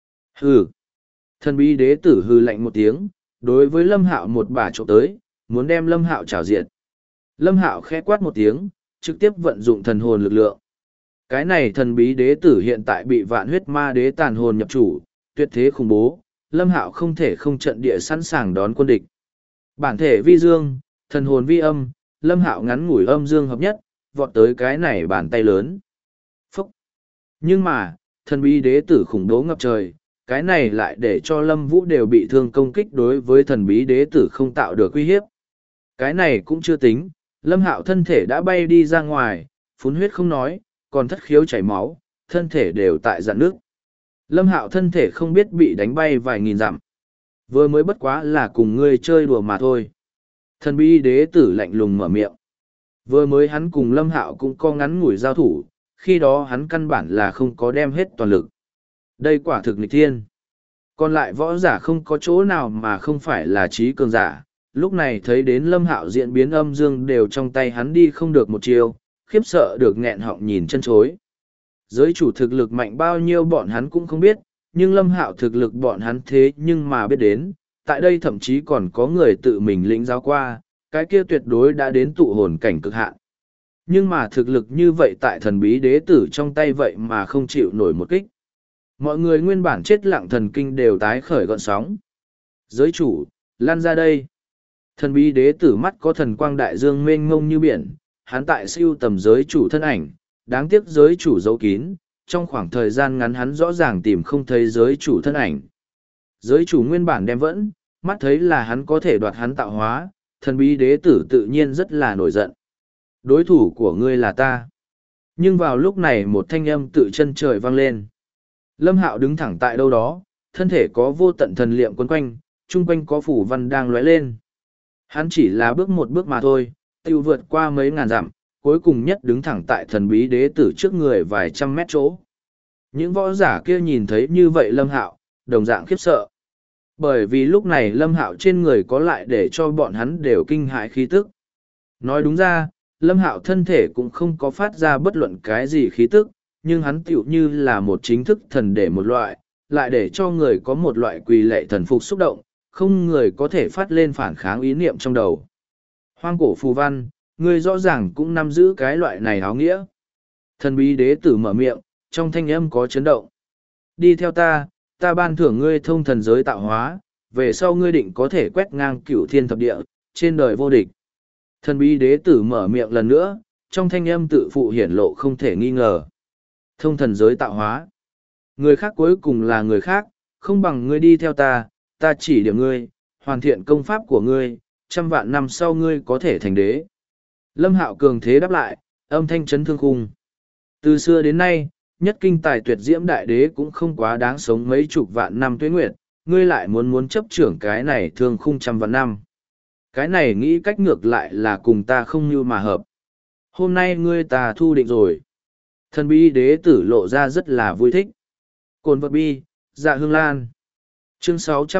Hừ! Thần bí đế tử hừ lạnh một tiếng, đối với Lâm Hạo một bả trộm tới, muốn đem Lâm Hạo trảo diệt. Lâm Hạo khẽ quát một tiếng, trực tiếp vận dụng thần hồn lực lượng. Cái này thần bí đế tử hiện tại bị vạn huyết ma đế tàn hồn nhập chủ, tuyệt thế khủng bố, Lâm Hạo không thể không trận địa sẵn sàng đón quân địch. Bản thể vi dương, thần hồn vi âm, Lâm Hạo ngắn ngủi âm dương hợp nhất, vọt tới cái này bàn tay lớn. Phúc! Nhưng mà, thần bí đế tử khủng bố ngập trời, cái này lại để cho Lâm Vũ đều bị thương công kích đối với thần bí đế tử không tạo được uy hiếp. Cái này cũng chưa tính, Lâm Hạo thân thể đã bay đi ra ngoài, phun huyết không nói, còn thất khiếu chảy máu, thân thể đều tại dạn nước. Lâm Hạo thân thể không biết bị đánh bay vài nghìn dặm. Vừa mới bất quá là cùng ngươi chơi đùa mà thôi. Thần bí đế tử lạnh lùng mở miệng. Vừa mới hắn cùng Lâm Hạo cũng có ngắn ngủi giao thủ, khi đó hắn căn bản là không có đem hết toàn lực. Đây quả thực nghịch thiên. Còn lại võ giả không có chỗ nào mà không phải là trí cường giả. Lúc này thấy đến Lâm Hạo diễn biến âm dương đều trong tay hắn đi không được một chiều, khiếp sợ được nghẹn họng nhìn chân chối. Giới chủ thực lực mạnh bao nhiêu bọn hắn cũng không biết, nhưng Lâm Hạo thực lực bọn hắn thế nhưng mà biết đến, tại đây thậm chí còn có người tự mình lĩnh giáo qua, cái kia tuyệt đối đã đến tụ hồn cảnh cực hạn. Nhưng mà thực lực như vậy tại thần bí đế tử trong tay vậy mà không chịu nổi một kích. Mọi người nguyên bản chết lặng thần kinh đều tái khởi gọn sóng. Giới chủ, lan ra đây. Thần bí đế tử mắt có thần quang đại dương mênh mông như biển, hắn tại siêu tầm giới chủ thân ảnh, đáng tiếc giới chủ giấu kín, trong khoảng thời gian ngắn hắn rõ ràng tìm không thấy giới chủ thân ảnh. Giới chủ nguyên bản đem vẫn, mắt thấy là hắn có thể đoạt hắn tạo hóa, thần bí đế tử tự nhiên rất là nổi giận. Đối thủ của ngươi là ta. Nhưng vào lúc này một thanh âm tự chân trời vang lên. Lâm Hạo đứng thẳng tại đâu đó, thân thể có vô tận thần liệm quấn quanh, chung quanh có phủ văn đang lóe lên. Hắn chỉ là bước một bước mà thôi, tiêu vượt qua mấy ngàn dặm, cuối cùng nhất đứng thẳng tại thần bí đế tử trước người vài trăm mét chỗ. Những võ giả kia nhìn thấy như vậy Lâm Hạo, đồng dạng khiếp sợ. Bởi vì lúc này Lâm Hạo trên người có lại để cho bọn hắn đều kinh hãi khí tức. Nói đúng ra, Lâm Hạo thân thể cũng không có phát ra bất luận cái gì khí tức, nhưng hắn tựu như là một chính thức thần để một loại, lại để cho người có một loại quỳ lệ thần phục xúc động, không người có thể phát lên phản kháng ý niệm trong đầu. Hoang cổ phù văn, ngươi rõ ràng cũng nắm giữ cái loại này áo nghĩa. Thần bí đế tử mở miệng, trong thanh âm có chấn động. Đi theo ta, ta ban thưởng ngươi thông thần giới tạo hóa, về sau ngươi định có thể quét ngang cửu thiên thập địa, trên đời vô địch. Thần bí đế tử mở miệng lần nữa, trong thanh âm tự phụ hiển lộ không thể nghi ngờ. Thông thần giới tạo hóa. Người khác cuối cùng là người khác, không bằng ngươi đi theo ta, ta chỉ điểm ngươi, hoàn thiện công pháp của ngươi, 100 vạn năm sau ngươi có thể thành đế. Lâm Hạo cường thế đáp lại, âm thanh chấn thương khung. Từ xưa đến nay, nhất kinh tài tuyệt diễm đại đế cũng không quá đáng sống mấy chục vạn năm tuế nguyệt, ngươi lại muốn chấp trưởng cái này thương khung 100 vạn năm. Cái này nghĩ cách ngược lại là cùng ta không như mà hợp. Hôm nay ngươi ta thu định rồi. Thần bí đế tử lộ ra rất là vui thích. Cồn vật bi, dạ hương lan. Chương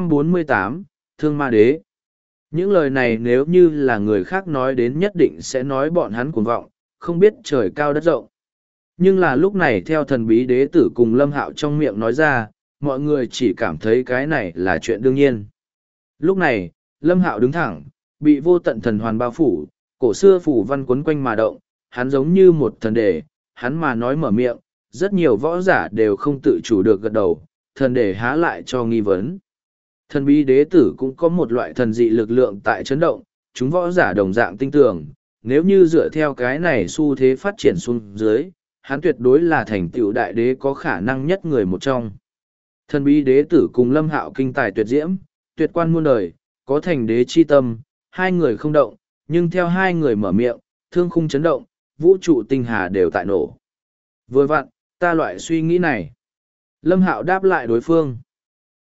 648, Thương ma đế. Những lời này nếu như là người khác nói đến nhất định sẽ nói bọn hắn cuồng vọng, không biết trời cao đất rộng. Nhưng là lúc này theo thần bí đế tử cùng Lâm Hạo trong miệng nói ra, mọi người chỉ cảm thấy cái này là chuyện đương nhiên. Lúc này, Lâm Hạo đứng thẳng, bị vô tận thần hoàn bao phủ, cổ xưa phủ văn quấn quanh mà động, hắn giống như một thần đề, hắn mà nói mở miệng, rất nhiều võ giả đều không tự chủ được gật đầu, thần đề há lại cho nghi vấn. Thần bí đế tử cũng có một loại thần dị lực lượng tại chấn động, chúng võ giả đồng dạng tinh tường, nếu như dựa theo cái này xu thế phát triển xuống dưới, hắn tuyệt đối là thành tựu đại đế có khả năng nhất người một trong. Thần bí đế tử cùng Lâm Hạo kinh tài tuyệt diễm, tuyệt quan muôn đời, có thành đế chi tâm, hai người không động, nhưng theo hai người mở miệng, thương khung chấn động, vũ trụ tinh hà đều tại nổ. Vừa vặn, ta loại suy nghĩ này. Lâm Hạo đáp lại đối phương.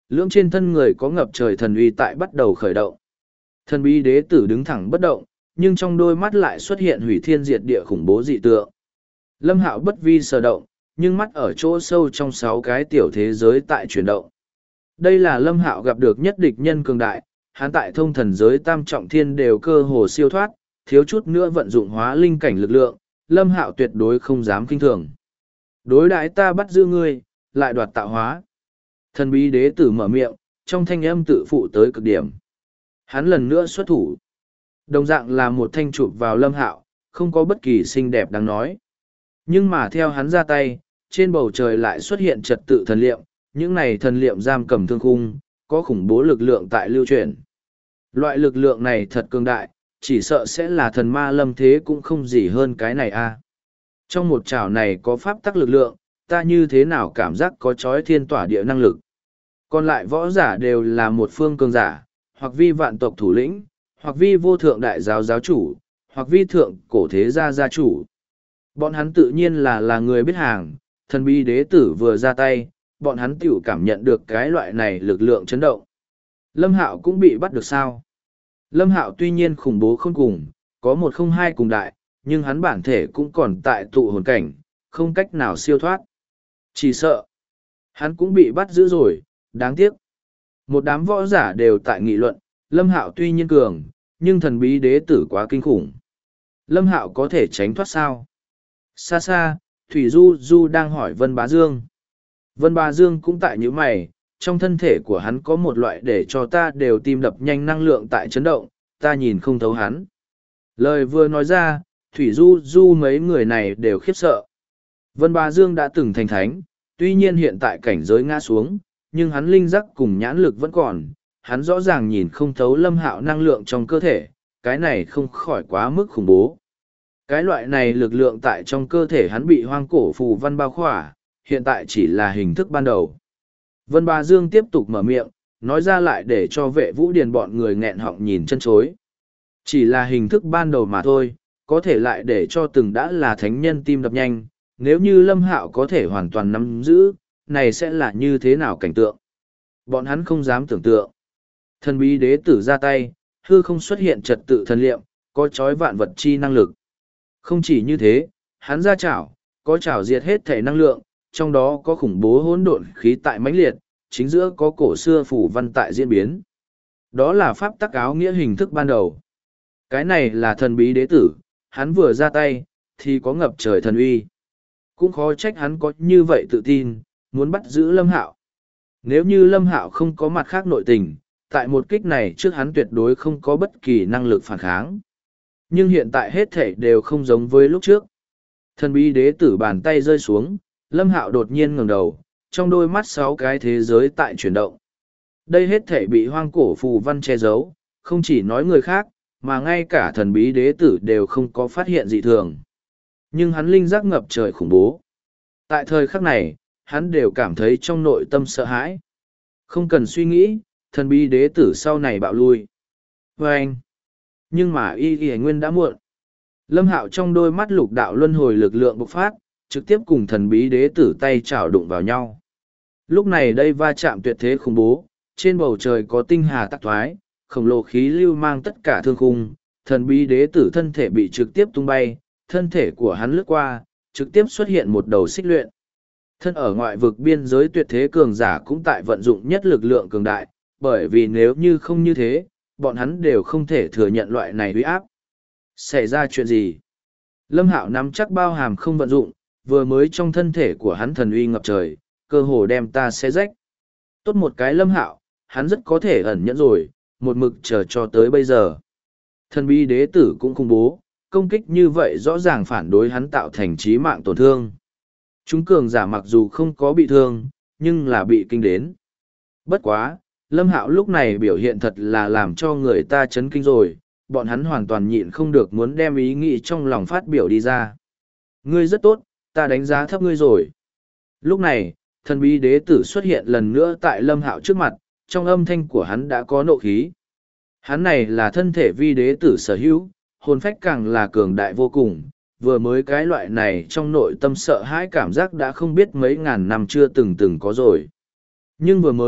Lưỡng trên thân người có ngập trời thần uy tại bắt đầu khởi động. Thần bí đế tử đứng thẳng bất động, nhưng trong đôi mắt lại xuất hiện hủy thiên diệt địa khủng bố dị tượng. Lâm Hạo bất vi sở động, nhưng mắt ở chỗ sâu trong 6 cái tiểu thế giới tại chuyển động. Đây là Lâm Hạo gặp được nhất địch nhân cường đại, hắn tại thông thần giới tam trọng thiên đều cơ hồ siêu thoát, thiếu chút nữa vận dụng hóa linh cảnh lực lượng, Lâm Hạo tuyệt đối không dám kinh thường. Đối đãi ta bắt giữ ngươi, lại đoạt tạo hóa. Thần bí đế tử mở miệng, trong thanh âm tự phụ tới cực điểm. Hắn lần nữa xuất thủ. Đồng dạng là một thanh chụp vào Lâm Hạo, không có bất kỳ xinh đẹp đáng nói. Nhưng mà theo hắn ra tay, trên bầu trời lại xuất hiện trật tự thần liệm, những này thần liệm giam cầm thương khung, có khủng bố lực lượng tại lưu truyền. Loại lực lượng này thật cường đại, chỉ sợ sẽ là thần ma lâm thế cũng không gì hơn cái này a. Trong một chảo này có pháp tắc lực lượng, ta như thế nào cảm giác có chói thiên tỏa địa năng lực. Còn lại võ giả đều là một phương cường giả, hoặc vi vạn tộc thủ lĩnh, hoặc vi vô thượng đại giáo giáo chủ, hoặc vi thượng cổ thế gia gia chủ. Bọn hắn tự nhiên là người biết hàng, thần bí đế tử vừa ra tay, bọn hắn tiểu cảm nhận được cái loại này lực lượng chấn động. Lâm Hạo cũng bị bắt được sao? Lâm Hạo tuy nhiên khủng bố không cùng, có 102 cùng đại, nhưng hắn bản thể cũng còn tại tụ hồn cảnh, không cách nào siêu thoát. Chỉ sợ, hắn cũng bị bắt giữ rồi, đáng tiếc. Một đám võ giả đều tại nghị luận, Lâm Hạo tuy nhiên cường, nhưng thần bí đế tử quá kinh khủng. Lâm Hạo có thể tránh thoát sao? Xa xa, Thủy Du Du đang hỏi Vân Bá Dương. Vân Bá Dương cũng tại như mày, trong thân thể của hắn có một loại để cho ta đều tim đập nhanh năng lượng tại chấn động, ta nhìn không thấu hắn. Lời vừa nói ra, Thủy Du Du mấy người này đều khiếp sợ. Vân Bá Dương đã từng thành thánh, tuy nhiên hiện tại cảnh giới ngã xuống, nhưng hắn linh giác cùng nhãn lực vẫn còn, hắn rõ ràng nhìn không thấu Lâm Hạo năng lượng trong cơ thể, cái này không khỏi quá mức khủng bố. Cái loại này lực lượng tại trong cơ thể hắn bị hoang cổ phù văn bao khỏa, hiện tại chỉ là hình thức ban đầu. Vân Bá Dương tiếp tục mở miệng, nói ra lại để cho Vệ Vũ Điền bọn người nghẹn họng nhìn chân chối. Chỉ là hình thức ban đầu mà thôi, có thể lại để cho từng đã là thánh nhân tim đập nhanh, nếu như Lâm Hạo có thể hoàn toàn nắm giữ, này sẽ là như thế nào cảnh tượng. Bọn hắn không dám tưởng tượng. Thần bí đế tử ra tay, hư không xuất hiện trật tự thần liệm, có chói vạn vật chi năng lực. Không chỉ như thế, hắn ra chảo, có chảo diệt hết thể năng lượng, trong đó có khủng bố hỗn độn khí tại mãnh liệt, chính giữa có cổ xưa phủ văn tại diễn biến. Đó là pháp tắc áo nghĩa hình thức ban đầu. Cái này là thần bí đế tử, hắn vừa ra tay, thì có ngập trời thần uy. Cũng khó trách hắn có như vậy tự tin, muốn bắt giữ Lâm Hạo. Nếu như Lâm Hạo không có mặt khác nội tình, tại một kích này trước hắn tuyệt đối không có bất kỳ năng lực phản kháng. Nhưng hiện tại hết thể đều không giống với lúc trước. Thần bí đế tử bàn tay rơi xuống, Lâm Hạo đột nhiên ngẩng đầu, trong đôi mắt 6 cái thế giới tại chuyển động. Đây hết thể bị hoang cổ phù văn che giấu, không chỉ nói người khác, mà ngay cả thần bí đế tử đều không có phát hiện dị thường. Nhưng hắn linh giác ngập trời khủng bố. Tại thời khắc này, hắn đều cảm thấy trong nội tâm sợ hãi. Không cần suy nghĩ, thần bí đế tử sau này bạo lui. Và anh, nhưng mà y nguyên đã muộn. Lâm Hạo trong đôi mắt lục đạo luân hồi lực lượng bộc phát, trực tiếp cùng thần bí đế tử tay chảo đụng vào nhau. Lúc này đây va chạm tuyệt thế khủng bố, trên bầu trời có tinh hà tắc thoái, khổng lồ khí lưu mang tất cả thương khung, thần bí đế tử thân thể bị trực tiếp tung bay, thân thể của hắn lướt qua, trực tiếp xuất hiện một đầu xích luyện. Thân ở ngoại vực biên giới tuyệt thế cường giả cũng tại vận dụng nhất lực lượng cường đại, bởi vì nếu như không như thế, bọn hắn đều không thể thừa nhận loại này uy áp. Xảy ra chuyện gì? Lâm Hạo nắm chắc bao hàm không vận dụng, vừa mới trong thân thể của hắn thần uy ngập trời, cơ hồ đem ta xé rách. Tốt một cái Lâm Hạo, hắn rất có thể ẩn nhẫn rồi, một mực chờ cho tới bây giờ. Thần bí đế tử cũng khủng bố, công kích như vậy rõ ràng phản đối hắn tạo thành chí mạng tổn thương. Chúng cường giả mặc dù không có bị thương, nhưng là bị kinh đến. Bất quá, Lâm Hạo lúc này biểu hiện thật là làm cho người ta chấn kinh rồi, bọn hắn hoàn toàn nhịn không được muốn đem ý nghĩ trong lòng phát biểu đi ra. Ngươi rất tốt, ta đánh giá thấp ngươi rồi. Lúc này, thần bí đế tử xuất hiện lần nữa tại Lâm Hạo trước mặt, trong âm thanh của hắn đã có nộ khí. Hắn này là thân thể vi đế tử sở hữu, hồn phách càng là cường đại vô cùng, vừa mới cái loại này trong nội tâm sợ hãi cảm giác đã không biết mấy ngàn năm chưa từng có rồi. Nhưng vừa mới,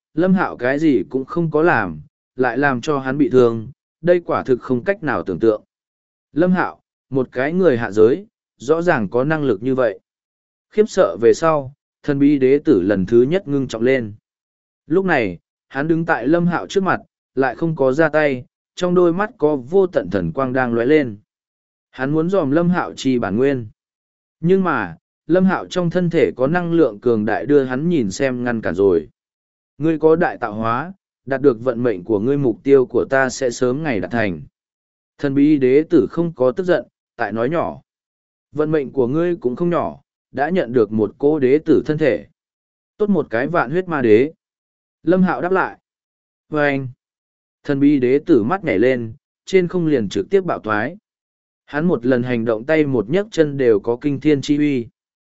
Lâm Hạo cái gì cũng không có làm, lại làm cho hắn bị thương, đây quả thực không cách nào tưởng tượng. Lâm Hạo, một cái người hạ giới, rõ ràng có năng lực như vậy. Khiếp sợ về sau, thần bí đế tử lần thứ nhất ngưng trọng lên. Lúc này, hắn đứng tại Lâm Hạo trước mặt, lại không có ra tay, trong đôi mắt có vô tận thần quang đang lóe lên. Hắn muốn dòm Lâm Hạo chi bản nguyên. Nhưng mà, Lâm Hạo trong thân thể có năng lượng cường đại đưa hắn nhìn xem ngăn cản rồi. Ngươi có đại tạo hóa, đạt được vận mệnh của ngươi, mục tiêu của ta sẽ sớm ngày đạt thành. Thần bí đế tử không có tức giận, tại nói nhỏ. Vận mệnh của ngươi cũng không nhỏ, đã nhận được một cô đế tử thân thể. Tốt một cái vạn huyết ma đế. Lâm Hạo đáp lại. Và anh, thần bí đế tử mắt nhảy lên, trên không liền trực tiếp bạo thoái. Hắn một lần hành động tay một nhấc chân đều có kinh thiên chi uy.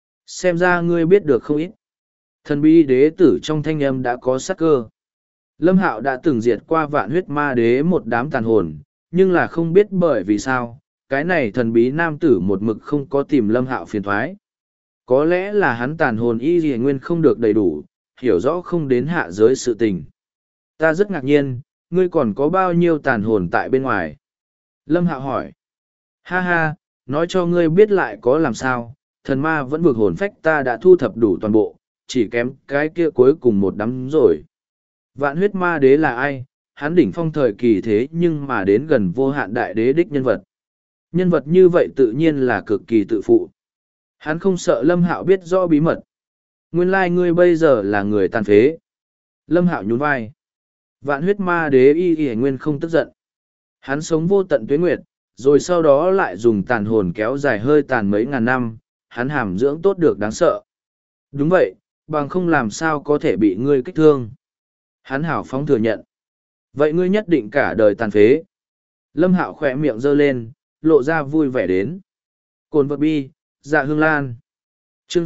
Xem ra ngươi biết được không ít. Thần bí đế tử trong thanh âm đã có sát cơ. Lâm Hạo đã từng diệt qua vạn huyết ma đế một đám tàn hồn, nhưng là không biết bởi vì sao, cái này thần bí nam tử một mực không có tìm Lâm Hạo phiền thoái. Có lẽ là hắn tàn hồn y dì nguyên không được đầy đủ, hiểu rõ không đến hạ giới sự tình. Ta rất ngạc nhiên, ngươi còn có bao nhiêu tàn hồn tại bên ngoài? Lâm Hạo hỏi. Ha ha, nói cho ngươi biết lại có làm sao, thần ma vẫn vực hồn phách ta đã thu thập đủ toàn bộ, chỉ kém cái kia cuối cùng một đám rồi. Vạn huyết ma đế là ai? Hắn đỉnh phong thời kỳ thế nhưng mà đến gần vô hạn đại đế đích nhân vật. Nhân vật như vậy tự nhiên là cực kỳ tự phụ. Hắn không sợ Lâm Hạo biết rõ bí mật. Nguyên lai ngươi bây giờ là người tàn phế. Lâm Hạo nhún vai. Vạn huyết ma đế y nguyên không tức giận. Hắn sống vô tận tuế nguyệt, rồi sau đó lại dùng tàn hồn kéo dài hơi tàn mấy ngàn năm, hắn hàm dưỡng tốt được đáng sợ. Đúng vậy, bằng không làm sao có thể bị ngươi kích thương. Hắn hào phóng thừa nhận. Vậy ngươi nhất định cả đời tàn phế. Lâm Hạo khỏe miệng giơ lên, lộ ra vui vẻ đến. Cồn vật bi, dạ hương lan. Chương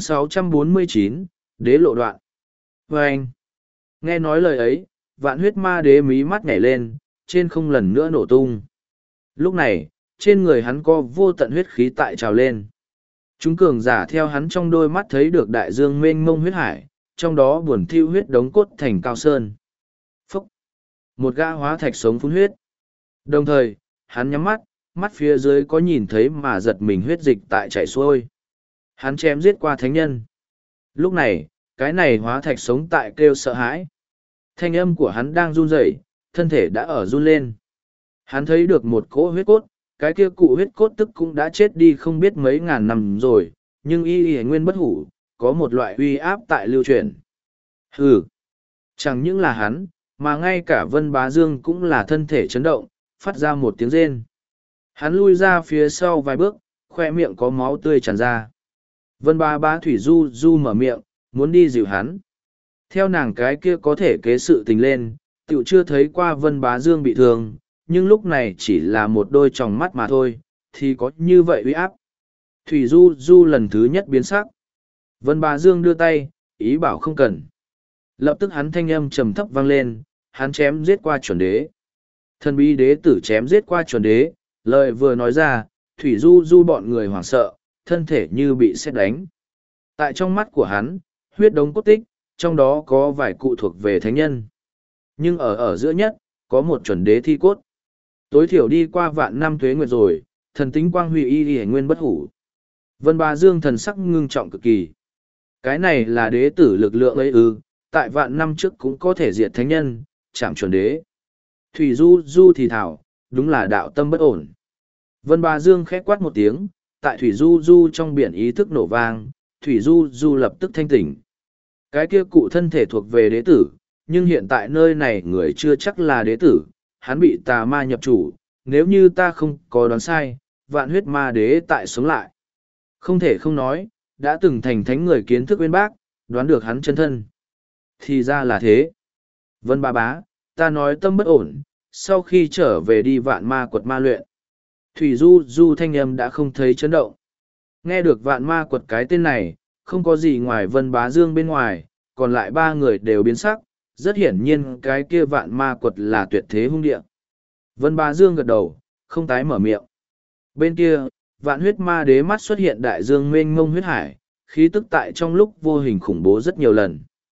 649, đế lộ đoạn. Và anh, nghe nói lời ấy, vạn huyết ma đế mí mắt nhảy lên, trên không lần nữa nổ tung. Lúc này, trên người hắn có vô tận huyết khí tại trào lên. Chúng cường giả theo hắn trong đôi mắt thấy được đại dương mênh mông huyết hải, trong đó buồn thiêu huyết đống cốt thành cao sơn. Phúc! Một gã hóa thạch sống phun huyết. Đồng thời, hắn nhắm mắt, mắt phía dưới có nhìn thấy mà giật mình huyết dịch tại chảy xuôi. Hắn chém giết qua thánh nhân. Lúc này, cái này hóa thạch sống tại kêu sợ hãi. Thanh âm của hắn đang run rẩy, thân thể đã ở run lên. Hắn thấy được một cỗ huyết cốt, cái kia cụ huyết cốt tức cũng đã chết đi không biết mấy ngàn năm rồi, nhưng y nguyên bất hủ, có một loại uy áp tại lưu truyền. Hừ! Chẳng những là hắn, mà ngay cả Vân Bá Dương cũng là thân thể chấn động, phát ra một tiếng rên. Hắn lui ra phía sau vài bước, khoe miệng có máu tươi tràn ra. Vân Bá Bá Thủy Du Du mở miệng, muốn đi dịu hắn. Theo nàng cái kia có thể kế sự tình lên, tiểu chưa thấy qua Vân Bá Dương bị thương, nhưng lúc này chỉ là một đôi tròng mắt mà thôi, thì có như vậy uy áp. Thủy Du Du lần thứ nhất biến sắc. Vân Bá Dương đưa tay, ý bảo không cần. Lập tức hắn thanh âm trầm thấp vang lên, hắn chém giết qua chuẩn đế. Thần bí đế tử chém giết qua chuẩn đế, lời vừa nói ra, Thủy Du Du bọn người hoảng sợ, thân thể như bị sét đánh. Tại trong mắt của hắn, huyết đống cốt tích, trong đó có vài cụ thuộc về thánh nhân. Nhưng ở giữa nhất, có một chuẩn đế thi cốt. Tối thiểu đi qua vạn năm tuế nguyệt rồi, thần tính quang huy y nguyên bất hủ. Vân Bá Dương thần sắc ngưng trọng cực kỳ. Cái này là đế tử lực lượng ấy ư, tại vạn năm trước cũng có thể diệt thánh nhân, chạm chuẩn đế. Thủy Du Du thì thảo, đúng là đạo tâm bất ổn. Vân Bá Dương khẽ quát một tiếng, tại Thủy Du Du trong biển ý thức nổ vang, Thủy Du Du lập tức thanh tỉnh. Cái kia cụ thân thể thuộc về đế tử, nhưng hiện tại nơi này người chưa chắc là đế tử, hắn bị tà ma nhập chủ, nếu như ta không có đoán sai, vạn huyết ma đế tại sống lại. Không thể không nói, đã từng thành thánh người kiến thức bên bác, đoán được hắn chân thân. Thì ra là thế. Vân Bá Bá, ta nói tâm bất ổn, sau khi trở về đi vạn ma quật ma luyện. Thủy Du Du thanh âm đã không thấy chấn động. Nghe được vạn ma quật cái tên này, không có gì ngoài Vân Bá Dương bên ngoài, còn lại ba người đều biến sắc, rất hiển nhiên cái kia vạn ma quật là tuyệt thế hung địa. Vân Bá Dương gật đầu, không tái mở miệng. Bên kia, vạn huyết ma đế mắt xuất hiện đại dương mênh mông huyết hải, khí tức tại trong lúc vô hình khủng bố rất nhiều lần.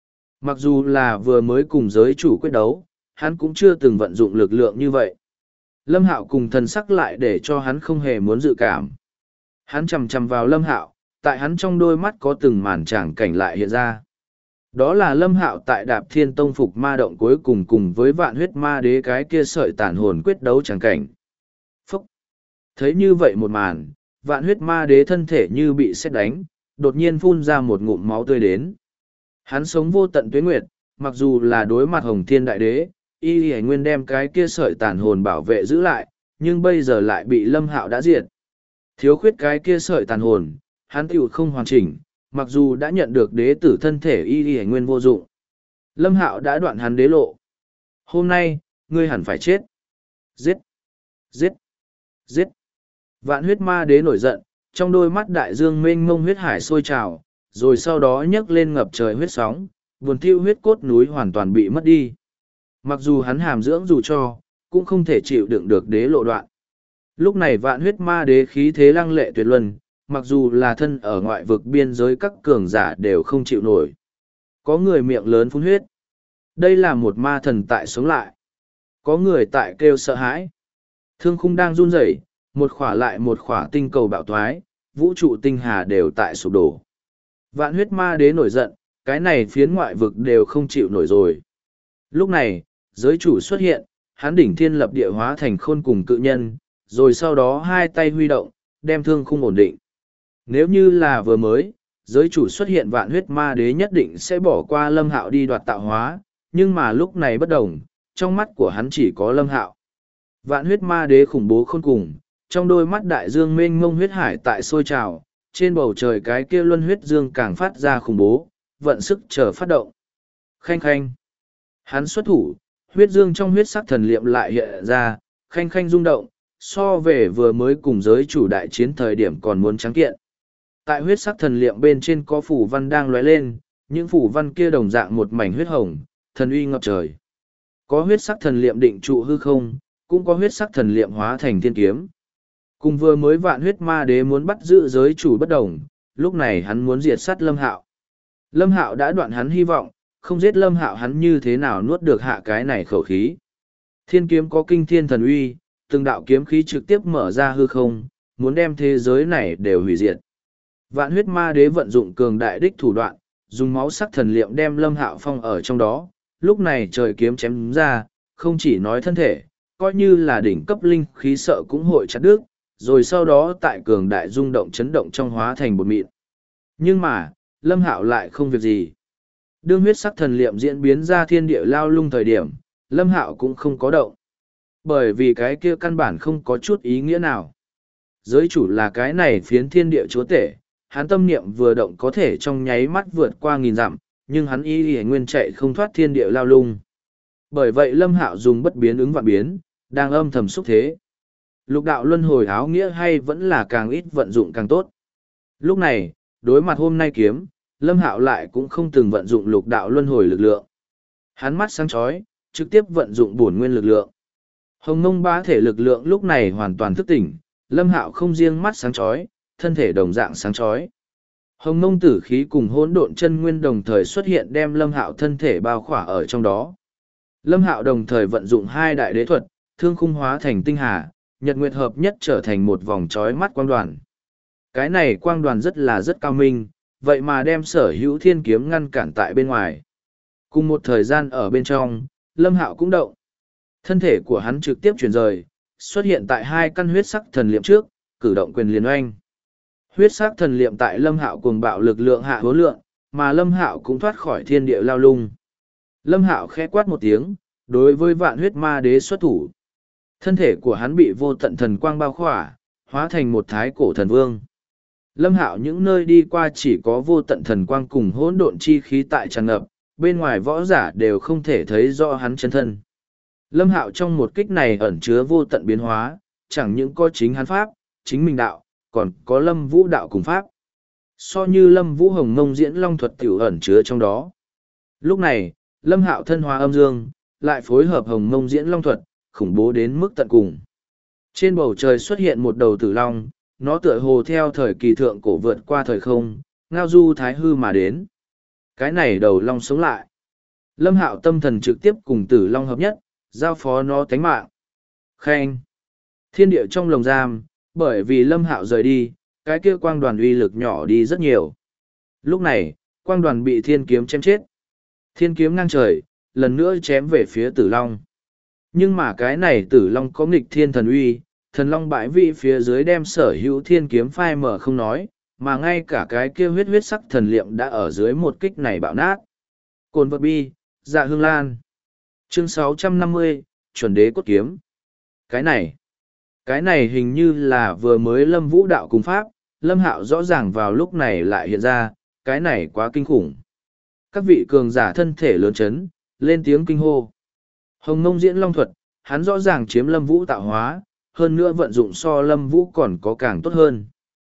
Mặc dù là vừa mới cùng giới chủ quyết đấu, hắn cũng chưa từng vận dụng lực lượng như vậy. Lâm Hạo cùng thần sắc lại để cho hắn không hề muốn dự cảm. Hắn chầm chầm vào Lâm Hạo, tại hắn trong đôi mắt có từng màn tràng cảnh lại hiện ra. Đó là Lâm Hạo tại Đạp Thiên Tông phục ma động cuối cùng cùng với Vạn Huyết Ma Đế cái kia sợi tàn hồn quyết đấu tràng cảnh. Phúc! Thấy như vậy một màn, Vạn Huyết Ma Đế thân thể như bị sét đánh, đột nhiên phun ra một ngụm máu tươi đến. Hắn sống vô tận tuế nguyệt, mặc dù là đối mặt Hồng Thiên Đại Đế, y y nguyên đem cái kia sợi tàn hồn bảo vệ giữ lại, nhưng bây giờ lại bị Lâm Hạo đã diệt. Thiếu khuyết cái kia sợi tàn hồn, hắn tiểu không hoàn chỉnh, mặc dù đã nhận được đế tử thân thể y y nguyên vô dụng. Lâm Hạo đã đoạn hắn đế lộ. Hôm nay, ngươi hẳn phải chết. Giết! Giết! Giết! Vạn Huyết Ma Đế nổi giận, trong đôi mắt đại dương mênh mông huyết hải sôi trào, rồi sau đó nhấc lên ngập trời huyết sóng, buồn tiêu huyết cốt núi hoàn toàn bị mất đi. Mặc dù hắn hàm dưỡng dù cho, cũng không thể chịu đựng được đế lộ đoạn. Lúc này Vạn Huyết Ma Đế khí thế lăng lệ tuyệt luân, mặc dù là thân ở ngoại vực biên giới các cường giả đều không chịu nổi. Có người miệng lớn phun huyết. Đây là một ma thần tại sống lại. Có người tại kêu sợ hãi. Thương khung đang run rẩy, một khỏa lại một khỏa tinh cầu bạo thoái, vũ trụ tinh hà đều tại sụp đổ. Vạn Huyết Ma Đế nổi giận, cái này phiến ngoại vực đều không chịu nổi rồi. Lúc này, giới chủ xuất hiện, hắn đỉnh thiên lập địa hóa thành khôn cùng cự nhân, rồi sau đó hai tay huy động, đem thương khung ổn định. Nếu như là vừa mới, giới chủ xuất hiện Vạn Huyết Ma Đế nhất định sẽ bỏ qua Lâm Hạo đi đoạt tạo hóa, nhưng mà lúc này bất đồng, trong mắt của hắn chỉ có Lâm Hạo. Vạn Huyết Ma Đế khủng bố khôn cùng, trong đôi mắt đại dương mênh mông huyết hải tại sôi trào, trên bầu trời cái kia luân huyết dương càng phát ra khủng bố, vận sức chờ phát động. Khanh khanh. Hắn xuất thủ, huyết dương trong huyết sắc thần liệm lại hiện ra, khanh khanh rung động, so về vừa mới cùng giới chủ đại chiến thời điểm còn muốn trắng kiện. Tại huyết sắc thần liệm bên trên có phủ văn đang lóe lên, những phủ văn kia đồng dạng một mảnh huyết hồng, thần uy ngập trời. Có huyết sắc thần liệm định trụ hư không, cũng có huyết sắc thần liệm hóa thành thiên kiếm. Cùng vừa mới Vạn Huyết Ma Đế muốn bắt giữ giới chủ bất đồng, lúc này hắn muốn diệt sát Lâm Hạo. Lâm Hạo đã đoạn hắn hy vọng, không giết Lâm Hạo hắn như thế nào nuốt được hạ cái này khẩu khí. Thiên kiếm có kinh thiên thần uy, từng đạo kiếm khí trực tiếp mở ra hư không, muốn đem thế giới này đều hủy diệt. Vạn Huyết Ma Đế vận dụng cường đại đích thủ đoạn, dùng máu sắc thần liệm đem Lâm Hạo phong ở trong đó, lúc này trời kiếm chém ra, không chỉ nói thân thể, coi như là đỉnh cấp linh khí sợ cũng hội chặt đứt, rồi sau đó tại cường đại rung động chấn động trong hóa thành bột mịn. Nhưng mà, Lâm Hạo lại không việc gì. Đương huyết sắc thần liệm diễn biến ra thiên địa lao lung thời điểm, Lâm Hạo cũng không có động. Bởi vì cái kia căn bản không có chút ý nghĩa nào. Giới chủ là cái này phiến thiên địa chúa tể, hắn tâm niệm vừa động có thể trong nháy mắt vượt qua nghìn dặm, nhưng hắn y nguyên chạy không thoát thiên địa lao lung. Bởi vậy Lâm Hạo dùng bất biến ứng vạn biến, đang âm thầm xúc thế. Lục đạo luân hồi áo nghĩa hay vẫn là càng ít vận dụng càng tốt. Lúc này, đối mặt hôm nay kiếm, Lâm Hạo lại cũng không từng vận dụng lục đạo luân hồi lực lượng. Hắn mắt sáng chói, trực tiếp vận dụng bổn nguyên lực lượng. Hồng Mông Bá thể lực lượng lúc này hoàn toàn thức tỉnh, Lâm Hạo không riêng mắt sáng chói, thân thể đồng dạng sáng chói. Hồng Mông tử khí cùng hỗn độn chân nguyên đồng thời xuất hiện đem Lâm Hạo thân thể bao khỏa ở trong đó. Lâm Hạo đồng thời vận dụng hai đại đế thuật, thương khung hóa thành tinh hà, nhật nguyệt hợp nhất trở thành một vòng chói mắt quang đoàn. Cái này quang đoàn rất cao minh, vậy mà đem sở hữu thiên kiếm ngăn cản tại bên ngoài. Cùng một thời gian ở bên trong, Lâm Hạo cũng động. Thân thể của hắn trực tiếp chuyển rời, xuất hiện tại hai căn huyết sắc thần liệm trước, cử động quyền liên oanh. Huyết sắc thần liệm tại Lâm Hạo cuồng bạo lực lượng hạ hố lượng, mà Lâm Hạo cũng thoát khỏi thiên địa lao lung. Lâm Hạo khẽ quát một tiếng, đối với Vạn Huyết Ma Đế xuất thủ. Thân thể của hắn bị vô tận thần quang bao khỏa, hóa thành một thái cổ thần vương. Lâm Hạo những nơi đi qua chỉ có vô tận thần quang cùng hỗn độn chi khí tại tràn ngập, bên ngoài võ giả đều không thể thấy rõ hắn chân thân. Lâm Hạo trong một kích này ẩn chứa vô tận biến hóa, chẳng những có chính hắn pháp, chính mình đạo, còn có Lâm Vũ đạo cùng pháp. So như Lâm Vũ Hồng Mông diễn long thuật tiểu ẩn chứa trong đó. Lúc này, Lâm Hạo thân hóa âm dương, lại phối hợp Hồng Mông diễn long thuật, khủng bố đến mức tận cùng. Trên bầu trời xuất hiện một đầu tử long, nó tựa hồ theo thời kỳ thượng cổ vượt qua thời không, ngao du thái hư mà đến. Cái này đầu long sống lại. Lâm Hạo tâm thần trực tiếp cùng Tử Long hợp nhất, giao phó nó tánh mạng. Khen! Thiên địa trong lồng giam, bởi vì Lâm Hạo rời đi, cái kia quang đoàn uy lực nhỏ đi rất nhiều. Lúc này, quang đoàn bị thiên kiếm chém chết. Thiên kiếm ngang trời, lần nữa chém về phía Tử Long. Nhưng mà cái này Tử Long có nghịch thiên thần uy, thần long bãi vị phía dưới đem sở hữu thiên kiếm phai mở không nói, mà ngay cả cái kia huyết sắc thần liệm đã ở dưới một kích này bạo nát. Cồn vật bi, dạ hương lan. Chương 650, chuẩn đế cốt kiếm. Cái này hình như là vừa mới Lâm Vũ đạo cùng pháp, Lâm Hạo rõ ràng vào lúc này lại hiện ra, cái này quá kinh khủng. Các vị cường giả thân thể lớn chấn, lên tiếng kinh hô. Hồng Nông diễn long thuật, hắn rõ ràng chiếm Lâm Vũ tạo hóa, hơn nữa vận dụng so Lâm Vũ còn có càng tốt hơn.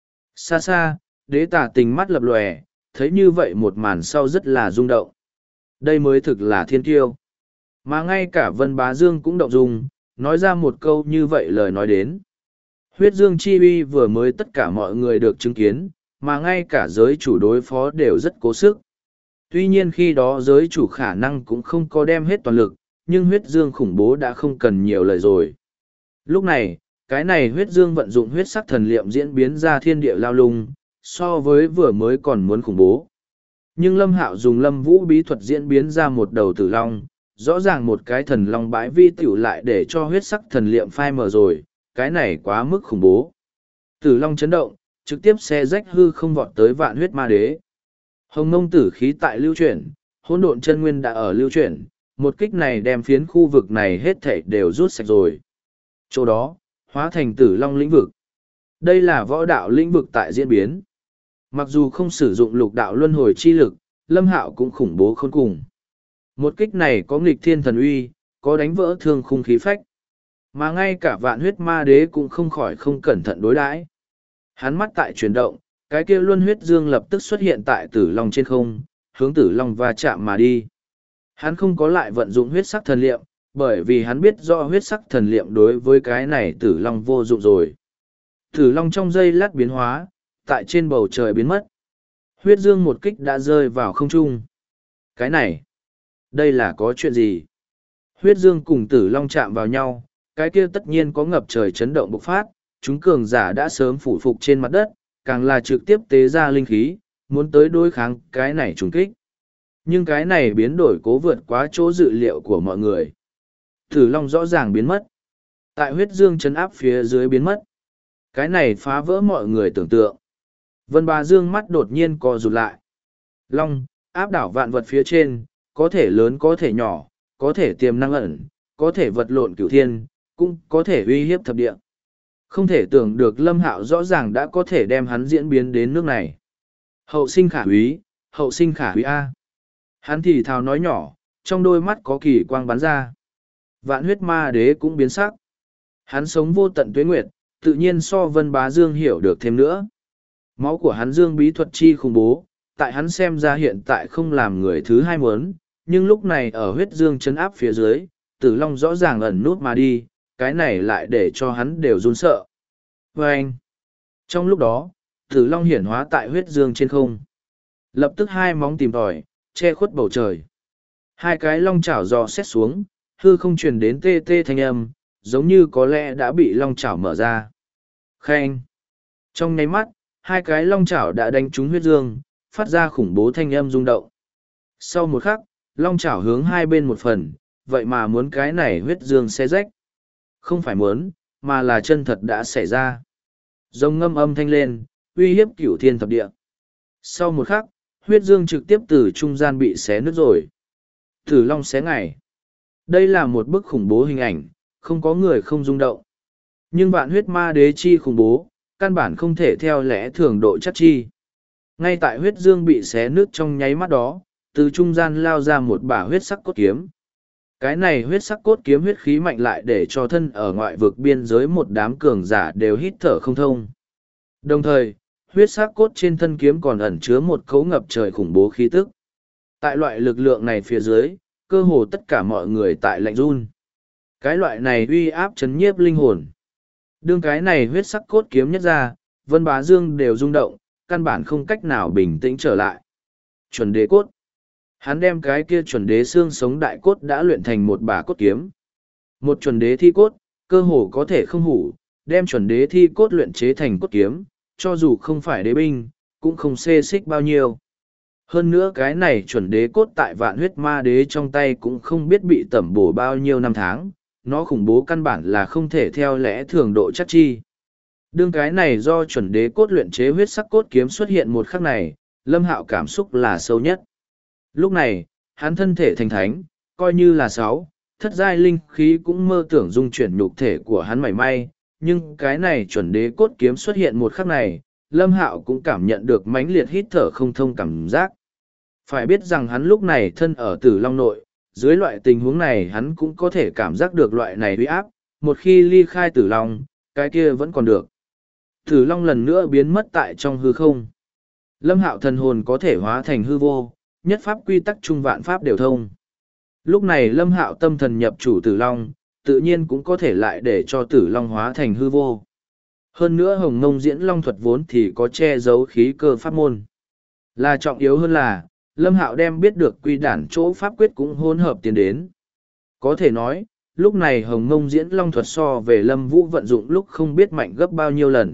Xa xa, đế tà tình mắt lập lòe, thấy như vậy một màn sau rất là rung động. Đây mới thực là thiên kiêu. Mà ngay cả Vân Bá Dương cũng động dung, nói ra một câu như vậy lời nói đến. Huyết dương chi uy vừa mới tất cả mọi người được chứng kiến, mà ngay cả giới chủ đối phó đều rất cố sức. Tuy nhiên khi đó giới chủ khả năng cũng không có đem hết toàn lực, nhưng huyết dương khủng bố đã không cần nhiều lời rồi. Lúc này, cái này huyết dương vận dụng huyết sắc thần liệm diễn biến ra thiên địa lao lung, so với vừa mới còn muốn khủng bố. Nhưng Lâm Hạo dùng Lâm Vũ bí thuật diễn biến ra một đầu tử long, rõ ràng một cái thần long bãi vi tiểu lại để cho huyết sắc thần liệm phai mờ rồi, cái này quá mức khủng bố. Tử long chấn động, trực tiếp xé rách hư không vọt tới Vạn Huyết Ma Đế. Hồng Mông tử khí tại lưu chuyển, hỗn độn chân nguyên đã ở lưu chuyển, một kích này đem phiến khu vực này hết thảy đều rút sạch rồi. Chỗ đó, hóa thành tử long lĩnh vực. Đây là võ đạo lĩnh vực tại diễn biến. Mặc dù không sử dụng lục đạo luân hồi chi lực, Lâm Hạo cũng khủng bố khôn cùng. Một kích này có nghịch thiên thần uy, có đánh vỡ thương khung khí phách. Mà ngay cả Vạn Huyết Ma Đế cũng không khỏi không cẩn thận đối đãi. Hắn mắt tại chuyển động, cái kia luân huyết dương lập tức xuất hiện tại tử long trên không, hướng tử long va chạm mà đi. Hắn không có lại vận dụng huyết sắc thần liệm, bởi vì hắn biết rõ huyết sắc thần liệm đối với cái này tử long vô dụng rồi. Tử long trong giây lát biến hóa, tại trên bầu trời biến mất. Huyết dương một kích đã rơi vào không trung. Cái này, đây là có chuyện gì? Huyết dương cùng tử long chạm vào nhau, cái kia tất nhiên có ngập trời chấn động bộc phát, chúng cường giả đã sớm phủ phục trên mặt đất, càng là trực tiếp tế ra linh khí, muốn tới đối kháng cái này trùng kích. Nhưng cái này biến đổi cố vượt quá chỗ dự liệu của mọi người. Tử long rõ ràng biến mất. Tại huyết dương chấn áp phía dưới biến mất. Cái này phá vỡ mọi người tưởng tượng. Vân Bá Dương mắt đột nhiên co rụt lại. Long, áp đảo vạn vật phía trên, có thể lớn có thể nhỏ, có thể tiềm năng ẩn, có thể vật lộn cửu thiên, cũng có thể uy hiếp thập địa. Không thể tưởng được Lâm Hạo rõ ràng đã có thể đem hắn diễn biến đến nước này. Hậu sinh khả úy, hậu sinh khả úy A. Hắn thì thào nói nhỏ, trong đôi mắt có kỳ quang bắn ra. Vạn Huyết Ma Đế cũng biến sắc. Hắn sống vô tận tuế nguyệt, tự nhiên so Vân Bá Dương hiểu được thêm nữa. Máu của hắn dương bí thuật chi khủng bố, tại hắn xem ra hiện tại không làm người thứ hai muốn, nhưng lúc này ở huyết dương chấn áp phía dưới, tử long rõ ràng ẩn nút mà đi, cái này lại để cho hắn đều run sợ. Và anh, trong lúc đó, tử long hiển hóa tại huyết dương trên không. Lập tức hai móng tìm tòi, che khuất bầu trời. Hai cái long chảo dò xét xuống, hư không truyền đến tê tê thanh âm, giống như có lẽ đã bị long chảo mở ra. Khen! Trong nháy mắt, hai cái long chảo đã đánh trúng huyết dương, phát ra khủng bố thanh âm rung động. Sau một khắc, long chảo hướng hai bên một phần, vậy mà muốn cái này huyết dương xé rách. Không phải muốn, mà là chân thật đã xảy ra. Rồng ngâm âm thanh lên, uy hiếp cửu thiên thập địa. Sau một khắc, huyết dương trực tiếp từ trung gian bị xé nứt rồi. Tử long xé ngày. Đây là một bức khủng bố hình ảnh, không có người không rung động. Nhưng Vạn Huyết Ma Đế chi khủng bố, căn bản không thể theo lẽ thường độ chắc chi. Ngay tại huyết dương bị xé nứt trong nháy mắt đó, từ trung gian lao ra một bả huyết sắc cốt kiếm. Cái này huyết sắc cốt kiếm huyết khí mạnh lại để cho thân ở ngoại vực biên giới một đám cường giả đều hít thở không thông. Đồng thời, huyết sắc cốt trên thân kiếm còn ẩn chứa một cấu ngập trời khủng bố khí tức. Tại loại lực lượng này phía dưới, cơ hồ tất cả mọi người tại lạnh run. Cái loại này uy áp chấn nhiếp linh hồn. Đương cái này huyết sắc cốt kiếm nhất ra, Vân Bá Dương đều rung động, căn bản không cách nào bình tĩnh trở lại. Chuẩn đế cốt. Hắn đem cái kia chuẩn đế xương sống đại cốt đã luyện thành một bả cốt kiếm. Một chuẩn đế thi cốt, cơ hồ có thể không hủ, đem chuẩn đế thi cốt luyện chế thành cốt kiếm, cho dù không phải đế binh, cũng không xê xích bao nhiêu. Hơn nữa cái này chuẩn đế cốt tại vạn huyết ma đế trong tay cũng không biết bị tẩm bổ bao nhiêu năm tháng, nó khủng bố căn bản là không thể theo lẽ thường độ chắc chi. Đương cái này do chuẩn đế cốt luyện chế huyết sắc cốt kiếm xuất hiện một khắc này, Lâm Hạo cảm xúc là sâu nhất. Lúc này, hắn thân thể thành thánh, coi như là thất giai linh khí cũng mơ tưởng dung chuyển nhục thể của hắn mảy may, nhưng cái này chuẩn đế cốt kiếm xuất hiện một khắc này, Lâm Hạo cũng cảm nhận được mãnh liệt hít thở không thông cảm giác. Phải biết rằng hắn lúc này thân ở Tử Long nội, dưới loại tình huống này hắn cũng có thể cảm giác được loại này uy áp, một khi ly khai Tử Long, cái kia vẫn còn được. Tử Long lần nữa biến mất tại trong hư không. Lâm Hạo thần hồn có thể hóa thành hư vô, nhất pháp quy tắc trung vạn pháp đều thông. Lúc này Lâm Hạo tâm thần nhập chủ Tử Long, tự nhiên cũng có thể lại để cho Tử Long hóa thành hư vô. Hơn nữa Hồng Ngông Diễn Long thuật vốn thì có che giấu khí cơ pháp môn. Là trọng yếu hơn là, Lâm Hạo đem biết được quy đản chỗ pháp quyết cũng hỗn hợp tiến đến. Có thể nói, lúc này Hồng Ngông Diễn Long thuật so về Lâm Vũ vận dụng lúc không biết mạnh gấp bao nhiêu lần.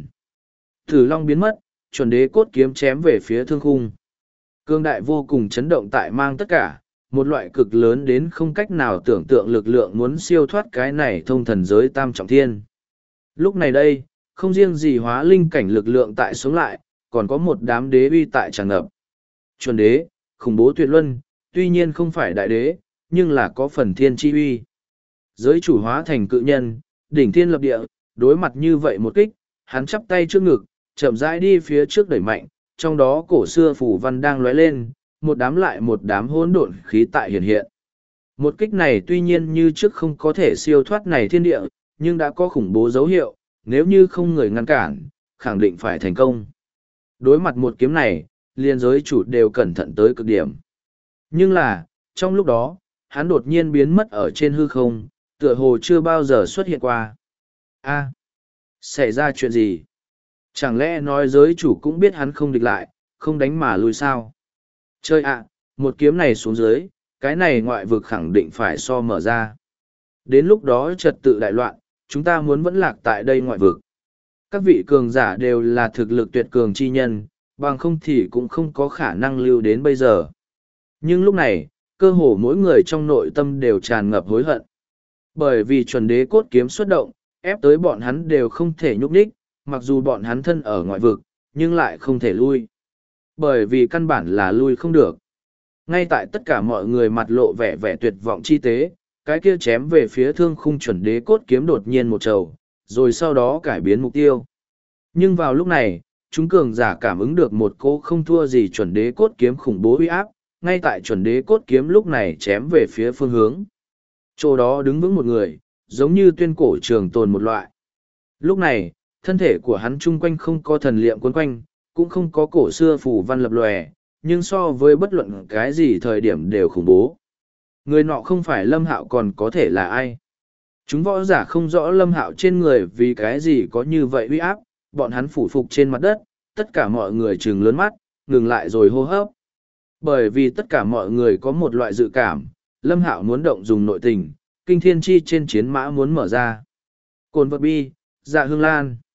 Tử Long biến mất, chuẩn đế cốt kiếm chém về phía thương khung. Cương đại vô cùng chấn động tại mang tất cả, một loại cực lớn đến không cách nào tưởng tượng lực lượng muốn siêu thoát cái này thông thần giới tam trọng thiên. Lúc này đây, không riêng gì hóa linh cảnh lực lượng tại sống lại, còn có một đám đế uy tại tràn ngập. Chuẩn đế, khủng bố tuyệt luân, tuy nhiên không phải đại đế, nhưng là có phần thiên chi uy. Giới chủ hóa thành cự nhân, đỉnh thiên lập địa, đối mặt như vậy một kích, hắn chắp tay trước ngực, chậm rãi đi phía trước đẩy mạnh, trong đó cổ xưa phủ văn đang lóe lên, một đám lại một đám hỗn độn khí tại hiện hiện. Một kích này tuy nhiên như trước không có thể siêu thoát này thiên địa, nhưng đã có khủng bố dấu hiệu, nếu như không người ngăn cản, khẳng định phải thành công. Đối mặt một kiếm này, liên giới chủ đều cẩn thận tới cực điểm. Nhưng là, trong lúc đó, hắn đột nhiên biến mất ở trên hư không, tựa hồ chưa bao giờ xuất hiện qua. Xảy ra chuyện gì? Chẳng lẽ nói giới chủ cũng biết hắn không địch lại, không đánh mà lui sao? Chơi ạ, một kiếm này xuống dưới, cái này ngoại vực khẳng định phải so mở ra. Đến lúc đó trật tự đại loạn, chúng ta muốn vẫn lạc tại đây ngoại vực. Các vị cường giả đều là thực lực tuyệt cường chi nhân, bằng không thì cũng không có khả năng lưu đến bây giờ. Nhưng lúc này, cơ hồ mỗi người trong nội tâm đều tràn ngập hối hận. Bởi vì chuẩn đế cốt kiếm xuất động, ép tới bọn hắn đều không thể nhúc nhích, mặc dù bọn hắn thân ở ngoại vực, nhưng lại không thể lui. Bởi vì căn bản là lui không được. Ngay tại tất cả mọi người mặt lộ vẻ vẻ tuyệt vọng chi tế, cái kia chém về phía thương khung chuẩn đế cốt kiếm đột nhiên một trầu, rồi sau đó cải biến mục tiêu. Nhưng vào lúc này, chúng cường giả cảm ứng được một cô không thua gì chuẩn đế cốt kiếm khủng bố uy áp, ngay tại chuẩn đế cốt kiếm lúc này chém về phía phương hướng. Chỗ đó đứng vững một người, giống như tuyên cổ trường tồn một loại. Lúc này, thân thể của hắn chung quanh không có thần liệm quấn quanh, cũng không có cổ xưa phủ văn lập lòe, nhưng so với bất luận cái gì thời điểm đều khủng bố. Người nọ không phải Lâm Hạo còn có thể là ai. Chúng võ giả không rõ Lâm Hạo trên người vì cái gì có như vậy uy áp, bọn hắn phủ phục trên mặt đất, tất cả mọi người trừng lớn mắt, ngừng lại rồi hô hấp. Bởi vì tất cả mọi người có một loại dự cảm, Lâm Hạo muốn động dùng nội tình, kinh thiên chi trên chiến mã muốn mở ra. Cồn vật bi, dạ hương lan.